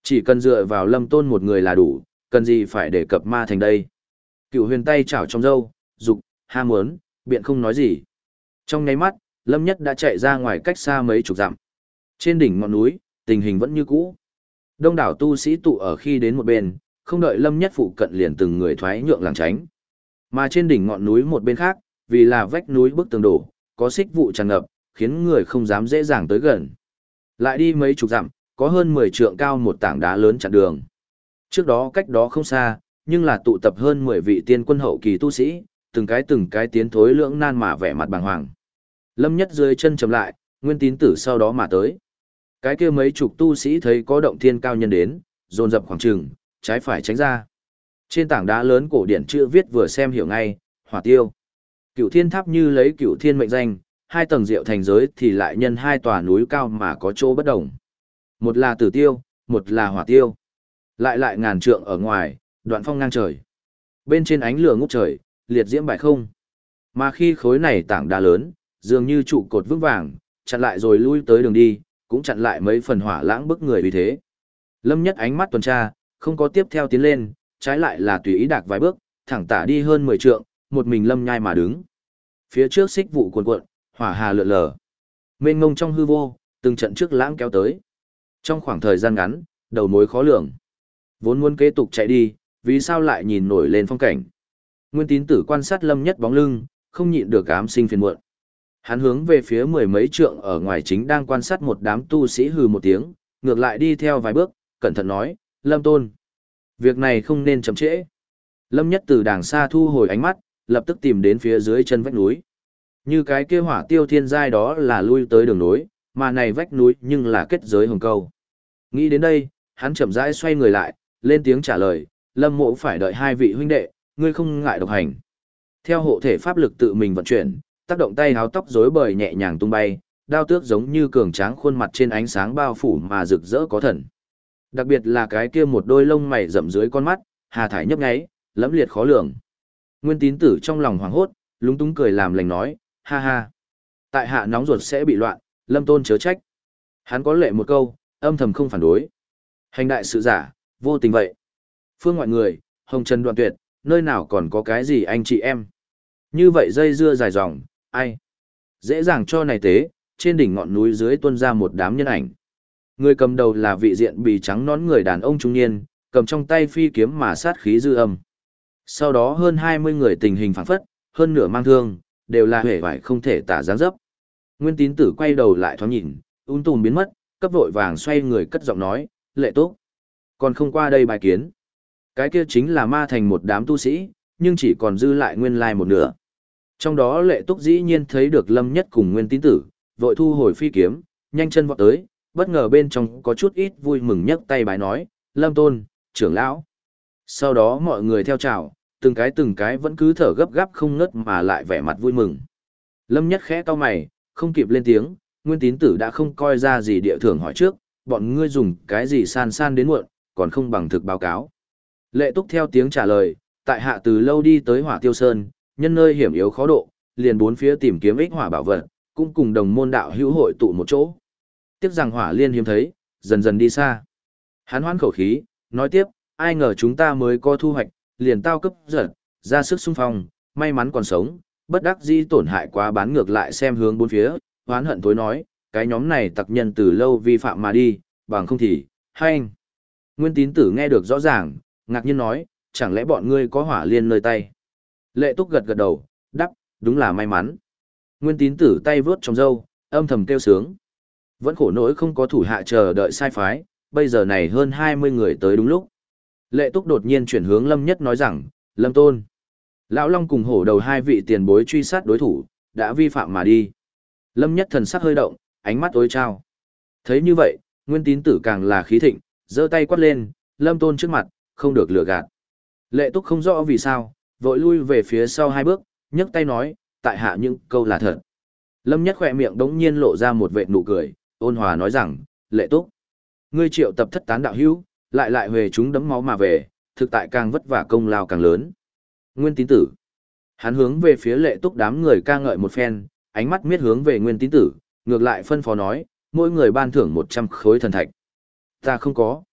Chỉ cần dựa vào Lâm Tôn một người là đủ, cần gì phải đề cập ma thành đây. Cựu huyền tay chảo trong râu, dục, ham muốn, biện không nói gì. Trong nháy mắt, Lâm Nhất đã chạy ra ngoài cách xa mấy chục dặm. Trên đỉnh ngọn núi, tình hình vẫn như cũ. Đông đảo tu sĩ tụ ở khi đến một bên, không đợi Lâm Nhất phụ cận liền từng người thoái nhượng làng tránh. Mà trên đỉnh ngọn núi một bên khác, vì là vách núi bức tường đổ, có xích vụ tràn ngập, khiến người không dám dễ dàng tới gần. Lại đi mấy chục dặm, có hơn 10 trượng cao một tảng đá lớn chặn đường. Trước đó cách đó không xa, nhưng là tụ tập hơn 10 vị tiên quân hậu kỳ tu sĩ, từng cái tiến thối lưỡng nan mà vẻ mặt bàng hoàng. Lâm Nhất dưới chân chậm lại, Nguyên Tín Tử sau đó mà tới. Cái kia mấy chục tu sĩ thấy có động thiên cao nhân đến, dồn dập khoảng trường, trái phải tránh ra. Trên tảng đá lớn cổ điển chữ viết vừa xem hiểu ngay, Hỏa Tiêu. Cửu Thiên Tháp như lấy Cửu Thiên mệnh danh, hai tầng diệu thành giới thì lại nhân hai tòa núi cao mà có chỗ bất đồng. Một là Tử Tiêu, một là Hỏa Tiêu. Lại ngàn trượng ở ngoài, đoạn phong ngang trời. Bên trên ánh lửa ngút trời, liệt diễm bại không. Mà khi khối này tảng đá lớn, dường như trụ cột vững vàng, chặn lại rồi lui tới đường đi, cũng chặn lại mấy phần hỏa lãng bức người vì thế. Lâm Nhất ánh mắt tuần tra, không có tiếp theo tiến lên, trái lại là tùy ý đạc vài bước, thẳng tả đi hơn 10 trượng, một mình Lâm nhai mà đứng. Phía trước xích vụ cuồn cuộn, hỏa hà lượn lờ. Mênh mông trong hư vô, từng trận trước lãng kéo tới. Trong khoảng thời gian ngắn, đầu mối khó lường. Vốn muốn kế tục chạy đi, vì sao lại nhìn nổi lên phong cảnh. Nguyên Tín Tử quan sát Lâm Nhất bóng lưng, không nhịn được ám sinh phiền muộn. Hắn hướng về phía mười mấy trượng ở ngoài chính đang quan sát một đám tu sĩ hừ một tiếng, ngược lại đi theo vài bước, cẩn thận nói, Lâm Tôn. Việc này không nên chậm trễ. Lâm Nhất từ đàng xa thu hồi ánh mắt, lập tức tìm đến phía dưới chân vách núi. Như cái kia Hỏa Tiêu thiên giai đó là lui tới đường núi, mà này vách núi nhưng là kết giới hồng câu. Nghĩ đến đây, hắn chậm rãi xoay người lại, lên tiếng trả lời, Lâm mộ phải đợi hai vị huynh đệ, ngươi không ngại độc hành. Theo hộ thể pháp lực tự mình vận chuyển, tác động tay háo tóc rối bời nhẹ nhàng tung bay, đao tước giống như cường tráng khuôn mặt trên ánh sáng bao phủ mà rực rỡ có thần. Đặc biệt là cái kia một đôi lông mày rậm dưới con mắt, hà thải nhấp nháy, lẫm liệt khó lường. Nguyên Tín Tử trong lòng hoảng hốt, lúng túng cười làm lành nói, ha ha. Tại hạ nóng ruột sẽ bị loạn, Lâm Tôn chớ trách. Hắn có lệ một câu, âm thầm không phản đối. Hành đại sự giả, vô tình vậy. Phương ngoại người, hồng trần đoạn tuyệt, nơi nào còn có cái gì anh chị em. Như vậy dây dưa dài dòng, ai? Dễ dàng cho này tế, trên đỉnh ngọn núi dưới tuôn ra một đám nhân ảnh. Người cầm đầu là vị diện bì trắng nón người đàn ông trung niên, cầm trong tay phi kiếm mà sát khí dư âm. Sau đó hơn 20 người tình hình phảng phất, hơn nửa mang thương, đều là hề vải không thể tả dáng dấp. Nguyên Tín Tử quay đầu lại thoáng nhìn, tùm biến mất, cấp vội vàng xoay người cất giọng nói, Lệ Túc. Còn không qua đây bài kiến. Cái kia chính là ma thành một đám tu sĩ, nhưng chỉ còn dư lại nguyên lai một nửa. Trong đó Lệ Túc dĩ nhiên thấy được Lâm Nhất cùng Nguyên Tín Tử, vội thu hồi phi kiếm, nhanh chân vọt tới, bất ngờ bên trong có chút ít vui mừng nhấc tay bài nói, Lâm Tôn, trưởng lão. Sau đó mọi người theo chào, từng cái vẫn cứ thở gấp gáp không ngớt mà lại vẻ mặt vui mừng. Lâm Nhất khẽ cau mày, không kịp lên tiếng, Nguyên Tín Tử đã không coi ra gì địa thưởng hỏi trước, bọn ngươi dùng cái gì san đến muộn, còn không bằng thực báo cáo. Lệ Túc theo tiếng trả lời, tại hạ từ lâu đi tới Hỏa Tiêu Sơn, nhân nơi hiểm yếu khó độ, liền bốn phía tìm kiếm ích hỏa bảo vật, cũng cùng đồng môn đạo hữu hội tụ một chỗ. Tiếc rằng hỏa liên hiếm thấy, dần dần đi xa. Hắn hoán khẩu khí, nói tiếp, ai ngờ chúng ta mới có thu hoạch, liền tao cấp giật, ra sức xung phong, may mắn còn sống, bất đắc dĩ tổn hại quá bán ngược lại xem hướng bốn phía, hoán hận tối nói, cái nhóm này tặc nhân từ lâu vi phạm mà đi, bằng không thì, hay anh. Nguyên Tín Tử nghe được rõ ràng, ngạc nhiên nói, chẳng lẽ bọn ngươi có hỏa liên nơi tay. Lệ Túc gật gật đầu, đắp, đúng là may mắn. Nguyên Tín Tử tay vướt trong râu, âm thầm kêu sướng. Vẫn khổ nỗi không có thủ hạ chờ đợi sai phái, bây giờ này hơn 20 người tới đúng lúc. Lệ Túc đột nhiên chuyển hướng Lâm Nhất nói rằng, Lâm Tôn. Lão Long cùng hổ đầu hai vị tiền bối truy sát đối thủ, đã vi phạm mà đi. Lâm Nhất thần sắc hơi động, ánh mắt tối trao. Thấy như vậy, Nguyên Tín Tử càng là khí thịnh, giơ tay quát lên, Lâm Tôn trước mặt, không được lừa gạt. Lệ Túc không rõ vì sao, vội lui về phía sau hai bước, nhấc tay nói, tại hạ những câu là thật. Lâm Nhất khỏe miệng đống nhiên lộ ra một vệt nụ cười, ôn hòa nói rằng, Lệ Túc, ngươi triệu tập thất tán đạo hữu, lại huề chúng đấm máu mà về, thực tại càng vất vả công lao càng lớn. Nguyên Tín Tử. Hắn hướng về phía Lệ Túc đám người ca ngợi một phen, ánh mắt miết hướng về Nguyên Tín Tử, ngược lại phân phó nói, mỗi người ban thưởng 100 khối thần thạch. Ta không có.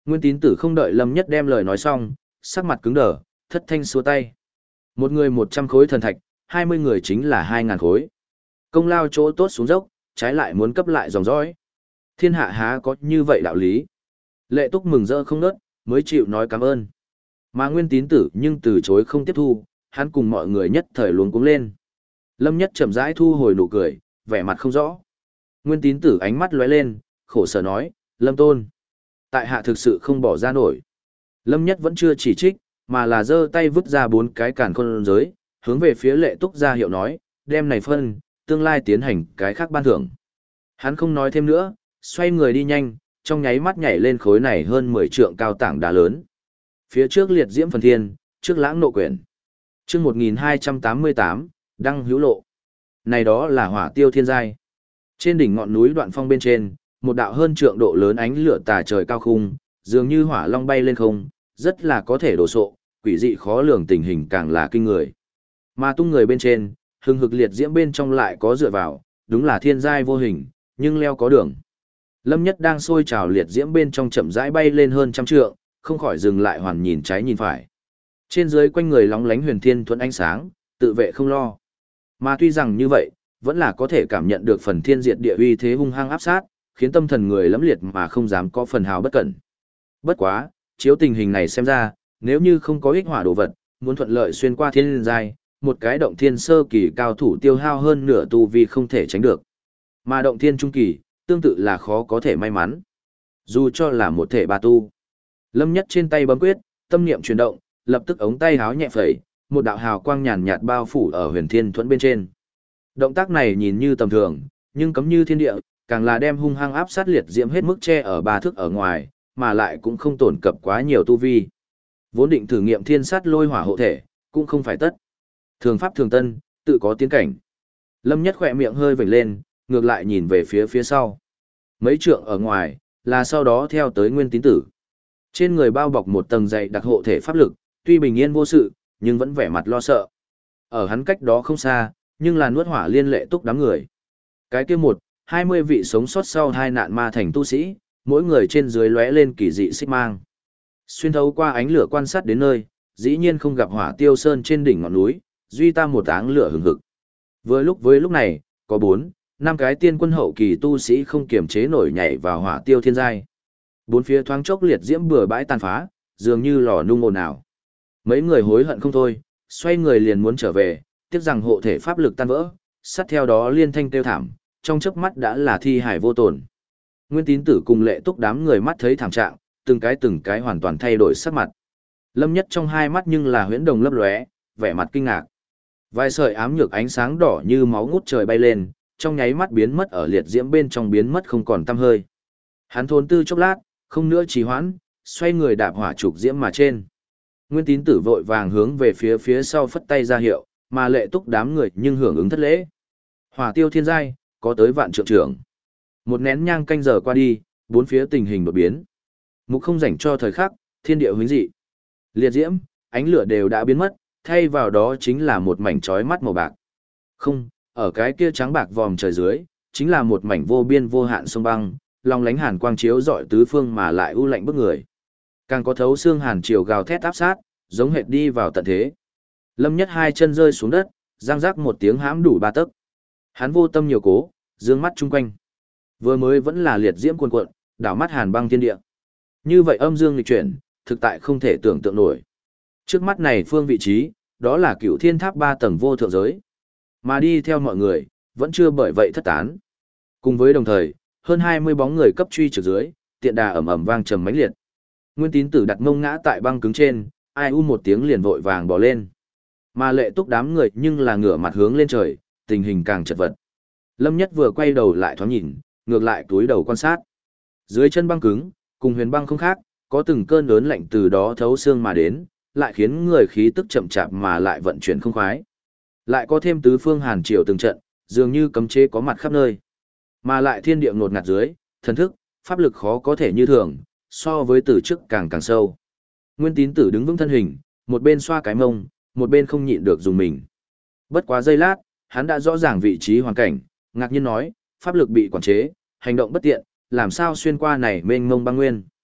Nguyên Tín Tử không đợi Lâm Nhất đem lời nói xong, sắc mặt cứng đờ, thất thanh xua tay. Một người 100 khối thần thạch, 20 người chính là 2.000 khối. Công lao chỗ tốt xuống dốc, trái lại muốn cấp lại dòng dõi. Thiên hạ há có như vậy đạo lý. Lệ Túc mừng rỡ không nớt, mới chịu nói cảm ơn. Mà Nguyên Tín Tử nhưng từ chối không tiếp thu, hắn cùng mọi người nhất thời luống cuống lên. Lâm Nhất chậm rãi thu hồi nụ cười, vẻ mặt không rõ. Nguyên Tín Tử ánh mắt lóe lên, khổ sở nói, Lâm Tôn. Tại hạ thực sự không bỏ ra nổi. Lâm Nhất vẫn chưa chỉ trích, mà là giơ tay vứt ra 4 cái càn khôn giới, hướng về phía Lệ Túc ra hiệu nói, đem này phân, tương lai tiến hành cái khác ban thưởng. Hắn không nói thêm nữa, xoay người đi nhanh, trong nháy mắt nhảy lên khối này hơn 10 trượng cao tảng đá lớn. Phía trước liệt diễm phần thiên, trước lãng nộ quyển. Chương 1288, Đăng Hữu Lộ. Này đó là hỏa tiêu thiên giai. Trên đỉnh ngọn núi Đoạn Phong bên trên, một đạo hơn trượng độ lớn ánh lửa tà trời cao khung, dường như hỏa long bay lên không, rất là có thể đổ sộ, quỷ dị khó lường tình hình càng là kinh người. Mà tung người bên trên, hừng hực liệt diễm bên trong lại có dựa vào, đúng là thiên giai vô hình, nhưng leo có đường. Lâm Nhất đang sôi trào liệt diễm bên trong chậm rãi bay lên hơn trăm trượng, không khỏi dừng lại hoàn nhìn trái nhìn phải. Trên dưới quanh người lóng lánh huyền thiên thuẫn ánh sáng, tự vệ không lo. Mà tuy rằng như vậy, vẫn là có thể cảm nhận được phần thiên diệt địa uy thế hung hăng áp sát, khiến tâm thần người lẫm liệt mà không dám có phần hào bất cẩn. Bất quá, chiếu tình hình này xem ra, nếu như không có ích hỏa đồ vật, muốn thuận lợi xuyên qua thiên giai, một cái động thiên sơ kỳ cao thủ tiêu hao hơn nửa tu vi không thể tránh được. Mà động thiên trung kỳ, tương tự là khó có thể may mắn. Dù cho là một thể ba tu. Lâm Nhất trên tay bấm quyết, tâm niệm chuyển động, lập tức ống tay háo nhẹ phẩy, một đạo hào quang nhàn nhạt bao phủ ở huyền thiên thuẫn bên trên. Động tác này nhìn như tầm thường, nhưng cấm như thiên địa, càng là đem hung hăng áp sát liệt diễm hết mức che ở 3 thước ở ngoài, mà lại cũng không tổn cập quá nhiều tu vi. Vốn định thử nghiệm thiên sát lôi hỏa hộ thể, cũng không phải tất. Thường pháp thường tân, tự có tiến cảnh. Lâm Nhất khỏe miệng hơi vểnh lên, ngược lại nhìn về phía sau. Mấy trượng ở ngoài, là sau đó theo tới Nguyên Tín Tử. Trên người bao bọc một tầng dày đặc hộ thể pháp lực, tuy bình yên vô sự, nhưng vẫn vẻ mặt lo sợ. Ở hắn cách đó không xa, nhưng là nuốt hỏa liên Lệ Túc đám người. Cái kia 20 vị sống sót sau hai nạn ma thành tu sĩ, mỗi người trên dưới lóe lên kỳ dị xích mang. Xuyên thấu qua ánh lửa quan sát đến nơi, dĩ nhiên không gặp hỏa tiêu sơn trên đỉnh ngọn núi, duy ta một áng lửa hừng hực. Với lúc này, có 4-5 cái tiên quân hậu kỳ tu sĩ không kiềm chế nổi nhảy vào hỏa tiêu thiên giai. Bốn phía thoáng chốc liệt diễm bừa bãi tàn phá, dường như lò nung ồn ào. Mấy người hối hận không thôi, xoay người liền muốn trở về, tiếc rằng hộ thể pháp lực tan vỡ, sát theo đó liên thanh kêu thảm, trong chớp mắt đã là thi hải vô tổn. Nguyên Tín Tử cùng Lệ Túc đám người mắt thấy thảm trạng, từng cái hoàn toàn thay đổi sắc mặt. Lâm Nhất trong hai mắt nhưng là huyễn đồng lấp lóe, vẻ mặt kinh ngạc. Vài sợi ám nhược ánh sáng đỏ như máu ngút trời bay lên, trong nháy mắt biến mất ở liệt diễm bên trong biến mất không còn tăm hơi. Hắn thốn tư chốc lát, không nữa trì hoãn, xoay người đạp hỏa trục diễm mà trên. Nguyên Tín Tử vội vàng hướng về phía sau phất tay ra hiệu, mà Lệ Túc đám người nhưng hưởng ứng thất lễ. Hỏa tiêu thiên giai, có tới vạn trượng trưởng. Một nén nhang canh giờ qua đi, bốn phía tình hình đột biến. Mục không rảnh cho thời khắc, thiên địa huyễn dị. Liệt diễm, ánh lửa đều đã biến mất, thay vào đó chính là một mảnh chói mắt màu bạc. Không, ở cái kia trắng bạc vòm trời dưới, chính là một mảnh vô biên vô hạn sông băng, long lánh hàn quang chiếu rọi tứ phương mà lại u lạnh bức người. Càng có thấu xương hàn chiều gào thét áp sát, giống hệt đi vào tận thế. Lâm Nhất hai chân rơi xuống đất, răng rắc một tiếng hãm đủ 3 tấc. Hắn vô tâm nhiều cố, dương mắt chung quanh. Vừa mới vẫn là liệt diễm cuồn cuộn, đảo mắt hàn băng thiên địa. Như vậy âm dương nghịch chuyển, thực tại không thể tưởng tượng nổi. Trước mắt này phương vị trí, đó là Cửu Thiên Tháp 3 tầng vô thượng giới. Mà đi theo mọi người, vẫn chưa bởi vậy thất tán. Cùng với đồng thời, hơn 20 bóng người cấp truy trực dưới, tiện đà ầm ầm vang trầm mãnh liệt. Nguyên Tín Tử đặt mông ngã tại băng cứng trên, ai u một tiếng liền vội vàng bỏ lên. Mà Lệ Túc đám người nhưng là ngửa mặt hướng lên trời, tình hình càng chật vật. Lâm Nhất vừa quay đầu lại thoáng nhìn, ngược lại túi đầu quan sát. Dưới chân băng cứng, cùng huyền băng không khác, có từng cơn lớn lạnh từ đó thấu xương mà đến, lại khiến người khí tức chậm chạp mà lại vận chuyển không khoái. Lại có thêm tứ phương hàn triều từng trận, dường như cấm chế có mặt khắp nơi. Mà lại thiên địa ngột ngạt dưới, thần thức, pháp lực khó có thể như thường, so với từ trước càng sâu. Nguyên Tín Tử đứng vững thân hình, một bên xoa cái mông, một bên không nhịn được dùng mình. Bất quá giây lát, hắn đã rõ ràng vị trí hoàn cảnh, ngạc nhiên nói, pháp lực bị quản chế, hành động bất tiện, làm sao xuyên qua này mênh mông băng nguyên.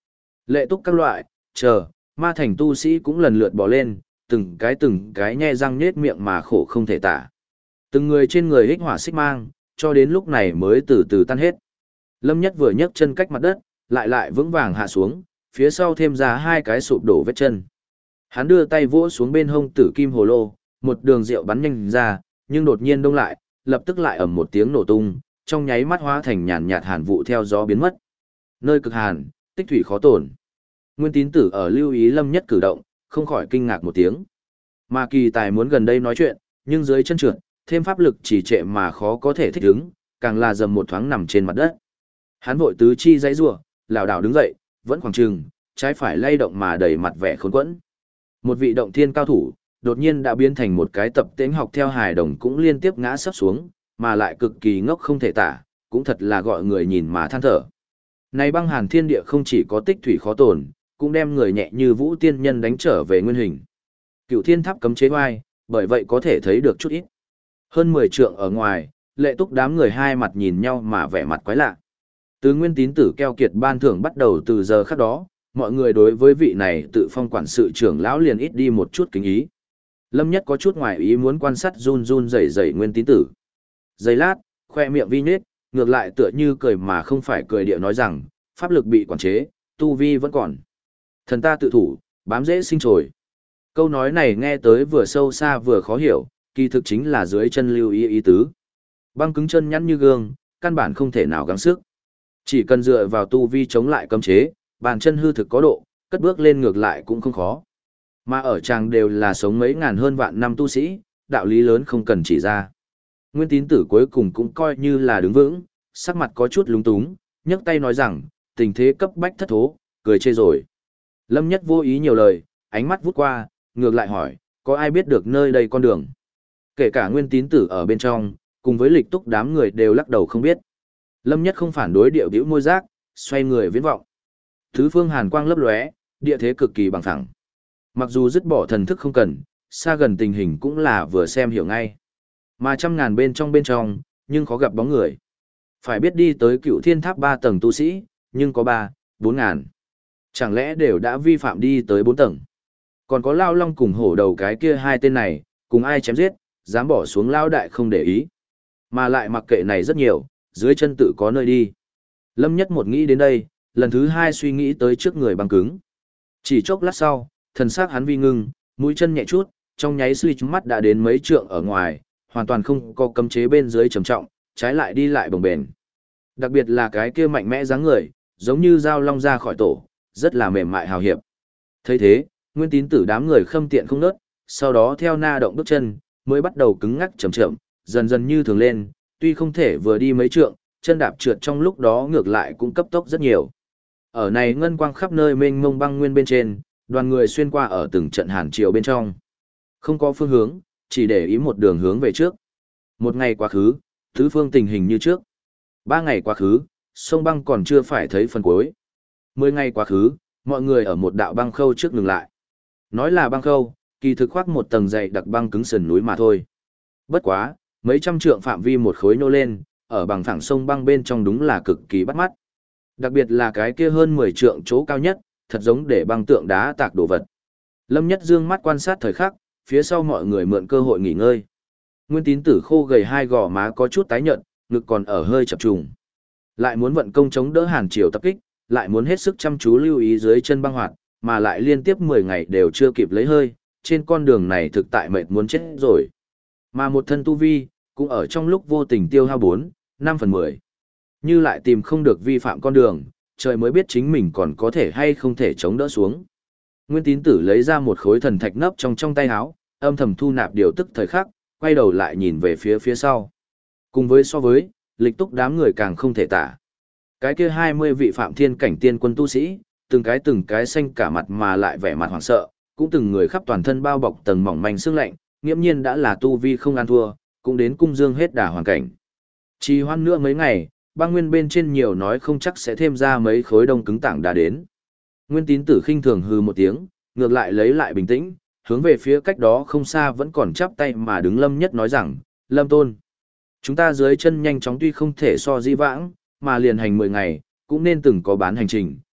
Lệ túc các loại, chờ, ma thành tu sĩ cũng lần lượt bò lên, từng cái nhe răng nết miệng mà khổ không thể tả. Từng người trên người hích hỏa xích mang, cho đến lúc này mới từ từ tan hết. Lâm Nhất vừa nhấc chân cách mặt đất, lại vững vàng hạ xuống, phía sau thêm ra hai cái sụp đổ vết chân. Hắn đưa tay vỗ xuống bên hông tử kim hồ lô, một đường rượu bắn nhanh ra, nhưng đột nhiên đông lại, lập tức lại ầm một tiếng nổ tung, trong nháy mắt hóa thành nhàn nhạt hàn vụ theo gió biến mất. Nơi cực hàn, tích thủy khó tổn. Nguyên Tín Tử ở lưu ý Lâm Nhất cử động, không khỏi kinh ngạc một tiếng. Mà Kỳ Tài muốn gần đây nói chuyện, nhưng dưới chân trượt, thêm pháp lực chỉ trệ mà khó có thể thích ứng, càng là dầm một thoáng nằm trên mặt đất. Hắn vội tứ chi giãy giụa, lảo đảo đứng dậy, vẫn khoảng chừng, trái phải lay động mà đầy mặt vẻ khốn quẫn. Một vị động thiên cao thủ, đột nhiên đã biến thành một cái tập tễnh học theo hài đồng cũng liên tiếp ngã sấp xuống, mà lại cực kỳ ngốc không thể tả, cũng thật là gọi người nhìn mà than thở. Này băng hàn thiên địa không chỉ có tích thủy khó tổn, cũng đem người nhẹ như vũ tiên nhân đánh trở về nguyên hình. Cựu thiên tháp cấm chế oai, bởi vậy có thể thấy được chút ít. Hơn 10 trượng ở ngoài, Lệ Túc đám người hai mặt nhìn nhau mà vẻ mặt quái lạ. Từ Nguyên Tín Tử keo kiệt ban thưởng bắt đầu từ giờ khắc đó, mọi người đối với vị này tự phong quản sự trưởng lão liền ít đi một chút kính ý. Lâm Nhất có chút ngoài ý muốn quan sát run run rẩy rẩy Nguyên Tín Tử. Giây lát, khoe miệng vi nết, ngược lại tựa như cười mà không phải cười địa nói rằng, pháp lực bị quản chế, tu vi vẫn còn. Thần ta tự thủ, bám dễ sinh trồi. Câu nói này nghe tới vừa sâu xa vừa khó hiểu, kỳ thực chính là dưới chân lưu ý tứ. Băng cứng chân nhắn như gương, căn bản không thể nào gắng sức. Chỉ cần dựa vào tu vi chống lại cấm chế, bàn chân hư thực có độ, cất bước lên ngược lại cũng không khó. Mà ở chàng đều là sống mấy ngàn hơn vạn năm tu sĩ, đạo lý lớn không cần chỉ ra. Nguyên Tín Tử cuối cùng cũng coi như là đứng vững, sắc mặt có chút lúng túng, nhấc tay nói rằng, tình thế cấp bách thất thố, cười chê rồi. Lâm Nhất vô ý nhiều lời, ánh mắt vút qua, ngược lại hỏi, có ai biết được nơi đây con đường? Kể cả Nguyên Tín Tử ở bên trong, cùng với Lịch Túc đám người đều lắc đầu không biết. Lâm Nhất không phản đối điệu bĩu môi giác, xoay người viễn vọng. Thứ phương hàn quang lấp lóe, địa thế cực kỳ bằng phẳng. Mặc dù dứt bỏ thần thức không cần, xa gần tình hình cũng là vừa xem hiểu ngay. Mà trăm ngàn bên trong, nhưng khó gặp bóng người. Phải biết đi tới Cựu Thiên Tháp 3 tầng tu sĩ, nhưng có 3, 4 ngàn. Chẳng lẽ đều đã vi phạm đi tới 4 tầng? Còn có Lao Long cùng hổ đầu cái kia hai tên này, cùng ai chém giết, dám bỏ xuống Lao Đại không để ý. Mà lại mặc kệ này rất nhiều, dưới chân tự có nơi đi. Lâm Nhất một nghĩ đến đây, lần thứ hai suy nghĩ tới trước người băng cứng. Chỉ chốc lát sau, thần sắc hắn vi ngưng, mũi chân nhẹ chút, trong nháy suy mắt đã đến mấy trượng ở ngoài, hoàn toàn không có cấm chế bên dưới trầm trọng, trái lại đi lại bồng bềnh. Đặc biệt là cái kia mạnh mẽ dáng người, giống như dao long ra khỏi tổ, rất là mềm mại hào hiệp. Thấy thế, Nguyên Tín Tử đám người khâm tiện không nớt, sau đó theo na động bước chân, mới bắt đầu cứng ngắc chậm chậm, dần dần như thường lên, tuy không thể vừa đi mấy trượng, chân đạp trượt trong lúc đó ngược lại cũng cấp tốc rất nhiều. Ở này ngân quang khắp nơi mênh mông băng nguyên bên trên, đoàn người xuyên qua ở từng trận hàn triều bên trong. Không có phương hướng, chỉ để ý một đường hướng về trước. Một ngày quá khứ, tứ phương tình hình như trước. 3 ngày quá khứ, sông băng còn chưa phải thấy phần cuối. 10 ngày quá khứ, mọi người ở một đạo băng khâu trước ngừng lại. Nói là băng khâu, kỳ thực khoác một tầng dày đặc băng cứng sườn núi mà thôi. Bất quá, mấy trăm trượng phạm vi một khối nô lên, ở bằng phẳng sông băng bên trong đúng là cực kỳ bắt mắt. Đặc biệt là cái kia hơn 10 trượng chỗ cao nhất, thật giống để băng tượng đá tạc đồ vật. Lâm Nhất dương mắt quan sát thời khắc, phía sau mọi người mượn cơ hội nghỉ ngơi. Nguyên Tín Tử khô gầy hai gò má có chút tái nhợt, ngực còn ở hơi chập trùng. Lại muốn vận công chống đỡ hàn triều tập kích, lại muốn hết sức chăm chú lưu ý dưới chân băng hoạt, mà lại liên tiếp 10 ngày đều chưa kịp lấy hơi, trên con đường này thực tại mệt muốn chết rồi. Mà một thân tu vi, cũng ở trong lúc vô tình tiêu hao 4, 5 phần 10. Như lại tìm không được vi phạm con đường, trời mới biết chính mình còn có thể hay không thể chống đỡ xuống. Nguyên Tín Tử lấy ra một khối thần thạch nấp trong tay áo, âm thầm thu nạp điều tức thời khắc, quay đầu lại nhìn về phía sau. Cùng với so với, Lịch Túc đám người càng không thể tả. Cái kia 20 vị phạm thiên cảnh tiên quân tu sĩ, từng cái xanh cả mặt mà lại vẻ mặt hoảng sợ, cũng từng người khắp toàn thân bao bọc tầng mỏng manh sương lạnh, nghiễm nhiên đã là tu vi không ăn thua, cũng đến cung dương hết đà hoàn cảnh. Trì hoãn nữa mấy ngày, băng nguyên bên trên nhiều nói không chắc sẽ thêm ra mấy khối đông cứng tảng đá đến. Nguyên Tín Tử khinh thường hừ một tiếng, ngược lại lấy lại bình tĩnh, hướng về phía cách đó không xa vẫn còn chắp tay mà đứng Lâm Nhất nói rằng, Lâm Tôn, chúng ta dưới chân nhanh chóng tuy không thể so di vãng, mà liền hành 10 ngày, cũng nên từng có bán hành trình,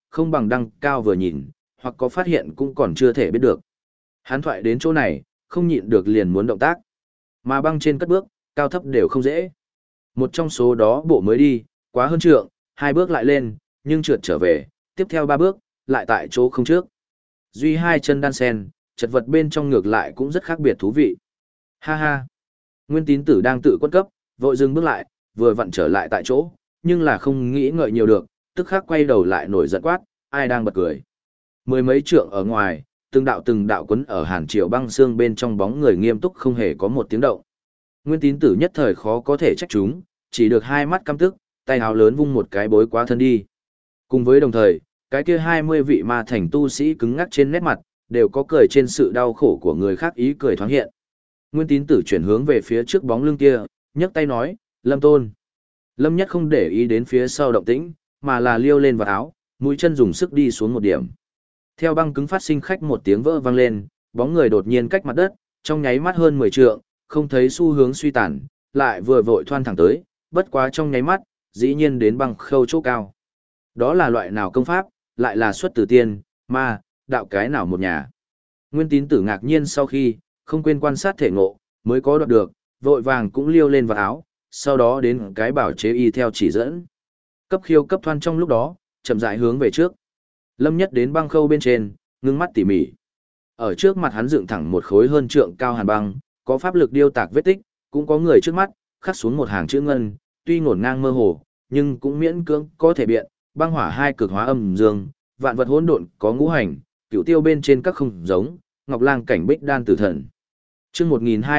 không bằng đăng cao vừa nhìn, hoặc có phát hiện cũng còn chưa thể biết được. Hắn thoại đến chỗ này, không nhịn được liền muốn động tác. Mà băng trên cất bước, cao thấp đều không dễ. Một trong số đó bộ mới đi, quá hơn trượng, 2 bước lại lên, nhưng trượt trở về, tiếp theo 3 bước, lại tại chỗ không trước. Duy 2 chân đan sen, chật vật bên trong ngược lại cũng rất khác biệt thú vị. Ha ha. Nguyên Tín Tử đang tự quất cấp, vội dừng bước lại, vừa vặn trở lại tại chỗ, nhưng là không nghĩ ngợi nhiều được, tức khắc quay đầu lại nổi giận quát, ai đang bật cười. Mười mấy trượng ở ngoài, từng đạo quấn ở hàn triều băng xương bên trong bóng người nghiêm túc không hề có một tiếng động. Nguyên Tín Tử nhất thời khó có thể trách chúng, chỉ được hai mắt căm tức, tay áo lớn vung một cái bối quá thân đi. Cùng với đồng thời, cái kia 20 vị ma thành tu sĩ cứng ngắc trên nét mặt, đều có cười trên sự đau khổ của người khác ý cười thoáng hiện. Nguyên Tín Tử chuyển hướng về phía trước bóng lưng kia, nhấc tay nói, Lâm Tôn. Lâm Nhất không để ý đến phía sau động tĩnh, mà là liêu lên vào áo, mũi chân dùng sức đi xuống một điểm. Theo băng cứng phát sinh khách một tiếng vỡ vang lên, bóng người đột nhiên cách mặt đất, trong nháy mắt hơn 10 trượng, không thấy xu hướng suy tàn, lại vừa vội thoăn thẳng tới, bất quá trong nháy mắt, dĩ nhiên đến băng khâu chỗ cao. Đó là loại nào công pháp, lại là xuất từ tiên, ma, đạo cái nào một nhà. Nguyên Tín Tử ngạc nhiên sau khi, không quên quan sát thể ngộ, mới có đoạt được, vội vàng cũng liêu lên vào áo, sau đó đến cái bảo chế y theo chỉ dẫn. Cấp khiêu cấp thoăn trong lúc đó, chậm rãi hướng về trước. Lâm Nhất đến băng khâu bên trên, ngưng mắt tỉ mỉ. Ở trước mặt hắn dựng thẳng một khối hơn trượng cao hàn băng, có pháp lực điêu tạc vết tích, cũng có người trước mắt, khắc xuống một hàng chữ ngân, tuy ngổn ngang mơ hồ, nhưng cũng miễn cưỡng có thể biện, băng hỏa hai cực hóa âm dương, vạn vật hỗn độn có ngũ hành, cửu tiêu bên trên các không giống, ngọc lang cảnh bích đan tử thần. Chương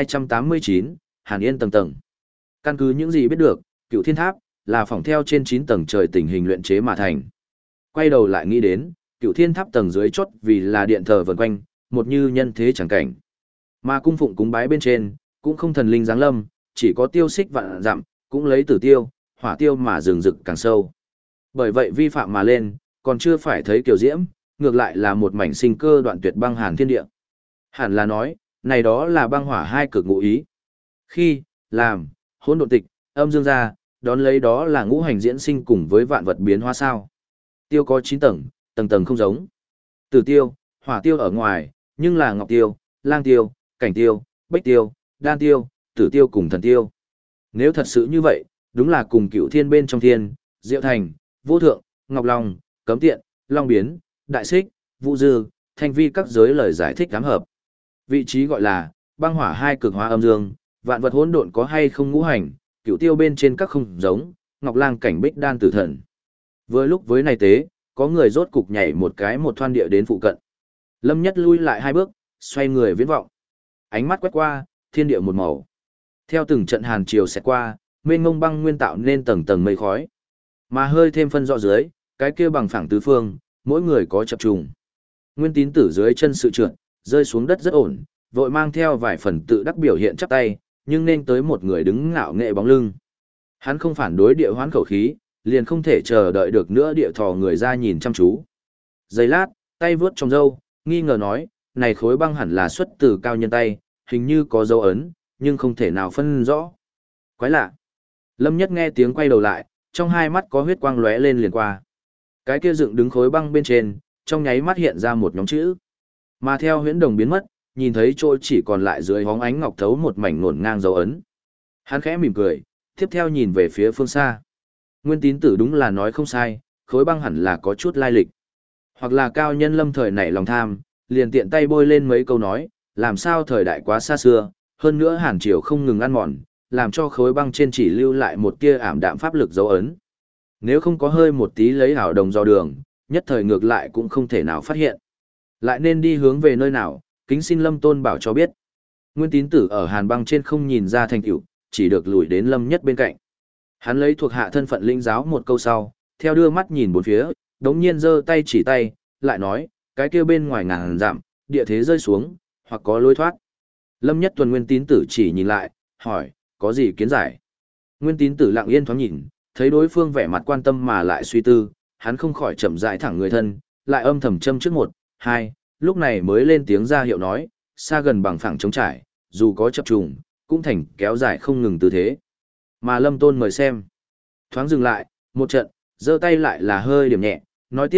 1289, Hàn Yên tầng tầng. Căn cứ những gì biết được, Cửu Thiên Tháp là phỏng theo trên 9 tầng trời tình hình luyện chế mà thành. Quay đầu lại nghĩ đến, Cửu Thiên Tháp tầng dưới chót vì là điện thờ vần quanh, một như nhân thế chẳng cảnh. Mà cung phụng cúng bái bên trên, cũng không thần linh giáng lâm, chỉ có tiêu xích vạn dặm, cũng lấy tử tiêu, hỏa tiêu mà rừng rực càng sâu. Bởi vậy vi phạm mà lên, còn chưa phải thấy kiểu diễm, ngược lại là một mảnh sinh cơ đoạn tuyệt băng hàn thiên địa. Hẳn là nói, này đó là băng hỏa hai cực ngụ ý. Khi, làm, hỗn độn tịch, âm dương ra, đón lấy đó là ngũ hành diễn sinh cùng với vạn vật biến hóa sao. Tiêu có 9 tầng, tầng tầng không giống. Tử tiêu, hỏa tiêu ở ngoài, nhưng là ngọc tiêu, lang tiêu, cảnh tiêu, bách tiêu, đan tiêu, tử tiêu cùng thần tiêu. Nếu thật sự như vậy, đúng là cùng Cửu Thiên bên trong thiên, Diệu Thành, Vô Thượng, Ngọc Long, Cấm Tiện, Long Biến, Đại Xích, Vũ Dư, Thanh Vi các giới lời giải thích ám hợp. Vị trí gọi là băng hỏa hai cực hóa âm dương, vạn vật hỗn độn có hay không ngũ hành, cửu tiêu bên trên các không giống, Ngọc Lang cảnh bích đan tử thần. Vừa lúc với này tế, có người rốt cục nhảy một cái một thoăn địa đến phụ cận. Lâm Nhất lui lại 2 bước, xoay người viễn vọng. Ánh mắt quét qua, thiên địa một màu. Theo từng trận hàn chiều sẽ qua, mênh mông băng nguyên tạo nên tầng tầng mây khói. Mà hơi thêm phân rõ dưới, cái kia bằng phẳng tứ phương, mỗi người có chập trùng. Nguyên Tín Tử dưới chân sự trượt, rơi xuống đất rất ổn, vội mang theo vài phần tự đắc biểu hiện chắp tay, nhưng nên tới một người đứng ngạo nghệ bóng lưng. Hắn không phản đối địa hoán khẩu khí, liền không thể chờ đợi được nữa địa thò người ra nhìn chăm chú. Giây lát, tay vướt trong râu, nghi ngờ nói, này khối băng hẳn là xuất từ cao nhân tay, hình như có dấu ấn, nhưng không thể nào phân rõ. Quái lạ. Lâm Nhất nghe tiếng quay đầu lại, trong hai mắt có huyết quang lóe lên liền qua. Cái kia dựng đứng khối băng bên trên, trong nháy mắt hiện ra một nhóm chữ. Mà theo huyễn đồng biến mất, nhìn thấy chỗ chỉ còn lại dưới hóng ánh ngọc thấu một mảnh ngổn ngang dấu ấn. Hắn khẽ mỉm cười, tiếp theo nhìn về phía phương xa. Nguyên Tín Tử đúng là nói không sai, khối băng hẳn là có chút lai lịch. Hoặc là cao nhân lâm thời nảy lòng tham, liền tiện tay bôi lên mấy câu nói, làm sao thời đại quá xa xưa, hơn nữa hàn triều không ngừng ăn mòn, làm cho khối băng trên chỉ lưu lại một tia ảm đạm pháp lực dấu ấn. Nếu không có hơi một tí lấy hảo đồng dò đường, nhất thời ngược lại cũng không thể nào phát hiện. Lại nên đi hướng về nơi nào, kính xin Lâm Tôn bảo cho biết. Nguyên Tín Tử ở hàn băng trên không nhìn ra thành tựu, chỉ được lùi đến Lâm Nhất bên cạnh. Hắn lấy thuộc hạ thân phận lĩnh giáo một câu sau, theo đưa mắt nhìn bốn phía, đống nhiên giơ tay chỉ tay, lại nói, cái kia bên ngoài ngàn dặm, địa thế rơi xuống, hoặc có lối thoát. Lâm Nhất tuần Nguyên Tín Tử chỉ nhìn lại, hỏi, có gì kiến giải? Nguyên Tín Tử lặng yên thoáng nhìn, thấy đối phương vẻ mặt quan tâm mà lại suy tư, hắn không khỏi chậm rãi thẳng người thân, lại âm thầm châm trước 1, 2, lúc này mới lên tiếng ra hiệu nói, xa gần bằng phẳng trống trải, dù có chập trùng, cũng thành kéo dài không ngừng tư thế. Mà Lâm Tôn mời xem. Thoáng dừng lại, một trận, giơ tay lại là hơi điểm nhẹ, nói tiếp,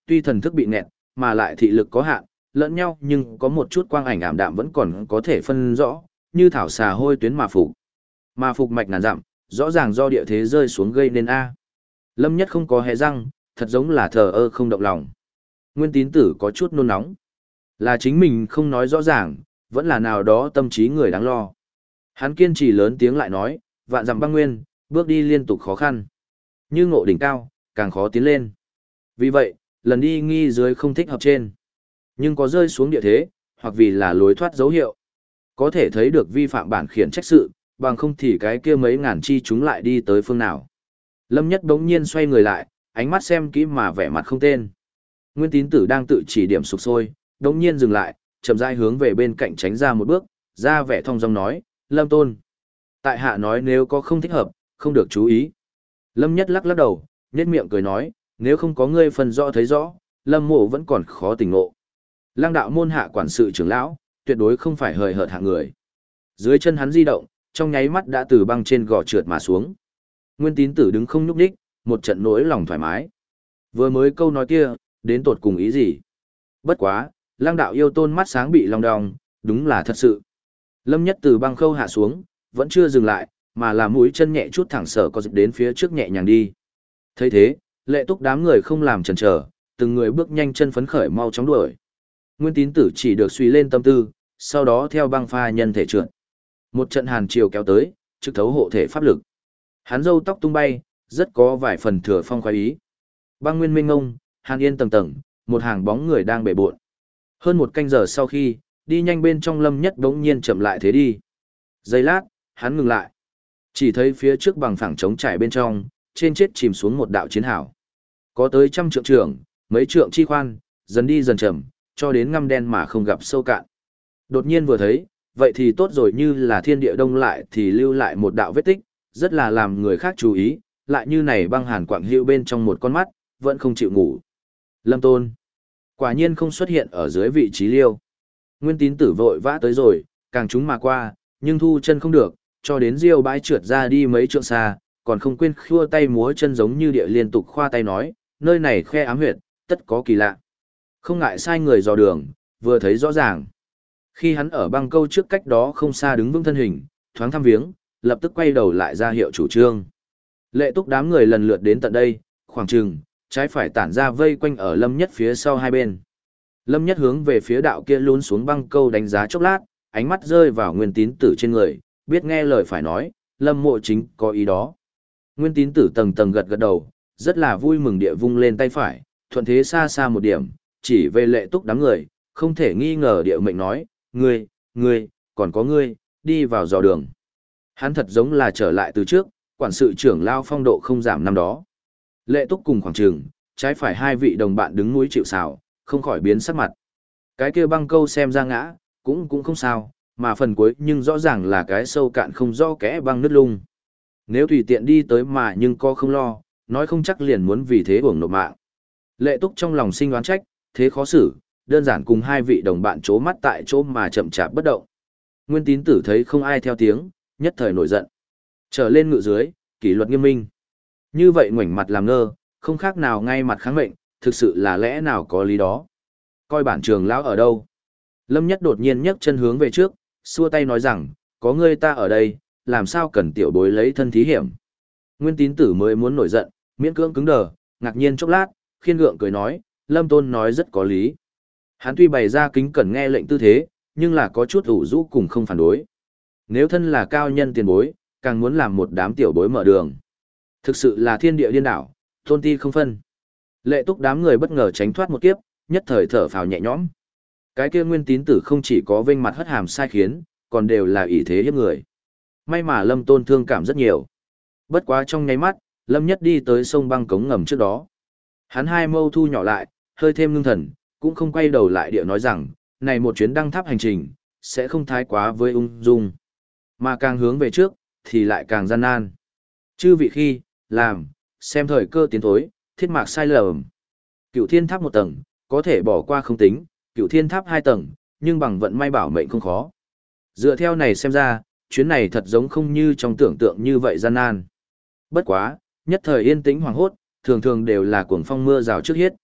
tuy thần thức bị nghẹt, mà lại thị lực có hạn, lẫn nhau nhưng có một chút quang ảnh ảm đạm vẫn còn có thể phân rõ, như thảo xà hôi tuyến mà phục. Mà phục mạch ngàn dặm, rõ ràng do địa thế rơi xuống gây nên A. Lâm Nhất không có hé răng, thật giống là thờ ơ không động lòng. Nguyên Tín Tử có chút nôn nóng. Là chính mình không nói rõ ràng, vẫn là nào đó tâm trí người đáng lo. Hắn kiên trì lớn tiếng lại nói, vạn dặm băng nguyên, bước đi liên tục khó khăn. Như ngộ đỉnh cao, càng khó tiến lên. Vì vậy, lần đi nghi dưới không thích hợp trên. Nhưng có rơi xuống địa thế, hoặc vì là lối thoát dấu hiệu. Có thể thấy được vi phạm bản khiển trách sự, bằng không thì cái kia mấy ngàn chi chúng lại đi tới phương nào. Lâm Nhất bỗng nhiên xoay người lại, ánh mắt xem kỹ mà vẻ mặt không tên. Nguyên Tín Tử đang tự chỉ điểm sục sôi, bỗng nhiên dừng lại, chậm rãi hướng về bên cạnh tránh ra một bước, ra vẻ thong dong nói, Lâm Tôn. Tại hạ nói nếu có không thích hợp, không được chú ý. Lâm Nhất lắc lắc đầu, nhếch miệng cười nói, nếu không có ngươi phân rõ thấy rõ, Lâm Mộ vẫn còn khó tỉnh ngộ. Lăng đạo môn hạ quản sự trưởng lão, tuyệt đối không phải hời hợt hạng người. Dưới chân hắn di động, trong nháy mắt đã từ băng trên gò trượt mà xuống. Nguyên Tín Tử đứng không nhúc nhích, một trận nỗi lòng thoải mái. Vừa mới câu nói kia, đến tột cùng ý gì? Bất quá, Lăng đạo yêu tôn mắt sáng bị lòng đong, đúng là thật sự. Lâm Nhất từ băng khâu hạ xuống, vẫn chưa dừng lại, mà là mũi chân nhẹ chút thẳng sở có dịp đến phía trước nhẹ nhàng đi. Thấy thế, Lệ Túc đám người không làm chần chờ, từng người bước nhanh chân phấn khởi mau chóng đuổi. Nguyên Tín Tử chỉ được suy lên tâm tư, sau đó theo băng pha nhân thể trượt. Một trận hàn chiều kéo tới, trực thấu hộ thể pháp lực. Hắn râu tóc tung bay, rất có vài phần thừa phong khoái ý. Băng nguyên mênh ngông, hàn yên tầng tầng, một hàng bóng người đang bể bộn. Hơn một canh giờ sau khi, đi nhanh bên trong Lâm Nhất đống nhiên chậm lại thế đi. Giây lát, hắn ngừng lại. Chỉ thấy phía trước bằng phẳng trống trải bên trong, trên chết chìm xuống một đạo chiến hào. Có tới trăm trượng trưởng, mấy trượng chi khoan, dần đi dần chậm, cho đến ngăm đen mà không gặp sâu cạn. Đột nhiên vừa thấy, vậy thì tốt rồi, như là thiên địa đông lại thì lưu lại một đạo vết tích, rất là làm người khác chú ý, lại như này băng hàn quạng hữu bên trong một con mắt, vẫn không chịu ngủ. Lâm Tôn, quả nhiên không xuất hiện ở dưới vị trí liêu. Nguyên Tín Tử vội vã tới rồi, càng chúng mà qua, nhưng thu chân không được, cho đến diêu bãi trượt ra đi mấy trượng xa, còn không quên khua tay múa chân giống như địa liên tục khoa tay nói, nơi này khe ám huyệt, tất có kỳ lạ. Không ngại sai người dò đường, vừa thấy rõ ràng. Khi hắn ở băng câu trước cách đó không xa đứng vững thân hình, thoáng thăm viếng, lập tức quay đầu lại ra hiệu chủ trương. Lệ Túc đám người lần lượt đến tận đây, khoảng chừng, trái phải tản ra vây quanh ở Lâm Nhất phía sau hai bên. Lâm Nhất hướng về phía đạo kia lún xuống băng câu đánh giá chốc lát, ánh mắt rơi vào Nguyên Tín Tử trên người, biết nghe lời phải nói, Lâm Mộ chính có ý đó. Nguyên Tín Tử tầng tầng gật gật đầu, rất là vui mừng địa vung lên tay phải, thuận thế xa xa một điểm, chỉ về Lệ Túc đám người, không thể nghi ngờ địa mệnh nói, ngươi, còn có ngươi, đi vào dò đường. Hắn thật giống là trở lại từ trước, quản sự trưởng lao phong độ không giảm năm đó. Lệ Túc cùng khoảng trường, trái phải hai vị đồng bạn đứng núi chịu sào, không khỏi biến sắc mặt. Cái kia băng câu xem ra ngã, cũng không sao, mà phần cuối nhưng rõ ràng là cái sâu cạn không rõ kẽ băng nứt lung. Nếu tùy tiện đi tới mà nhưng co không lo, nói không chắc liền muốn vì thế uổng nộp mạng. Lệ Túc trong lòng sinh đoán trách, thế khó xử, đơn giản cùng hai vị đồng bạn chố mắt tại chỗ mà chậm chạp bất động. Nguyên Tín Tử thấy không ai theo tiếng, nhất thời nổi giận. Trở lên ngự dưới, kỷ luật nghiêm minh. Như vậy ngoảnh mặt làm ngơ, không khác nào ngay mặt kháng mệnh, thực sự là lẽ nào có lý đó. Coi bản trường lão ở đâu. Lâm Nhất đột nhiên nhấc chân hướng về trước, xua tay nói rằng, có ngươi ta ở đây, làm sao cần tiểu bối lấy thân thí hiểm. Nguyên Tín Tử mới muốn nổi giận, miễn cưỡng cứng đờ, ngạc nhiên chốc lát, khiên gượng cười nói, Lâm Tôn nói rất có lý. Hắn tuy bày ra kính cẩn nghe lệnh tư thế, nhưng là có chút ủ rũ cùng không phản đối. Nếu thân là cao nhân tiền bối, càng muốn làm một đám tiểu bối mở đường. Thực sự là thiên địa điên đảo, tôn ti không phân. Lệ Túc đám người bất ngờ tránh thoát một kiếp, nhất thời thở phào nhẹ nhõm. Cái kia Nguyên Tín Tử không chỉ có vênh mặt hất hàm sai khiến, còn đều là ỷ thế hiếp người. May mà Lâm Tôn thương cảm rất nhiều. Bất quá trong nháy mắt, Lâm Nhất đi tới sông băng cống ngầm trước đó. Hắn hai mâu thu nhỏ lại, hơi thêm ngưng thần, cũng không quay đầu lại địa nói rằng, này một chuyến đăng tháp hành trình, sẽ không thái quá với ung dung. Mà càng hướng về trước, thì lại càng gian nan. Chư vị khi, làm, xem thời cơ tiến thối, thiết mạc sai lầm. Cựu thiên tháp một tầng, có thể bỏ qua không tính, cựu thiên tháp hai tầng, nhưng bằng vận may bảo mệnh không khó. Dựa theo này xem ra, chuyến này thật giống không như trong tưởng tượng như vậy gian nan. Bất quá, nhất thời yên tĩnh hoàng hốt, thường thường đều là cuồng phong mưa rào trước hiết.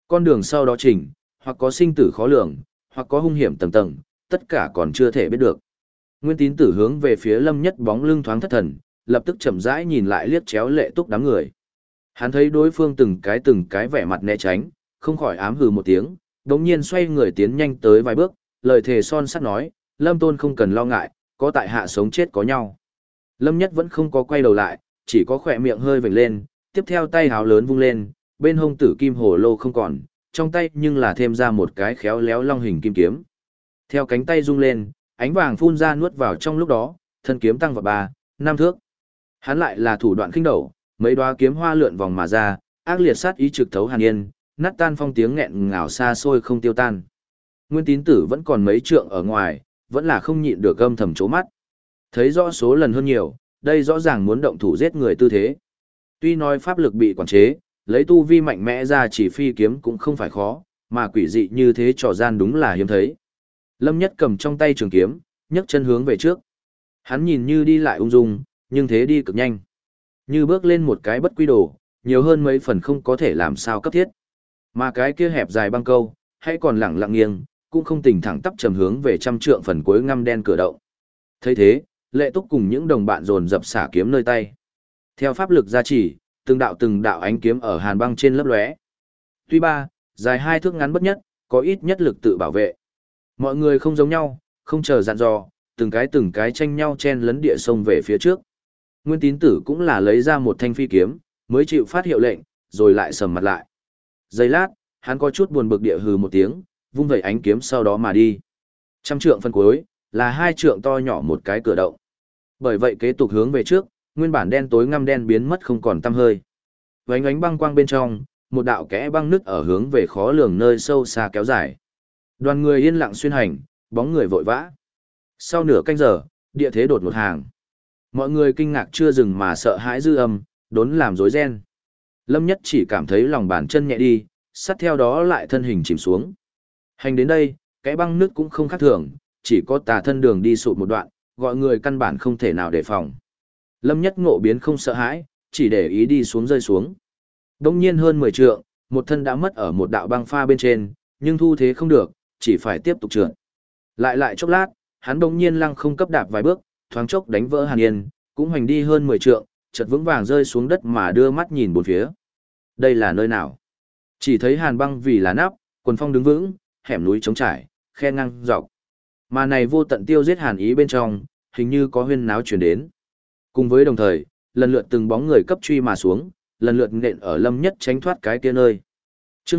Con đường sau đó chỉnh, hoặc có sinh tử khó lường, hoặc có hung hiểm tầng tầng, tất cả còn chưa thể biết được. Nguyên Tín Tử hướng về phía Lâm Nhất bóng lưng thoáng thất thần, lập tức chậm rãi nhìn lại liếc chéo Lệ Túc đám người. Hắn thấy đối phương từng cái vẻ mặt né tránh, không khỏi ám hừ một tiếng, đống nhiên xoay người tiến nhanh tới vài bước, lời thề son sắt nói, Lâm Tôn không cần lo ngại, có tại hạ sống chết có nhau. Lâm Nhất vẫn không có quay đầu lại, chỉ có khỏe miệng hơi vểnh lên, tiếp theo tay háo lớn vung lên, bên hông tử kim hồ lô không còn, trong tay nhưng là thêm ra một cái khéo léo long hình kim kiếm. Theo cánh tay rung lên, ánh vàng phun ra nuốt vào trong lúc đó, thân kiếm tăng vào 3, 5 thước. Hắn lại là thủ đoạn khinh đầu, mấy đóa kiếm hoa lượn vòng mà ra, ác liệt sát ý trực thấu Hàn Yên, nát tan phong tiếng nghẹn ngào xa xôi không tiêu tan. Nguyên Tín Tử vẫn còn mấy trượng ở ngoài, vẫn là không nhịn được âm thầm chố mắt. Thấy rõ số lần hơn nhiều, đây rõ ràng muốn động thủ giết người tư thế. Tuy nói pháp lực bị quản chế, lấy tu vi mạnh mẽ ra chỉ phi kiếm cũng không phải khó, mà quỷ dị như thế trò gian đúng là hiếm thấy. Lâm Nhất cầm trong tay trường kiếm, nhấc chân hướng về trước. Hắn nhìn như đi lại ung dung, nhưng thế đi cực nhanh. Như bước lên một cái bất quy đồ, nhiều hơn mấy phần không có thể làm sao cấp thiết. Mà cái kia hẹp dài băng câu, hay còn lẳng lặng nghiêng, cũng không tỉnh thẳng tắp trầm hướng về trăm trượng phần cuối ngăm đen cửa động. Thấy thế, Lệ Túc cùng những đồng bạn dồn dập xả kiếm nơi tay. Theo pháp lực gia trì, từng đạo ánh kiếm ở hàn băng trên lấp lóe. Tuy dài 2 thước ngắn bất nhất, có ít nhất lực tự bảo vệ. Mọi người không giống nhau, không chờ dặn dò, từng cái tranh nhau chen lấn địa sông về phía trước. Nguyên Tín Tử cũng là lấy ra một thanh phi kiếm, mới chịu phát hiệu lệnh, rồi lại sầm mặt lại. Giây lát, hắn có chút buồn bực địa hừ một tiếng, vung vẩy ánh kiếm sau đó mà đi. Trăm trượng phân cuối, là 2 trượng to nhỏ một cái cửa động. Bởi vậy kế tục hướng về trước, nguyên bản đen tối ngăm đen biến mất không còn tăm hơi. Vánh ánh băng quang bên trong, một đạo kẽ băng nứt ở hướng về khó lường nơi sâu xa kéo dài. Đoàn người yên lặng xuyên hành, bóng người vội vã. Sau nửa canh giờ, địa thế đột một hàng. Mọi người kinh ngạc chưa dừng mà sợ hãi dư âm, đốn làm rối ren. Lâm Nhất chỉ cảm thấy lòng bàn chân nhẹ đi, sát theo đó lại thân hình chìm xuống. Hành đến đây, cái băng nước cũng không khác thường, chỉ có tà thân đường đi sụt một đoạn, gọi người căn bản không thể nào đề phòng. Lâm Nhất ngộ biến không sợ hãi, chỉ để ý đi xuống rơi xuống. Đông nhiên hơn 10 trượng, một thân đã mất ở một đạo băng pha bên trên, nhưng thu thế không được, chỉ phải tiếp tục trượt. Lại chốc lát, hắn đông nhiên lăng không cấp đạp vài bước, thoáng chốc đánh vỡ Hàn Yên, cũng hoành đi hơn 10 trượng, chợt vững vàng rơi xuống đất mà đưa mắt nhìn bốn phía. Đây là nơi nào? Chỉ thấy hàn băng vì là nắp, quần phong đứng vững, hẻm núi trống trải, khe ngang dọc. Mà này vô tận tiêu giết hàn ý bên trong, hình như có huyên náo truyền đến. Cùng với đồng thời, lần lượt từng bóng người cấp truy mà xuống, lần lượt nện ở Lâm Nhất tránh thoát cái kia nơi. Chương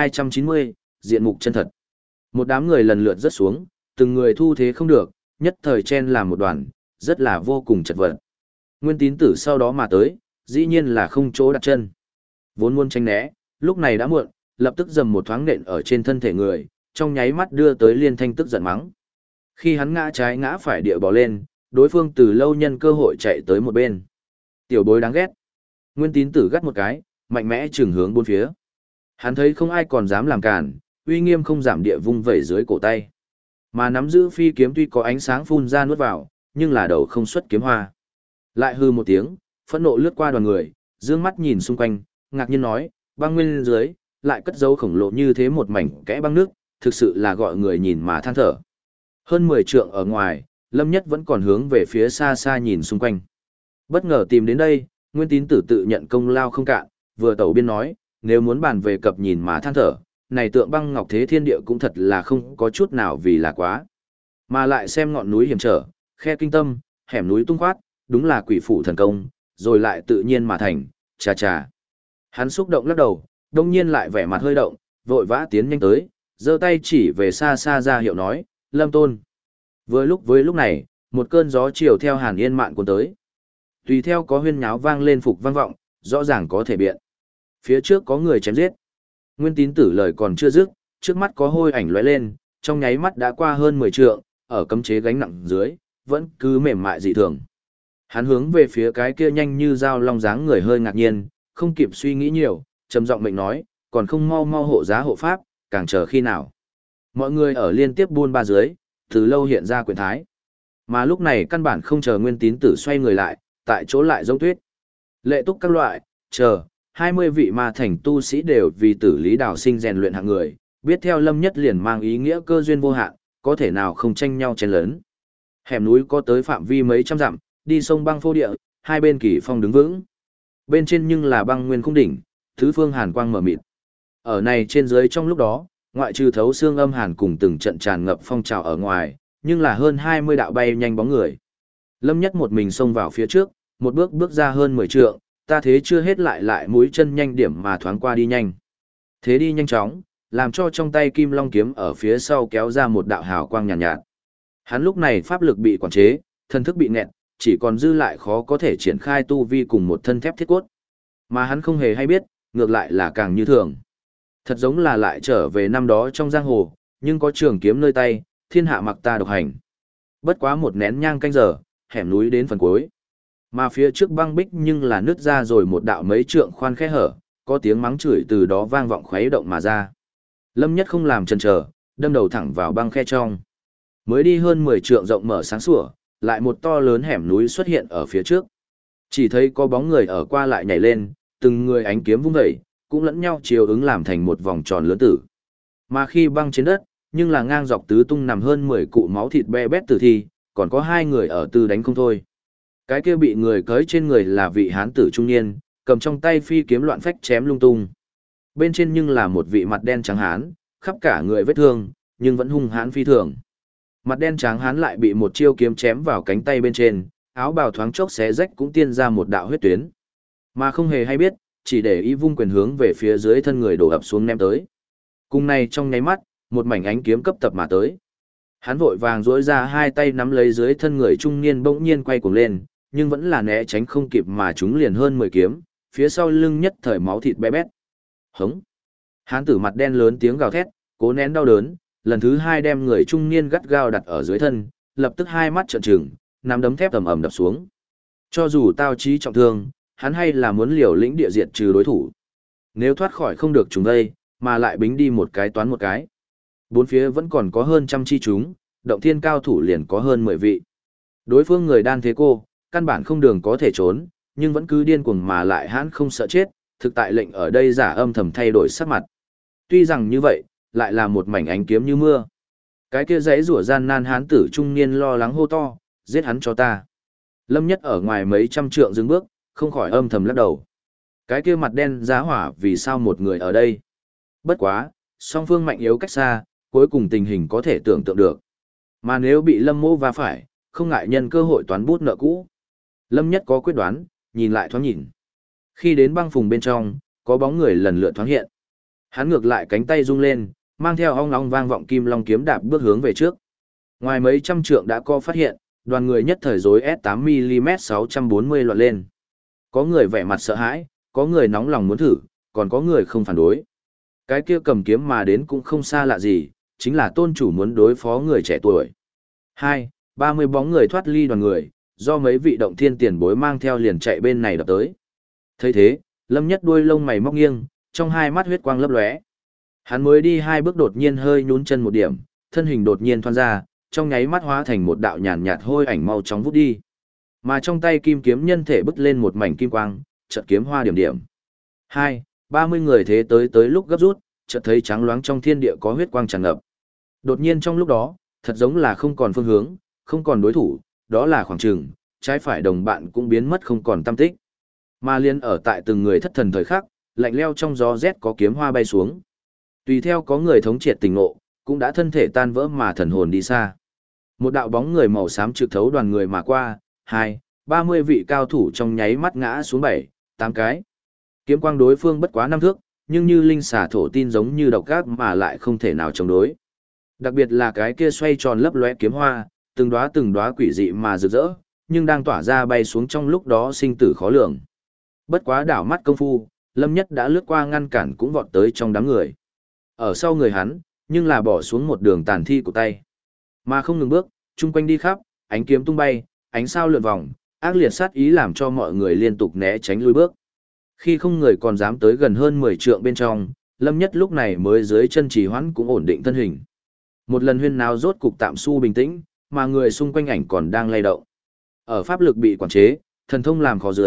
1290, diện mục chân thật. Một đám người lần lượt rớt xuống, từng người thu thế không được, nhất thời chen làm một đoàn, rất là vô cùng chật vật. Nguyên Tín Tử sau đó mà tới, dĩ nhiên là không chỗ đặt chân. Vốn muốn tránh né, lúc này đã muộn, lập tức dầm một thoáng nện ở trên thân thể người, trong nháy mắt đưa tới Liên Thanh tức giận mắng. Khi hắn ngã trái ngã phải địa bò lên, đối phương từ lâu nhân cơ hội chạy tới một bên. Tiểu bối đáng ghét. Nguyên Tín Tử gắt một cái, mạnh mẽ trừng hướng bốn phía. Hắn thấy không ai còn dám làm cản, uy nghiêm không giảm địa vung vẩy dưới cổ tay. Mà nắm giữ phi kiếm tuy có ánh sáng phun ra nuốt vào, nhưng là đầu không xuất kiếm hoa. Lại hư một tiếng, phẫn nộ lướt qua đoàn người, dương mắt nhìn xung quanh, ngạc nhiên nói, băng nguyên dưới, lại cất dấu khổng lồ như thế một mảnh kẽ băng nước, thực sự là gọi người nhìn mà than thở. Hơn 10 trượng ở ngoài, Lâm Nhất vẫn còn hướng về phía xa xa nhìn xung quanh. Bất ngờ tìm đến đây, Nguyên Tín Tử tự nhận công lao không cạn, vừa tẩu biên nói, nếu muốn bàn về cập nhìn mà than thở, này tượng băng ngọc thế thiên địa cũng thật là không có chút nào vì là quá. Mà lại xem ngọn núi hiểm trở, khe kinh tâm, hẻm núi tung khoát, đúng là quỷ phủ thần công, rồi lại tự nhiên mà thành, chà chà. Hắn xúc động lắc đầu, đông nhiên lại vẻ mặt hơi động, vội vã tiến nhanh tới, giơ tay chỉ về xa xa ra hiệu nói, Lâm Tôn. Với lúc này, một cơn gió chiều theo Hàn Yên mạn cuốn tới. Tùy theo có huyên nháo vang lên phục vang vọng, rõ ràng có thể biện. Phía trước có người chém giết. Nguyên Tín Tử lời còn chưa dứt, trước mắt có hôi ảnh lóe lên, trong nháy mắt đã qua hơn 10 trượng, ở cấm chế gánh nặng dưới, vẫn cứ mềm mại dị thường. Hắn hướng về phía cái kia nhanh như dao long dáng người hơi ngạc nhiên, không kịp suy nghĩ nhiều, trầm giọng mệnh nói, còn không mau mau hộ giá hộ pháp, càng chờ khi nào. Mọi người ở liên tiếp buôn ba dưới, từ lâu hiện ra quyền thái. Mà lúc này căn bản không chờ Nguyên Tín Tử xoay người lại, tại chỗ lại giống tuyết. Lệ Túc các loại, chờ, 20 vị ma thành tu sĩ đều vì tử lý đào sinh rèn luyện hạng người, biết theo Lâm Nhất liền mang ý nghĩa cơ duyên vô hạn, có thể nào không tranh nhau chen lớn. Hẻm núi có tới phạm vi mấy trăm dặm, đi sông băng phô địa, hai bên kỳ phong đứng vững. Bên trên nhưng là băng nguyên khung đỉnh, tứ phương hàn quang mở mịt. Ở này trên dưới trong lúc đó, ngoại trừ thấu xương âm hàn cùng từng trận tràn ngập phong trào ở ngoài, nhưng là hơn 20 đạo bay nhanh bóng người. Lâm Nhất một mình xông vào phía trước, một bước bước ra hơn 10 trượng, ta thế chưa hết lại mũi chân nhanh điểm mà thoáng qua đi nhanh. Thế đi nhanh chóng, làm cho trong tay kim long kiếm ở phía sau kéo ra một đạo hào quang nhàn nhạt. Hắn lúc này pháp lực bị quản chế, thân thức bị nghẹt, chỉ còn dư lại khó có thể triển khai tu vi cùng một thân thép thiết cốt. Mà hắn không hề hay biết, ngược lại là càng như thường. Thật giống là lại trở về năm đó trong giang hồ, nhưng có trường kiếm nơi tay, thiên hạ mặc ta độc hành. Bất quá một nén nhang canh giờ, hẻm núi đến phần cuối. Mà phía trước băng bích nhưng là nứt ra rồi một đạo mấy trượng khoan khe hở, có tiếng mắng chửi từ đó vang vọng khuấy động mà ra. Lâm Nhất không làm chần chờ, đâm đầu thẳng vào băng khe trong. Mới đi hơn 10 trượng rộng mở sáng sủa, lại một to lớn hẻm núi xuất hiện ở phía trước. Chỉ thấy có bóng người ở qua lại nhảy lên, từng người ánh kiếm vung dậy, cũng lẫn nhau chiều ứng làm thành một vòng tròn lớn tử. Mà khi băng trên đất, nhưng là ngang dọc tứ tung nằm hơn 10 cụ máu thịt be bét tử thi, còn có hai người ở tư đánh không thôi. Cái kia bị người cưới trên người là vị hán tử trung niên, cầm trong tay phi kiếm loạn phách chém lung tung. Bên trên nhưng là một vị mặt đen trắng hán, khắp cả người vết thương, nhưng vẫn hung hãn phi thường. Mặt đen trắng hán lại bị một chiêu kiếm chém vào cánh tay bên trên, áo bào thoáng chốc xé rách cũng tiên ra một đạo huyết tuyến. Mà không hề hay biết, chỉ để y vung quyền hướng về phía dưới thân người đổ ập xuống ném tới. Cùng này trong nháy mắt, một mảnh ánh kiếm cấp tập mà tới. Hắn vội vàng duỗi ra hai tay nắm lấy dưới thân người trung niên bỗng nhiên quay cuồng lên, nhưng vẫn là né tránh không kịp mà chúng liền hơn 10 kiếm, phía sau lưng nhất thời máu thịt bé bét. Hống! Hán tử mặt đen lớn tiếng gào thét, cố nén đau đớn, lần thứ hai đem người trung niên gắt gao đặt ở dưới thân, lập tức hai mắt trợn trừng, nắm đấm thép ầm ầm đập xuống. Cho dù tao chí trọng thương, hắn hay là muốn liều lĩnh địa diệt trừ đối thủ. Nếu thoát khỏi không được chúng đây, mà lại bính đi một cái toán một cái. Bốn phía vẫn còn có hơn trăm chi chúng, động thiên cao thủ liền có hơn 10 vị. Đối phương người đan thế cô, căn bản không đường có thể trốn, nhưng vẫn cứ điên cuồng mà lại hãn không sợ chết, thực tại lệnh ở đây giả âm thầm thay đổi sắc mặt. Tuy rằng như vậy, lại là một mảnh ánh kiếm như mưa. Cái kia giấy rủa gian nan hán tử trung niên lo lắng hô to, giết hắn cho ta. Lâm Nhất ở ngoài mấy trăm trượng dừng bước, không khỏi âm thầm lắc đầu. Cái kia mặt đen giá hỏa vì sao một người ở đây? Bất quá, song phương mạnh yếu cách xa, cuối cùng tình hình có thể tưởng tượng được. Mà nếu bị Lâm Mô va phải, không ngại nhân cơ hội toán bút nợ cũ. Lâm Nhất có quyết đoán, nhìn lại thoáng nhìn. Khi đến băng phùng bên trong, có bóng người lần lượt thoáng hiện. Hắn ngược lại cánh tay rung lên, mang theo ong long vang vọng kim long kiếm đạp bước hướng về trước. Ngoài mấy trăm trượng đã có phát hiện, đoàn người nhất thời rối S8mm 640 loạn lên. Có người vẻ mặt sợ hãi, có người nóng lòng muốn thử, còn có người không phản đối. Cái kia cầm kiếm mà đến cũng không xa lạ gì, chính là tôn chủ muốn đối phó người trẻ tuổi. 30 bóng người thoát ly đoàn người, do mấy vị động thiên tiền bối mang theo liền chạy bên này đập tới. Thấy thế, Lâm Nhất đuôi lông mày móc nghiêng, trong hai mắt huyết quang lấp lóe. Hắn mới đi hai bước đột nhiên hơi nhún chân một điểm, thân hình đột nhiên thoăn ra, trong nháy mắt hóa thành một đạo nhàn nhạt hôi ảnh mau chóng vút đi. Mà trong tay kim kiếm nhân thể bứt lên một mảnh kim quang, chợt kiếm hoa điểm điểm. 30 người thế tới lúc gấp rút, chợt thấy trắng loáng trong thiên địa có huyết quang tràn ngập. Đột nhiên trong lúc đó, thật giống là không còn phương hướng, không còn đối thủ, đó là khoảng trường, trái phải đồng bạn cũng biến mất không còn tăm tích. Mà liên ở tại từng người thất thần thời khắc, lạnh leo trong gió rét có kiếm hoa bay xuống. Tùy theo có người thống triệt tình ngộ, cũng đã thân thể tan vỡ mà thần hồn đi xa. Một đạo bóng người màu xám trực thấu đoàn người mà qua, 30 vị cao thủ trong nháy mắt ngã xuống 7-8 cái. Kiếm quang đối phương bất quá 5 thước, nhưng như linh xà thổ tin giống như độc gác mà lại không thể nào chống đối. Đặc biệt là cái kia xoay tròn lấp lóe kiếm hoa, từng đóa quỷ dị mà rực rỡ, nhưng đang tỏa ra bay xuống trong lúc đó sinh tử khó lường. Bất quá đảo mắt công phu, Lâm Nhất đã lướt qua ngăn cản cũng vọt tới trong đám người. Ở sau người hắn, nhưng là bỏ xuống một đường tàn thi của tay. Mà không ngừng bước, chung quanh đi khắp, ánh kiếm tung bay, ánh sao lượn vòng, ác liệt sát ý làm cho mọi người liên tục né tránh lui bước. Khi không người còn dám tới gần hơn 10 trượng bên trong, Lâm Nhất lúc này mới dưới chân trì hoãn cũng ổn định thân hình. Một lần huyên náo rốt cục tạm su bình tĩnh, mà người xung quanh ảnh còn đang lay động. Ở pháp lực bị quản chế, thần thông làm khó dưới,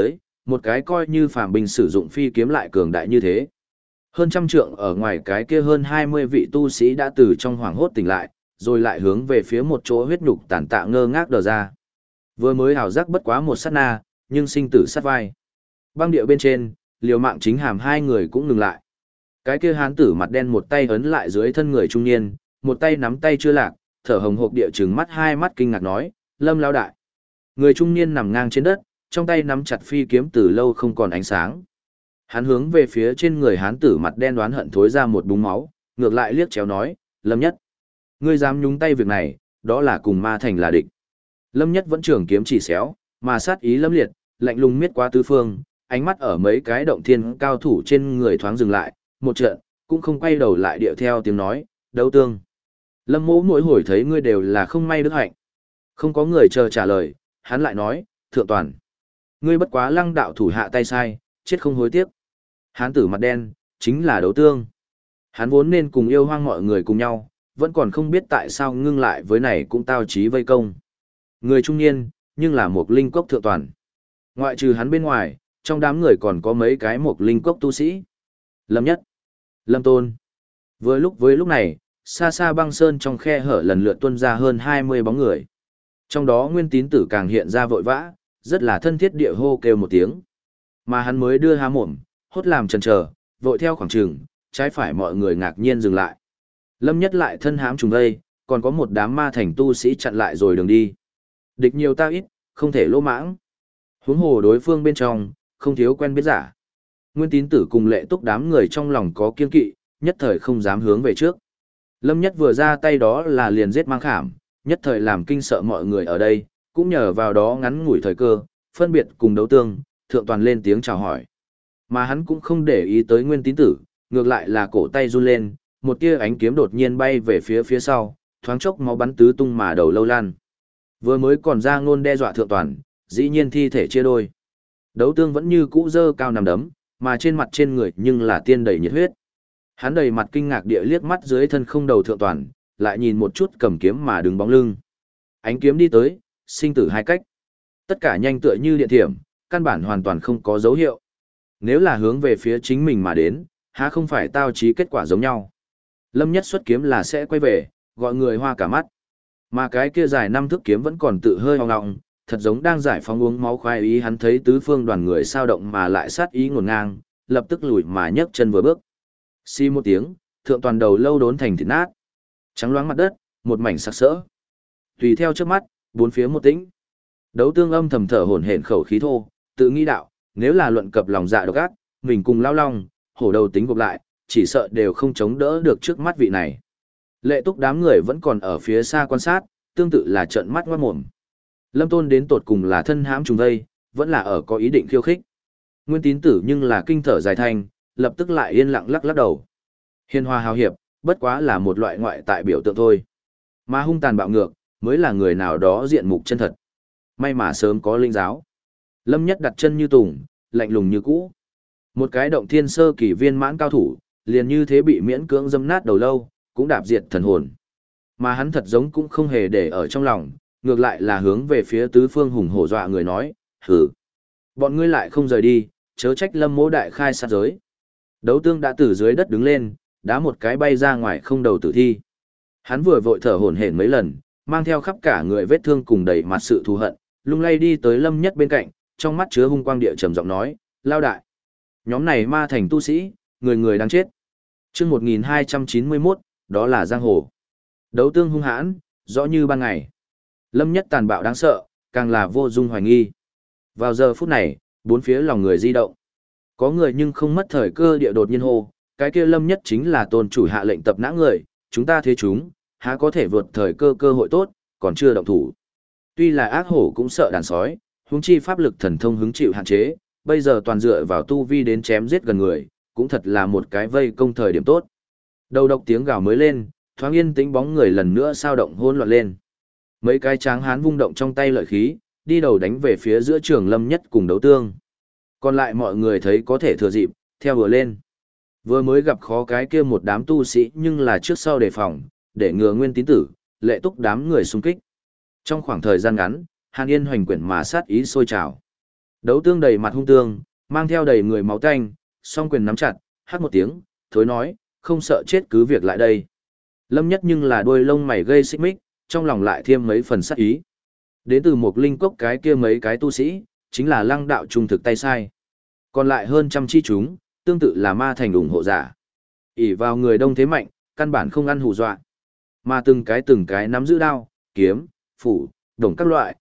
Một cái coi như phàm binh sử dụng phi kiếm lại cường đại như thế. Hơn trăm trượng ở ngoài cái kia hơn 20 vị tu sĩ đã từ trong hoảng hốt tỉnh lại, rồi lại hướng về phía một chỗ huyết nhục tàn tạ ngơ ngác đờ ra. Vừa mới hào giác bất quá một sát na, nhưng sinh tử sát vai. Băng địa bên trên, liều mạng chính hàm hai người cũng ngừng lại. Cái kia hán tử mặt đen một tay ấn lại dưới thân người trung niên, một tay nắm tay chưa lạc, thở hồng hộc địa trừng mắt hai mắt kinh ngạc nói, Lâm lao đại. Người trung niên nằm ngang trên đất, trong tay nắm chặt phi kiếm từ lâu không còn ánh sáng. Hắn hướng về phía trên người hán tử mặt đen đoán hận thối ra một búng máu, ngược lại liếc chéo nói, Lâm Nhất. Ngươi dám nhúng tay việc này, đó là cùng ma thành là địch. Lâm Nhất vẫn trường kiếm chỉ xéo, mà sát ý lâm liệt, lạnh lùng miết qua tứ phương, ánh mắt ở mấy cái động thiên cao thủ trên người thoáng dừng lại, một trận, cũng không quay đầu lại điệu theo tiếng nói, đấu tương. Lâm Mỗ mỗi hồi thấy ngươi đều là không may đức hạnh. Không có người chờ trả lời, hắn lại nói, thượng toàn. Ngươi bất quá lăng đạo thủ hạ tay sai, chết không hối tiếc. Hán tử mặt đen, chính là đấu tương. Hắn vốn nên cùng yêu hoang mọi người cùng nhau, vẫn còn không biết tại sao ngưng lại với này cũng tao chí vây công. Người trung niên, nhưng là một linh cốc thượng toàn. Ngoại trừ hắn bên ngoài, trong đám người còn có mấy cái một linh cốc tu sĩ. Lâm Nhất, Lâm Tôn. Vừa lúc với lúc này, xa xa băng sơn trong khe hở lần lượt tuôn ra hơn 20 bóng người. Trong đó Nguyên Tín Tử càng hiện ra vội vã, rất là thân thiết địa hô kêu một tiếng. Mà hắn mới đưa há mồm, hốt làm chần chờ, vội theo khoảng trường, trái phải mọi người ngạc nhiên dừng lại. Lâm Nhất lại thân hám trùng đây, còn có một đám ma thành tu sĩ chặn lại rồi đường đi. Địch nhiều ta ít, không thể lỗ mãng. Huống hồ đối phương bên trong, không thiếu quen biết giả. Nguyên Tín Tử cùng Lệ Túc đám người trong lòng có kiên kỵ, nhất thời không dám hướng về trước. Lâm Nhất vừa ra tay đó là liền giết mang khảm, nhất thời làm kinh sợ mọi người ở đây, cũng nhờ vào đó ngắn ngủi thời cơ, phân biệt cùng đấu tương, thượng toàn lên tiếng chào hỏi. Mà hắn cũng không để ý tới Nguyên Tín Tử, ngược lại là cổ tay run lên, một tia ánh kiếm đột nhiên bay về phía phía sau, thoáng chốc máu bắn tứ tung mà đầu lâu lan. Vừa mới còn ra ngôn đe dọa thượng toàn, dĩ nhiên thi thể chia đôi. Đấu tương vẫn như cũ dơ cao nằm đấm, mà trên mặt trên người nhưng là tiên đầy nhiệt huyết. Hắn đầy mặt kinh ngạc địa liếc mắt dưới thân không đầu thượng toàn, lại nhìn một chút cầm kiếm mà đứng bóng lưng. Ánh kiếm đi tới, sinh tử hai cách. Tất cả nhanh tựa như điện thiểm, căn bản hoàn toàn không có dấu hiệu. Nếu là hướng về phía chính mình mà đến, há không phải tao chí kết quả giống nhau. Lâm Nhất xuất kiếm là sẽ quay về, gọi người hoa cả mắt. Mà cái kia dài 5 thước kiếm vẫn còn tự hơi hoang ngọng, thật giống đang giải phóng uống máu khoái ý. Hắn thấy tứ phương đoàn người sao động mà lại sát ý ngổn ngang, lập tức lùi mà nhấc chân vừa bước. Xi một tiếng, thượng toàn đầu lâu đốn thành thịt nát. Trắng loáng mặt đất, một mảnh sặc sỡ. Tùy theo trước mắt, bốn phía một tĩnh. Đấu tương âm thầm thở hổn hển khẩu khí thô, tự nghĩ đạo, nếu là luận cập lòng dạ độc ác, mình cùng lao long, hổ đầu tính gộp lại, chỉ sợ đều không chống đỡ được trước mắt vị này. Lệ Túc đám người vẫn còn ở phía xa quan sát, tương tự là trợn mắt ngoát mồm. Lâm Tôn đến tột cùng là thân hãm trùng vây, vẫn là ở có ý định khiêu khích. Nguyên Tín Tử nhưng là kinh thở dài thanh, lập tức lại yên lặng lắc lắc đầu. Hiền hòa hào hiệp, bất quá là một loại ngoại tại biểu tượng thôi. Mà hung tàn bạo ngược, mới là người nào đó diện mục chân thật. May mà sớm có linh giáo. Lâm Nhất đặt chân như tùng, lạnh lùng như cũ. Một cái động thiên sơ kỳ viên mãn cao thủ, liền như thế bị miễn cưỡng dâm nát đầu lâu, cũng đạp diệt thần hồn. Mà hắn thật giống cũng không hề để ở trong lòng, ngược lại là hướng về phía tứ phương hùng hổ dọa người nói, hử. Bọn ngươi lại không rời đi, chớ trách Lâm Mỗ đại khai sát giới. Đấu tương đã từ dưới đất đứng lên, đá một cái bay ra ngoài không đầu tử thi. Hắn vừa vội thở hổn hển mấy lần, mang theo khắp cả người vết thương cùng đầy mặt sự thù hận, lung lay đi tới Lâm Nhất bên cạnh, trong mắt chứa hung quang địa trầm giọng nói, lao đại. Nhóm này ma thành tu sĩ, người người đang chết. Chương 1291, đó là giang hồ. Đấu tương hung hãn, rõ như ban ngày. Lâm Nhất tàn bạo đáng sợ, càng là vô dung hoài nghi. Vào giờ phút này, bốn phía lòng người di động. Có người nhưng không mất thời cơ địa đột nhiên hô, cái kia Lâm Nhất chính là tôn chủ hạ lệnh tập nã người, chúng ta thế chúng, há có thể vượt thời cơ hội tốt, còn chưa động thủ. Tuy là ác hổ cũng sợ đàn sói, huống chi pháp lực thần thông hứng chịu hạn chế, bây giờ toàn dựa vào tu vi đến chém giết gần người, cũng thật là một cái vây công thời điểm tốt. Đầu độc tiếng gào mới lên, thoáng yên tĩnh bóng người lần nữa sao động hỗn loạn lên. Mấy cái tráng hán vung động trong tay lợi khí, đi đầu đánh về phía giữa trường Lâm Nhất cùng đấu tương. Còn lại mọi người thấy có thể thừa dịp, theo vừa lên. Vừa mới gặp khó cái kia một đám tu sĩ nhưng là trước sau đề phòng, để ngừa Nguyên Tín Tử, Lệ Túc đám người xung kích. Trong khoảng thời gian ngắn, Hàn Yên hoành quyển mà sát ý sôi trào. Đấu tương đầy mặt hung tương, mang theo đầy người máu tanh, song quyền nắm chặt, hát một tiếng, thối nói, không sợ chết cứ việc lại đây. Lâm Nhất nhưng là đuôi lông mày gây xích mích, trong lòng lại thêm mấy phần sát ý. Đến từ một linh cốc cái kia mấy cái tu sĩ, chính là lăng đạo trung thực tay sai. Còn lại hơn trăm chi chúng, tương tự là ma thành ủng hộ giả. ỷ vào người đông thế mạnh, căn bản không ăn hù dọa. Mà từng cái nắm giữ đao, kiếm, phủ, đồng các loại,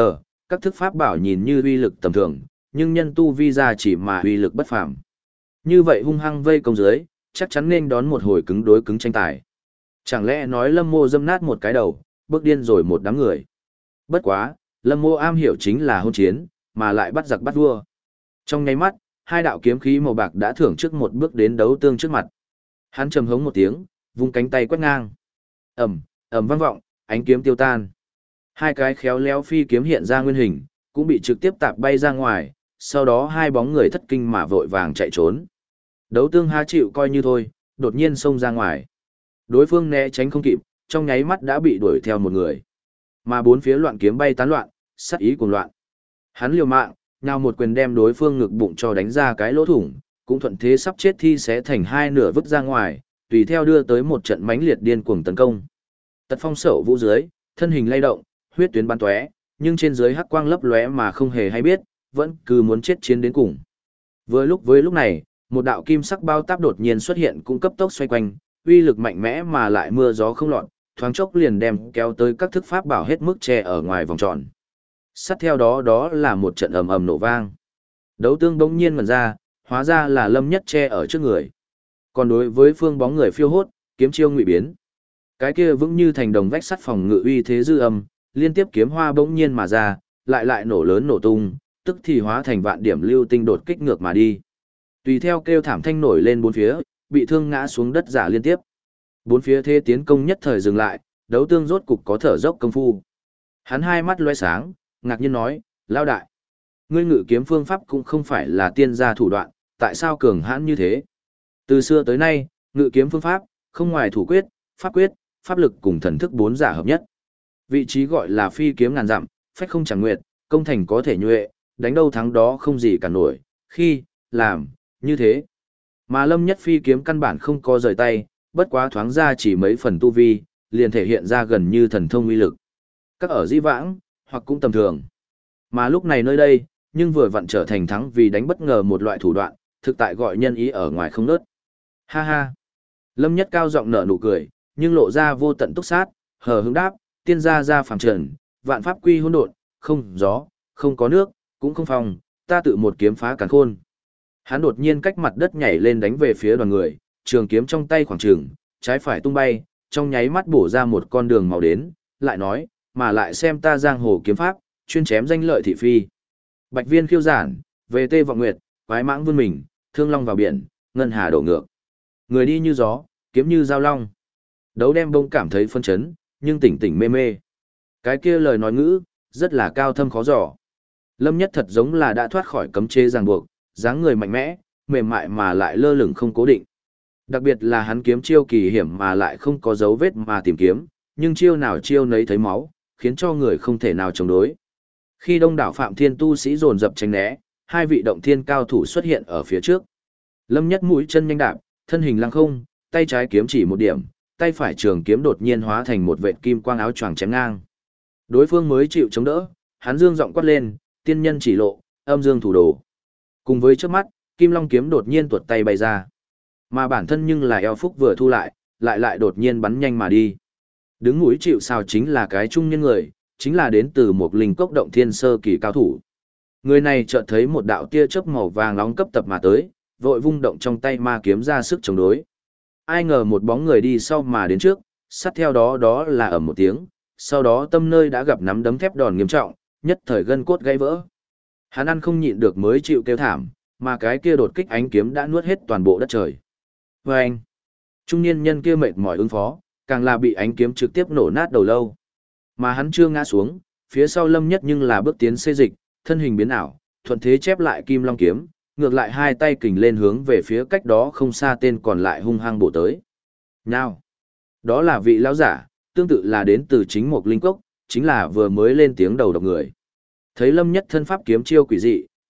các thức pháp bảo nhìn như uy lực tầm thường, nhưng nhân tu vi ra chỉ mà uy lực bất phàm. Như vậy hung hăng vây công dưới, chắc chắn nên đón một hồi cứng đối cứng tranh tài. Chẳng lẽ nói Lâm Mô dâm nát một cái đầu, bước điên rồi một đám người. Bất quá, Lâm Mô am hiểu chính là hôn chiến, mà lại bắt giặc bắt vua. Trong nháy mắt, hai đạo kiếm khí màu bạc đã thưởng trước một bước đến đấu tương trước mặt. Hắn trầm hống một tiếng, vung cánh tay quét ngang. Ầm, ầm vang vọng, ánh kiếm tiêu tan. Hai cái khéo léo phi kiếm hiện ra nguyên hình, cũng bị trực tiếp tạp bay ra ngoài, sau đó hai bóng người thất kinh mà vội vàng chạy trốn. Đấu tương há chịu coi như thôi, đột nhiên xông ra ngoài. Đối phương né tránh không kịp, trong nháy mắt đã bị đuổi theo một người. Mà bốn phía loạn kiếm bay tán loạn, sát ý cuồng loạn. Hắn liều mạng, nào một quyền đem đối phương ngực bụng cho đánh ra cái lỗ thủng, cũng thuận thế sắp chết thi xé thành hai nửa vứt ra ngoài, tùy theo đưa tới một trận mãnh liệt điên cuồng tấn công. Tật phong sậu vũ dưới, thân hình lay động, huyết tuyến bắn tóe, nhưng trên dưới hắc quang lấp lóe mà không hề hay biết, vẫn cứ muốn chết chiến đến cùng. Với lúc này, một đạo kim sắc bao táp đột nhiên xuất hiện cũng cấp tốc xoay quanh, uy lực mạnh mẽ mà lại mưa gió không loạn, thoáng chốc liền đem kéo tới các thức pháp bảo hết mức che ở ngoài vòng tròn. Sát theo đó đó là một trận ầm ầm nổ vang. Đấu tương bỗng nhiên ngẩn ra, hóa ra là Lâm Nhất che ở trước người. Còn đối với phương bóng người phiêu hốt, kiếm chiêu ngụy biến. Cái kia vững như thành đồng vách sắt phòng ngự uy thế dư âm, liên tiếp kiếm hoa bỗng nhiên mà ra, lại nổ lớn nổ tung, tức thì hóa thành vạn điểm lưu tinh đột kích ngược mà đi. Tùy theo kêu thảm thanh nổi lên bốn phía, bị thương ngã xuống đất giả liên tiếp. Bốn phía thế tiến công nhất thời dừng lại, đấu tương rốt cục có thở dốc công phu. Hắn hai mắt loe sáng, ngạc nhiên nói, lao đại. Ngươi ngự kiếm phương pháp cũng không phải là tiên gia thủ đoạn, tại sao cường hãn như thế? Từ xưa tới nay, ngự kiếm phương pháp, không ngoài thủ quyết, pháp lực cùng thần thức bốn giả hợp nhất. Vị trí gọi là phi kiếm ngàn dặm, phách không chẳng nguyệt, công thành có thể nhuệ, đánh đâu thắng đó không gì cả nổi, khi, làm, như thế. Mà Lâm Nhất phi kiếm căn bản không có rời tay, bất quá thoáng ra chỉ mấy phần tu vi, liền thể hiện ra gần như thần thông uy lực. Các ở di vãng, hoặc cũng tầm thường. Mà lúc này nơi đây, nhưng vừa vặn trở thành thắng vì đánh bất ngờ một loại thủ đoạn, thực tại gọi nhân ý ở ngoài không nớt. Ha ha. Lâm Nhất cao giọng nở nụ cười, nhưng lộ ra vô tận túc sát, hờ hững đáp, tiên gia ra phàm trần, vạn pháp quy hỗn độn, không gió, không có nước, cũng không phong, ta tự một kiếm phá càn khôn. Hắn đột nhiên cách mặt đất nhảy lên đánh về phía đoàn người, trường kiếm trong tay khoảng trường, trái phải tung bay, trong nháy mắt bổ ra một con đường màu đến, lại nói, mà lại xem ta giang hồ kiếm pháp, chuyên chém danh lợi thị phi. Bạch viên khiêu giản, về tê vọng nguyệt, quái mãng vươn mình, thương long vào biển, ngân hà đổ ngược. Người đi như gió, kiếm như dao long. Đấu đem bông cảm thấy phân chấn, nhưng tỉnh tỉnh mê mê. Cái kia lời nói ngữ, rất là cao thâm khó dò. Lâm Nhất thật giống là đã thoát khỏi cấm chế ràng buộc, dáng người mạnh mẽ, mềm mại mà lại lơ lửng không cố định. Đặc biệt là hắn kiếm chiêu kỳ hiểm mà lại không có dấu vết mà tìm kiếm, nhưng chiêu nào chiêu nấy thấy máu, khiến cho người không thể nào chống đối. Khi đông đảo Phạm Thiên tu sĩ dồn dập tránh né, hai vị động thiên cao thủ xuất hiện ở phía trước. Lâm Nhất mũi chân nhanh đạp, thân hình lăng không, tay trái kiếm chỉ một điểm, tay phải trường kiếm đột nhiên hóa thành một vệt kim quang áo choàng chém ngang. Đối phương mới chịu chống đỡ, hắn dương giọng quát lên, tiên nhân chỉ lộ, âm dương thủ đồ. Cùng với trước mắt, kim long kiếm đột nhiên tuột tay bay ra. Mà bản thân nhưng là eo phúc vừa thu lại đột nhiên bắn nhanh mà đi. Đứng mũi chịu sao chính là cái trung nhân người, chính là đến từ một linh cốc động thiên sơ kỳ cao thủ. Người này chợt thấy một đạo tia chớp màu vàng nóng cấp tập mà tới, vội vung động trong tay ma kiếm ra sức chống đối. Ai ngờ một bóng người đi sau mà đến trước, sát theo đó đó là ầm một tiếng, sau đó tâm nơi đã gặp nắm đấm thép đòn nghiêm trọng, nhất thời gân cốt gãy vỡ. Hắn ăn không nhịn được mới chịu kêu thảm, mà cái kia đột kích ánh kiếm đã nuốt hết toàn bộ đất trời. Và anh, trung niên nhân kia mệt mỏi ứng phó, càng là bị ánh kiếm trực tiếp nổ nát đầu lâu. Mà hắn chưa ngã xuống, phía sau Lâm Nhất nhưng là bước tiến xê dịch, thân hình biến ảo, thuận thế chép lại kim long kiếm, ngược lại hai tay kình lên hướng về phía cách đó không xa tên còn lại hung hăng bổ tới. Nào, đó là vị lão giả, tương tự là đến từ chính một linh cốc, chính là vừa mới lên tiếng đầu độc người. Thấy Lâm Nhất thân pháp kiếm chiêu quỷ dị,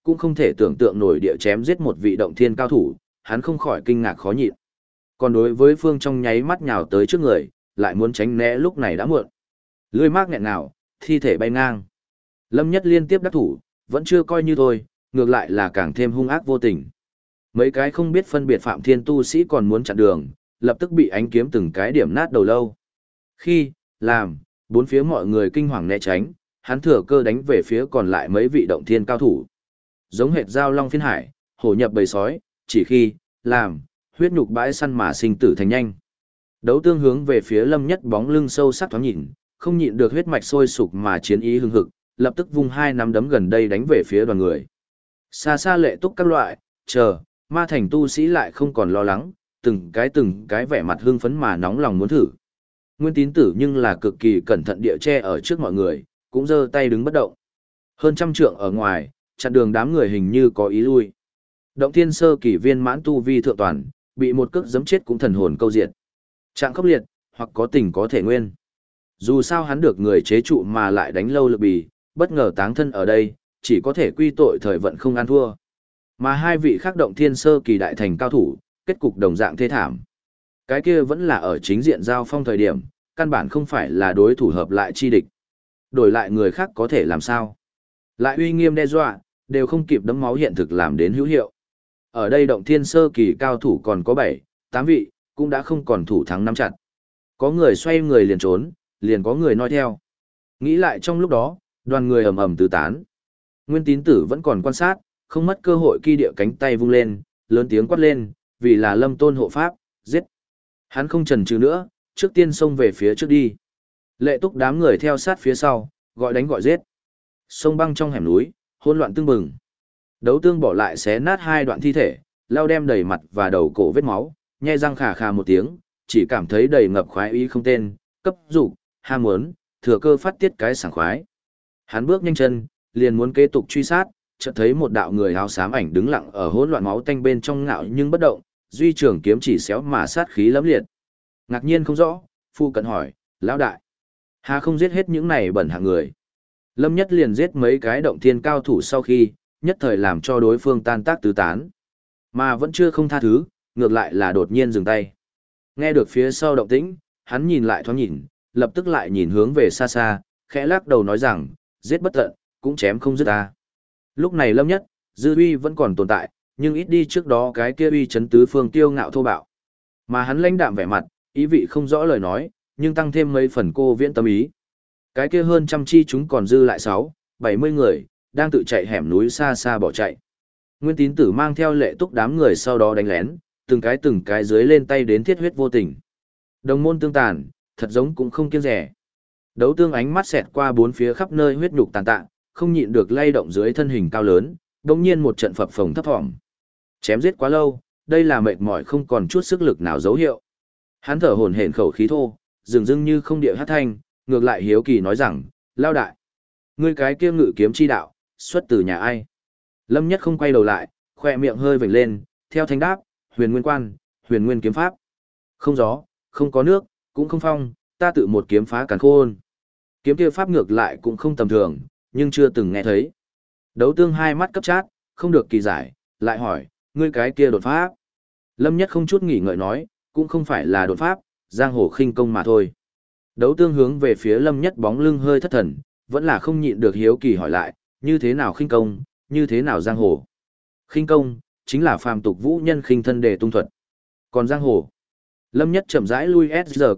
cũng không thể tưởng tượng nổi địa chém giết một vị động thiên cao thủ, hắn không khỏi kinh ngạc khó nhịn. Còn đối với phương trong nháy mắt nhào tới trước người, lại muốn tránh né lúc này đã muộn. Lưỡi mác nghẹn ngào, thi thể bay ngang. Lâm Nhất liên tiếp đắc thủ, vẫn chưa coi như thôi, ngược lại là càng thêm hung ác vô tình. Mấy cái không biết phân biệt Phạm Thiên tu sĩ còn muốn chặn đường, lập tức bị ánh kiếm từng cái điểm nát đầu lâu. Khi, làm, bốn phía mọi người kinh hoàng né tránh, hắn thừa cơ đánh về phía còn lại mấy vị động thiên cao thủ. Giống hệt giao long phiên hải, hổ nhập bầy sói, chỉ khi, làm, huyết nhục bãi săn mà sinh tử thành nhanh. Đấu tương hướng về phía Lâm Nhất bóng lưng sâu sắc thoáng nhìn, không nhịn được huyết mạch sôi sục mà chiến ý hưng hực, lập tức vung hai nắm đấm gần đây đánh về phía đoàn người. Xa xa lệ túc các loại, chờ, ma thành tu sĩ lại không còn lo lắng, từng cái vẻ mặt hưng phấn mà nóng lòng muốn thử. Nguyên Tín Tử nhưng là cực kỳ cẩn thận địa che ở trước mọi người, cũng giơ tay đứng bất động. Hơn trăm trượng ở ngoài, chặn đường đám người hình như có ý lui. Động Thiên sơ kỳ viên mãn tu vi thượng toàn, bị một cước giẫm chết cũng thần hồn câu diệt. Trạng khốc liệt, hoặc có tình có thể nguyên. Dù sao hắn được người chế trụ mà lại đánh lâu lực bì, bất ngờ táng thân ở đây, chỉ có thể quy tội thời vận không ăn thua. Mà hai vị khác Động Thiên sơ kỳ đại thành cao thủ, kết cục đồng dạng thê thảm. Cái kia vẫn là ở chính diện giao phong thời điểm, căn bản không phải là đối thủ hợp lại chi địch. Đổi lại người khác có thể làm sao? Lại uy nghiêm đe dọa, đều không kịp đấm máu hiện thực làm đến hữu hiệu. Ở đây Động Thiên sơ kỳ cao thủ còn có 7, 8 vị, cũng đã không còn thủ thắng nắm chặt. Có người xoay người liền trốn, liền có người nói theo. Nghĩ lại trong lúc đó, đoàn người ầm ầm tứ tán. Nguyên Tín Tử vẫn còn quan sát, không mất cơ hội kỳ địa cánh tay vung lên, lớn tiếng quát lên, vì là Lâm Tôn hộ pháp, giết. Hắn không chần chừ nữa, trước tiên xông về phía trước đi. Lệ Túc đám người theo sát phía sau, gọi đánh gọi giết. Sông băng trong hẻm núi, hỗn loạn tương bừng. Đấu tương bỏ lại xé nát hai đoạn thi thể, lao đem đầy mặt và đầu cổ vết máu, nhe răng khà khà một tiếng, chỉ cảm thấy đầy ngập khoái ý không tên, cấp dục, ham muốn, thừa cơ phát tiết cái sảng khoái. Hắn bước nhanh chân, liền muốn kế tục truy sát, chợt thấy một đạo người áo xám ảnh đứng lặng ở hỗn loạn máu tanh bên trong ngạo nhưng bất động, duy trường kiếm chỉ xéo mà sát khí lẫm liệt. Ngạc nhiên không rõ, phu cận hỏi, lão đại, hà không giết hết những này bẩn hạng người. Lâm Nhất liền giết mấy cái động thiên cao thủ sau khi, nhất thời làm cho đối phương tan tác tứ tán. Mà vẫn chưa không tha thứ, ngược lại là đột nhiên dừng tay. Nghe được phía sau động tĩnh, hắn nhìn lại thoáng nhìn, lập tức lại nhìn hướng về xa xa, khẽ lắc đầu nói rằng, giết bất tận, cũng chém không dứt ta. Lúc này Lâm Nhất, dư uy vẫn còn tồn tại, nhưng ít đi trước đó cái kia uy chấn tứ phương tiêu ngạo thô bạo. Mà hắn lãnh đạm vẻ mặt, ý vị không rõ lời nói, nhưng tăng thêm mấy phần cô viễn tâm ý. Cái kia hơn trăm chi chúng còn dư lại 6, 70 người, đang tự chạy hẻm núi xa xa bỏ chạy. Nguyên Tín Tử mang theo Lệ Túc đám người sau đó đánh lén, từng cái dưới lên tay đến thiết huyết vô tình. Đồng môn tương tàn, thật giống cũng không kiêng rẻ. Đấu tương ánh mắt xẹt qua bốn phía khắp nơi huyết nhục tàn tạ, không nhịn được lay động dưới thân hình cao lớn, đồng nhiên một trận phập phồng thấp thỏm. Chém giết quá lâu, đây là mệt mỏi không còn chút sức lực nào dấu hiệu. Hắn thở hổn hển khẩu khí thô, dường dưng như không địa hát thanh, ngược lại hiếu kỳ nói rằng, lao đại, ngươi cái kia ngự kiếm chi đạo, xuất từ nhà ai? Lâm Nhất không quay đầu lại, khoe miệng hơi vểnh lên, theo thanh đáp, huyền nguyên quan, huyền nguyên kiếm pháp. Không gió, không có nước, cũng không phong, ta tự một kiếm phá càn khôn. Kiếm kia pháp ngược lại cũng không tầm thường, nhưng chưa từng nghe thấy. Đấu tương hai mắt cấp chát, không được kỳ giải, lại hỏi, ngươi cái kia đột pháp. Lâm Nhất không chút nghỉ ngợi nói, cũng không phải là đột pháp, giang hồ khinh công mà thôi. Đấu tương hướng về phía Lâm Nhất bóng lưng hơi thất thần, vẫn là không nhịn được hiếu kỳ hỏi lại, như thế nào khinh công, như thế nào giang hồ. Khinh công, chính là phàm tục vũ nhân khinh thân đề tung thuật. Còn giang hồ, Lâm Nhất chậm rãi lui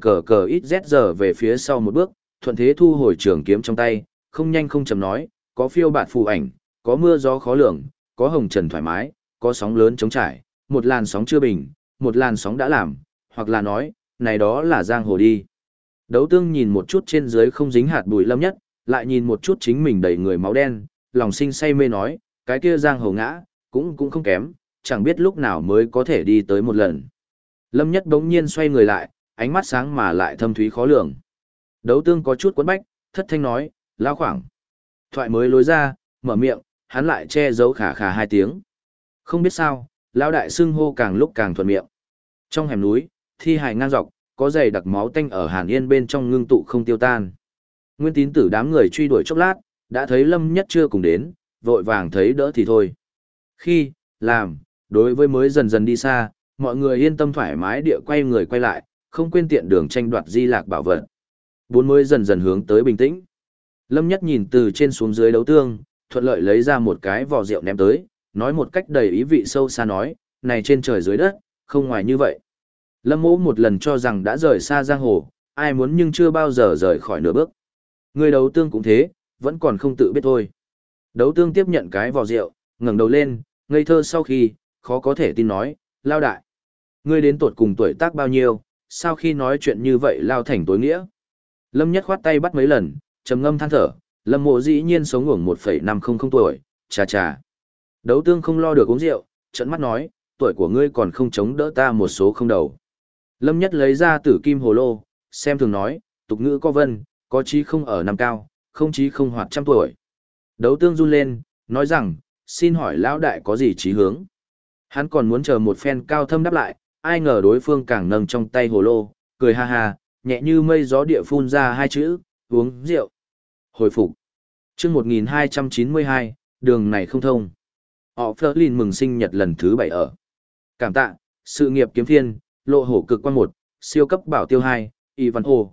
SZZ về phía sau một bước, thuận thế thu hồi trường kiếm trong tay, không nhanh không chậm nói, có phiêu bạt phù ảnh, có mưa gió khó lường, có hồng trần thoải mái, có sóng lớn chống trải, một làn sóng chưa bình, một làn sóng đã làm, hoặc là nói, này đó là giang hồ đi. Đấu tương nhìn một chút trên dưới không dính hạt bụi Lâm Nhất, lại nhìn một chút chính mình đầy người máu đen, lòng sinh say mê nói, cái kia giang hồ ngã, cũng không kém, chẳng biết lúc nào mới có thể đi tới một lần. Lâm Nhất đống nhiên xoay người lại, ánh mắt sáng mà lại thâm thúy khó lường. Đấu tương có chút quấn bách, thất thanh nói, lao khoảng. Thoại mới lối ra, mở miệng, hắn lại che giấu khà khà hai tiếng. Không biết sao, lão đại xưng hô càng lúc càng thuận miệng. Trong hẻm núi, thi hài ngang dọc, có dày đặc máu tanh ở Hàn Yên bên trong ngưng tụ không tiêu tan. Nguyên Tín Tử đám người truy đuổi chốc lát, đã thấy Lâm Nhất chưa cùng đến, vội vàng thấy đỡ thì thôi. Khi, làm, đối với mới dần dần đi xa, mọi người yên tâm thoải mái địa quay người quay lại, không quên tiện đường tranh đoạt di lạc bảo vật. Bốn mới dần dần hướng tới bình tĩnh. Lâm Nhất nhìn từ trên xuống dưới đấu tương, thuận lợi lấy ra một cái vò rượu ném tới, nói một cách đầy ý vị sâu xa nói, này trên trời dưới đất, không ngoài như vậy. Lâm Mỗ một lần cho rằng đã rời xa giang hồ, ai muốn nhưng chưa bao giờ rời khỏi nửa bước. Người đấu tương cũng thế, vẫn còn không tự biết thôi. Đấu tương tiếp nhận cái vò rượu, ngẩng đầu lên, ngây thơ sau khi, khó có thể tin nói, lao đại. Ngươi đến tột cùng tuổi tác bao nhiêu, sau khi nói chuyện như vậy lao thành tối nghĩa. Lâm Nhất khoát tay bắt mấy lần, trầm ngâm than thở, Lâm Mộ dĩ nhiên sống ngủng 1,500 tuổi, chà chà. Đấu tương không lo được uống rượu, trợn mắt nói, tuổi của ngươi còn không chống đỡ ta một số không đầu. Lâm Nhất lấy ra tử kim hồ lô, xem thường nói, tục ngữ có vân, có chí không ở năm cao, không chí không hoạt 100 tuổi. Đấu tương run lên, nói rằng, xin hỏi lão đại có gì chí hướng. Hắn còn muốn chờ một phen cao thâm đáp lại, ai ngờ đối phương càng nâng trong tay hồ lô, cười ha ha, nhẹ như mây gió địa phun ra hai chữ, uống rượu. Hồi phục. Chương 1292, đường này không thông. Họ Flerlin mừng sinh nhật lần thứ 7 ở. Cảm tạ, sự nghiệp kiếm thiên, lộ hổ cực quan 1, siêu cấp bảo tiêu 2, Ivanho,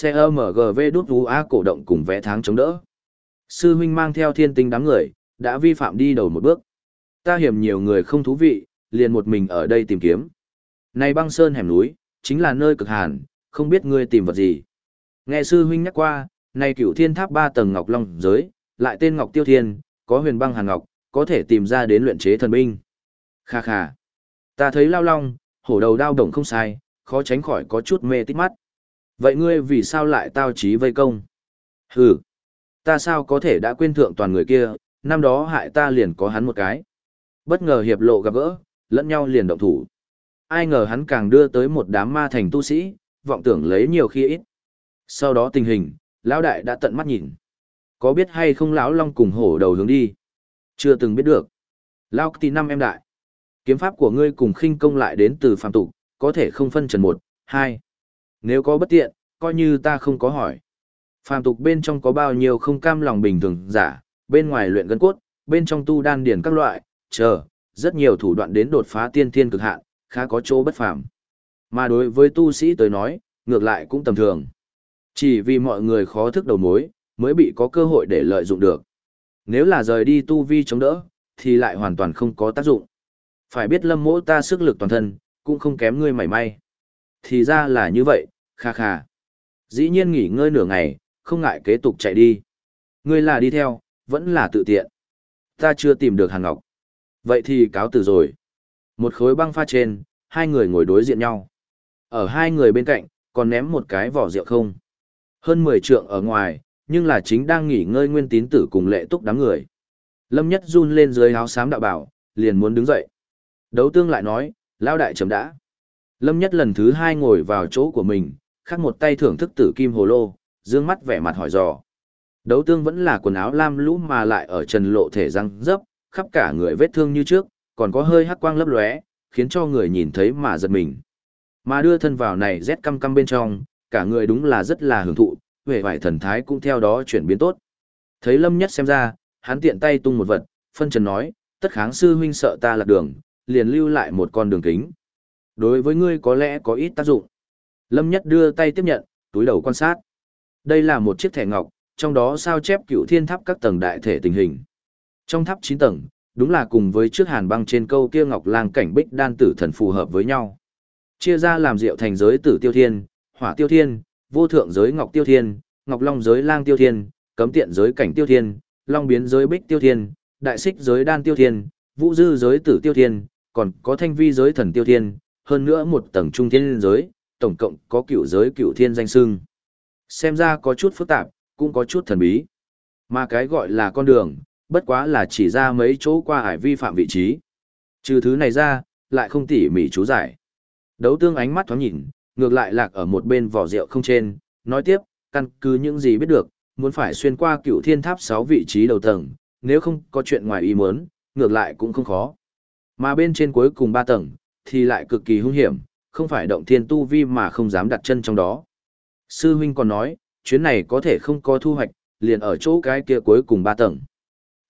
CMGV đút vũ á cổ động cùng vẽ tháng chống đỡ. Sư huynh mang theo thiên tinh đám người, đã vi phạm đi đầu một bước. Ta hiểm nhiều người không thú vị, liền một mình ở đây tìm kiếm. Này băng sơn hẻm núi, chính là nơi cực hàn, không biết ngươi tìm vật gì. Nghe sư huynh nhắc qua, này cửu thiên tháp 3 tầng ngọc long giới, lại tên ngọc tiêu thiên, có huyền băng hàn ngọc, có thể tìm ra đến luyện chế thần binh. Kha kha. Ta thấy lao long, hổ đầu đao đồng không sai, khó tránh khỏi có chút mê tít mắt. Vậy ngươi vì sao lại tao chí vây công? Hừ. Ta sao có thể đã quên thượng toàn người kia, năm đó hại ta liền có hắn một cái. Bất ngờ hiệp lộ gặp gỡ, lẫn nhau liền động thủ. Ai ngờ hắn càng đưa tới một đám ma thành tu sĩ, vọng tưởng lấy nhiều khi ít. Sau đó tình hình, lão đại đã tận mắt nhìn. Có biết hay không lão long cùng hổ đầu hướng đi? Chưa từng biết được. Lão tỷ năm em đại. Kiếm pháp của ngươi cùng khinh công lại đến từ phàm tục, có thể không phân trần 1, 2. Nếu có bất tiện, coi như ta không có hỏi. Phàm tục bên trong có bao nhiêu không cam lòng bình thường giả, bên ngoài luyện gân cốt, bên trong tu đan điển các loại, rất nhiều thủ đoạn đến đột phá tiên thiên cực hạn, khá có chỗ bất phàm. Mà đối với tu sĩ tới nói, ngược lại cũng tầm thường. Chỉ vì mọi người khó thức đầu mối, mới bị có cơ hội để lợi dụng được. Nếu là rời đi tu vi chống đỡ, thì lại hoàn toàn không có tác dụng. Phải biết Lâm Mỗ ta sức lực toàn thân, cũng không kém ngươi mảy may. Thì ra là như vậy, kha kha. Dĩ nhiên nghỉ ngơi nửa ngày, không ngại kế tục chạy đi. Ngươi là đi theo, vẫn là tự tiện. Ta chưa tìm được Hàn Ngọc. Vậy thì cáo từ rồi. Một khối băng pha trên, hai người ngồi đối diện nhau. Ở hai người bên cạnh, còn ném một cái vỏ rượu không. Hơn 10 trượng ở ngoài, nhưng là chính đang nghỉ ngơi Nguyên Tín Tử cùng Lệ Túc đám người. Lâm Nhất run lên dưới áo xám đạo bảo, liền muốn đứng dậy. Đấu tương lại nói, lao đại chấm đã. Lâm Nhất lần thứ 2 ngồi vào chỗ của mình, khắc một tay thưởng thức tử kim hồ lô, dương mắt vẻ mặt hỏi dò. Đấu tương vẫn là quần áo lam lũ mà lại ở trần lộ thể răng dấp, khắp cả người vết thương như trước, còn có hơi hắc quang lấp lóe, khiến cho người nhìn thấy mà giật mình. Mà đưa thân vào này rét căm căm bên trong, cả người đúng là rất là hưởng thụ, vẻ vải thần thái cũng theo đó chuyển biến tốt. Thấy Lâm Nhất xem ra, hắn tiện tay tung một vật, phân trần nói, tất kháng sư huynh sợ ta lạc đường, liền lưu lại một con đường kính. Đối với ngươi có lẽ có ít tác dụng. Lâm Nhất đưa tay tiếp nhận, túi đầu quan sát. Đây là một chiếc thẻ ngọc, trong đó sao chép cựu thiên tháp các tầng đại thể tình hình. Trong tháp 9 tầng, đúng là cùng với trước hàn băng trên câu kia ngọc lang cảnh bích đan tử thần phù hợp với nhau. Chia ra làm diệu thành giới tử tiêu thiên, hỏa tiêu thiên, vô thượng giới ngọc tiêu thiên, ngọc long giới lang tiêu thiên, cấm tiện giới cảnh tiêu thiên, long biến giới bích tiêu thiên, đại xích giới đan tiêu thiên, vũ dư giới tử tiêu thiên, còn có thanh vi giới thần tiêu thiên, hơn nữa một tầng trung thiên giới, tổng cộng có cựu giới cựu thiên danh xưng. Xem ra có chút phức tạp, cũng có chút thần bí. Mà cái gọi là con đường, bất quá là chỉ ra mấy chỗ qua ải vi phạm vị trí. Trừ thứ này ra, lại không tỉ mỉ chú giải. Đấu tương ánh mắt thoáng nhìn, ngược lại lạc ở một bên vỏ rượu không trên, nói tiếp, căn cứ những gì biết được, muốn phải xuyên qua cựu thiên tháp 6 vị trí đầu tầng, nếu không có chuyện ngoài ý muốn, ngược lại cũng không khó. Mà bên trên cuối cùng 3 tầng, thì lại cực kỳ hung hiểm, không phải động thiên tu vi mà không dám đặt chân trong đó. Sư huynh còn nói, chuyến này có thể không có thu hoạch, liền ở chỗ cái kia cuối cùng 3 tầng.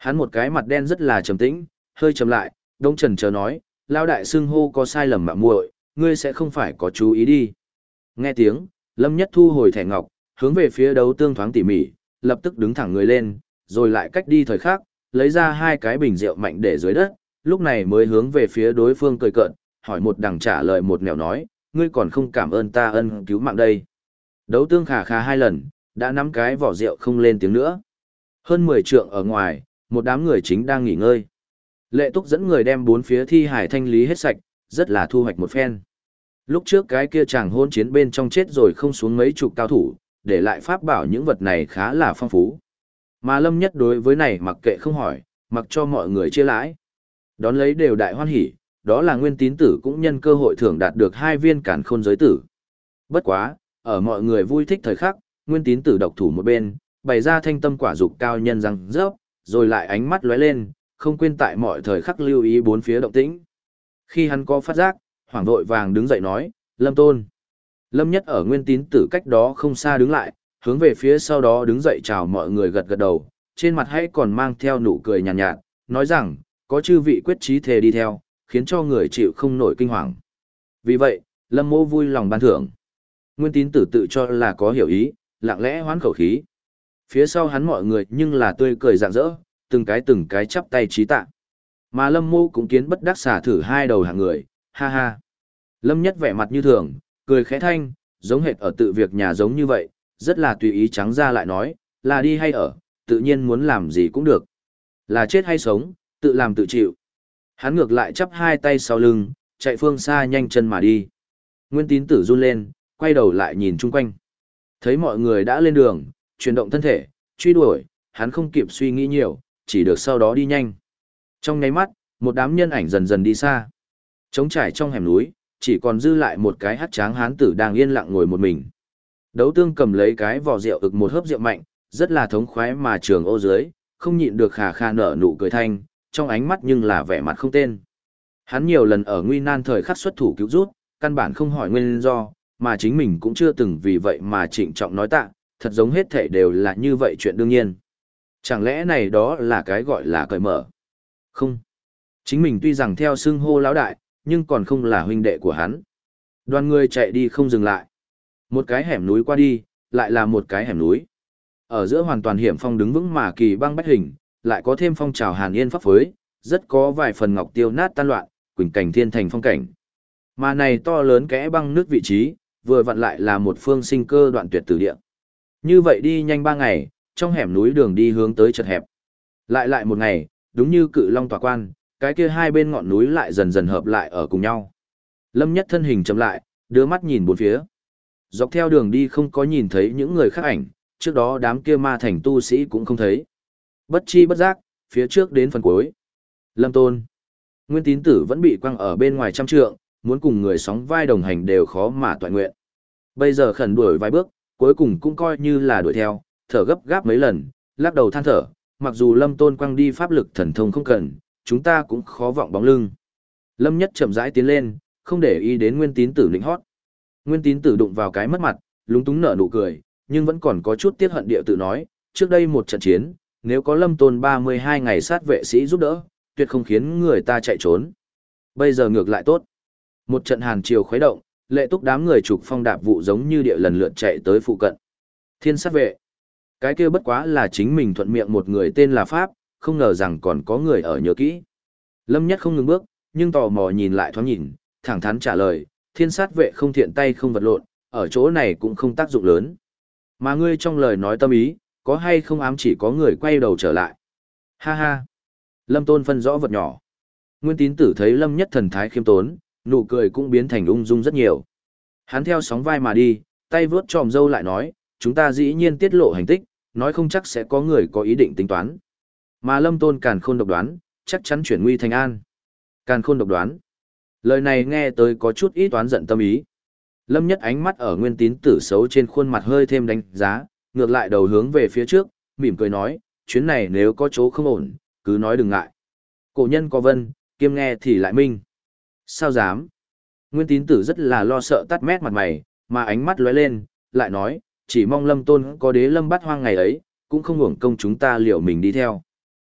Hắn một cái mặt đen rất là trầm tĩnh, hơi trầm lại, đông trần chờ nói, lao đại xưng hô có sai lầm mà muội, ngươi sẽ không phải có chú ý đi. Nghe tiếng, Lâm Nhất thu hồi thẻ ngọc, hướng về phía đấu tương thoáng tỉ mỉ, lập tức đứng thẳng người lên, rồi lại cách đi thời khắc, lấy ra hai cái bình rượu mạnh để dưới đất, lúc này mới hướng về phía đối phương cười cợt, hỏi một đằng trả lời một nẻo nói, ngươi còn không cảm ơn ta ân cứu mạng đây. Đấu tương khà khà hai lần, đã nắm cái vỏ rượu không lên tiếng nữa. Hơn 10 trượng ở ngoài, một đám người chính đang nghỉ ngơi. Lệ Túc dẫn người đem bốn phía thi hải thanh lý hết sạch, rất là thu hoạch một phen. Lúc trước cái kia chàng hôn chiến bên trong chết rồi không xuống mấy chục cao thủ, để lại pháp bảo những vật này khá là phong phú. Mà Lâm Nhất đối với này mặc kệ không hỏi, mặc cho mọi người chia lãi. Đón lấy đều đại hoan hỉ, đó là Nguyên Tín Tử cũng nhân cơ hội thưởng đạt được 2 viên càn khôn giới tử. Bất quá, ở mọi người vui thích thời khắc, Nguyên Tín Tử độc thủ một bên, bày ra thanh tâm quả dục cao nhân răng rớp, rồi lại ánh mắt lóe lên, không quên tại mọi thời khắc lưu ý bốn phía động tĩnh. Khi hắn có phát giác, hoảng vội vàng đứng dậy nói, Lâm Tôn. Lâm Nhất ở Nguyên Tín Tử cách đó không xa đứng lại, hướng về phía sau đó đứng dậy chào mọi người gật gật đầu, trên mặt hãy còn mang theo nụ cười nhàn nhạt, nói rằng, có chư vị quyết chí thề đi theo, khiến cho người chịu không nổi kinh hoàng. Vì vậy, Lâm Mô vui lòng ban thưởng. Nguyên Tín Tử tự cho là có hiểu ý, lặng lẽ hoán khẩu khí. Phía sau hắn mọi người nhưng là tươi cười rạng rỡ, từng cái chắp tay trí tạ. Mà Lâm Mô cũng kiến bất đắc xả thử hai đầu hạng người, ha ha. Lâm Nhất vẻ mặt như thường, cười khẽ thanh, giống hệt ở tự việc nhà giống như vậy, rất là tùy ý trắng ra lại nói, là đi hay ở, tự nhiên muốn làm gì cũng được. Là chết hay sống, tự làm tự chịu. Hắn ngược lại chắp hai tay sau lưng, chạy phương xa nhanh chân mà đi. Nguyên Tín Tử run lên, quay đầu lại nhìn chung quanh. Thấy mọi người đã lên đường, chuyển động thân thể, truy đuổi, hắn không kịp suy nghĩ nhiều, chỉ được sau đó đi nhanh. Trong nháy mắt, một đám nhân ảnh dần dần đi xa. Trống trải trong hẻm núi, chỉ còn dư lại một cái hắc tráng hán tử đang yên lặng ngồi một mình. Đấu tương cầm lấy cái vỏ rượu ực một hớp rượu mạnh, rất là thống khoái mà trường ô dưới, không nhịn được khà khà nở nụ cười thanh, trong ánh mắt nhưng là vẻ mặt không tên. Hắn nhiều lần ở nguy nan thời khắc xuất thủ cứu rút, căn bản không hỏi nguyên do, mà chính mình cũng chưa từng vì vậy mà trịnh trọng nói tạ, thật giống hết thảy đều là như vậy chuyện đương nhiên. Chẳng lẽ này đó là cái gọi là cởi mở? Không. Chính mình tuy rằng theo xưng hô lão đại, nhưng còn không là huynh đệ của hắn. Đoàn người chạy đi không dừng lại. Một cái hẻm núi qua đi, lại là một cái hẻm núi. Ở giữa hoàn toàn hiểm phong đứng vững mà kỳ băng bách hình, lại có thêm phong trào hàn yên pháp phối, rất có vài phần ngọc tiêu nát tan loạn, quỳnh cảnh thiên thành phong cảnh. Mà này to lớn kẽ băng nước vị trí, vừa vặn lại là một phương sinh cơ đoạn tuyệt tử địa. Như vậy đi nhanh 3 ngày, trong hẻm núi đường đi hướng tới chật hẹp. Lại một ngày, đúng như cự long tỏa quan, cái kia hai bên ngọn núi lại dần dần hợp lại ở cùng nhau. Lâm Nhất thân hình chậm lại, đưa mắt nhìn bốn phía. Dọc theo đường đi không có nhìn thấy những người khác ảnh, trước đó đám kia ma thành tu sĩ cũng không thấy. Bất chi bất giác, phía trước đến phần cuối. Lâm Tôn. Nguyên Tín Tử vẫn bị quăng ở bên ngoài trăm trượng, muốn cùng người sóng vai đồng hành đều khó mà toại nguyện. Bây giờ khẩn đuổi vài bước, cuối cùng cũng coi như là đuổi theo, thở gấp gáp mấy lần, lắc đầu than thở, mặc dù Lâm Tôn quăng đi pháp lực thần thông không cần, chúng ta cũng khó vọng bóng lưng. Lâm Nhất chậm rãi tiến lên, không để ý đến Nguyên Tín Tử lĩnh hót. Nguyên Tín Tử đụng vào cái mất mặt, lúng túng nở nụ cười, nhưng vẫn còn có chút tiếc hận địa tự nói, trước đây một trận chiến, nếu có Lâm Tôn 32 ngày sát vệ sĩ giúp đỡ, tuyệt không khiến người ta chạy trốn. Bây giờ ngược lại tốt. Một trận hàn chiều khuấy động, Lệ Túc đám người trục phong đạp vụ giống như địa lần lượt chạy tới phụ cận. Thiên sát vệ. Cái kia bất quá là chính mình thuận miệng một người tên là Pháp, không ngờ rằng còn có người ở nhớ kỹ. Lâm Nhất không ngừng bước, nhưng tò mò nhìn lại thoáng nhìn, thẳng thắn trả lời, thiên sát vệ không thiện tay không vật lộn, ở chỗ này cũng không tác dụng lớn. Mà ngươi trong lời nói tâm ý, có hay không ám chỉ có người quay đầu trở lại. Ha ha. Lâm Tôn phân rõ vật nhỏ. Nguyên Tín Tử thấy Lâm Nhất thần thái khiêm tốn, nụ cười cũng biến thành ung dung rất nhiều. Hắn theo sóng vai mà đi, tay vướt tròm râu lại nói, chúng ta dĩ nhiên tiết lộ hành tích, nói không chắc sẽ có người có ý định tính toán. Mà Lâm Tôn càn khôn độc đoán, chắc chắn chuyển nguy thành an. Càn khôn độc đoán. Lời này nghe tới có chút ít toán giận tâm ý. Lâm Nhất ánh mắt ở Nguyên Tín Tử xấu trên khuôn mặt hơi thêm đánh giá, ngược lại đầu hướng về phía trước, mỉm cười nói, chuyến này nếu có chỗ không ổn, cứ nói đừng ngại. Cổ nhân có vân, kiêm nghe thì lại minh. Sao dám? Nguyên Tín Tử rất là lo sợ tắt mét mặt mày, mà ánh mắt lóe lên, lại nói, chỉ mong Lâm Tôn có đế lâm bắt hoang ngày ấy, cũng không uổng công chúng ta liệu mình đi theo.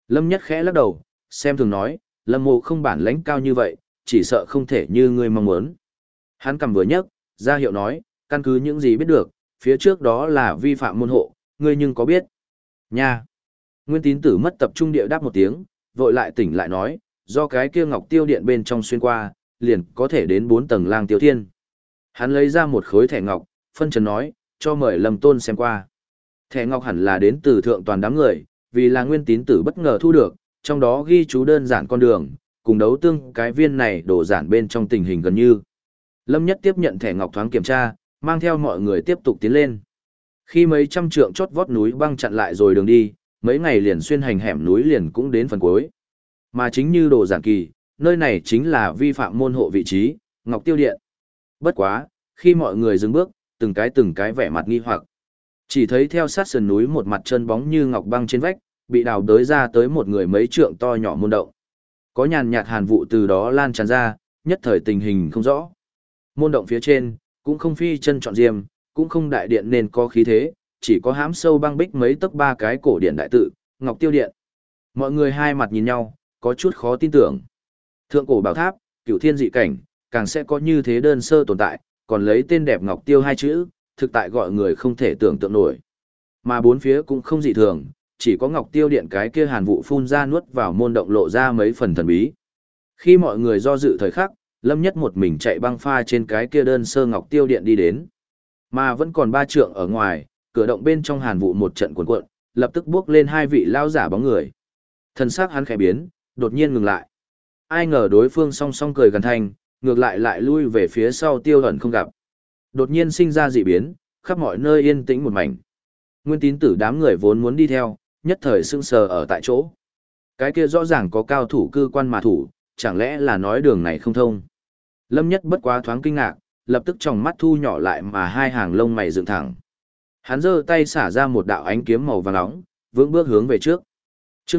Lâm Nhất khẽ lắc đầu, xem thường nói, Lâm Mộ không bản lãnh cao như vậy, chỉ sợ không thể như ngươi mong muốn. Hắn cầm vừa nhấc, ra hiệu nói, căn cứ những gì biết được, phía trước đó là vi phạm môn hộ, ngươi nhưng có biết? Nha! Nguyên Tín Tử mất tập trung địa đáp một tiếng, vội lại tỉnh lại nói, do cái kia ngọc tiêu điện bên trong xuyên qua, liền có thể đến 4 tầng lang tiêu thiên. Hắn lấy ra một khối thẻ ngọc, phân trần nói, cho mời Lâm Tôn xem qua. Thẻ ngọc hẳn là đến từ thượng toàn đám người, vì là Nguyên Tín Tử bất ngờ thu được, trong đó ghi chú đơn giản con đường, cùng đấu tương cái viên này đổ giản bên trong tình hình gần như. Lâm Nhất tiếp nhận thẻ ngọc thoáng kiểm tra, mang theo mọi người tiếp tục tiến lên. Khi mấy trăm trượng chót vót núi băng chặn lại rồi đường đi, mấy ngày liền xuyên hành hẻm núi liền cũng đến phần cuối. Mà chính như đồ giản kỳ, nơi này chính là vi phạm môn hộ vị trí, Ngọc Tiêu Điện. Bất quá, khi mọi người dừng bước, từng cái vẻ mặt nghi hoặc. Chỉ thấy theo sát sườn núi một mặt chân bóng như ngọc băng trên vách, bị đào đới ra tới một người mấy trượng to nhỏ môn động. Có nhàn nhạt hàn vụ từ đó lan tràn ra, nhất thời tình hình không rõ. Môn động phía trên, cũng không phi chân trọn diêm, cũng không đại điện nên có khí thế, chỉ có hãm sâu băng bích mấy tấc ba cái cổ điện đại tự, Ngọc Tiêu Điện. Mọi người hai mặt nhìn nhau, có chút khó tin tưởng. Thượng cổ bảo tháp, cửu thiên dị cảnh, càng sẽ có như thế đơn sơ tồn tại, còn lấy tên đẹp Ngọc Tiêu hai chữ, thực tại gọi người không thể tưởng tượng nổi. Mà bốn phía cũng không dị thường, chỉ có Ngọc Tiêu Điện cái kia hàn vụ phun ra nuốt vào môn động lộ ra mấy phần thần bí. Khi mọi người do dự thời khắc, Lâm Nhất một mình chạy băng pha trên cái kia đơn sơ Ngọc Tiêu Điện đi đến. Mà vẫn còn 3 trượng ở ngoài, cửa động bên trong hàn vụ một trận cuộn cuộn, lập tức bước lên hai vị lao giả bóng người. Thần sắc hắn khẽ biến, đột nhiên ngừng lại. Ai ngờ đối phương song song cười gần thanh, ngược lại lui về phía sau tiêu ẩn không gặp. Đột nhiên sinh ra dị biến, khắp mọi nơi yên tĩnh một mảnh. Nguyên Tín Tử đám người vốn muốn đi theo, nhất thời sững sờ ở tại chỗ. Cái kia rõ ràng có cao thủ cư quan mà thủ, chẳng lẽ là nói đường này không thông. Lâm Nhất bất quá thoáng kinh ngạc, lập tức tròng mắt thu nhỏ lại mà hai hàng lông mày dựng thẳng. Hắn giơ tay xả ra một đạo ánh kiếm màu vàng nóng, vững bước hướng về trước. Chương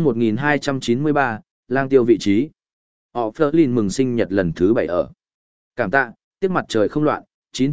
1293, lang tiêu vị trí. Họ Flerlin mừng sinh nhật lần thứ 7 ở. Cảm tạ, tiếp mặt trời không loạn,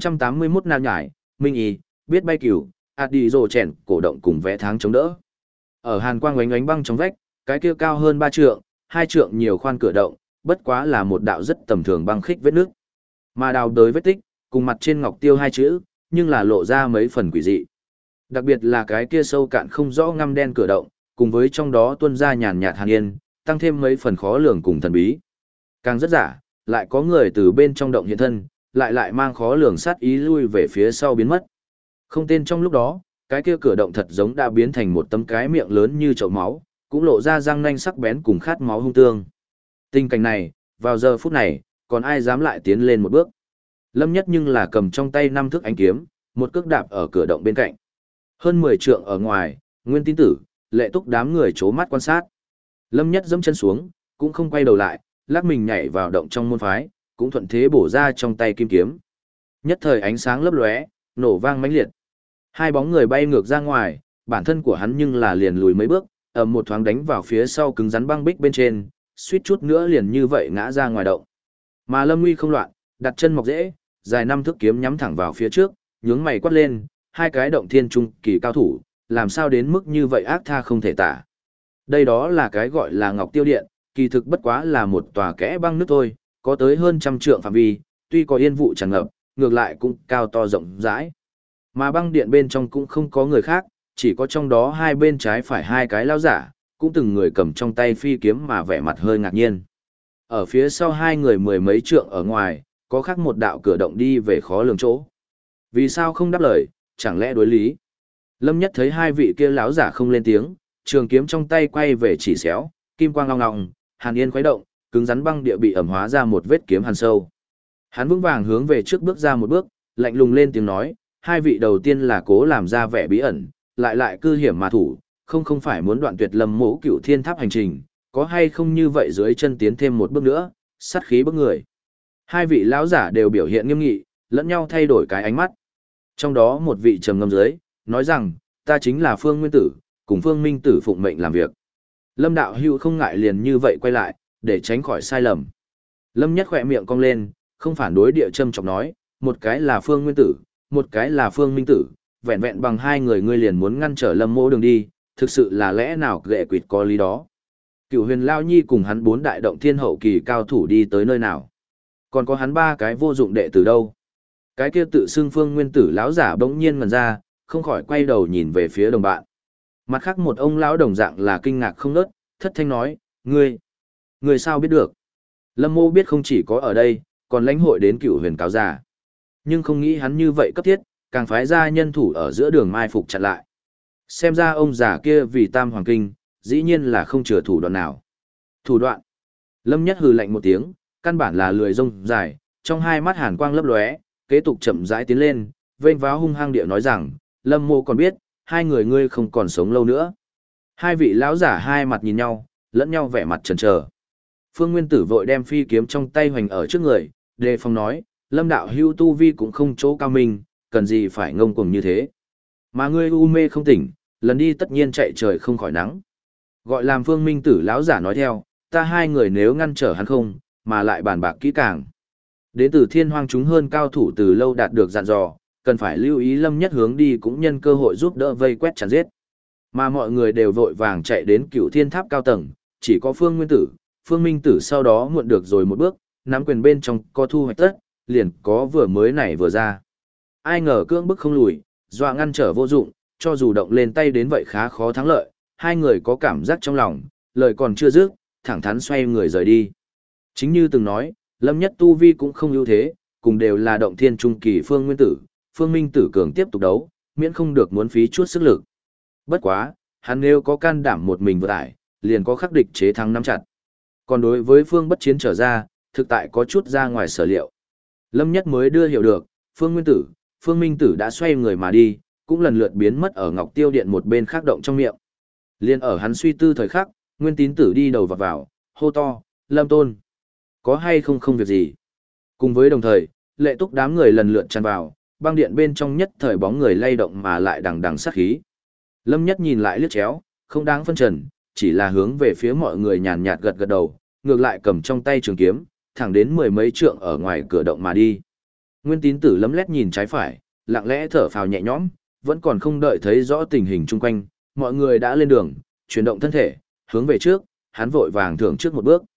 981 nam nhải, minh y, biết bay cửu, đi rồ chèn, cổ động cùng vẽ tháng chống đỡ. Ở hàn quang oánh oánh băng trong vách, cái kia cao hơn 3 trượng, 2 trượng nhiều khoan cửa động, bất quá là một đạo rất tầm thường băng khích vết nước. Mà đào đới vết tích, cùng mặt trên ngọc tiêu hai chữ, nhưng là lộ ra mấy phần quỷ dị. Đặc biệt là cái kia sâu cạn không rõ ngăm đen cửa động, cùng với trong đó tuôn ra nhàn nhạt hàn yên, tăng thêm mấy phần khó lường cùng thần bí. Càng rất giả, lại có người từ bên trong động hiện thân, lại mang khó lường sát ý lui về phía sau biến mất. Không tên trong lúc đó, cái kia cửa động thật giống đã biến thành một tấm cái miệng lớn như chậu máu, cũng lộ ra răng nanh sắc bén cùng khát máu hung tương. Tình cảnh này, vào giờ phút này, còn ai dám lại tiến lên một bước. Lâm Nhất nhưng là cầm trong tay 5 thước ánh kiếm, một cước đạp ở cửa động bên cạnh. Hơn 10 trượng ở ngoài, Nguyên Tín Tử, Lệ Túc đám người chố mắt quan sát. Lâm Nhất dẫm chân xuống, cũng không quay đầu lại, lắc mình nhảy vào động trong môn phái, cũng thuận thế bổ ra trong tay kim kiếm. Nhất thời ánh sáng lấp lóe, nổ vang mãnh liệt. Hai bóng người bay ngược ra ngoài, bản thân của hắn nhưng là liền lùi mấy bước, ầm một thoáng đánh vào phía sau cứng rắn băng bích bên trên, suýt chút nữa liền như vậy ngã ra ngoài động. Mà Lâm Nguy không loạn, đặt chân mọc dễ, dài 5 thước kiếm nhắm thẳng vào phía trước, nhướng mày quát lên, hai cái động thiên trung kỳ cao thủ, làm sao đến mức như vậy ác tha không thể tả. Đây đó là cái gọi là Ngọc Tiêu Điện, kỳ thực bất quá là một tòa kẽ băng nước thôi, có tới hơn 100 trượng phạm vi, tuy có yên vụ tràn ngập, ngược lại cũng cao to rộng rãi. Mà băng điện bên trong cũng không có người khác, chỉ có trong đó hai bên trái phải hai cái lao giả, cũng từng người cầm trong tay phi kiếm mà vẻ mặt hơi ngạc nhiên. Ở phía sau hai người mười mấy trượng ở ngoài, có khác một đạo cửa động đi về khó lường chỗ. Vì sao không đáp lời, chẳng lẽ đối lý? Lâm Nhất thấy hai vị kia lão giả không lên tiếng, trường kiếm trong tay quay về chỉ xéo, kim quang long ngọng, hàn yên khuấy động, cứng rắn băng địa bị ẩm hóa ra một vết kiếm hàn sâu. Hắn vững vàng hướng về trước bước ra một bước, lạnh lùng lên tiếng nói, hai vị đầu tiên là cố làm ra vẻ bí ẩn, lại cư hiểm mà thủ, không phải muốn đoạn tuyệt Lâm Mộ Cửu Thiên Tháp hành trình, có hay không như vậy dưới chân tiến thêm một bước nữa, sát khí bức người. Hai vị lão giả đều biểu hiện nghiêm nghị, lẫn nhau thay đổi cái ánh mắt. Trong đó một vị trầm ngâm dưới, nói rằng, ta chính là Phương Nguyên Tử, cùng Phương Minh Tử phụng mệnh làm việc. Lâm đạo hữu không ngại liền như vậy quay lại, để tránh khỏi sai lầm. Lâm Nhất khỏe miệng cong lên, không phản đối địa châm chọc nói, một cái là Phương Nguyên Tử, một cái là Phương Minh Tử, vẹn vẹn bằng hai người ngươi liền muốn ngăn trở Lâm Mỗ đường đi, thực sự là lẽ nào ghệ quỷ có lý đó. Cửu Huyền Lao Nhi cùng hắn 4 đại động thiên hậu kỳ cao thủ đi tới nơi nào? Còn có hắn 3 cái vô dụng đệ tử đâu? Cái kia tự xưng Phương Nguyên Tử lão giả bỗng nhiên ngẩn ra, không khỏi quay đầu nhìn về phía đồng bạn. Mặt khác một ông lão đồng dạng là kinh ngạc không ngớt, thất thanh nói, ngươi sao biết được? Lâm Mô biết không chỉ có ở đây, còn lãnh hội đến Cửu Huyền cáo giả. Nhưng không nghĩ hắn như vậy cấp thiết, càng phái ra nhân thủ ở giữa đường mai phục chặn lại. Xem ra ông già kia vì Tam Hoàng Kinh, dĩ nhiên là không chừa thủ đoạn nào. Thủ đoạn? Lâm Nhất hừ lạnh một tiếng, căn bản là lười rông dài, trong hai mắt hàn quang lấp lóe, kế tục chậm rãi tiến lên, vênh váo hung hăng địa nói rằng, Lâm Mô còn biết, hai người ngươi không còn sống lâu nữa. Hai vị lão giả hai mặt nhìn nhau, lẫn nhau vẻ mặt chần chờ. Phương Nguyên Tử vội đem phi kiếm trong tay hoành ở trước người, đề phòng nói, Lâm đạo hưu tu vi cũng không chỗ cao minh, cần gì phải ngông cuồng như thế. Mà ngươi u mê không tỉnh, lần đi tất nhiên chạy trời không khỏi nắng. Gọi làm Phương Minh Tử lão giả nói theo, ta hai người nếu ngăn trở hắn không, mà lại bàn bạc kỹ càng. Đến từ thiên hoang chúng hơn cao thủ từ lâu đạt được dặn dò, cần phải lưu ý Lâm Nhất hướng đi cũng nhân cơ hội giúp đỡ vây quét chặn giết. Mà mọi người đều vội vàng chạy đến Cửu Thiên Tháp cao tầng, chỉ có Phương Nguyên Tử, Phương Minh Tử sau đó muộn được rồi một bước, nắm quyền bên trong có thu hoạch tất, liền có vừa mới này vừa ra. Ai ngờ cưỡng bức không lùi, dọa ngăn trở vô dụng, cho dù động lên tay đến vậy khá khó thắng lợi, hai người có cảm giác trong lòng, lời còn chưa dứt, thẳng thắn xoay người rời đi. Chính như từng nói, Lâm Nhất tu vi cũng không ưu thế, cùng đều là động thiên trung kỳ Phương Nguyên Tử, Phương Minh Tử cường tiếp tục đấu, miễn không được muốn phí chút sức lực. Bất quá, hắn nếu có can đảm một mình vượt ải, liền có khắc địch chế thắng nắm chặt. Còn đối với Phương Bất Chiến trở ra, thực tại có chút ra ngoài sở liệu. Lâm Nhất mới đưa hiểu được, Phương Nguyên Tử, Phương Minh Tử đã xoay người mà đi, cũng lần lượt biến mất ở Ngọc Tiêu Điện một bên khác động trong miệng. Liên ở hắn suy tư thời khắc, Nguyên Tín Tử đi đầu vào, hô to, Lâm Tôn, có hay không không việc gì. Cùng với đồng thời, Lệ Túc đám người lần lượt tràn vào, băng điện bên trong nhất thời bóng người lay động mà lại đằng đằng sát khí. Lâm Nhất nhìn lại liếc chéo, không đáng phân trần, chỉ là hướng về phía mọi người nhàn nhạt gật gật đầu, ngược lại cầm trong tay trường kiếm, thẳng đến 10 mấy trượng ở ngoài cửa động mà đi. Nguyên Tín Tử lấm lét nhìn trái phải, lặng lẽ thở phào nhẹ nhõm, vẫn còn không đợi thấy rõ tình hình chung quanh, mọi người đã lên đường, chuyển động thân thể, hướng về trước, hắn vội vàng thưởng trước một bước.